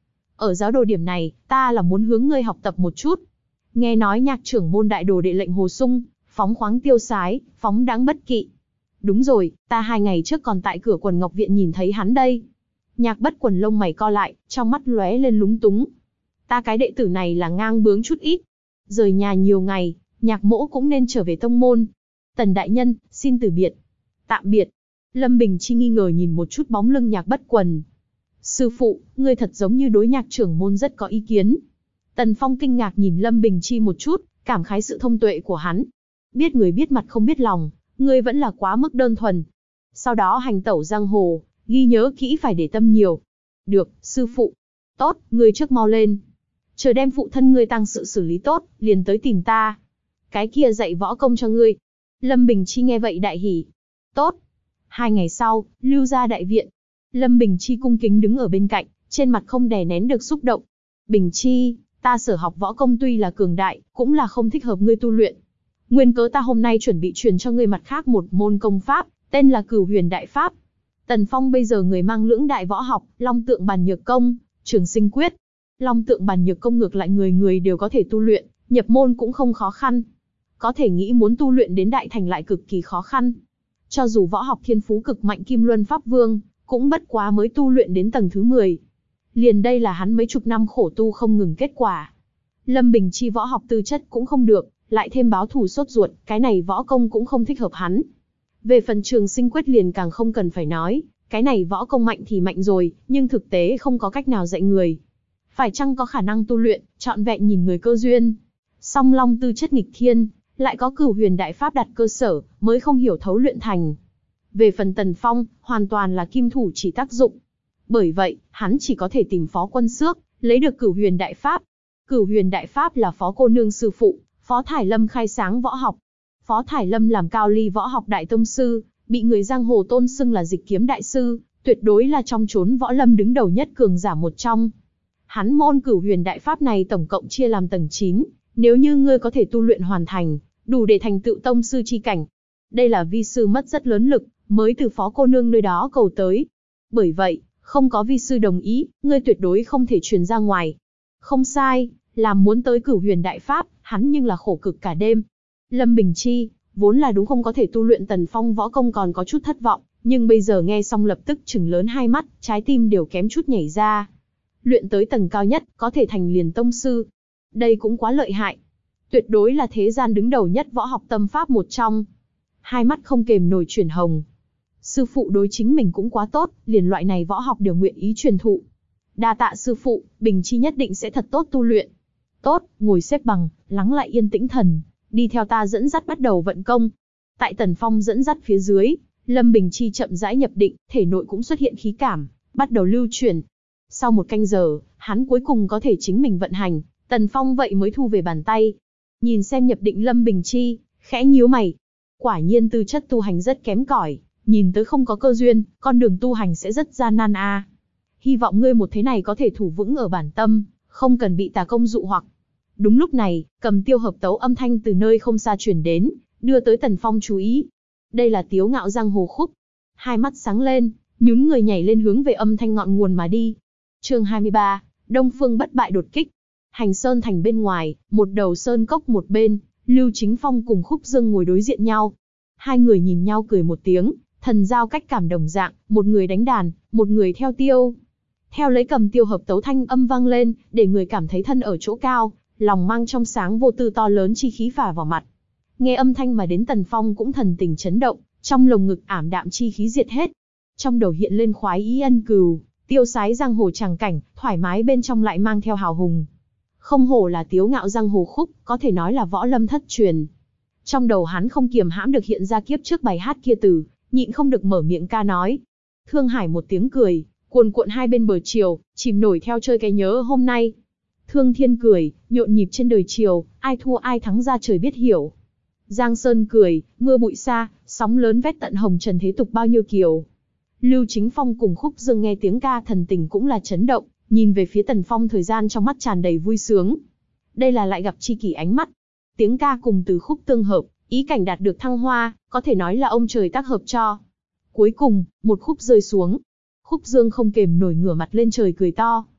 Ở giáo đồ điểm này, ta là muốn hướng ngươi học tập một chút. Nghe nói nhạc trưởng môn đại đồ đệ lệnh hồ sung, phóng khoáng tiêu sái, phóng đãng bất kỵ. Đúng rồi, ta hai ngày trước còn tại cửa Quần Ngọc Viện nhìn thấy hắn đây. Nhạc Bất Quần lông mày co lại, trong mắt lóe lên lúng túng. Ta cái đệ tử này là ngang bướng chút ít. Rời nhà nhiều ngày, Nhạc mỗ cũng nên trở về tông môn. Tần đại nhân, xin từ biệt. Tạm biệt. Lâm Bình Chi nghi ngờ nhìn một chút bóng lưng Nhạc Bất Quần. Sư phụ, ngươi thật giống như đối nhạc trưởng môn rất có ý kiến. Tần Phong kinh ngạc nhìn Lâm Bình Chi một chút, cảm khái sự thông tuệ của hắn. Biết người biết mặt không biết lòng, ngươi vẫn là quá mức đơn thuần. Sau đó hành tẩu giang hồ, ghi nhớ kỹ phải để tâm nhiều. Được, sư phụ. Tốt, ngươi trước mau lên. Chờ đem phụ thân ngươi tăng sự xử lý tốt, liền tới tìm ta. Cái kia dạy võ công cho ngươi. Lâm Bình Chi nghe vậy đại hỉ. Tốt. Hai ngày sau, Lưu gia đại viện. Lâm Bình Chi cung kính đứng ở bên cạnh, trên mặt không đè nén được xúc động. Bình Chi, ta sở học võ công tuy là cường đại, cũng là không thích hợp ngươi tu luyện. Nguyên cớ ta hôm nay chuẩn bị truyền cho ngươi mặt khác một môn công pháp, tên là Cửu Huyền Đại Pháp. Tần Phong bây giờ người mang lưỡng đại võ học, Long Tượng Bàn Nhược Công, Trường Sinh Quyết. Long Tượng Bàn Nhược Công ngược lại người người đều có thể tu luyện, nhập môn cũng không khó khăn. Có thể nghĩ muốn tu luyện đến đại thành lại cực kỳ khó khăn. Cho dù võ học thiên phú cực mạnh Kim Luân Pháp Vương, cũng bất quá mới tu luyện đến tầng thứ mười. Liền đây là hắn mấy chục năm khổ tu không ngừng kết quả. Lâm Bình Chi võ học tư chất cũng không được, lại thêm báo thù sốt ruột, cái này võ công cũng không thích hợp hắn. Về phần Trường Sinh Quyết liền càng không cần phải nói, cái này võ công mạnh thì mạnh rồi, nhưng thực tế không có cách nào dạy người. Phải chăng có khả năng tu luyện, trọn vẹn nhìn người cơ duyên. Song Long tư chất nghịch thiên, lại có Cửu Huyền Đại Pháp đặt cơ sở, mới không hiểu thấu luyện thành. Về phần Tần Phong, hoàn toàn là kim thủ chỉ tác dụng. Bởi vậy, hắn chỉ có thể tìm Phó Quân Xước, lấy được Cửu Huyền Đại Pháp. Cửu Huyền Đại Pháp là Phó cô nương sư phụ, Phó Thải Lâm khai sáng võ học. Phó Thải Lâm làm cao ly võ học đại tông sư, bị người giang hồ tôn xưng là dịch kiếm đại sư, tuyệt đối là trong chốn võ lâm đứng đầu nhất cường giả một trong. Hắn môn Cửu Huyền Đại Pháp này tổng cộng chia làm tầng chín, nếu như ngươi có thể tu luyện hoàn thành, đủ để thành tựu tông sư chi cảnh. Đây là vi sư mất rất lớn lực, mới từ Phó cô nương nơi đó cầu tới. Bởi vậy, không có vi sư đồng ý, ngươi tuyệt đối không thể truyền ra ngoài. Không sai, làm muốn tới Cửu Huyền Đại Pháp, hắn nhưng là khổ cực cả đêm. Lâm Bình Chi, vốn là đúng không có thể tu luyện Tần Phong võ công còn có chút thất vọng, nhưng bây giờ nghe xong lập tức trừng lớn hai mắt, trái tim đều kém chút nhảy ra. Luyện tới tầng cao nhất, có thể thành liền tông sư. Đây cũng quá lợi hại. Tuyệt đối là thế gian đứng đầu nhất võ học tâm pháp một trong. Hai mắt không kềm nổi chuyển hồng. Sư phụ đối chính mình cũng quá tốt, liền loại này võ học đều nguyện ý truyền thụ. Đa tạ sư phụ, Bình Chi nhất định sẽ thật tốt tu luyện. Tốt, ngồi xếp bằng, lắng lại yên tĩnh thần, đi theo ta dẫn dắt bắt đầu vận công. Tại Tần Phong dẫn dắt phía dưới, Lâm Bình Chi chậm rãi nhập định, thể nội cũng xuất hiện khí cảm, bắt đầu lưu chuyển. Sau một canh giờ, hắn cuối cùng có thể chính mình vận hành, Tần Phong vậy mới thu về bàn tay. Nhìn xem nhập định Lâm Bình Chi, khẽ nhíu mày. Quả nhiên tư chất tu hành rất kém cỏi, nhìn tới không có cơ duyên, con đường tu hành sẽ rất gian nan a. À. Hy vọng ngươi một thế này có thể thủ vững ở bản tâm, không cần bị tà công dụ hoặc. Đúng lúc này, Cầm Tiêu hợp tấu âm thanh từ nơi không xa truyền đến, đưa tới Tần Phong chú ý. Đây là Tiếu Ngạo Giang Hồ khúc. Hai mắt sáng lên, nhún người nhảy lên hướng về âm thanh ngọn nguồn mà đi. Chương hai mươi ba, Đông Phương bất bại đột kích. Hành Sơn thành bên ngoài, một đầu sơn cốc một bên, Lưu Chính Phong cùng Khúc Dương ngồi đối diện nhau. Hai người nhìn nhau cười một tiếng, thần giao cách cảm đồng dạng, một người đánh đàn, một người theo tiêu. Theo lấy Cầm Tiêu hợp tấu thanh âm vang lên, để người cảm thấy thân ở chỗ cao, lòng mang trong sáng vô tư to lớn chi khí phả vào mặt. Nghe âm thanh mà đến Tần Phong cũng thần tình chấn động, trong lồng ngực ảm đạm chi khí diệt hết. Trong đầu hiện lên khoái ý ân cừu, tiêu sái giang hồ tràng cảnh, thoải mái bên trong lại mang theo hào hùng. Không hổ là Tiếu Ngạo Giang Hồ khúc, có thể nói là võ lâm thất truyền. Trong đầu hắn không kiềm hãm được hiện ra kiếp trước bài hát kia từ, nhịn không được mở miệng ca nói. Thương Hải một tiếng cười, cuồn cuộn hai bên bờ chiều, chìm nổi theo chơi cái nhớ hôm nay. Thương Thiên cười, nhộn nhịp trên đời chiều, ai thua ai thắng ra trời biết hiểu. Giang Sơn cười, mưa bụi xa, sóng lớn vét tận hồng trần thế tục bao nhiêu kiều. Lưu Chính Phong cùng Khúc Dương nghe tiếng ca thần tình cũng là chấn động, nhìn về phía Tần Phong thời gian trong mắt tràn đầy vui sướng. Đây là lại gặp tri kỷ ánh mắt. Tiếng ca cùng từ khúc tương hợp, ý cảnh đạt được thăng hoa, có thể nói là ông trời tác hợp cho. Cuối cùng, một khúc rơi xuống. Khúc Dương không kềm nổi ngửa mặt lên trời cười to.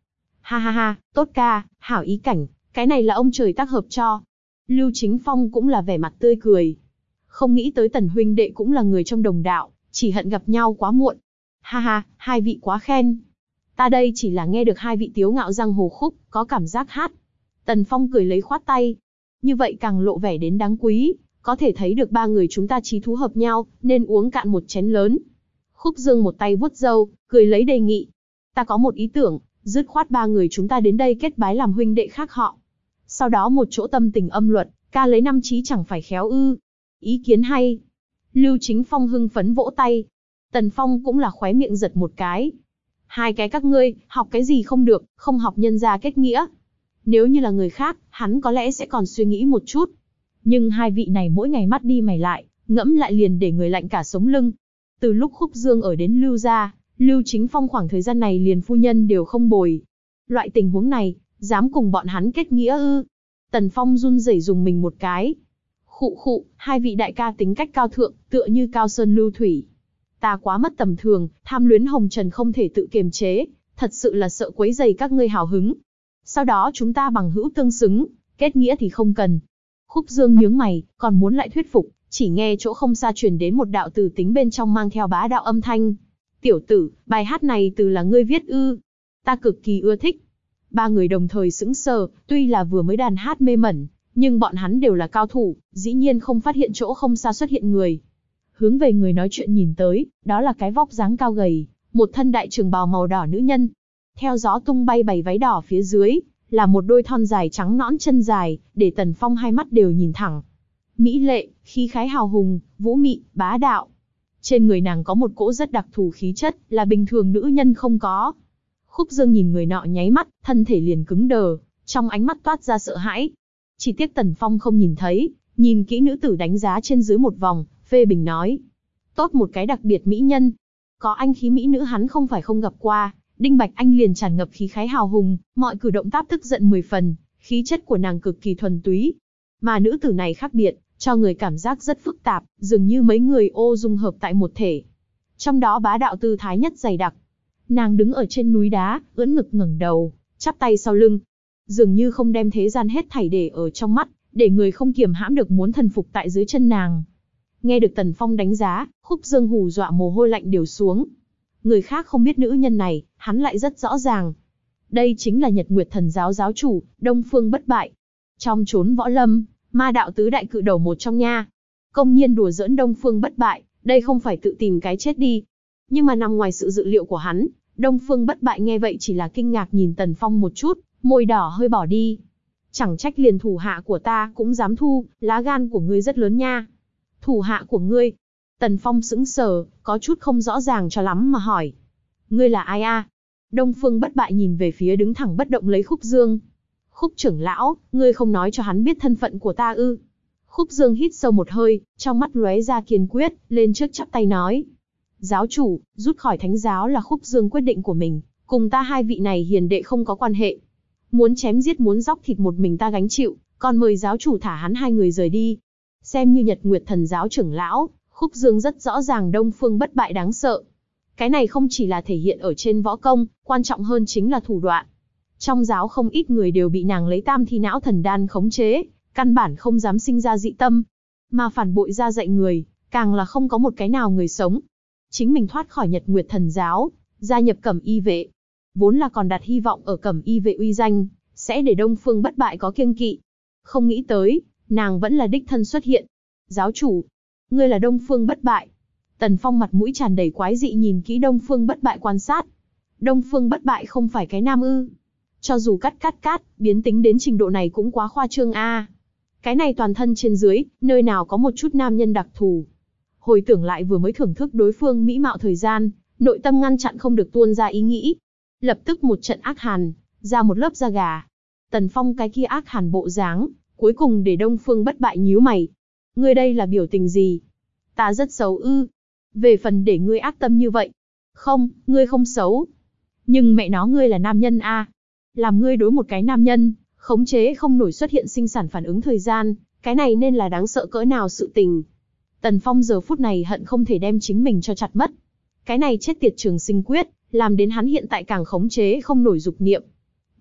Ha ha ha, tốt ca, hảo ý cảnh, cái này là ông trời tác hợp cho. Lưu Chính Phong cũng là vẻ mặt tươi cười. Không nghĩ tới Tần huynh đệ cũng là người trong đồng đạo, chỉ hận gặp nhau quá muộn. Ha ha, hai vị quá khen. Ta đây chỉ là nghe được hai vị tiếu ngạo giang hồ khúc, có cảm giác hát. Tần Phong cười lấy khoát tay. Như vậy càng lộ vẻ đến đáng quý, có thể thấy được ba người chúng ta chí thú hợp nhau, nên uống cạn một chén lớn. Khúc Dương một tay vuốt râu, cười lấy đề nghị. Ta có một ý tưởng, dứt khoát ba người chúng ta đến đây kết bái làm huynh đệ khác họ. Sau đó một chỗ tâm tình âm luật, ca lấy năm chí chẳng phải khéo ư. Ý kiến hay. Lưu Chính Phong hưng phấn vỗ tay. Tần Phong cũng là khóe miệng giật một cái. Hai cái các ngươi, học cái gì không được, không học nhân gia kết nghĩa. Nếu như là người khác, hắn có lẽ sẽ còn suy nghĩ một chút. Nhưng hai vị này mỗi ngày mắt đi mày lại, ngẫm lại liền để người lạnh cả sống lưng. Từ lúc Khúc Dương ở đến Lưu gia, Lưu Chính Phong khoảng thời gian này liền phu nhân đều không bồi. Loại tình huống này, dám cùng bọn hắn kết nghĩa ư? Tần Phong run rẩy dùng mình một cái. Khụ khụ, hai vị đại ca tính cách cao thượng, tựa như cao sơn lưu thủy. Ta quá mất tầm thường, tham luyến hồng trần không thể tự kiềm chế, thật sự là sợ quấy rầy các ngươi hào hứng. Sau đó chúng ta bằng hữu tương xứng, kết nghĩa thì không cần. Khúc Dương nhướng mày, còn muốn lại thuyết phục, chỉ nghe chỗ không xa truyền đến một đạo từ tính bên trong mang theo bá đạo âm thanh. Tiểu tử, bài hát này từ là ngươi viết ư? Ta cực kỳ ưa thích. Ba người đồng thời sững sờ, tuy là vừa mới đàn hát mê mẩn, nhưng bọn hắn đều là cao thủ, dĩ nhiên không phát hiện chỗ không xa xuất hiện người. Hướng về người nói chuyện nhìn tới, đó là cái vóc dáng cao gầy, một thân đại trường bào màu đỏ nữ nhân. Theo gió tung bay bầy váy đỏ phía dưới, là một đôi thon dài trắng nõn chân dài, để Tần Phong hai mắt đều nhìn thẳng. Mỹ lệ, khí khái hào hùng, vũ mị, bá đạo. Trên người nàng có một cỗ rất đặc thù khí chất, là bình thường nữ nhân không có. Khúc Dương nhìn người nọ nháy mắt, thân thể liền cứng đờ, trong ánh mắt toát ra sợ hãi. Chỉ tiếc Tần Phong không nhìn thấy, nhìn kỹ nữ tử đánh giá trên dưới một vòng, phê bình nói. Tốt một cái đặc biệt mỹ nhân. Có anh khí mỹ nữ hắn không phải không gặp qua, Đinh Bạch Anh liền tràn ngập khí khái hào hùng, mọi cử động táp tức giận mười phần, khí chất của nàng cực kỳ thuần túy. Mà nữ tử này khác biệt, cho người cảm giác rất phức tạp, dường như mấy người ô dung hợp tại một thể. Trong đó bá đạo tư thái nhất dày đặc. Nàng đứng ở trên núi đá, ưỡn ngực ngẩng đầu, chắp tay sau lưng. Dường như không đem thế gian hết thảy để ở trong mắt, để người không kiềm hãm được muốn thần phục tại dưới chân nàng. Nghe được Tần Phong đánh giá, Khúc Dương hù dọa mồ hôi lạnh đều xuống. Người khác không biết nữ nhân này, hắn lại rất rõ ràng. Đây chính là Nhật Nguyệt Thần giáo giáo chủ, Đông Phương Bất Bại. Trong chốn võ lâm, ma đạo tứ đại cự đầu một trong nha. Công nhiên đùa giỡn Đông Phương Bất Bại, đây không phải tự tìm cái chết đi. Nhưng mà nằm ngoài sự dự liệu của hắn, Đông Phương Bất Bại nghe vậy chỉ là kinh ngạc nhìn Tần Phong một chút, môi đỏ hơi bỏ đi. Chẳng trách liền thủ hạ của ta cũng dám thu, lá gan của ngươi rất lớn nha. Thủ hạ của ngươi? Tần Phong sững sờ, có chút không rõ ràng cho lắm mà hỏi. Ngươi là ai a? Đông Phương Bất Bại nhìn về phía đứng thẳng bất động lấy Khúc Dương. Khúc trưởng lão, ngươi không nói cho hắn biết thân phận của ta ư? Khúc Dương hít sâu một hơi, trong mắt lóe ra kiên quyết, lên trước chắp tay nói. Giáo chủ, rút khỏi thánh giáo là Khúc Dương quyết định của mình, cùng ta hai vị này hiền đệ không có quan hệ. Muốn chém giết muốn dóc thịt một mình ta gánh chịu, còn mời giáo chủ thả hắn hai người rời đi. Xem như Nhật Nguyệt Thần giáo trưởng lão, Khúc Dương rất rõ ràng Đông Phương Bất Bại đáng sợ. Cái này không chỉ là thể hiện ở trên võ công, quan trọng hơn chính là thủ đoạn. Trong giáo không ít người đều bị nàng lấy tam thi não thần đan khống chế, căn bản không dám sinh ra dị tâm. Mà phản bội ra dạy người, càng là không có một cái nào người sống. Chính mình thoát khỏi Nhật Nguyệt Thần giáo, gia nhập Cẩm Y vệ. Vốn là còn đặt hy vọng ở Cẩm Y vệ uy danh, sẽ để Đông Phương Bất Bại có kiêng kỵ. Không nghĩ tới, nàng vẫn là đích thân xuất hiện. Giáo chủ, ngươi là Đông Phương Bất Bại. Tần Phong mặt mũi tràn đầy quái dị nhìn kỹ Đông Phương Bất Bại quan sát. Đông Phương Bất Bại không phải cái nam ư? Cho dù cắt cắt cắt, biến tính đến trình độ này cũng quá khoa trương a. Cái này toàn thân trên dưới, nơi nào có một chút nam nhân đặc thù. Hồi tưởng lại vừa mới thưởng thức đối phương mỹ mạo thời gian, nội tâm ngăn chặn không được tuôn ra ý nghĩ. Lập tức một trận ác hàn, ra một lớp da gà. Tần Phong cái kia ác hàn bộ dáng, cuối cùng để Đông Phương Bất Bại nhíu mày. Ngươi đây là biểu tình gì? Ta rất xấu ư? Về phần để ngươi ác tâm như vậy. Không, ngươi không xấu. Nhưng mẹ nó ngươi là nam nhân a. Làm ngươi đối một cái nam nhân, khống chế không nổi xuất hiện sinh sản phản ứng thời gian, cái này nên là đáng sợ cỡ nào sự tình. Tần Phong giờ phút này hận không thể đem chính mình cho chặt mất. Cái này chết tiệt trường sinh quyết, làm đến hắn hiện tại càng khống chế không nổi dục niệm.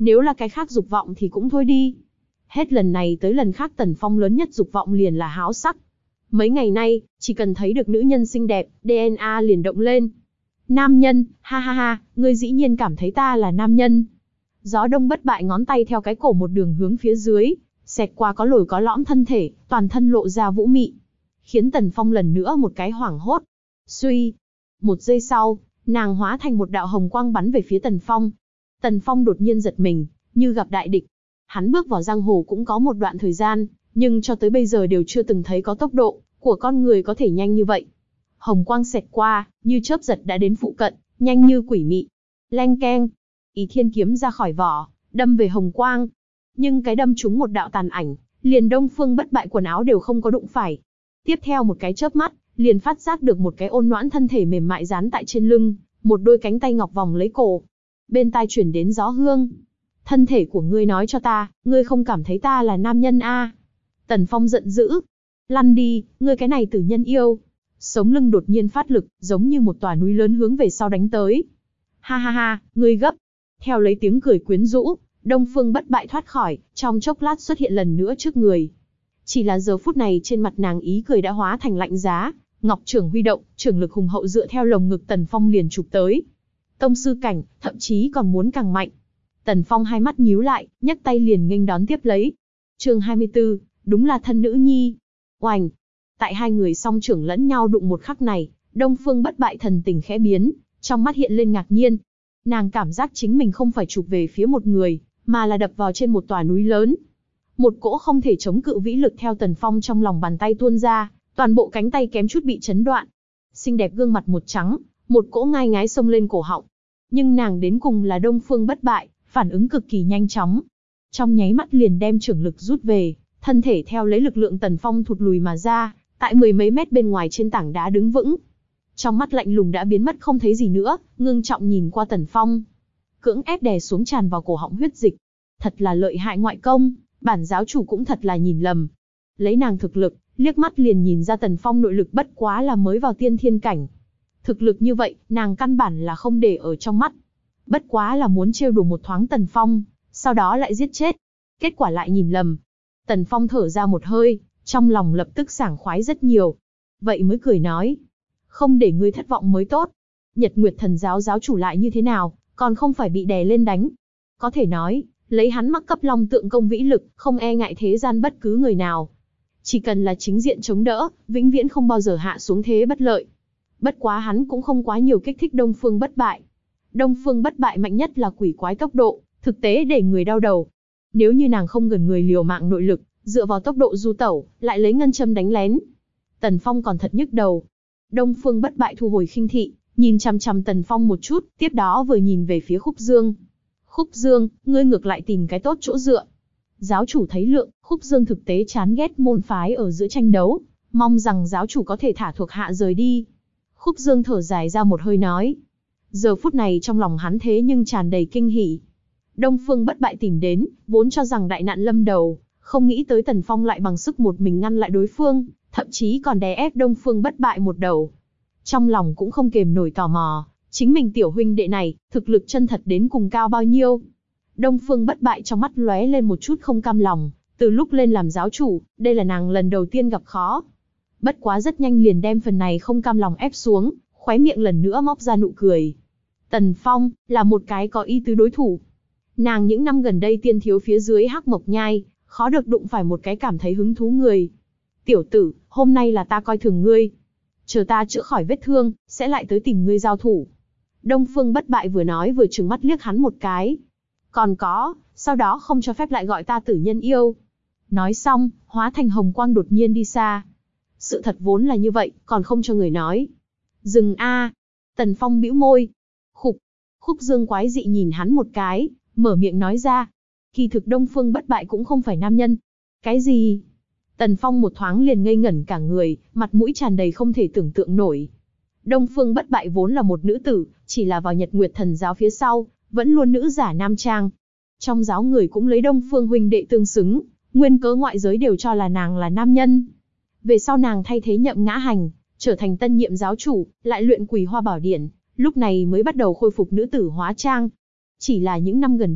Nếu là cái khác dục vọng thì cũng thôi đi. Hết lần này tới lần khác Tần Phong lớn nhất dục vọng liền là háo sắc. Mấy ngày nay, chỉ cần thấy được nữ nhân xinh đẹp, đê en a liền động lên. Nam nhân, ha ha ha, ngươi dĩ nhiên cảm thấy ta là nam nhân. Gió đông bất bại ngón tay theo cái cổ một đường hướng phía dưới, xẹt qua có lồi có lõm thân thể, toàn thân lộ ra vũ mị. Khiến Tần Phong lần nữa một cái hoảng hốt. Suy. Một giây sau, nàng hóa thành một đạo hồng quang bắn về phía Tần Phong. Tần Phong đột nhiên giật mình, như gặp đại địch. Hắn bước vào giang hồ cũng có một đoạn thời gian, nhưng cho tới bây giờ đều chưa từng thấy có tốc độ của con người có thể nhanh như vậy. Hồng quang xẹt qua, như chớp giật đã đến phụ cận, nhanh như quỷ mị. Leng keng, Ý Thiên kiếm ra khỏi vỏ, đâm về hồng quang. Nhưng cái đâm trúng một đạo tàn ảnh, liền Đông Phương Bất Bại quần áo đều không có đụng phải. Tiếp theo một cái chớp mắt, liền phát giác được một cái ôn noãn thân thể mềm mại dán tại trên lưng, một đôi cánh tay ngọc vòng lấy cổ. Bên tai chuyển đến gió hương. Thân thể của ngươi nói cho ta, ngươi không cảm thấy ta là nam nhân a? À? Tần Phong giận dữ. Lăn đi, ngươi cái này tử nhân yêu. Sống lưng đột nhiên phát lực, giống như một tòa núi lớn hướng về sau đánh tới. Ha ha ha, ngươi gấp. Theo lấy tiếng cười quyến rũ, Đông Phương Bất Bại thoát khỏi, trong chốc lát xuất hiện lần nữa trước người. Chỉ là giờ phút này trên mặt nàng ý cười đã hóa thành lạnh giá, ngọc trưởng huy động, trưởng lực hùng hậu dựa theo lồng ngực Tần Phong liền chụp tới. Tông sư cảnh, thậm chí còn muốn càng mạnh. Tần Phong hai mắt nhíu lại, nhấc tay liền nghênh đón tiếp lấy. Chương hai mươi tư, đúng là thân nữ nhi. Oành. Tại hai người song trưởng lẫn nhau đụng một khắc này, Đông Phương Bất Bại thần tình khẽ biến, trong mắt hiện lên ngạc nhiên. Nàng cảm giác chính mình không phải chụp về phía một người, mà là đập vào trên một tòa núi lớn. Một cỗ không thể chống cự vĩ lực theo Tần Phong trong lòng bàn tay tuôn ra, toàn bộ cánh tay kém chút bị chấn đoạn. Xinh đẹp gương mặt một trắng, một cỗ ngai ngái xông lên cổ họng. Nhưng nàng đến cùng là Đông Phương Bất Bại, phản ứng cực kỳ nhanh chóng. Trong nháy mắt liền đem trưởng lực rút về, thân thể theo lấy lực lượng Tần Phong thụt lùi mà ra, tại mười mấy mét bên ngoài trên tảng đá đứng vững. Trong mắt lạnh lùng đã biến mất không thấy gì nữa, ngưng trọng nhìn qua Tần Phong. Cưỡng ép đè xuống tràn vào cổ họng huyết dịch. Thật là lợi hại ngoại công, bản giáo chủ cũng thật là nhìn lầm. Lấy nàng thực lực, liếc mắt liền nhìn ra Tần Phong nội lực bất quá là mới vào tiên thiên cảnh. Thực lực như vậy, nàng căn bản là không để ở trong mắt. Bất quá là muốn trêu đùa một thoáng Tần Phong, sau đó lại giết chết. Kết quả lại nhìn lầm. Tần Phong thở ra một hơi, trong lòng lập tức sảng khoái rất nhiều. Vậy mới cười nói. Không để ngươi thất vọng mới tốt. Nhật Nguyệt Thần giáo giáo chủ lại như thế nào, còn không phải bị đè lên đánh. Có thể nói, lấy hắn mắc cấp long tượng công vĩ lực, không e ngại thế gian bất cứ người nào. Chỉ cần là chính diện chống đỡ, vĩnh viễn không bao giờ hạ xuống thế bất lợi. Bất quá hắn cũng không quá nhiều kích thích Đông Phương Bất Bại. Đông Phương Bất Bại mạnh nhất là quỷ quái tốc độ, thực tế để người đau đầu. Nếu như nàng không gần người liều mạng nội lực, dựa vào tốc độ du tẩu, lại lấy ngân châm đánh lén. Tần Phong còn thật nhức đầu. Đông Phương Bất Bại thu hồi khinh thị, nhìn chằm chằm Tần Phong một chút, tiếp đó vừa nhìn về phía Khúc Dương. Khúc Dương, ngươi ngược lại tìm cái tốt chỗ dựa. Giáo chủ thấy lượng, Khúc Dương thực tế chán ghét môn phái ở giữa tranh đấu, mong rằng giáo chủ có thể thả thuộc hạ rời đi. Khúc Dương thở dài ra một hơi nói. Giờ phút này trong lòng hắn thế nhưng tràn đầy kinh hỉ. Đông Phương Bất Bại tìm đến, vốn cho rằng đại nạn lâm đầu, không nghĩ tới Tần Phong lại bằng sức một mình ngăn lại đối phương, thậm chí còn đè ép Đông Phương Bất Bại một đầu. Trong lòng cũng không kềm nổi tò mò, chính mình tiểu huynh đệ này, thực lực chân thật đến cùng cao bao nhiêu. Đông Phương Bất Bại trong mắt lóe lên một chút không cam lòng, từ lúc lên làm giáo chủ, đây là nàng lần đầu tiên gặp khó. Bất quá rất nhanh liền đem phần này không cam lòng ép xuống, khóe miệng lần nữa móc ra nụ cười. Tần Phong, là một cái có ý tứ đối thủ. Nàng những năm gần đây tiên thiếu phía dưới Hắc Mộc Nhai, khó được đụng phải một cái cảm thấy hứng thú người. Tiểu tử, hôm nay là ta coi thường ngươi. Chờ ta chữa khỏi vết thương, sẽ lại tới tìm ngươi giao thủ. Đông Phương Bất Bại vừa nói vừa trừng mắt liếc hắn một cái. Còn có, sau đó không cho phép lại gọi ta tử nhân yêu. Nói xong, hóa thành hồng quang đột nhiên đi xa. Sự thật vốn là như vậy, còn không cho người nói. Dừng a. Tần Phong bĩu môi. Khục. Khúc Dương quái dị nhìn hắn một cái, mở miệng nói ra. Kỳ thực Đông Phương Bất Bại cũng không phải nam nhân. Cái gì? Tần Phong một thoáng liền ngây ngẩn cả người, mặt mũi tràn đầy không thể tưởng tượng nổi. Đông Phương Bất Bại vốn là một nữ tử, chỉ là vào Nhật Nguyệt Thần giáo phía sau, vẫn luôn nữ giả nam trang. Trong giáo người cũng lấy Đông Phương huynh đệ tương xứng, nguyên cớ ngoại giới đều cho là nàng là nam nhân. Về sau nàng thay thế Nhậm Ngã Hành, trở thành tân nhiệm giáo chủ, lại luyện Quỳ Hoa Bảo Điển, lúc này mới bắt đầu khôi phục nữ tử hóa trang. Chỉ là những năm gần đây,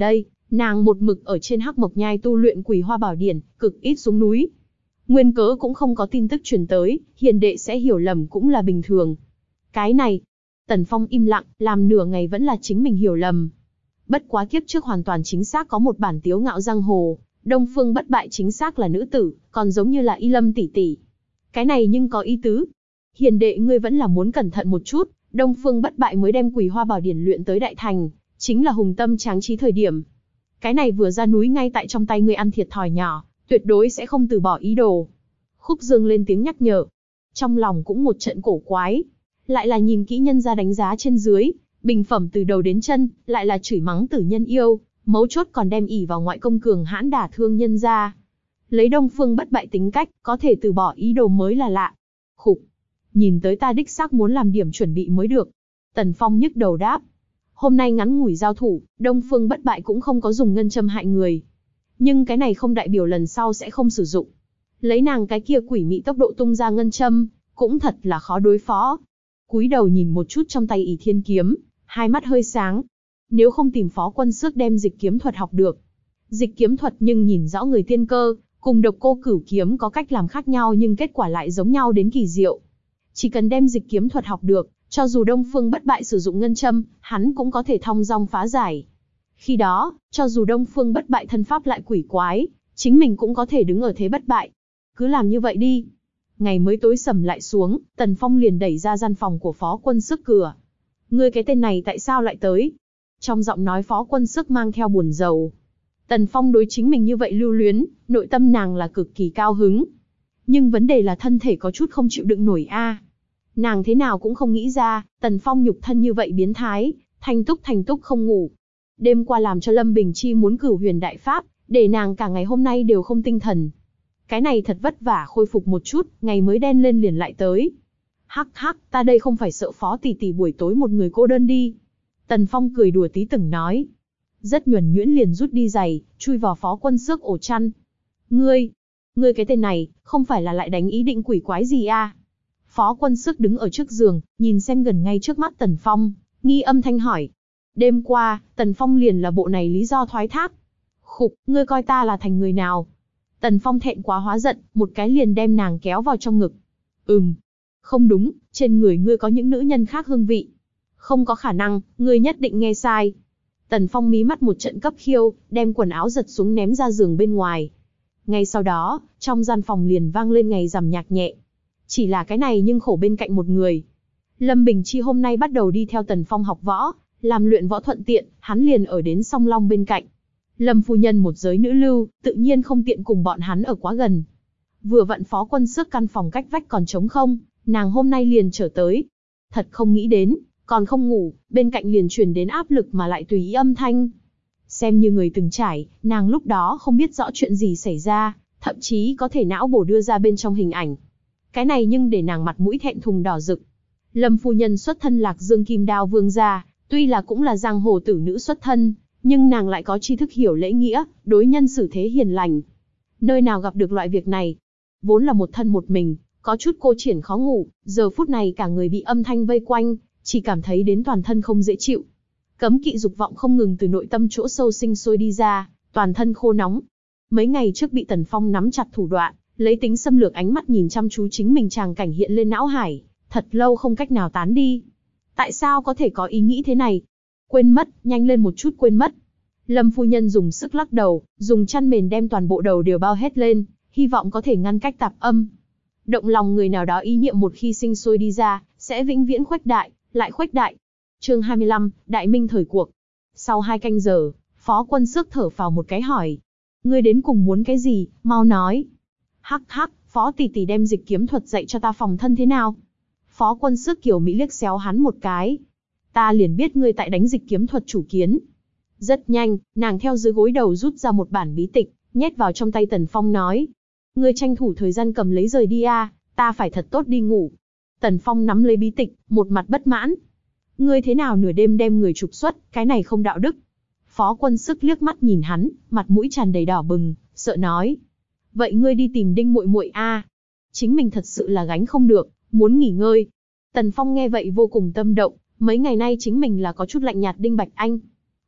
Nàng một mực ở trên Hắc Mộc Nhai tu luyện Quỷ Hoa Bảo Điển, cực ít xuống núi. Nguyên cớ cũng không có tin tức truyền tới, hiền đệ sẽ hiểu lầm cũng là bình thường. Cái này, Tần Phong im lặng, làm nửa ngày vẫn là chính mình hiểu lầm. Bất quá kiếp trước hoàn toàn chính xác có một bản tiếu ngạo giang hồ, Đông Phương Bất Bại chính xác là nữ tử, còn giống như là Y Lâm tỷ tỷ. Cái này nhưng có ý tứ. Hiền đệ ngươi vẫn là muốn cẩn thận một chút, Đông Phương Bất Bại mới đem Quỷ Hoa Bảo Điển luyện tới đại thành, chính là hùng tâm tráng trí thời điểm. Cái này vừa ra núi ngay tại trong tay ngươi ăn thiệt thòi nhỏ, tuyệt đối sẽ không từ bỏ ý đồ. Khúc Dương lên tiếng nhắc nhở. Trong lòng cũng một trận cổ quái. Lại là nhìn kỹ nhân ra đánh giá trên dưới, bình phẩm từ đầu đến chân, lại là chửi mắng tử nhân yêu, mấu chốt còn đem ỉ vào ngoại công cường hãn đả thương nhân ra. Lấy Đông Phương Bất Bại tính cách, có thể từ bỏ ý đồ mới là lạ. Khục, nhìn tới ta đích xác muốn làm điểm chuẩn bị mới được. Tần Phong nhức đầu đáp. Hôm nay ngắn ngủi giao thủ, Đông Phương Bất Bại cũng không có dùng ngân châm hại người. Nhưng cái này không đại biểu lần sau sẽ không sử dụng. Lấy nàng cái kia quỷ mị tốc độ tung ra ngân châm, cũng thật là khó đối phó. Cúi đầu nhìn một chút trong tay ỷ thiên kiếm, hai mắt hơi sáng. Nếu không tìm Phó Quân Xước đem dịch kiếm thuật học được. Dịch kiếm thuật nhưng nhìn rõ người tiên cơ, cùng Độc Cô Cửu kiếm có cách làm khác nhau nhưng kết quả lại giống nhau đến kỳ diệu. Chỉ cần đem dịch kiếm thuật học được, cho dù Đông Phương Bất Bại sử dụng ngân châm, hắn cũng có thể thong dong phá giải. Khi đó, cho dù Đông Phương Bất Bại thân pháp lại quỷ quái, chính mình cũng có thể đứng ở thế bất bại. Cứ làm như vậy đi. Ngày mới tối sầm lại xuống, Tần Phong liền đẩy ra gian phòng của Phó Quân Xước cửa. Ngươi cái tên này tại sao lại tới? Trong giọng nói Phó Quân Xước mang theo buồn rầu. Tần Phong đối chính mình như vậy lưu luyến, nội tâm nàng là cực kỳ cao hứng. Nhưng vấn đề là thân thể có chút không chịu đựng nổi a. Nàng thế nào cũng không nghĩ ra, Tần Phong nhục thân như vậy biến thái, thanh túc thanh túc không ngủ. Đêm qua làm cho Lâm Bình Chi muốn cửu huyền đại pháp, để nàng cả ngày hôm nay đều không tinh thần. Cái này thật vất vả khôi phục một chút, ngày mới đen lên liền lại tới. Hắc hắc, ta đây không phải sợ Phó tỷ tỷ buổi tối một người cô đơn đi. Tần Phong cười đùa tí từng nói. Rất nhuần nhuyễn liền rút đi giày, chui vào Phó Quân Xước ổ chăn. Ngươi, ngươi cái tên này, không phải là lại đánh ý định quỷ quái gì à? Phó Quân Xước đứng ở trước giường, nhìn xem gần ngay trước mắt Tần Phong, nghi âm thanh hỏi. Đêm qua, Tần Phong liền là bộ này lý do thoái thác. Khục, ngươi coi ta là thành người nào? Tần Phong thẹn quá hóa giận, một cái liền đem nàng kéo vào trong ngực. Ừm, không đúng, trên người ngươi có những nữ nhân khác hương vị. Không có khả năng, ngươi nhất định nghe sai. Tần Phong mí mắt một trận cấp khiêu, đem quần áo giật xuống ném ra giường bên ngoài. Ngay sau đó, trong gian phòng liền vang lên ngày rằm nhạc nhẹ. Chỉ là cái này nhưng khổ bên cạnh một người. Lâm Bình Chi hôm nay bắt đầu đi theo Tần Phong học võ, làm luyện võ thuận tiện, hắn liền ở đến Song Long bên cạnh. Lâm phu nhân một giới nữ lưu, tự nhiên không tiện cùng bọn hắn ở quá gần. Vừa vặn Phó Quân Xước căn phòng cách vách còn trống không, nàng hôm nay liền trở tới. Thật không nghĩ đến, còn không ngủ, bên cạnh liền truyền đến áp lực mà lại tùy ý âm thanh. Xem như người từng trải, nàng lúc đó không biết rõ chuyện gì xảy ra, thậm chí có thể não bổ đưa ra bên trong hình ảnh. Cái này nhưng để nàng mặt mũi thẹn thùng đỏ rực. Lâm phu nhân xuất thân Lạc Dương Kim Đao Vương gia, tuy là cũng là giang hồ tử nữ xuất thân, nhưng nàng lại có tri thức hiểu lễ nghĩa, đối nhân xử thế hiền lành. Nơi nào gặp được loại việc này? Vốn là một thân một mình, có chút cô triển khó ngủ, giờ phút này cả người bị âm thanh vây quanh, chỉ cảm thấy đến toàn thân không dễ chịu. Cấm kỵ dục vọng không ngừng từ nội tâm chỗ sâu sinh sôi đi ra, toàn thân khô nóng. Mấy ngày trước bị Tần Phong nắm chặt thủ đoạn, lấy tính xâm lược ánh mắt nhìn chăm chú chính mình tràng cảnh hiện lên não hải, thật lâu không cách nào tán đi. Tại sao có thể có ý nghĩ thế này? Quên mất, nhanh lên một chút quên mất. Lâm phu nhân dùng sức lắc đầu, dùng chăn mền đem toàn bộ đầu đều bao hết lên, hy vọng có thể ngăn cách tạp âm. Động lòng người nào đó ý niệm một khi sinh sôi đi ra, sẽ vĩnh viễn khuếch đại, lại khuếch đại. Chương hai mươi lăm, Đại Minh thời cuộc. Sau hai canh giờ, Phó Quân Xước thở phào một cái hỏi. Ngươi đến cùng muốn cái gì, mau nói. Hắc hắc, Phó tỷ tỷ đem dịch kiếm thuật dạy cho ta phòng thân thế nào? Phó Quân Xước kiều mỹ liếc xéo hắn một cái. Ta liền biết ngươi tại đánh dịch kiếm thuật chủ kiến. Rất nhanh, nàng theo dưới gối đầu rút ra một bản bí tịch, nhét vào trong tay Tần Phong nói. Ngươi tranh thủ thời gian cầm lấy rời đi a, ta phải thật tốt đi ngủ. Tần Phong nắm lấy bí tịch, một mặt bất mãn. Ngươi thế nào nửa đêm đem người trục xuất, cái này không đạo đức. Phó Quân Xước liếc mắt nhìn hắn, mặt mũi tràn đầy đỏ bừng, sợ nói. Vậy ngươi đi tìm Đinh muội muội a. Chính mình thật sự là gánh không được, muốn nghỉ ngơi. Tần Phong nghe vậy vô cùng tâm động, mấy ngày nay chính mình là có chút lạnh nhạt Đinh Bạch Anh.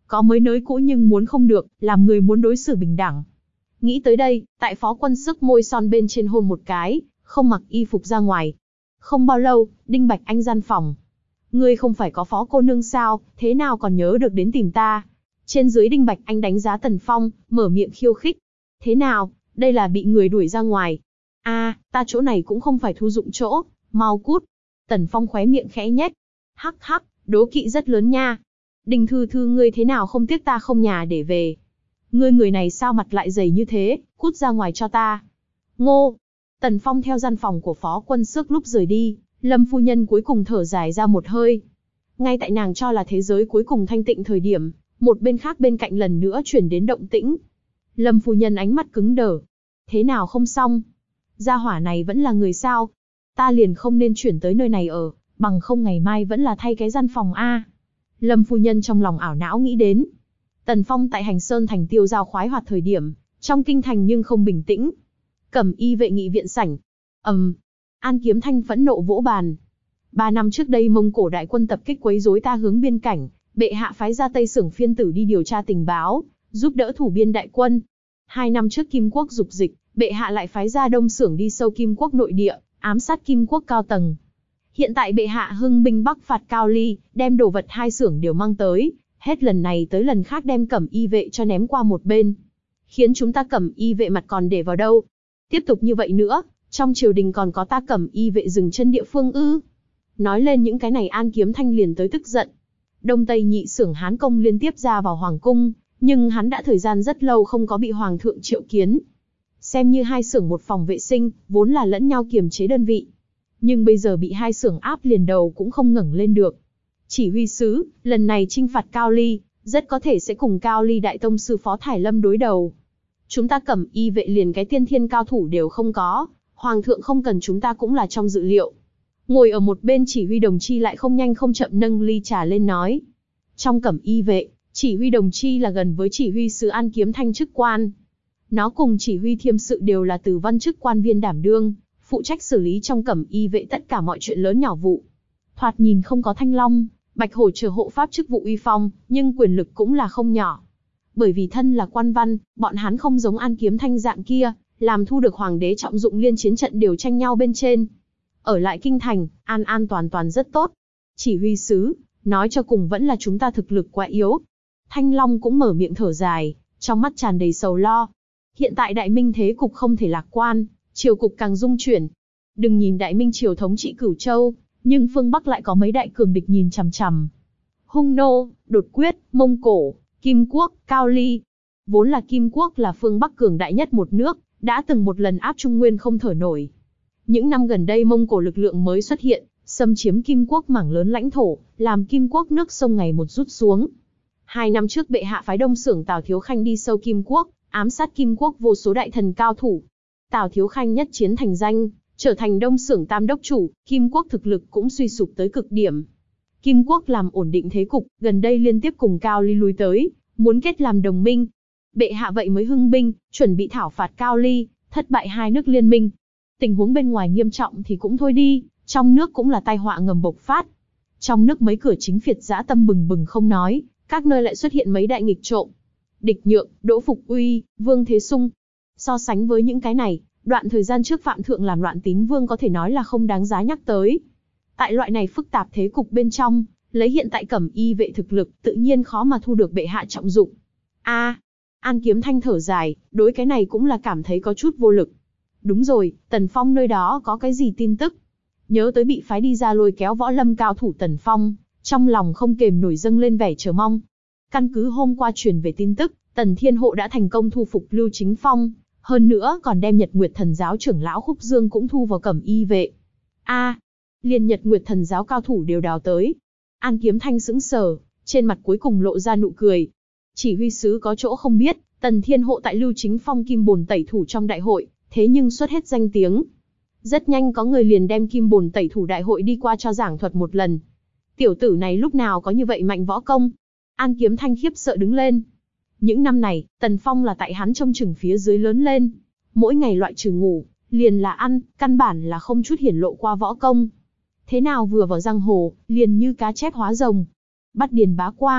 có mới nới cũ nhưng muốn không được, làm người muốn đối xử bình đẳng. Nghĩ tới đây, tại Phó Quân Sức môi son bên trên hôn một cái, không mặc y phục ra ngoài. Không bao lâu, Đinh Bạch Anh gian phòng. Ngươi không phải có Phó cô nương sao, thế nào còn nhớ được đến tìm ta? Trên dưới Đinh Bạch Anh đánh giá Tần Phong, mở miệng khiêu khích. Thế nào, đây là bị người đuổi ra ngoài? A, à, ta chỗ này cũng không phải thu dụng chỗ, mau cút. Tần Phong khóe miệng khẽ nhếch. Hắc hắc, đố kỵ rất lớn nha. Đinh thư thư ngươi thế nào không tiếc ta không nhà để về? Ngươi người này sao mặt lại dày như thế, cút ra ngoài cho ta. Ngô. Tần Phong theo gian phòng của Phó Quân Sức lúc rời đi, Lâm phu nhân cuối cùng thở dài ra một hơi. Ngay tại nàng cho là thế giới cuối cùng thanh tịnh thời điểm, một bên khác bên cạnh lần nữa chuyển đến động tĩnh. Lâm phu nhân ánh mắt cứng đờ. Thế nào không xong? Gia hỏa này vẫn là người sao? Ta liền không nên chuyển tới nơi này ở, bằng không ngày mai vẫn là thay cái gian phòng a. Lâm phu nhân trong lòng ảo não nghĩ đến. Tần Phong tại Hành Sơn thành tiêu giao khoái hoạt thời điểm, trong kinh thành nhưng không bình tĩnh. Cẩm y vệ nghị viện sảnh. ầm, um, An Kiếm Thanh phẫn nộ vỗ bàn. Ba năm trước đây Mông Cổ đại quân tập kích quấy rối ta hướng biên cảnh, bệ hạ phái ra Tây Sưởng phiên tử đi điều tra tình báo, giúp đỡ thủ biên đại quân. Hai năm trước Kim Quốc dục dịch, bệ hạ lại phái ra Đông Sưởng đi sâu Kim Quốc nội địa, ám sát Kim Quốc cao tầng. Hiện tại bệ hạ hưng binh bắc phạt Cao Ly, đem đồ vật hai xưởng đều mang tới, hết lần này tới lần khác đem Cẩm y vệ cho ném qua một bên. Khiến chúng ta Cẩm y vệ mặt còn để vào đâu? Tiếp tục như vậy nữa, trong triều đình còn có ta Cẩm y vệ dừng chân địa phương ư? Nói lên những cái này An Kiếm Thanh liền tới tức giận. Đông Tây nhị xưởng Hán công liên tiếp ra vào hoàng cung, nhưng hắn đã thời gian rất lâu không có bị hoàng thượng triệu kiến. Xem như hai xưởng một phòng vệ sinh, vốn là lẫn nhau kiềm chế đơn vị. Nhưng bây giờ bị hai xưởng áp liền đầu cũng không ngẩng lên được. Chỉ huy sứ, lần này chinh phạt Cao Ly, rất có thể sẽ cùng Cao Ly đại tông sư Phó Thải Lâm đối đầu. Chúng ta Cẩm y vệ liền cái tiên thiên cao thủ đều không có, hoàng thượng không cần chúng ta cũng là trong dự liệu. Ngồi ở một bên chỉ huy đồng chi lại không nhanh không chậm nâng ly trà lên nói. Trong Cẩm y vệ, chỉ huy đồng chi là gần với chỉ huy sứ An Kiếm Thanh chức quan. Nó cùng chỉ huy thiêm sự đều là từ văn chức quan viên đảm đương, phụ trách xử lý trong Cẩm y vệ tất cả mọi chuyện lớn nhỏ vụ. Thoạt nhìn không có Thanh Long, Bạch Hổ chờ hộ pháp chức vụ uy phong, nhưng quyền lực cũng là không nhỏ. Bởi vì thân là quan văn, bọn hắn không giống An Kiếm Thanh dạng kia, làm thu được hoàng đế trọng dụng liên chiến trận đều tranh nhau bên trên. Ở lại kinh thành, an an toàn toàn rất tốt. Chỉ huy sứ, nói cho cùng vẫn là chúng ta thực lực quá yếu. Thanh Long cũng mở miệng thở dài, trong mắt tràn đầy sầu lo. Hiện tại Đại Minh thế cục không thể lạc quan, triều cục càng dung chuyển. Đừng nhìn Đại Minh triều thống trị Cửu Châu, nhưng phương Bắc lại có mấy đại cường địch nhìn chằm chằm. Hung nô, Đột Quyết, Mông Cổ, Kim Quốc, Cao Ly. Vốn là Kim Quốc là phương Bắc cường đại nhất một nước, đã từng một lần áp Trung Nguyên không thở nổi. Những năm gần đây Mông Cổ lực lượng mới xuất hiện, xâm chiếm Kim Quốc mảng lớn lãnh thổ, làm Kim Quốc nước sông ngày một rút xuống. Hai năm trước bệ hạ phái Đông Sưởng Tào Thiếu Khanh đi sâu Kim Quốc, ám sát Kim Quốc vô số đại thần cao thủ. Tào Thiếu Khanh nhất chiến thành danh, trở thành Đông Sưởng Tam đốc chủ, Kim Quốc thực lực cũng suy sụp tới cực điểm. Kim Quốc làm ổn định thế cục, gần đây liên tiếp cùng Cao Ly lui tới, muốn kết làm đồng minh. Bệ hạ vậy mới hưng binh, chuẩn bị thảo phạt Cao Ly, thất bại hai nước liên minh. Tình huống bên ngoài nghiêm trọng thì cũng thôi đi, trong nước cũng là tai họa ngầm bộc phát. Trong nước mấy cửa chính phiệt dã tâm bừng bừng không nói, các nơi lại xuất hiện mấy đại nghịch trộm. Địch Nhượng, Đỗ Phục Uy, Vương Thế Sung. So sánh với những cái này, đoạn thời gian trước Phạm Thượng làm loạn Tín Vương có thể nói là không đáng giá nhắc tới. Tại loại này phức tạp thế cục bên trong, lấy hiện tại Cẩm y vệ thực lực, tự nhiên khó mà thu được bệ hạ trọng dụng. A, à, An Kiếm Thanh thở dài, đối cái này cũng là cảm thấy có chút vô lực. Đúng rồi, Tần Phong nơi đó có cái gì tin tức? Nhớ tới bị phái đi ra lôi kéo võ lâm cao thủ Tần Phong, trong lòng không kềm nổi dâng lên vẻ chờ mong. Căn cứ hôm qua truyền về tin tức, Tần Thiên Hộ đã thành công thu phục Lưu Chính Phong, hơn nữa còn đem Nhật Nguyệt Thần giáo trưởng lão Khúc Dương cũng thu vào Cẩm y vệ. A, à, liền Nhật Nguyệt Thần giáo cao thủ đều đào tới. An Kiếm Thanh sững sờ, trên mặt cuối cùng lộ ra nụ cười. Chỉ huy sứ có chỗ không biết, Tần Thiên Hộ tại Lưu Chính Phong kim bồn tẩy thủ trong đại hội, thế nhưng xuất hết danh tiếng. Rất nhanh có người liền đem kim bồn tẩy thủ đại hội đi qua cho giảng thuật một lần. Tiểu tử này lúc nào có như vậy mạnh võ công? An Kiếm Thanh khiếp sợ đứng lên. Những năm này, Tần Phong là tại hắn trông chừng phía dưới lớn lên. Mỗi ngày loại trừ ngủ, liền là ăn, căn bản là không chút hiển lộ qua võ công. Thế nào vừa vào giang hồ, liền như cá chép hóa rồng. Bắt điền bá quang,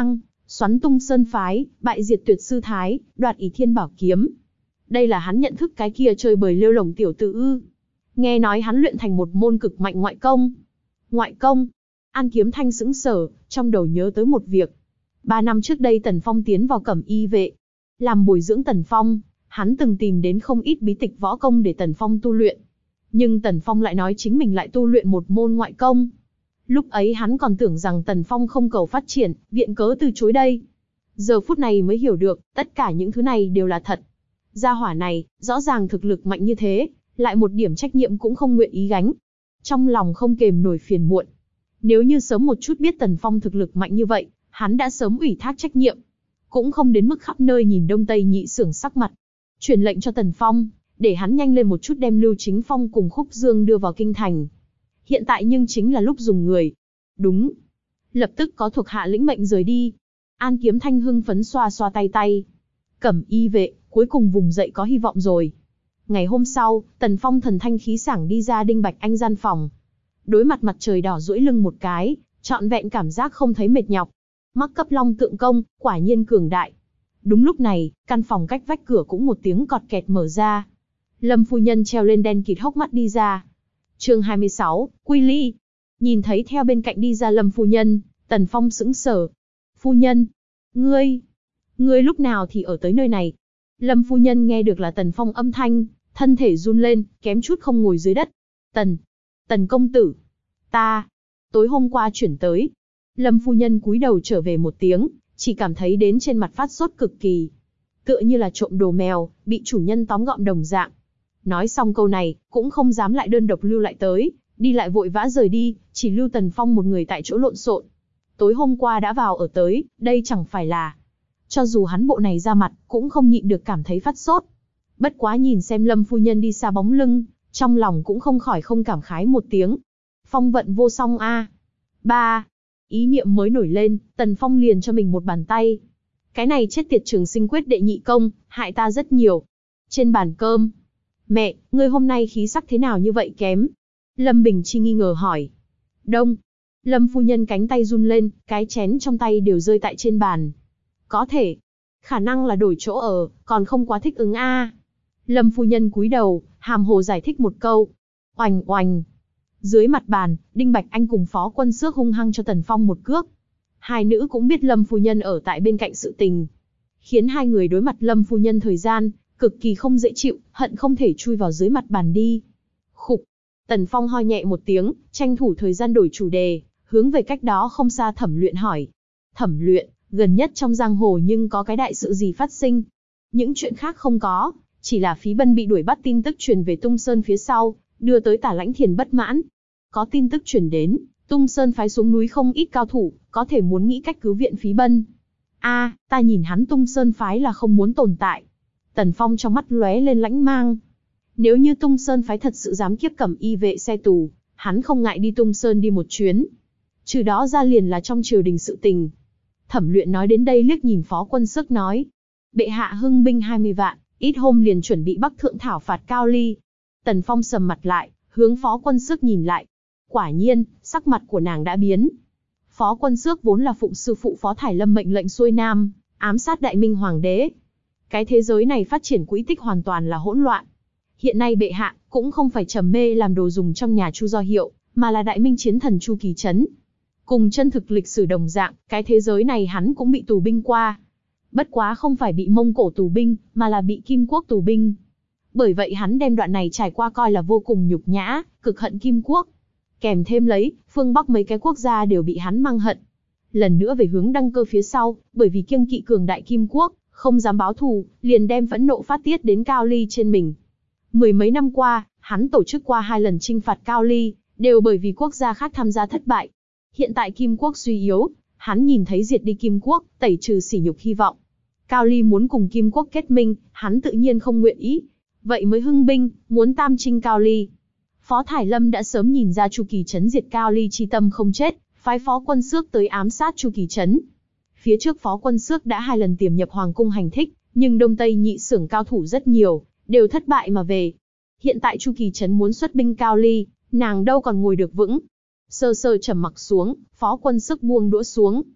xoắn tung sơn phái, bại diệt tuyệt sư thái, đoạt ỷ thiên bảo kiếm. Đây là hắn nhận thức cái kia chơi bời lêu lổng tiểu tử ư? Nghe nói hắn luyện thành một môn cực mạnh ngoại công. Ngoại công? An Kiếm Thanh sững sờ, trong đầu nhớ tới một việc. Ba năm trước đây Tần Phong tiến vào Cẩm Y vệ, làm bồi dưỡng Tần Phong, hắn từng tìm đến không ít bí tịch võ công để Tần Phong tu luyện. Nhưng Tần Phong lại nói chính mình lại tu luyện một môn ngoại công. Lúc ấy hắn còn tưởng rằng Tần Phong không cầu phát triển, viện cớ từ chối đây. Giờ phút này mới hiểu được, tất cả những thứ này đều là thật. Gia hỏa này, rõ ràng thực lực mạnh như thế, lại một điểm trách nhiệm cũng không nguyện ý gánh. Trong lòng không kềm nổi phiền muộn. Nếu như sớm một chút biết Tần Phong thực lực mạnh như vậy, hắn đã sớm ủy thác trách nhiệm. Cũng không đến mức khắp nơi nhìn Đông Tây nhị xưởng sắc mặt. Truyền lệnh cho Tần Phong, để hắn nhanh lên một chút đem Lưu Chính Phong cùng Khúc Dương đưa vào kinh thành. Hiện tại nhưng chính là lúc dùng người. Đúng. Lập tức có thuộc hạ lĩnh mệnh rời đi. An Kiếm Thanh hưng phấn xoa xoa tay tay. Cẩm Y vệ, cuối cùng vùng dậy có hy vọng rồi. Ngày hôm sau, Tần Phong thần thanh khí sảng đi ra Đinh Bạch Anh gian phòng. Đối mặt mặt trời đỏ duỗi lưng một cái, trọn vẹn cảm giác không thấy mệt nhọc. Mắc cấp long tượng công, quả nhiên cường đại. Đúng lúc này, căn phòng cách vách cửa cũng một tiếng cọt kẹt mở ra. Lâm phu nhân treo lên đen kịt hốc mắt đi ra. Chương hai mươi sáu, Quy Ly. Nhìn thấy theo bên cạnh đi ra Lâm phu nhân, Tần Phong sững sờ. Phu nhân, ngươi, ngươi lúc nào thì ở tới nơi này? Lâm phu nhân nghe được là Tần Phong âm thanh, thân thể run lên, kém chút không ngồi dưới đất. Tần, Tần công tử, ta, tối hôm qua chuyển tới. Lâm phu nhân cúi đầu trở về một tiếng, chỉ cảm thấy đến trên mặt phát sốt cực kỳ. Tựa như là trộm đồ mèo, bị chủ nhân tóm gọn đồng dạng. Nói xong câu này, cũng không dám lại đơn độc lưu lại tới, đi lại vội vã rời đi, chỉ lưu Tần Phong một người tại chỗ lộn xộn. Tối hôm qua đã vào ở tới, đây chẳng phải là... Cho dù hắn bộ này ra mặt, cũng không nhịn được cảm thấy phát sốt. Bất quá nhìn xem Lâm phu nhân đi xa bóng lưng, trong lòng cũng không khỏi không cảm khái một tiếng. Phong vận vô song a. Ba. Ý niệm mới nổi lên, Tần Phong liền cho mình một bàn tay. Cái này chết tiệt Trường Sinh quyết đệ nhị công, hại ta rất nhiều. Trên bàn cơm. Mẹ, ngươi hôm nay khí sắc thế nào như vậy kém? Lâm Bình Chi nghi ngờ hỏi. Đông. Lâm phu nhân cánh tay run lên, cái chén trong tay đều rơi tại trên bàn. Có thể. Khả năng là đổi chỗ ở, còn không quá thích ứng a. Lâm phu nhân cúi đầu, hàm hồ giải thích một câu. Oành oành. Dưới mặt bàn, Đinh Bạch Anh cùng Phó Quân Xước hung hăng cho Tần Phong một cước. Hai nữ cũng biết Lâm phu nhân ở tại bên cạnh sự tình. Khiến hai người đối mặt Lâm phu nhân thời gian, cực kỳ không dễ chịu, hận không thể chui vào dưới mặt bàn đi. Khục. Tần Phong ho nhẹ một tiếng, tranh thủ thời gian đổi chủ đề, hướng về cách đó không xa Thẩm Luyện hỏi. Thẩm Luyện, gần nhất trong giang hồ nhưng có cái đại sự gì phát sinh? Những chuyện khác không có, chỉ là Phí Bân bị đuổi bắt tin tức truyền về Tung Sơn phía sau, đưa tới Tả Lãnh Thiền bất mãn. Có tin tức truyền đến, Tung Sơn phái xuống núi không ít cao thủ, có thể muốn nghĩ cách cứu viện Phí Bân. A, à, ta nhìn hắn Tung Sơn phái là không muốn tồn tại. Tần Phong trong mắt lóe lên lãnh mang. Nếu như Tung Sơn phái thật sự dám kiếp Cẩm Y vệ xe tù, hắn không ngại đi Tung Sơn đi một chuyến. Trừ đó ra liền là trong triều đình sự tình. Thẩm Luyện nói đến đây liếc nhìn Phó Quân Xước nói. Bệ hạ hưng binh hai mươi vạn, ít hôm liền chuẩn bị Bắc Thượng thảo phạt Cao Ly. Tần Phong sầm mặt lại, hướng Phó Quân Xước nhìn lại. Quả nhiên, sắc mặt của nàng đã biến. Phó Quân Xước vốn là phụng sư phụ Phó Thải Lâm mệnh lệnh xuôi nam, ám sát Đại Minh Hoàng đế. Cái thế giới này phát triển quỹ tích hoàn toàn là hỗn loạn. Hiện nay bệ hạ cũng không phải trầm mê làm đồ dùng trong nhà Chu Do Hiệu, mà là Đại Minh chiến thần Chu Kỳ Trấn. Cùng chân thực lịch sử đồng dạng, cái thế giới này hắn cũng bị tù binh qua. Bất quá không phải bị Mông Cổ tù binh, mà là bị Kim Quốc tù binh. Bởi vậy hắn đem đoạn này trải qua coi là vô cùng nhục nhã, cực hận Kim Quốc. Kèm thêm lấy, phương Bắc mấy cái quốc gia đều bị hắn mang hận. Lần nữa về hướng đăng cơ phía sau, bởi vì kiêng kỵ cường đại Kim Quốc, không dám báo thù, liền đem phẫn nộ phát tiết đến Cao Ly trên mình. Mười mấy năm qua, hắn tổ chức qua hai lần chinh phạt Cao Ly, đều bởi vì quốc gia khác tham gia thất bại. Hiện tại Kim Quốc suy yếu, hắn nhìn thấy diệt đi Kim Quốc, tẩy trừ sỉ nhục hy vọng. Cao Ly muốn cùng Kim Quốc kết minh, hắn tự nhiên không nguyện ý. Vậy mới hưng binh, muốn tam chinh Cao Ly. Phó Thải Lâm đã sớm nhìn ra Chu Kỳ Trấn diệt Cao Ly chi tâm không chết, phái Phó Quân Xước tới ám sát Chu Kỳ Trấn. Phía trước Phó Quân Xước đã hai lần tiềm nhập Hoàng cung hành thích, nhưng Đông Tây nhị xưởng cao thủ rất nhiều, đều thất bại mà về. Hiện tại Chu Kỳ Trấn muốn xuất binh Cao Ly, nàng đâu còn ngồi được vững. Sơ sơ trầm mặc xuống, Phó Quân Xước buông đũa xuống.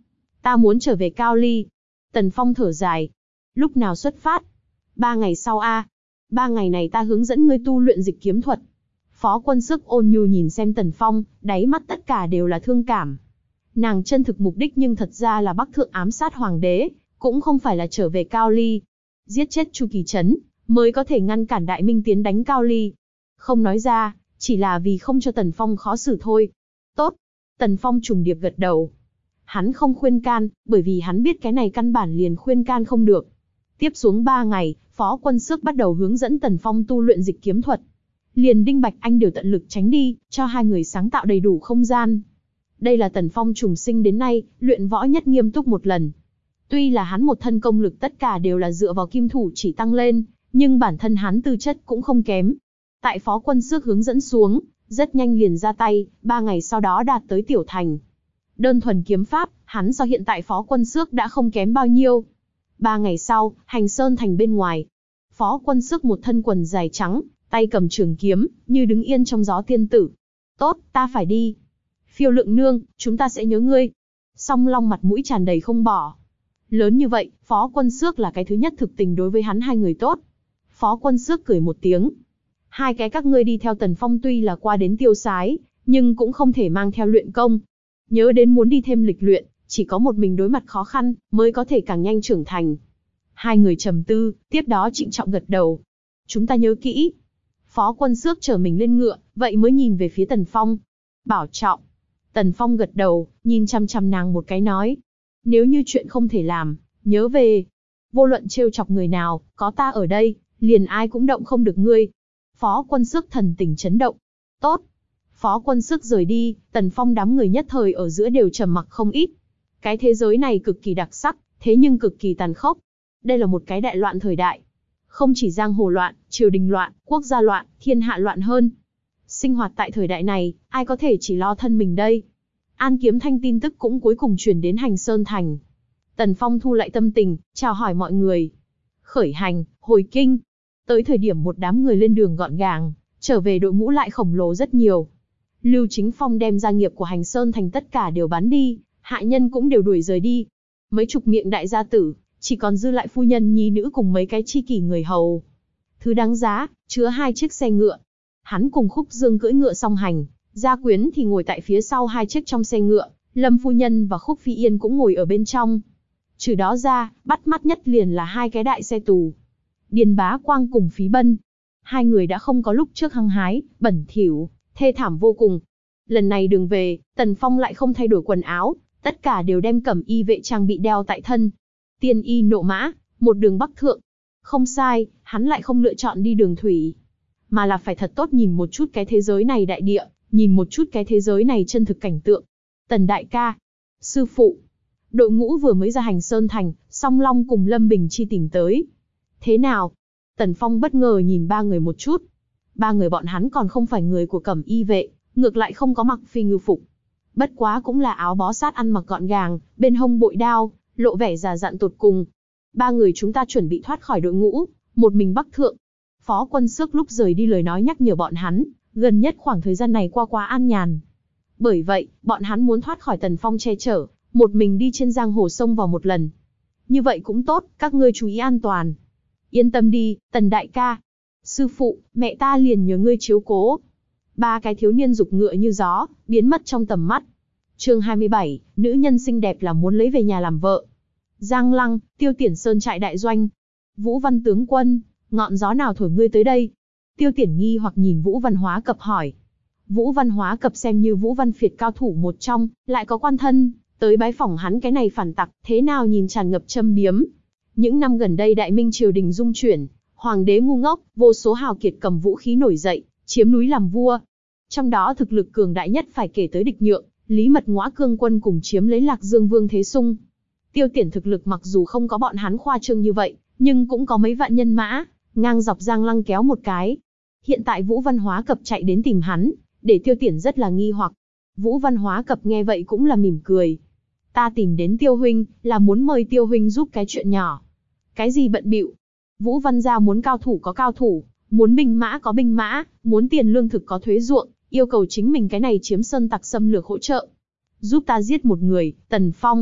Ta muốn trở về Cao Ly. Tần Phong thở dài. Lúc nào xuất phát? Ba ngày sau a. Ba ngày này ta hướng dẫn ngươi tu luyện dịch kiếm thuật. Phó Quân Sức ôn nhu nhìn xem Tần Phong, đáy mắt tất cả đều là thương cảm. Nàng chân thực mục đích nhưng thật ra là Bắc Thượng ám sát hoàng đế, cũng không phải là trở về Cao Ly. Giết chết Chu Kỳ Trấn, mới có thể ngăn cản Đại Minh tiến đánh Cao Ly. Không nói ra, chỉ là vì không cho Tần Phong khó xử thôi. Tốt. Tần Phong trùng điệp gật đầu. Hắn không khuyên can, bởi vì hắn biết cái này căn bản liền khuyên can không được. Tiếp xuống ba ngày, Phó Quân Sức bắt đầu hướng dẫn Tần Phong tu luyện dịch kiếm thuật. Liền Đinh Bạch Anh đều tận lực tránh đi, cho hai người sáng tạo đầy đủ không gian. Đây là Tần Phong trùng sinh đến nay, luyện võ nhất nghiêm túc một lần. Tuy là hắn một thân công lực tất cả đều là dựa vào kim thủ chỉ tăng lên, nhưng bản thân hắn tư chất cũng không kém. Tại Phó Quân Sức hướng dẫn xuống, rất nhanh liền ra tay, ba ngày sau đó đạt tới tiểu thành. Đơn thuần kiếm pháp, hắn so hiện tại Phó Quân Sức đã không kém bao nhiêu. Ba ngày sau, Hành Sơn thành bên ngoài. Phó Quân Sức một thân quần dài trắng, tay cầm trường kiếm, như đứng yên trong gió tiên tử. Tốt, ta phải đi. Phiêu Lượng nương, chúng ta sẽ nhớ ngươi. Song Long mặt mũi tràn đầy không bỏ. Lớn như vậy, Phó Quân Sức là cái thứ nhất thực tình đối với hắn hai người tốt. Phó Quân Sức cười một tiếng. Hai cái các ngươi đi theo Tần Phong tuy là qua đến tiêu sái, nhưng cũng không thể mang theo luyện công. Nhớ đến muốn đi thêm lịch luyện, chỉ có một mình đối mặt khó khăn, mới có thể càng nhanh trưởng thành. Hai người trầm tư, tiếp đó trịnh trọng gật đầu. Chúng ta nhớ kỹ. Phó Quân Sức chở mình lên ngựa, vậy mới nhìn về phía Tần Phong. Bảo trọng. Tần Phong gật đầu, nhìn chăm chăm nàng một cái nói. Nếu như chuyện không thể làm, nhớ về. Vô luận trêu chọc người nào, có ta ở đây, liền ai cũng động không được ngươi. Phó Quân Sức thần tình chấn động. Tốt. Phó Quân Sức rời đi, Tần Phong đám người nhất thời ở giữa đều trầm mặc không ít. Cái thế giới này cực kỳ đặc sắc, thế nhưng cực kỳ tàn khốc. Đây là một cái đại loạn thời đại. Không chỉ giang hồ loạn, triều đình loạn, quốc gia loạn, thiên hạ loạn hơn. Sinh hoạt tại thời đại này, ai có thể chỉ lo thân mình đây? An Kiếm Thanh tin tức cũng cuối cùng truyền đến Hành Sơn thành. Tần Phong thu lại tâm tình, chào hỏi mọi người. Khởi hành, hồi kinh. Tới thời điểm một đám người lên đường gọn gàng, trở về đội ngũ lại khổng lồ rất nhiều. Lưu Chính Phong đem gia nghiệp của Hành Sơn thành tất cả đều bán đi, hạ nhân cũng đều đuổi rời đi. Mấy chục miệng đại gia tử, chỉ còn dư lại phu nhân nhi nữ cùng mấy cái chi kỷ người hầu. Thứ đáng giá, chứa hai chiếc xe ngựa. Hắn cùng Khúc Dương cưỡi ngựa song hành, Gia Quyến thì ngồi tại phía sau hai chiếc trong xe ngựa, Lâm phu nhân và Khúc Phi Yên cũng ngồi ở bên trong. Trừ đó ra, bắt mắt nhất liền là hai cái đại xe tù. Điền Bá Quang cùng Phí Bân. Hai người đã không có lúc trước hăng hái, bẩn thỉu, thê thảm vô cùng. Lần này đường về, Tần Phong lại không thay đổi quần áo, tất cả đều đem cẩm y vệ trang bị đeo tại thân. Tiên y nộ mã, một đường bắc thượng. Không sai, hắn lại không lựa chọn đi đường thủy, mà là phải thật tốt nhìn một chút cái thế giới này đại địa, nhìn một chút cái thế giới này chân thực cảnh tượng. Tần đại ca, sư phụ. Đội ngũ vừa mới ra Hành Sơn thành, Song Long cùng Lâm Bình Chi tìm tới. Thế nào? Tần Phong bất ngờ nhìn ba người một chút. Ba người bọn hắn còn không phải người của cẩm y vệ, ngược lại không có mặc phi ngư phục. Bất quá cũng là áo bó sát ăn mặc gọn gàng, bên hông bội đao, lộ vẻ già dặn tột cùng. Ba người chúng ta chuẩn bị thoát khỏi đội ngũ, một mình bắc thượng. Phó Quân Sức lúc rời đi lời nói nhắc nhở bọn hắn, gần nhất khoảng thời gian này qua quá an nhàn. Bởi vậy, bọn hắn muốn thoát khỏi Tần Phong che chở, một mình đi trên giang hồ sông vào một lần. Như vậy cũng tốt, các ngươi chú ý an toàn. Yên tâm đi, Tần đại ca. Sư phụ, mẹ ta liền nhờ ngươi chiếu cố. Ba cái thiếu niên dục ngựa như gió, biến mất trong tầm mắt. Chương hai mươi bảy, nữ nhân xinh đẹp là muốn lấy về nhà làm vợ. Giang Lăng, Tiêu Tiển Sơn trại đại doanh. Vũ Văn tướng quân, ngọn gió nào thổi ngươi tới đây? Tiêu Tiển nghi hoặc nhìn Vũ Văn Hóa Cập hỏi. Vũ Văn Hóa Cập xem như Vũ Văn Phiệt cao thủ một trong, lại có quan thân, tới bái phỏng hắn cái này phản tặc, thế nào nhìn tràn ngập châm biếm. Những năm gần đây Đại Minh triều đình dung chuyển, hoàng đế ngu ngốc, vô số hào kiệt cầm vũ khí nổi dậy, chiếm núi làm vua. Trong đó thực lực cường đại nhất phải kể tới Địch Nhượng, Lý Mật Ngõa cương quân cùng chiếm lấy Lạc Dương Vương Thế Sung. Tiêu Tiển thực lực mặc dù không có bọn hắn khoa trương như vậy, nhưng cũng có mấy vạn nhân mã, ngang dọc Giang Lăng kéo một cái. Hiện tại Vũ Văn Hóa Cập chạy đến tìm hắn, để Tiêu Tiển rất là nghi hoặc. Vũ Văn Hóa Cập nghe vậy cũng là mỉm cười. Ta tìm đến Tiêu huynh, là muốn mời Tiêu huynh giúp cái chuyện nhỏ. Cái gì bận bịu? Vũ Văn gia muốn cao thủ có cao thủ, muốn binh mã có binh mã, muốn tiền lương thực có thuế ruộng, yêu cầu chính mình cái này chiếm sơn tặc xâm lược hỗ trợ. Giúp ta giết một người, Tần Phong.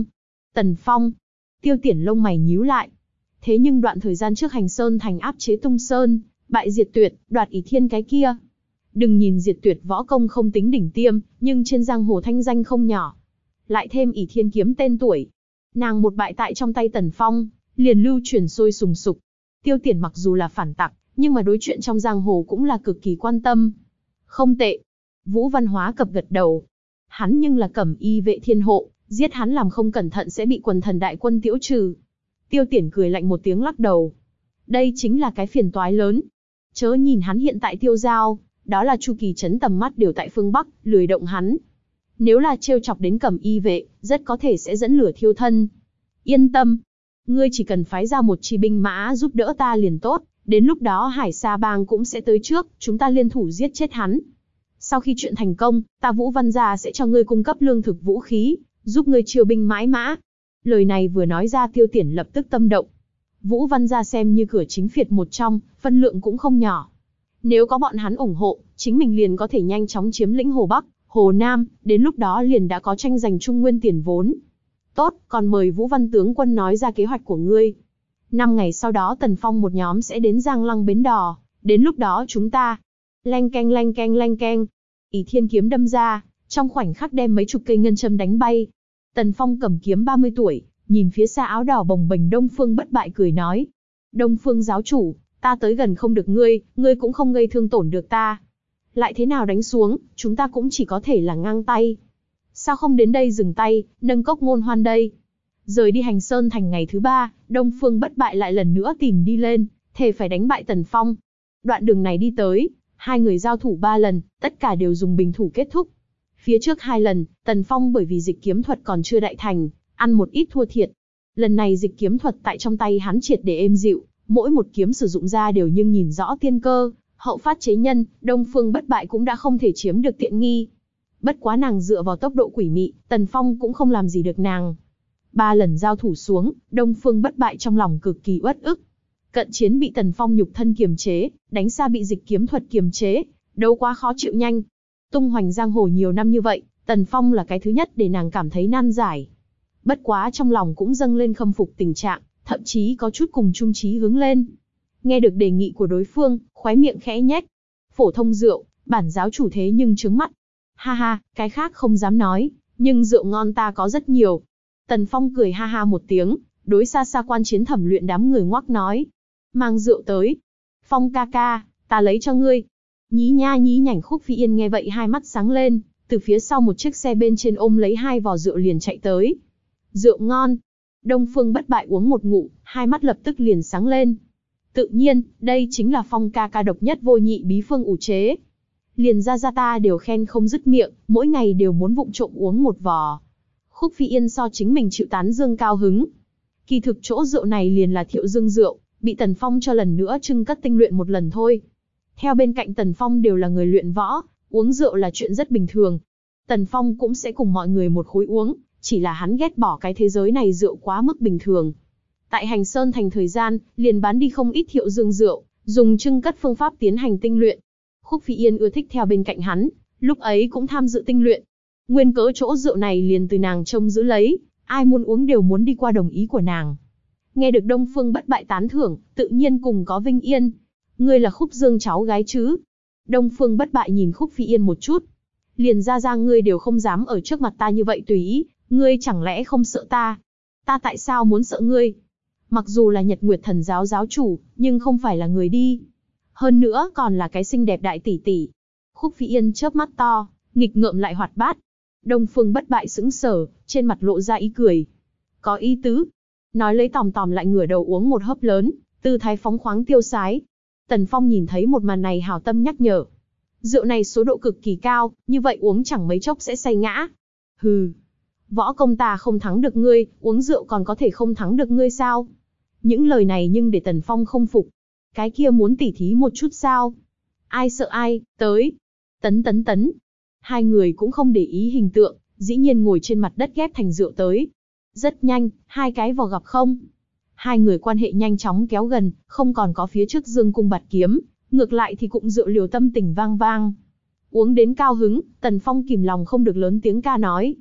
Tần Phong. Tiêu Tiển lông mày nhíu lại. Thế nhưng đoạn thời gian trước Hành Sơn Thành áp chế Tung Sơn, bại Diệt Tuyệt, đoạt ỷ thiên cái kia. Đừng nhìn Diệt Tuyệt võ công không tính đỉnh tiêm, nhưng trên giang hồ thanh danh không nhỏ. Lại thêm ỷ thiên kiếm tên tuổi. Nàng một bại tại trong tay Tần Phong, liền lưu truyền sôi sùng sục. Tiêu Tiển mặc dù là phản tặc, nhưng mà đối chuyện trong giang hồ cũng là cực kỳ quan tâm. Không tệ. Vũ Văn Hóa Cập gật đầu. Hắn nhưng là Cẩm Y vệ thiên hộ, giết hắn làm không cẩn thận sẽ bị quần thần đại quân tiễu trừ. Tiêu Tiển cười lạnh một tiếng lắc đầu. Đây chính là cái phiền toái lớn. Chớ nhìn hắn hiện tại tiêu giao, đó là Chu Kỳ Trấn tầm mắt đều tại phương Bắc, lười động hắn. Nếu là trêu chọc đến Cẩm Y vệ, rất có thể sẽ dẫn lửa thiêu thân. Yên tâm. Ngươi chỉ cần phái ra một chi binh mã giúp đỡ ta liền tốt, đến lúc đó Hải Sa Bang cũng sẽ tới trước, chúng ta liên thủ giết chết hắn. Sau khi chuyện thành công, ta Vũ Văn gia sẽ cho ngươi cung cấp lương thực vũ khí, giúp ngươi chiêu binh mãi mã. Lời này vừa nói ra Tiêu Tiển lập tức tâm động. Vũ Văn gia xem như cửa chính phiệt một trong, phân lượng cũng không nhỏ. Nếu có bọn hắn ủng hộ, chính mình liền có thể nhanh chóng chiếm lĩnh Hồ Bắc, Hồ Nam, đến lúc đó liền đã có tranh giành Trung Nguyên tiền vốn. Tốt, còn mời Vũ Văn tướng quân nói ra kế hoạch của ngươi. Năm ngày sau đó Tần Phong một nhóm sẽ đến Giang Lăng Bến Đò, đến lúc đó chúng ta... Leng keng leng keng leng keng. ỷ thiên kiếm đâm ra, trong khoảnh khắc đem mấy chục cây ngân châm đánh bay. Tần Phong cầm kiếm ba mươi tuổi, nhìn phía xa áo đỏ bồng bềnh Đông Phương Bất Bại cười nói. Đông Phương giáo chủ, ta tới gần không được ngươi, ngươi cũng không gây thương tổn được ta. Lại thế nào đánh xuống, chúng ta cũng chỉ có thể là ngang tay. Sao không đến đây dừng tay, nâng cốc ngôn hoan đây? Rời đi Hành Sơn Thành ngày thứ ba, Đông Phương Bất Bại lại lần nữa tìm đi lên, thề phải đánh bại Tần Phong. Đoạn đường này đi tới, hai người giao thủ ba lần, tất cả đều dùng bình thủ kết thúc. Phía trước hai lần, Tần Phong bởi vì dịch kiếm thuật còn chưa đại thành, ăn một ít thua thiệt. Lần này dịch kiếm thuật tại trong tay hắn triệt để êm dịu, mỗi một kiếm sử dụng ra đều nhưng nhìn rõ tiên cơ, hậu phát chế nhân, Đông Phương Bất Bại cũng đã không thể chiếm được tiện nghi. Bất quá nàng dựa vào tốc độ quỷ mị, Tần Phong cũng không làm gì được nàng. Ba lần giao thủ xuống, Đông Phương Bất Bại trong lòng cực kỳ uất ức. Cận chiến bị Tần Phong nhục thân kiềm chế, đánh xa bị dịch kiếm thuật kiềm chế, đấu quá khó chịu nhanh. Tung hoành giang hồ nhiều năm như vậy, Tần Phong là cái thứ nhất để nàng cảm thấy nan giải. Bất quá trong lòng cũng dâng lên khâm phục tình trạng, thậm chí có chút cùng chung chí hướng lên. Nghe được đề nghị của đối phương, khóe miệng khẽ nhếch. Phổ thông rượu, bản giáo chủ thế nhưng trướng mắt. Ha ha, cái khác không dám nói, nhưng rượu ngon ta có rất nhiều. Tần Phong cười ha ha một tiếng, đối xa xa quan chiến thẩm luyện đám người ngoắc nói. Mang rượu tới. Phong ca ca, ta lấy cho ngươi. Nhí nha nhí nhảnh Khúc Phi Yên nghe vậy hai mắt sáng lên, từ phía sau một chiếc xe bên trên ôm lấy hai vò rượu liền chạy tới. Rượu ngon. Đông Phương Bất Bại uống một ngụm, hai mắt lập tức liền sáng lên. Tự nhiên, đây chính là Phong ca ca độc nhất vô nhị bí phương ủ chế. Liền ra ra ta đều khen không dứt miệng, mỗi ngày đều muốn vụng trộm uống một vò. Khúc Phi Yên so chính mình chịu tán dương cao hứng. Kỳ thực chỗ rượu này liền là Thiệu Dương rượu, bị Tần Phong cho lần nữa trưng cất tinh luyện một lần thôi. Theo bên cạnh Tần Phong đều là người luyện võ, uống rượu là chuyện rất bình thường. Tần Phong cũng sẽ cùng mọi người một khối uống, chỉ là hắn ghét bỏ cái thế giới này rượu quá mức bình thường. Tại Hành Sơn Thành thời gian, liền bán đi không ít Thiệu Dương rượu, dùng trưng cất phương pháp tiến hành tinh luyện. Khúc Phi Yên ưa thích theo bên cạnh hắn, lúc ấy cũng tham dự tinh luyện. Nguyên cớ chỗ rượu này liền từ nàng trông giữ lấy, ai muốn uống đều muốn đi qua đồng ý của nàng. Nghe được Đông Phương Bất Bại tán thưởng, tự nhiên cùng có vinh yên. Ngươi là Khúc Dương cháu gái chứ? Đông Phương Bất Bại nhìn Khúc Phi Yên một chút. Liền ra ra ngươi đều không dám ở trước mặt ta như vậy tùy ý, ngươi chẳng lẽ không sợ ta? Ta tại sao muốn sợ ngươi? Mặc dù là Nhật Nguyệt Thần giáo giáo chủ, nhưng không phải là người đi. Hơn nữa còn là cái xinh đẹp đại tỷ tỷ. Khúc Phi Yên chớp mắt to, nghịch ngợm lại hoạt bát. Đông Phương Bất Bại sững sờ, trên mặt lộ ra ý cười. Có ý tứ. Nói lấy tòm tòm lại ngửa đầu uống một hớp lớn, tư thái phóng khoáng tiêu sái. Tần Phong nhìn thấy một màn này hảo tâm nhắc nhở. Rượu này số độ cực kỳ cao, như vậy uống chẳng mấy chốc sẽ say ngã. Hừ. Võ công ta không thắng được ngươi, uống rượu còn có thể không thắng được ngươi sao? Những lời này nhưng để Tần Phong không phục. Cái kia muốn tỉ thí một chút sao? Ai sợ ai, tới. Tấn tấn tấn. Hai người cũng không để ý hình tượng, dĩ nhiên ngồi trên mặt đất ghép thành rượu tới. Rất nhanh, hai cái vò gặp không. Hai người quan hệ nhanh chóng kéo gần, không còn có phía trước dương cung bạt kiếm, ngược lại thì cũng rượu liều tâm tình vang vang. Uống đến cao hứng, Tần Phong kìm lòng không được lớn tiếng ca nói.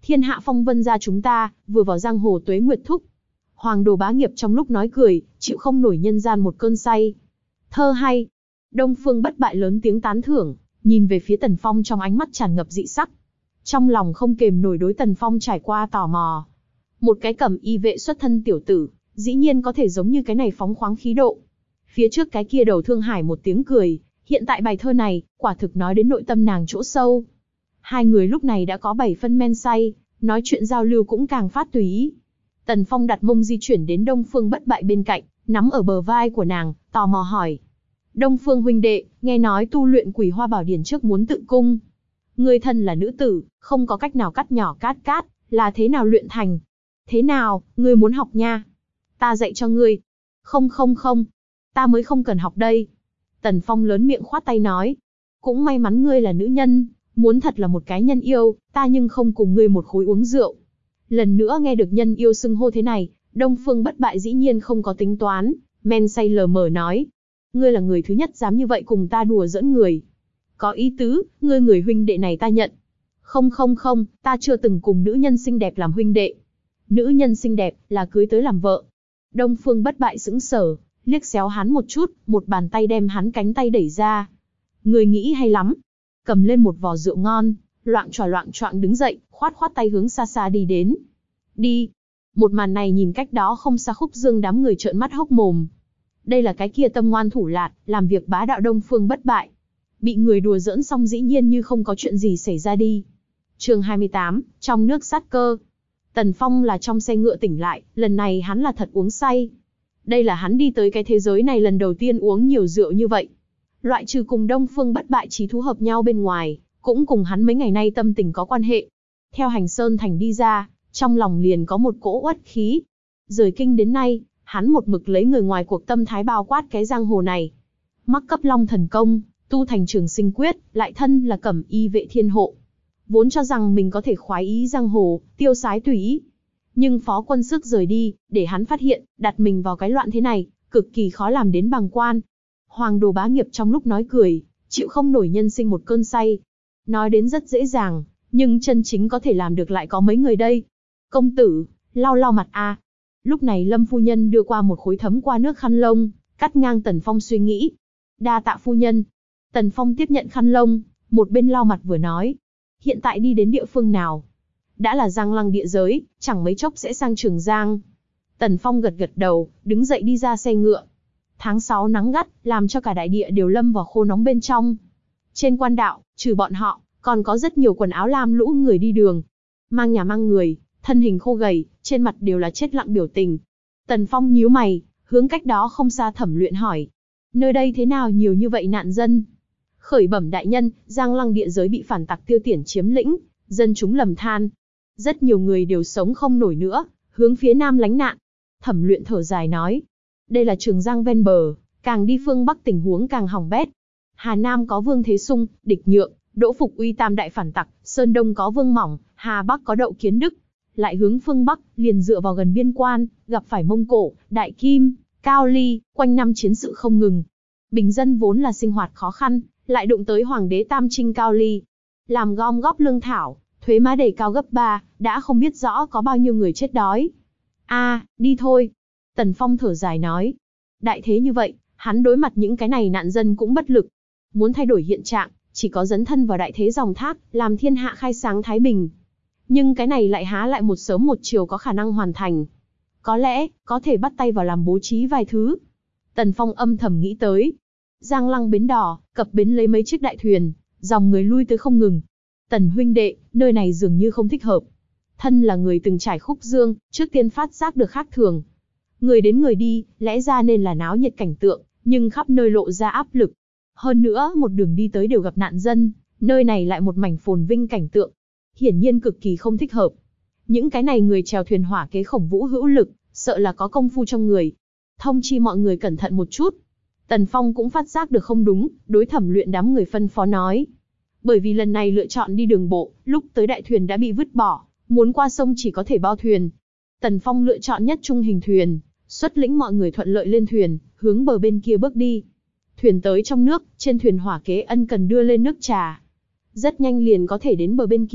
Thiên hạ phong vân gia chúng ta, vừa vào giang hồ tuế nguyệt thúc. Hoàng Đồ Bá Nghiệp trong lúc nói cười, chịu không nổi nhân gian một cơn say. Thơ hay. Đông Phương Bất Bại lớn tiếng tán thưởng, nhìn về phía Tần Phong trong ánh mắt tràn ngập dị sắc. Trong lòng không kềm nổi đối Tần Phong trải qua tò mò. Một cái cẩm y vệ xuất thân tiểu tử, dĩ nhiên có thể giống như cái này phóng khoáng khí độ. Phía trước cái kia Đầu Thương Hải một tiếng cười, hiện tại bài thơ này, quả thực nói đến nội tâm nàng chỗ sâu. Hai người lúc này đã có bảy phân men say, nói chuyện giao lưu cũng càng phát tùy ý. Tần Phong đặt mông di chuyển đến Đông Phương Bất Bại bên cạnh, nắm ở bờ vai của nàng, tò mò hỏi. Đông Phương huynh đệ, nghe nói tu luyện Quỳ Hoa Bảo Điển trước muốn tự cung. Ngươi thân là nữ tử, không có cách nào cắt nhỏ cát cát, là thế nào luyện thành? Thế nào, ngươi muốn học nha? Ta dạy cho ngươi. Không không không, ta mới không cần học đây. Tần Phong lớn miệng khoát tay nói. Cũng may mắn ngươi là nữ nhân, muốn thật là một cái nhân yêu, ta nhưng không cùng ngươi một khối uống rượu. Lần nữa nghe được nhân yêu xưng hô thế này, Đông Phương Bất Bại dĩ nhiên không có tính toán, men say lờ mờ nói. Ngươi là người thứ nhất dám như vậy cùng ta đùa giỡn người. Có ý tứ, ngươi người huynh đệ này ta nhận. Không không không, ta chưa từng cùng nữ nhân xinh đẹp làm huynh đệ. Nữ nhân xinh đẹp, là cưới tới làm vợ. Đông Phương Bất Bại sững sờ, liếc xéo hắn một chút, một bàn tay đem hắn cánh tay đẩy ra. Ngươi nghĩ hay lắm. Cầm lên một vò rượu ngon, loạng choạng loạng choạng đứng dậy, khoát khoát tay hướng xa xa đi đến. Đi. Một màn này nhìn cách đó không xa Khúc Dương đám người trợn mắt hốc mồm. Đây là cái kia tâm ngoan thủ lạt, làm việc bá đạo Đông Phương Bất Bại. Bị người đùa giỡn xong dĩ nhiên như không có chuyện gì xảy ra đi. Chương hai mươi tám, trong nước sát cơ. Tần Phong là trong xe ngựa tỉnh lại, lần này hắn là thật uống say. Đây là hắn đi tới cái thế giới này lần đầu tiên uống nhiều rượu như vậy. Loại trừ cùng Đông Phương Bất Bại chí thú hợp nhau bên ngoài, cũng cùng hắn mấy ngày nay tâm tình có quan hệ. Theo Hành Sơn Thành đi ra, trong lòng liền có một cỗ uất khí. Rời kinh đến nay, hắn một mực lấy người ngoài cuộc tâm thái bao quát cái giang hồ này. Mắc cấp Long Thần Công, tu thành Trường Sinh Quyết, lại thân là Cẩm Y Vệ thiên hộ. Vốn cho rằng mình có thể khoái ý giang hồ, tiêu sái tùy ý. Nhưng Phó Quân Sức rời đi, để hắn phát hiện, đặt mình vào cái loạn thế này, cực kỳ khó làm đến bằng quan. Hoàng Đồ Bá Nghiệp trong lúc nói cười, chịu không nổi nhân sinh một cơn say. Nói đến rất dễ dàng, nhưng chân chính có thể làm được lại có mấy người đây. Công tử, lau lau mặt a. Lúc này Lâm phu nhân đưa qua một khối thấm qua nước khăn lông, cắt ngang Tần Phong suy nghĩ. Đa tạ phu nhân. Tần Phong tiếp nhận khăn lông, một bên lau mặt vừa nói. Hiện tại đi đến địa phương nào? Đã là Giang Lăng địa giới, chẳng mấy chốc sẽ sang Trường Giang. Tần Phong gật gật đầu, đứng dậy đi ra xe ngựa. Tháng sáu nắng gắt, làm cho cả đại địa đều lâm vào khô nóng bên trong. Trên quan đạo, trừ bọn họ, còn có rất nhiều quần áo lam lũ người đi đường. Mang nhà mang người, thân hình khô gầy, trên mặt đều là chết lặng biểu tình. Tần Phong nhíu mày, hướng cách đó không xa Thẩm Luyện hỏi. Nơi đây thế nào nhiều như vậy nạn dân? Khởi bẩm đại nhân, Giang Lăng địa giới bị phản tặc Tiêu Tiển chiếm lĩnh, dân chúng lầm than. Rất nhiều người đều sống không nổi nữa, hướng phía nam lánh nạn. Thẩm Luyện thở dài nói. Đây là Trường Giang ven bờ, càng đi phương Bắc tình huống càng hỏng bét. Hà Nam có Vương Thế Sung, Địch Nhượng, Đỗ Phục Uy tam đại phản tặc, Sơn Đông có Vương Mỏng, Hà Bắc có Đậu Kiến Đức. Lại hướng phương Bắc, liền dựa vào gần biên quan, gặp phải Mông Cổ, Đại Kim, Cao Ly, quanh năm chiến sự không ngừng. Bình dân vốn là sinh hoạt khó khăn, lại đụng tới Hoàng đế Tam Trinh Cao Ly. Làm gom góp lương thảo, thuế má đầy cao gấp ba, đã không biết rõ có bao nhiêu người chết đói. A, à, đi thôi. Tần Phong thở dài nói. Đại thế như vậy, hắn đối mặt những cái này nạn dân cũng bất lực. Muốn thay đổi hiện trạng, chỉ có dấn thân vào đại thế dòng thác, làm thiên hạ khai sáng thái bình. Nhưng cái này lại há lại một sớm một chiều có khả năng hoàn thành. Có lẽ, có thể bắt tay vào làm bố trí vài thứ. Tần Phong âm thầm nghĩ tới. Giang Lăng bến đỏ, cập bến lấy mấy chiếc đại thuyền, dòng người lui tới không ngừng. Tần huynh đệ, nơi này dường như không thích hợp. Thân là người từng trải Khúc Dương, trước tiên phát giác được khác thường. Người đến người đi, lẽ ra nên là náo nhiệt cảnh tượng, nhưng khắp nơi lộ ra áp lực. Hơn nữa, một đường đi tới đều gặp nạn dân, nơi này lại một mảnh phồn vinh cảnh tượng. Hiển nhiên cực kỳ không thích hợp. Những cái này người chèo thuyền hỏa kế Khổng Vũ hữu lực, sợ là có công phu trong người. Thông chi mọi người cẩn thận một chút. Tần Phong cũng phát giác được không đúng, đối Thẩm Luyện đám người phân phó nói. Bởi vì lần này lựa chọn đi đường bộ, lúc tới đại thuyền đã bị vứt bỏ, muốn qua sông chỉ có thể bao thuyền. Tần Phong lựa chọn nhất trung hình thuyền, xuất lĩnh mọi người thuận lợi lên thuyền, hướng bờ bên kia bước đi. Thuyền tới trong nước, trên thuyền hỏa kế ân cần đưa lên nước trà. Rất nhanh liền có thể đến bờ bên kia,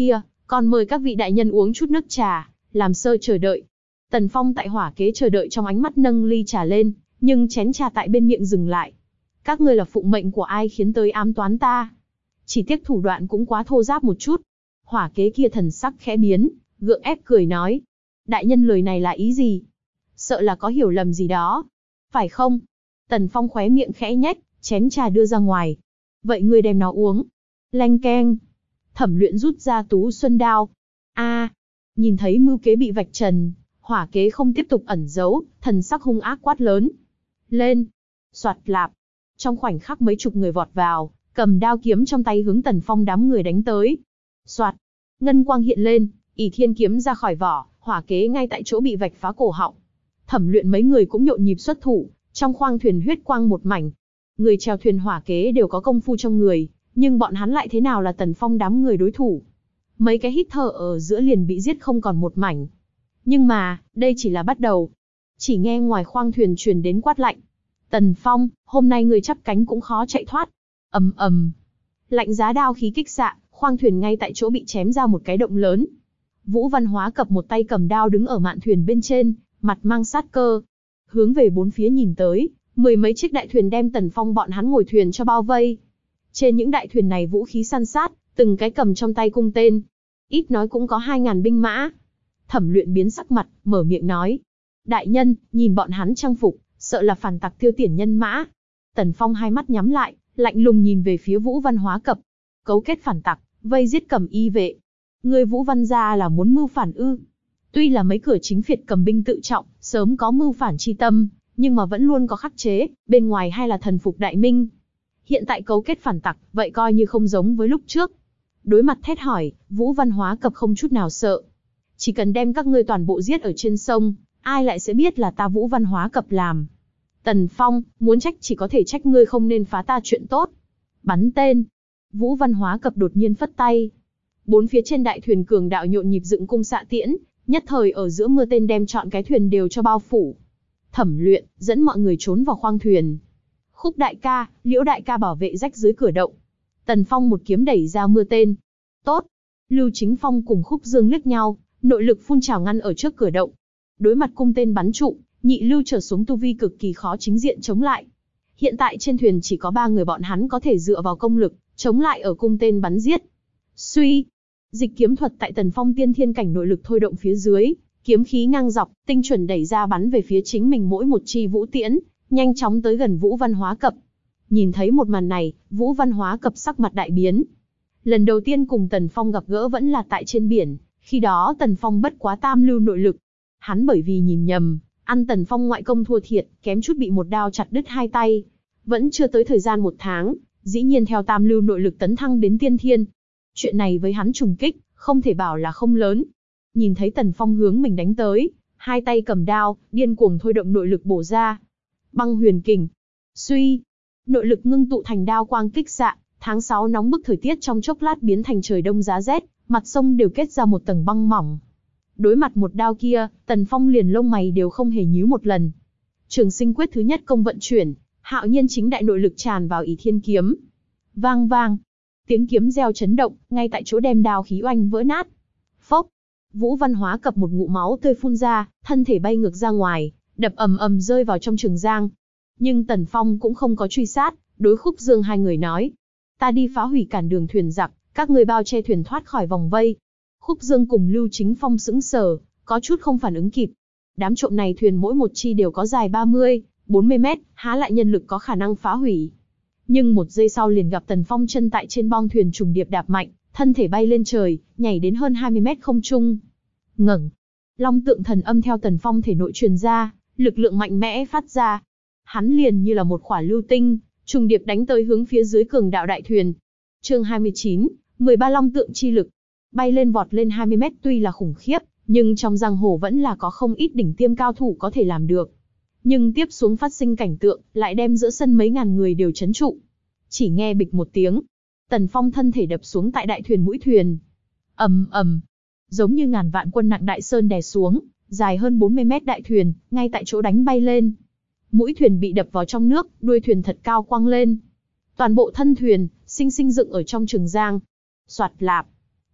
Còn mời các vị đại nhân uống chút nước trà, làm sơ chờ đợi. Tần Phong tại hỏa kế chờ đợi trong ánh mắt nâng ly trà lên, nhưng chén trà tại bên miệng dừng lại. Các ngươi là phụng mệnh của ai khiến tới ám toán ta? Chỉ tiếc thủ đoạn cũng quá thô giáp một chút. Hỏa kế kia thần sắc khẽ biến, gượng ép cười nói. Đại nhân lời này là ý gì? Sợ là có hiểu lầm gì đó. Phải không? Tần Phong khóe miệng khẽ nhếch, chén trà đưa ra ngoài. Vậy ngươi đem nó uống. Leng keng. Thẩm Luyện rút ra tú xuân đao. A, nhìn thấy mưu kế bị vạch trần, hỏa kế không tiếp tục ẩn giấu, thần sắc hung ác quát lớn. Lên. Soạt lạp. Trong khoảnh khắc mấy chục người vọt vào, cầm đao kiếm trong tay hướng Tần Phong đám người đánh tới. Soạt. Ngân quang hiện lên, ỷ thiên kiếm ra khỏi vỏ, hỏa kế ngay tại chỗ bị vạch phá cổ họng. Thẩm Luyện mấy người cũng nhộn nhịp xuất thủ, trong khoang thuyền huyết quang một mảnh. Người chèo thuyền hỏa kế đều có công phu trong người, nhưng bọn hắn lại thế nào là Tần Phong đám người đối thủ. Mấy cái hít thở ở giữa liền bị giết không còn một mảnh. Nhưng mà, đây chỉ là bắt đầu. Chỉ nghe ngoài khoang thuyền truyền đến quát lạnh. Tần Phong, hôm nay người chắp cánh cũng khó chạy thoát. Ầm ầm. Lạnh giá đao khí kích xạ, khoang thuyền ngay tại chỗ bị chém ra một cái động lớn. Vũ Văn Hóa Cập một tay cầm đao đứng ở mạn thuyền bên trên, mặt mang sát cơ. Hướng về bốn phía nhìn tới, mười mấy chiếc đại thuyền đem Tần Phong bọn hắn ngồi thuyền cho bao vây. Trên những đại thuyền này vũ khí săn sát, từng cái cầm trong tay cung tên. Ít nói cũng có hai ngàn binh mã. Thẩm Luyện biến sắc mặt, mở miệng nói. Đại nhân, nhìn bọn hắn trang phục, sợ là phản tặc tiêu tiền nhân mã. Tần Phong hai mắt nhắm lại, lạnh lùng nhìn về phía Vũ Văn Hóa Cập. Cấu kết phản tặc, vây giết Cẩm Y vệ. Người Vũ Văn gia là muốn mưu phản ư? Tuy là mấy cửa chính phiệt cầm binh tự trọng, sớm có mưu phản chi tâm, nhưng mà vẫn luôn có khắc chế, bên ngoài hay là thần phục Đại Minh. Hiện tại cấu kết phản tặc, vậy coi như không giống với lúc trước. Đối mặt thét hỏi, Vũ Văn Hóa Cập không chút nào sợ. Chỉ cần đem các ngươi toàn bộ giết ở trên sông, ai lại sẽ biết là ta Vũ Văn Hóa Cập làm. Tần Phong, muốn trách chỉ có thể trách ngươi không nên phá ta chuyện tốt. Bắn tên. Vũ Văn Hóa Cập đột nhiên phất tay. Bốn phía trên đại thuyền cường đạo nhộn nhịp dựng cung xạ tiễn, nhất thời ở giữa mưa tên đem trọn cái thuyền đều cho bao phủ. Thẩm Luyện dẫn mọi người trốn vào khoang thuyền. Khúc đại ca, Liễu đại ca bảo vệ rách dưới cửa động. Tần Phong một kiếm đẩy ra mưa tên. Tốt. Lưu Chính Phong cùng Khúc Dương liếc nhau, nội lực phun trào ngăn ở trước cửa động. Đối mặt cung tên bắn trụ, nhị Lưu trở xuống tu vi cực kỳ khó chính diện chống lại. Hiện tại trên thuyền chỉ có ba người bọn hắn có thể dựa vào công lực, chống lại ở cung tên bắn giết. Suy. Dịch kiếm thuật tại Tần Phong tiên thiên cảnh nội lực thôi động phía dưới, kiếm khí ngang dọc, tinh chuẩn đẩy ra bắn về phía chính mình mỗi một chi vũ tiễn, nhanh chóng tới gần Vũ Văn Hóa Cập. Nhìn thấy một màn này, Vũ Văn Hóa Cập sắc mặt đại biến. Lần đầu tiên cùng Tần Phong gặp gỡ vẫn là tại trên biển, khi đó Tần Phong bất quá tam lưu nội lực. Hắn bởi vì nhìn nhầm, ăn Tần Phong ngoại công thua thiệt, kém chút bị một đao chặt đứt hai tay. Vẫn chưa tới thời gian một tháng, dĩ nhiên theo tam lưu nội lực tấn thăng đến tiên thiên. Chuyện này với hắn trùng kích, không thể bảo là không lớn. Nhìn thấy Tần Phong hướng mình đánh tới, hai tay cầm đao, điên cuồng thôi động nội lực bổ ra. Băng huyền kình. Suy. Nội lực ngưng tụ thành đao quang kích xạ, tháng sáu nóng bức thời tiết trong chốc lát biến thành trời đông giá rét, mặt sông đều kết ra một tầng băng mỏng. Đối mặt một đao kia, Tần Phong liền lông mày đều không hề nhíu một lần. Trường sinh quyết thứ nhất công vận chuyển, hạo nhiên chính đại nội lực tràn vào ỷ thiên kiếm. Vang vang. Tiếng kiếm reo chấn động, ngay tại chỗ đem đao khí oanh vỡ nát. Phốc. Vũ Văn Hóa Cập một ngụm máu tươi phun ra, thân thể bay ngược ra ngoài, đập ầm ầm rơi vào trong trường giang. Nhưng Tần Phong cũng không có truy sát, đối Khúc Dương hai người nói. Ta đi phá hủy cản đường thuyền giặc, các người bao che thuyền thoát khỏi vòng vây. Khúc Dương cùng Lưu Chính Phong sững sờ, có chút không phản ứng kịp. Đám trộm này thuyền mỗi một chi đều có dài ba mươi, bốn mươi mét, há lại nhân lực có khả năng phá hủy. Nhưng một giây sau liền gặp Tần Phong chân tại trên bong thuyền trùng điệp đạp mạnh, thân thể bay lên trời, nhảy đến hơn hai mươi mét không trung. Ngẩng. Long tượng thần âm theo Tần Phong thể nội truyền ra, lực lượng mạnh mẽ phát ra. Hắn liền như là một quả lưu tinh, trùng điệp đánh tới hướng phía dưới cường đạo đại thuyền. Chương hai mươi chín, mười ba long tượng chi lực. Bay lên vọt lên hai mươi mét tuy là khủng khiếp, nhưng trong giang hồ vẫn là có không ít đỉnh tiêm cao thủ có thể làm được. Nhưng tiếp xuống phát sinh cảnh tượng, lại đem giữa sân mấy ngàn người đều chấn trụ. Chỉ nghe bịch một tiếng, Tần Phong thân thể đập xuống tại đại thuyền mũi thuyền. Ầm ầm, giống như ngàn vạn quân nặng đại sơn đè xuống, dài hơn bốn mươi mét đại thuyền, ngay tại chỗ đánh bay lên. Mũi thuyền bị đập vào trong nước, đuôi thuyền thật cao quăng lên. Toàn bộ thân thuyền, sinh sinh dựng ở trong trường giang. Soạt lạp.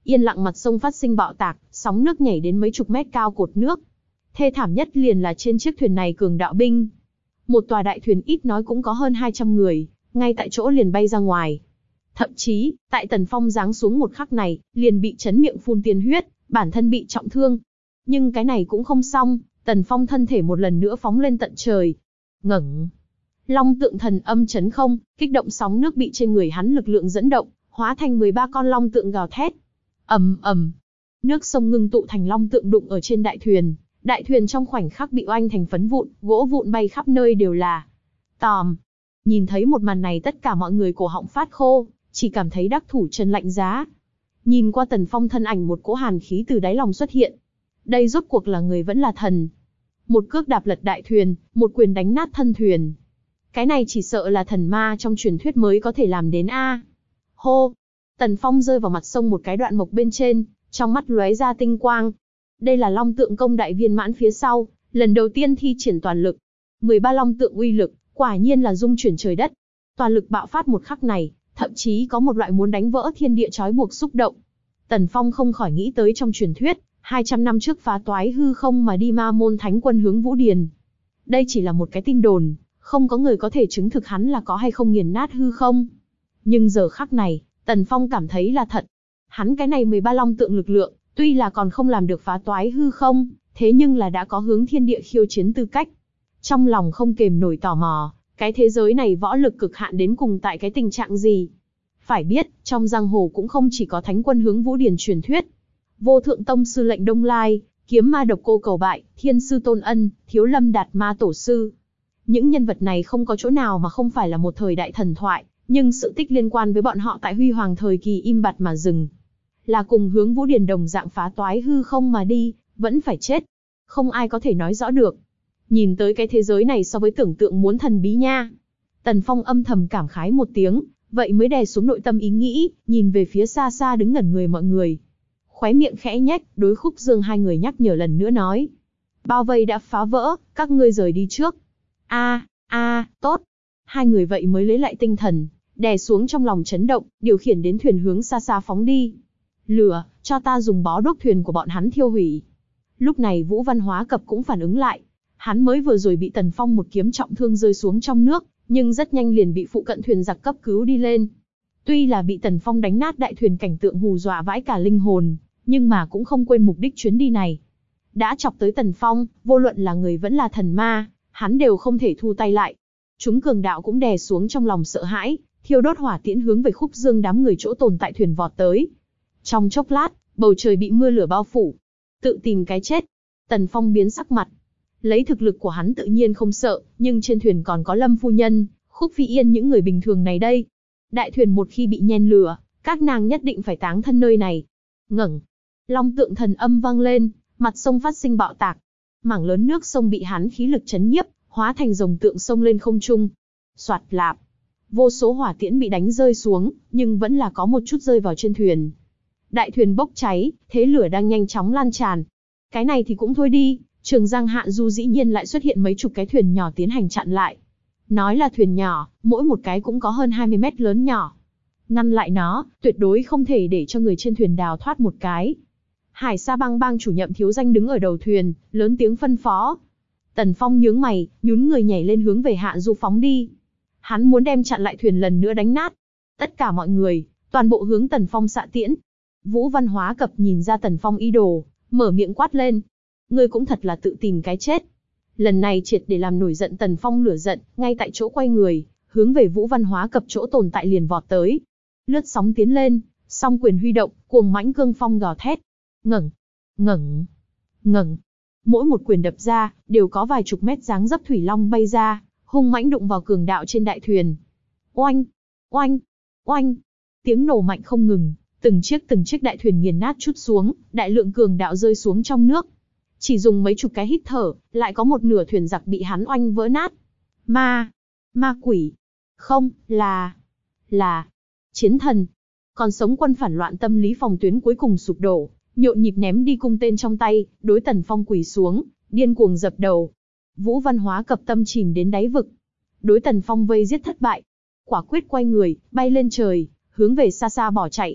Yên lặng mặt sông phát sinh bạo tạc, sóng nước nhảy đến mấy chục mét cao cột nước. Thê thảm nhất liền là trên chiếc thuyền này cường đạo binh. Một tòa đại thuyền ít nói cũng có hơn hai trăm người, ngay tại chỗ liền bay ra ngoài. Thậm chí, tại Tần Phong giáng xuống một khắc này, liền bị chấn miệng phun tiên huyết, bản thân bị trọng thương. Nhưng cái này cũng không xong, Tần Phong thân thể một lần nữa phóng lên tận trời. Ngẩng. Long tượng thần âm chấn không, kích động sóng nước bị trên người hắn lực lượng dẫn động, hóa thành mười ba con long tượng gào thét. Ầm ầm. Nước sông ngưng tụ thành long tượng đụng ở trên đại thuyền, đại thuyền trong khoảnh khắc bị oanh thành phấn vụn, gỗ vụn bay khắp nơi đều là. Tòm. Nhìn thấy một màn này tất cả mọi người cổ họng phát khô, chỉ cảm thấy đắc thủ chân lạnh giá. Nhìn qua Tần Phong thân ảnh một cỗ hàn khí từ đáy lòng xuất hiện. Đây rốt cuộc là người vẫn là thần. Một cước đạp lật đại thuyền, một quyền đánh nát thân thuyền. Cái này chỉ sợ là thần ma trong truyền thuyết mới có thể làm đến a. Hô! Tần Phong rơi vào mặt sông một cái đoạn mộc bên trên, trong mắt lóe ra tinh quang. Đây là long tượng công đại viên mãn phía sau, lần đầu tiên thi triển toàn lực. mười ba long tượng uy lực, quả nhiên là dung chuyển trời đất. Toàn lực bạo phát một khắc này, thậm chí có một loại muốn đánh vỡ thiên địa trói buộc xúc động. Tần Phong không khỏi nghĩ tới trong truyền thuyết, hai trăm năm trước phá toái hư không mà đi ma môn thánh quân hướng Vũ Điền. Đây chỉ là một cái tin đồn, không có người có thể chứng thực hắn là có hay không nghiền nát hư không. Nhưng giờ khắc này, Tần Phong cảm thấy là thật. Hắn cái này mười ba long tượng lực lượng, tuy là còn không làm được phá toái hư không, thế nhưng là đã có hướng thiên địa khiêu chiến tư cách. Trong lòng không kềm nổi tò mò, cái thế giới này võ lực cực hạn đến cùng tại cái tình trạng gì. Phải biết, trong giang hồ cũng không chỉ có thánh quân hướng Vũ Điền truyền thuyết. Vô thượng tông sư lệnh Đông Lai, kiếm ma độc cô cầu bại, thiên sư Tôn Ân, thiếu lâm đạt ma tổ sư. Những nhân vật này không có chỗ nào mà không phải là một thời đại thần thoại, nhưng sự tích liên quan với bọn họ tại huy hoàng thời kỳ im bặt mà dừng. Là cùng hướng Vũ Điền đồng dạng phá toái hư không mà đi, vẫn phải chết. Không ai có thể nói rõ được. Nhìn tới cái thế giới này so với tưởng tượng muốn thần bí nha. Tần Phong âm thầm cảm khái một tiếng, vậy mới đè xuống nội tâm ý nghĩ, nhìn về phía xa xa đứng ngẩn người mọi người. Khóe miệng khẽ nhếch, đối Khúc Dương hai người nhắc nhở lần nữa nói. Bao vây đã phá vỡ, các ngươi rời đi trước. A, a, tốt. Hai người vậy mới lấy lại tinh thần, đè xuống trong lòng chấn động, điều khiển đến thuyền hướng xa xa phóng đi. Lửa, cho ta dùng bó đuốc thuyền của bọn hắn thiêu hủy. Lúc này Vũ Văn Hóa Cập cũng phản ứng lại. Hắn mới vừa rồi bị Tần Phong một kiếm trọng thương rơi xuống trong nước, nhưng rất nhanh liền bị phụ cận thuyền giặc cấp cứu đi lên. Tuy là bị Tần Phong đánh nát đại thuyền cảnh tượng hù dọa vãi cả linh hồn, nhưng mà cũng không quên mục đích chuyến đi này. Đã chọc tới Tần Phong, vô luận là người vẫn là thần ma, hắn đều không thể thu tay lại. Chúng cường đạo cũng đè xuống trong lòng sợ hãi, thiêu đốt hỏa tiễn hướng về Khúc Dương đám người chỗ tồn tại thuyền vọt tới. Trong chốc lát, bầu trời bị mưa lửa bao phủ. Tự tìm cái chết. Tần Phong biến sắc mặt. Lấy thực lực của hắn tự nhiên không sợ, nhưng trên thuyền còn có Lâm phu nhân, Khúc Phi Yên những người bình thường này đây. Đại thuyền một khi bị nhen lửa, các nàng nhất định phải táng thân nơi này. Ngẩng. Long tượng thần âm vang lên, mặt sông phát sinh bạo tạc. Mảng lớn nước sông bị hắn khí lực chấn nhiếp, hóa thành rồng tượng sông lên không trung. Soạt lạp. Vô số hỏa tiễn bị đánh rơi xuống, nhưng vẫn là có một chút rơi vào trên thuyền. Đại thuyền bốc cháy, thế lửa đang nhanh chóng lan tràn. Cái này thì cũng thôi đi, Trường Giang Hạ Du dĩ nhiên lại xuất hiện mấy chục cái thuyền nhỏ tiến hành chặn lại. Nói là thuyền nhỏ, mỗi một cái cũng có hơn hai mươi mét lớn nhỏ. Ngăn lại nó, tuyệt đối không thể để cho người trên thuyền đào thoát một cái. Hải Sa Bang bang chủ Nhậm Thiếu Danh đứng ở đầu thuyền, lớn tiếng phân phó. Tần Phong nhướng mày, nhún người nhảy lên hướng về Hạ Du phóng đi. Hắn muốn đem chặn lại thuyền lần nữa đánh nát. Tất cả mọi người, toàn bộ hướng Tần Phong xạ tiễn. Vũ Văn Hóa Cập nhìn ra Tần Phong ý đồ, mở miệng quát lên. Ngươi cũng thật là tự tìm cái chết. Lần này triệt để làm nổi giận Tần Phong lửa giận, ngay tại chỗ quay người, hướng về Vũ Văn Hóa Cập chỗ tồn tại liền vọt tới. Lướt sóng tiến lên, song quyền huy động, cuồng mãnh cương phong gào thét. Ngẩng, ngẩng, ngẩng. Mỗi một quyền đập ra, đều có vài chục mét dáng dấp thủy long bay ra, hung mãnh đụng vào cường đạo trên đại thuyền. Oanh, oanh, oanh. Tiếng nổ mạnh không ngừng, từng chiếc từng chiếc đại thuyền nghiền nát chút xuống, đại lượng cường đạo rơi xuống trong nước. Chỉ dùng mấy chục cái hít thở, lại có một nửa thuyền giặc bị hắn oanh vỡ nát. Ma, ma quỷ. Không, là, là, chiến thần. Còn sống quân phản loạn tâm lý phòng tuyến cuối cùng sụp đổ, nhộn nhịp ném đi cung tên trong tay, đối Tần Phong quỳ xuống, điên cuồng dập đầu. Vũ Văn Hóa Cập tâm chìm đến đáy vực. Đối Tần Phong vây giết thất bại, quả quyết quay người, bay lên trời, hướng về xa xa bỏ chạy.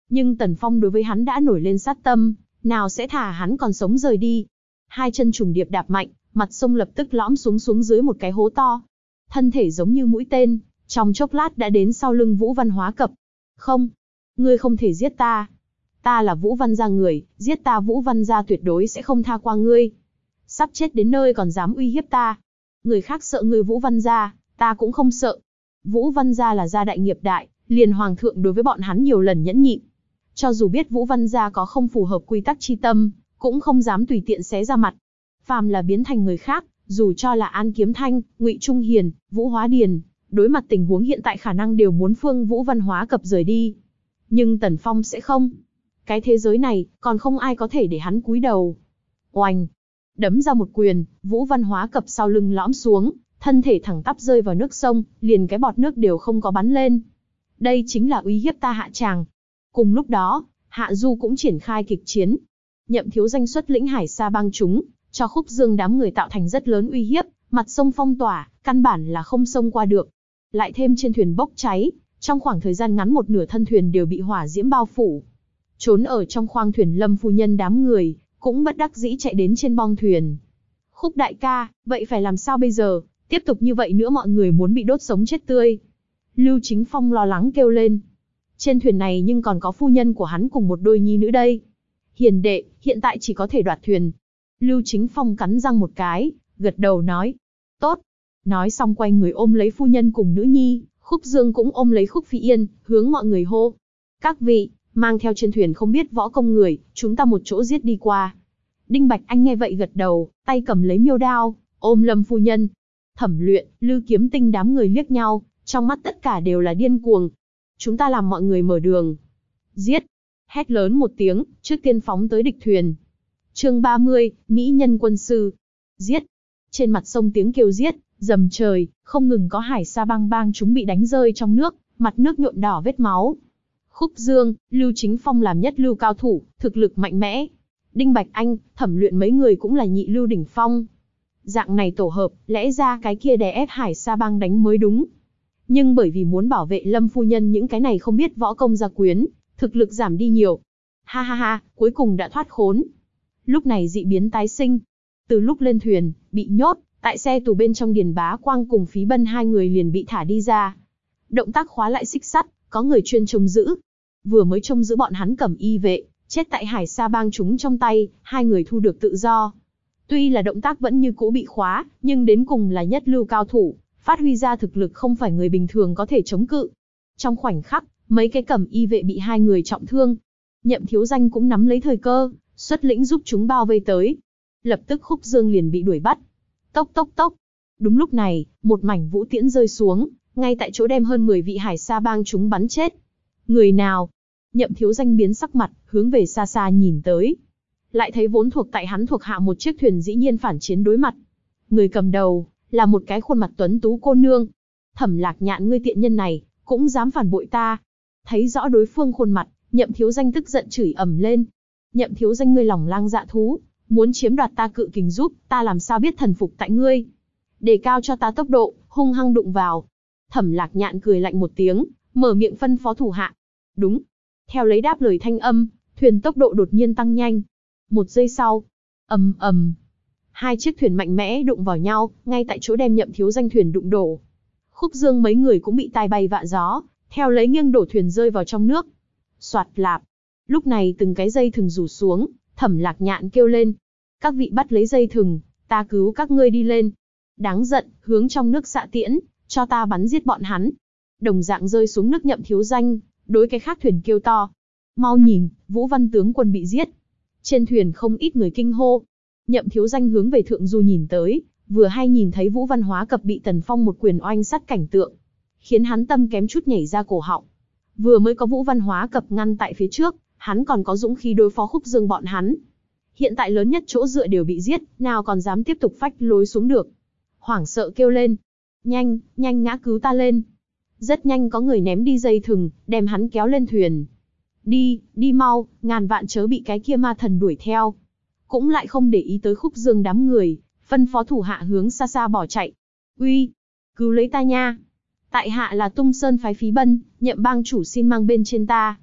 Nhưng Tần Phong đối với hắn đã nổi lên sát tâm, nào sẽ thả hắn còn sống rời đi. Hai chân trùng điệp đạp mạnh, mặt sông lập tức lõm xuống xuống dưới một cái hố to. Thân thể giống như mũi tên, trong chốc lát đã đến sau lưng Vũ Văn Hóa Cập. Không, ngươi không thể giết ta. Ta là Vũ Văn gia người, giết ta Vũ Văn gia tuyệt đối sẽ không tha qua ngươi. Sắp chết đến nơi còn dám uy hiếp ta. Người khác sợ ngươi Vũ Văn gia, ta cũng không sợ. Vũ Văn gia là gia đại nghiệp đại, liền hoàng thượng đối với bọn hắn nhiều lần nhẫn nhịn. Cho dù biết Vũ Văn gia có không phù hợp quy tắc chi tâm, cũng không dám tùy tiện xé ra mặt. Phàm là biến thành người khác, dù cho là An Kiếm Thanh, Ngụy Trung Hiền, Vũ Hóa Điền, đối mặt tình huống hiện tại khả năng đều muốn phương Vũ Văn Hóa Cập rời đi. Nhưng Tần Phong sẽ không. Cái thế giới này, còn không ai có thể để hắn cúi đầu. Oanh! Đấm ra một quyền, Vũ Văn Hóa Cập sau lưng lõm xuống, thân thể thẳng tắp rơi vào nước sông, liền cái bọt nước đều không có bắn lên. Đây chính là uy hiếp ta Hạ Tràng. Cùng lúc đó, Hạ Du cũng triển khai kịch chiến. Nhậm Thiếu Danh xuất lĩnh Hải Sa bang chúng, cho Khúc Dương đám người tạo thành rất lớn uy hiếp, mặt sông phong tỏa, căn bản là không xông qua được. Lại thêm trên thuyền bốc cháy, trong khoảng thời gian ngắn một nửa thân thuyền đều bị hỏa diễm bao phủ. Trốn ở trong khoang thuyền Lâm phu nhân đám người, cũng bất đắc dĩ chạy đến trên bong thuyền. Khúc đại ca, vậy phải làm sao bây giờ? Tiếp tục như vậy nữa mọi người muốn bị đốt sống chết tươi. Lưu Chính Phong lo lắng kêu lên. Trên thuyền này nhưng còn có phu nhân của hắn cùng một đôi nhi nữ đây. Hiền đệ, hiện tại chỉ có thể đoạt thuyền. Lưu Chính Phong cắn răng một cái, gật đầu nói. Tốt. Nói xong quay người ôm lấy phu nhân cùng nữ nhi, Khúc Dương cũng ôm lấy Khúc Phi Yên, hướng mọi người hô. Các vị, mang theo trên thuyền không biết võ công người, chúng ta một chỗ giết đi qua. Đinh Bạch Anh nghe vậy gật đầu, tay cầm lấy miêu đao, ôm Lâm phu nhân. Thẩm Luyện, Lư Kiếm Tinh đám người liếc nhau, trong mắt tất cả đều là điên cuồng. Chúng ta làm mọi người mở đường. Giết! Hét lớn một tiếng, trước tiên phóng tới địch thuyền. Chương ba mươi, Mỹ nhân quân sư. Giết! Trên mặt sông tiếng kêu giết, dầm trời, không ngừng có Hải Sa bang bang chúng bị đánh rơi trong nước, mặt nước nhuộm đỏ vết máu. Khúc Dương, Lưu Chính Phong làm nhất lưu cao thủ, thực lực mạnh mẽ. Đinh Bạch Anh, Thẩm Luyện mấy người cũng là nhị lưu đỉnh phong. Dạng này tổ hợp, lẽ ra cái kia đè ép Hải Sa bang đánh mới đúng. Nhưng bởi vì muốn bảo vệ Lâm phu nhân những cái này không biết võ công gia quyến, thực lực giảm đi nhiều. Ha ha ha, cuối cùng đã thoát khốn. Lúc này dị biến tái sinh. Từ lúc lên thuyền, bị nhốt, tại xe tù bên trong Điền Bá Quang cùng Phí Bân hai người liền bị thả đi ra. Động tác khóa lại xích sắt, có người chuyên trông giữ. Vừa mới trông giữ bọn hắn Cẩm Y vệ, chết tại Hải Sa bang chúng trong tay, hai người thu được tự do. Tuy là động tác vẫn như cũ bị khóa, nhưng đến cùng là nhất lưu cao thủ, phát huy ra thực lực không phải người bình thường có thể chống cự. Trong khoảnh khắc, mấy cái Cẩm Y vệ bị hai người trọng thương. Nhậm Thiếu Danh cũng nắm lấy thời cơ, xuất lĩnh giúp chúng bao vây tới. Lập tức Khúc Dương liền bị đuổi bắt. Tốc tốc tốc. Đúng lúc này, một mảnh vũ tiễn rơi xuống, ngay tại chỗ đem hơn mười vị Hải Sa bang chúng bắn chết. Người nào? Nhậm Thiếu Danh biến sắc mặt, hướng về xa xa nhìn tới. Lại thấy vốn thuộc tại hắn thuộc hạ một chiếc thuyền dĩ nhiên phản chiến đối mặt. Người cầm đầu, là một cái khuôn mặt tuấn tú cô nương. Thẩm Lạc Nhạn ngươi tiện nhân này, cũng dám phản bội ta. Thấy rõ đối phương khuôn mặt, Nhậm Thiếu Danh tức giận chửi ầm lên. Nhậm Thiếu Danh ngươi lòng lang dạ thú, muốn chiếm đoạt ta Cự Kình giúp, ta làm sao biết thần phục tại ngươi. Đề cao cho ta tốc độ, hung hăng đụng vào. Thẩm Lạc Nhạn cười lạnh một tiếng, mở miệng phân phó thủ hạ. Đúng. Theo lấy đáp lời thanh âm, thuyền tốc độ đột nhiên tăng nhanh. Một giây sau, ầm ầm, hai chiếc thuyền mạnh mẽ đụng vào nhau, ngay tại chỗ đem Nhậm Thiếu Danh thuyền đụng đổ. Khúc Dương mấy người cũng bị tai bay vạ gió, theo lấy nghiêng đổ thuyền rơi vào trong nước. Soạt lạp. Lúc này từng cái dây thừng rủ xuống, Thẩm Lạc Nhạn kêu lên. Các vị bắt lấy dây thừng, ta cứu các ngươi đi lên. Đáng giận, hướng trong nước xạ tiễn, cho ta bắn giết bọn hắn. Đồng dạng rơi xuống nước Nhậm Thiếu Danh, đối cái khác thuyền kêu to. Mau nhìn, Vũ Văn tướng quân bị giết. Trên thuyền không ít người kinh hô. Nhậm Thiếu Danh hướng về thượng du nhìn tới, vừa hay nhìn thấy Vũ Văn Hóa Cập bị Tần Phong một quyền oanh sát cảnh tượng, khiến hắn tâm kém chút nhảy ra cổ họng. Vừa mới có Vũ Văn Hóa Cập ngăn tại phía trước, hắn còn có dũng khí đối phó Khúc Dương bọn hắn. Hiện tại lớn nhất chỗ dựa đều bị giết, nào còn dám tiếp tục phách lối xuống được. Hoảng sợ kêu lên. Nhanh, nhanh ngã cứu ta lên. Rất nhanh có người ném đi dây thừng, đem hắn kéo lên thuyền. Đi, đi mau, ngàn vạn chớ bị cái kia ma thần đuổi theo. Cũng lại không để ý tới Khúc Dương đám người, phân phó thủ hạ hướng xa xa bỏ chạy. Uy, cứu lấy ta nha. Tại hạ là Tung Sơn phái Phí Bân, Nhậm bang chủ xin mang bên trên ta.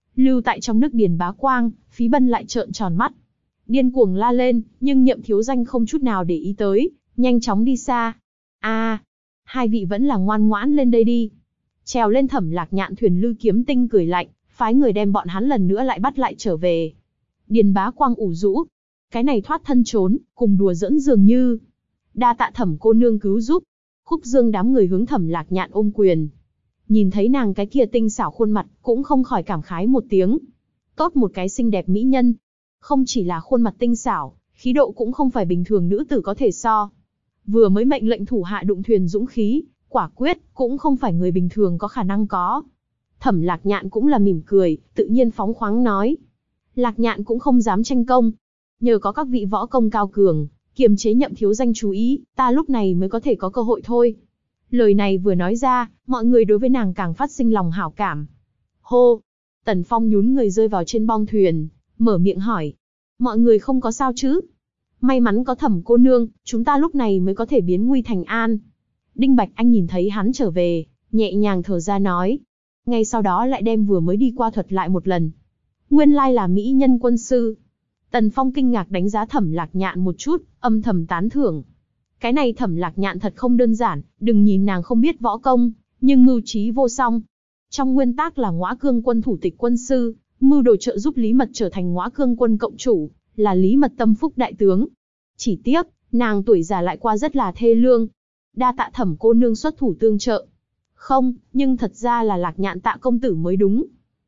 Lưu tại trong nước Điền Bá Quang, Phí Bân lại trợn tròn mắt. Điên cuồng la lên, nhưng Nhậm Thiếu Danh không chút nào để ý tới, nhanh chóng đi xa. A, à, hai vị vẫn là ngoan ngoãn lên đây đi. Trèo lên Thẩm Lạc Nhạn thuyền Lư Kiếm Tinh cười lạnh, phái người đem bọn hắn lần nữa lại bắt lại trở về. Điền Bá Quang ủ rũ, cái này thoát thân trốn, cùng đùa giỡn dường như. Đa tạ Thẩm cô nương cứu giúp. Khúc Dương đám người hướng Thẩm Lạc Nhạn ôm quyền. Nhìn thấy nàng cái kia tinh xảo khuôn mặt, cũng không khỏi cảm khái một tiếng. Tốt một cái xinh đẹp mỹ nhân. Không chỉ là khuôn mặt tinh xảo, khí độ cũng không phải bình thường nữ tử có thể so. Vừa mới mệnh lệnh thủ hạ đụng thuyền dũng khí, quả quyết, cũng không phải người bình thường có khả năng có. Thẩm Lạc Nhạn cũng là mỉm cười, tự nhiên phóng khoáng nói. Lạc Nhạn cũng không dám tranh công. Nhờ có các vị võ công cao cường, kiềm chế Nhậm Thiếu Danh chú ý, ta lúc này mới có thể có cơ hội thôi. Lời này vừa nói ra, mọi người đối với nàng càng phát sinh lòng hảo cảm. Hô! Tần Phong nhún người rơi vào trên bong thuyền, mở miệng hỏi. Mọi người không có sao chứ? May mắn có Thẩm cô nương, chúng ta lúc này mới có thể biến nguy thành an. Đinh Bạch Anh nhìn thấy hắn trở về, nhẹ nhàng thở ra nói. Ngay sau đó lại đem vừa mới đi qua thuật lại một lần. Nguyên lai là mỹ nhân quân sư. Tần Phong kinh ngạc đánh giá Thẩm Lạc Nhạn một chút, âm thầm tán thưởng. Cái này Thẩm Lạc Nhạn thật không đơn giản, đừng nhìn nàng không biết võ công, nhưng mưu trí vô song. Trong nguyên tắc là Ngõa Cương quân thủ tịch quân sư, mưu đồ trợ giúp Lý Mật trở thành Ngõa Cương quân cộng chủ, là Lý Mật tâm phúc đại tướng. Chỉ tiếc, nàng tuổi già lại qua rất là thê lương. Đa tạ Thẩm cô nương xuất thủ tương trợ. Không, nhưng thật ra là Lạc Nhạn tạ công tử mới đúng.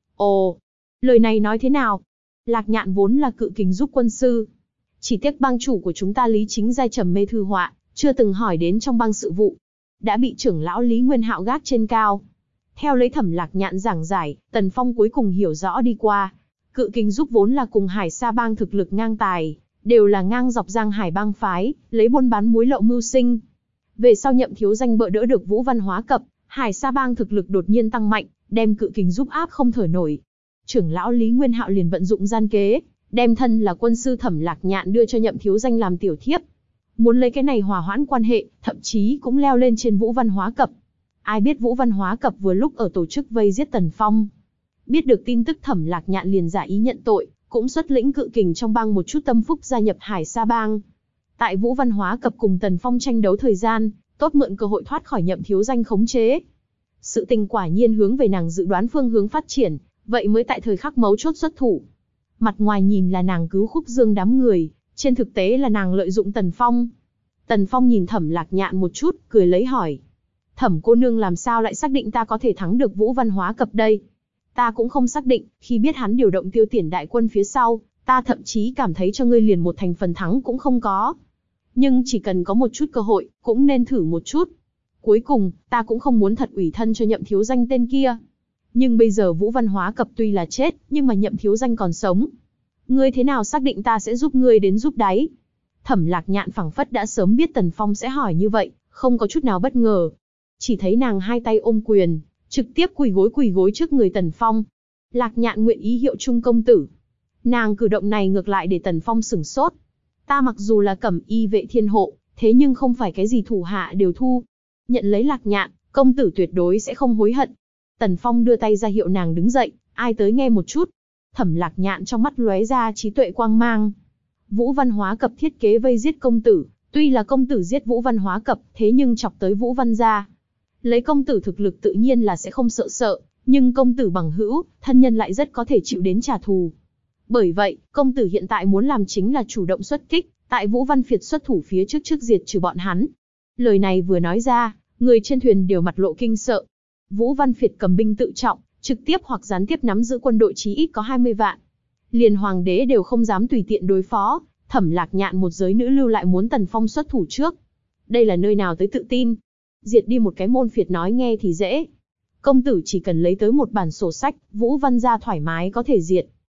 Ồ, lời này nói thế nào? Lạc Nhạn vốn là cự kình giúp quân sư. Chỉ tiếc bang chủ của chúng ta Lý Chính Giai trầm mê thư họa, chưa từng hỏi đến trong bang sự vụ. Đã bị trưởng lão Lý Nguyên Hạo gác trên cao. Theo lấy Thẩm Lạc Nhạn giảng giải, Tần Phong cuối cùng hiểu rõ đi qua. Cự kình giúp vốn là cùng Hải Sa bang thực lực ngang tài, đều là ngang dọc Giang Hải bang phái, lấy buôn bán muối lậu mưu sinh. Về sau Nhậm Thiếu Danh bỡ đỡ được Vũ Văn Hóa Cập, Hải Sa bang thực lực đột nhiên tăng mạnh, đem cự kình giúp áp không thở nổi. Trưởng lão Lý Nguyên Hạo liền vận dụng gian kế, đem thân là quân sư Thẩm Lạc Nhạn đưa cho Nhậm Thiếu Danh làm tiểu thiếp. Muốn lấy cái này hòa hoãn quan hệ, thậm chí cũng leo lên trên Vũ Văn Hóa Cập. Ai biết Vũ Văn Hóa Cập vừa lúc ở tổ chức vây giết Tần Phong. Biết được tin tức Thẩm Lạc Nhạn liền giả ý nhận tội, cũng xuất lĩnh cự kình trong bang một chút tâm phúc gia nhập Hải Sa bang. Tại Vũ Văn Hóa Cập cùng Tần Phong tranh đấu thời gian, tốt mượn cơ hội thoát khỏi Nhậm Thiếu Danh khống chế. Sự tình quả nhiên hướng về nàng dự đoán phương hướng phát triển, vậy mới tại thời khắc mấu chốt xuất thủ. Mặt ngoài nhìn là nàng cứu Khúc Dương đám người, trên thực tế là nàng lợi dụng Tần Phong. Tần Phong nhìn Thẩm Lạc Nhạn một chút, cười lấy hỏi. Thẩm cô nương làm sao lại xác định ta có thể thắng được Vũ Văn Hóa Cập đây? Ta cũng không xác định, khi biết hắn điều động Tiêu Tiền đại quân phía sau, ta thậm chí cảm thấy cho ngươi liền một thành phần thắng cũng không có. Nhưng chỉ cần có một chút cơ hội, cũng nên thử một chút. Cuối cùng, ta cũng không muốn thật ủy thân cho Nhậm Thiếu Danh tên kia. Nhưng bây giờ Vũ Văn Hóa Cập tuy là chết, nhưng mà Nhậm Thiếu Danh còn sống. Ngươi thế nào xác định ta sẽ giúp ngươi đến giúp đáy? Thẩm Lạc Nhạn phảng phất đã sớm biết Tần Phong sẽ hỏi như vậy, không có chút nào bất ngờ. Chỉ thấy nàng hai tay ôm quyền, trực tiếp quỳ gối quỳ gối trước người Tần Phong. Lạc Nhạn nguyện ý hiệu chung công tử. Nàng cử động này ngược lại để Tần Phong sửng sốt. Ta mặc dù là Cẩm Y vệ thiên hộ, thế nhưng không phải cái gì thủ hạ đều thu. Nhận lấy Lạc Nhạn, công tử tuyệt đối sẽ không hối hận. Tần Phong đưa tay ra hiệu nàng đứng dậy, ai tới nghe một chút. Thẩm Lạc Nhạn trong mắt lóe ra trí tuệ quang mang. Vũ Văn Hóa Cập thiết kế vây giết công tử, tuy là công tử giết Vũ Văn Hóa Cập, thế nhưng chọc tới Vũ Văn gia. Lấy công tử thực lực tự nhiên là sẽ không sợ sợ, nhưng công tử bằng hữu, thân nhân lại rất có thể chịu đến trả thù. Bởi vậy, công tử hiện tại muốn làm chính là chủ động xuất kích, tại Vũ Văn Phiệt xuất thủ phía trước trước diệt trừ bọn hắn. Lời này vừa nói ra, người trên thuyền đều mặt lộ kinh sợ. Vũ Văn Phiệt cầm binh tự trọng, trực tiếp hoặc gián tiếp nắm giữ quân đội chí ít có hai mươi vạn. Liền hoàng đế đều không dám tùy tiện đối phó, Thẩm Lạc Nhạn một giới nữ lưu lại muốn Tần Phong xuất thủ trước. Đây là nơi nào tới tự tin? Diệt đi một cái môn phiệt nói nghe thì dễ. Công tử chỉ cần lấy tới một bản sổ sách, Vũ Văn gia thoải mái có thể diệt.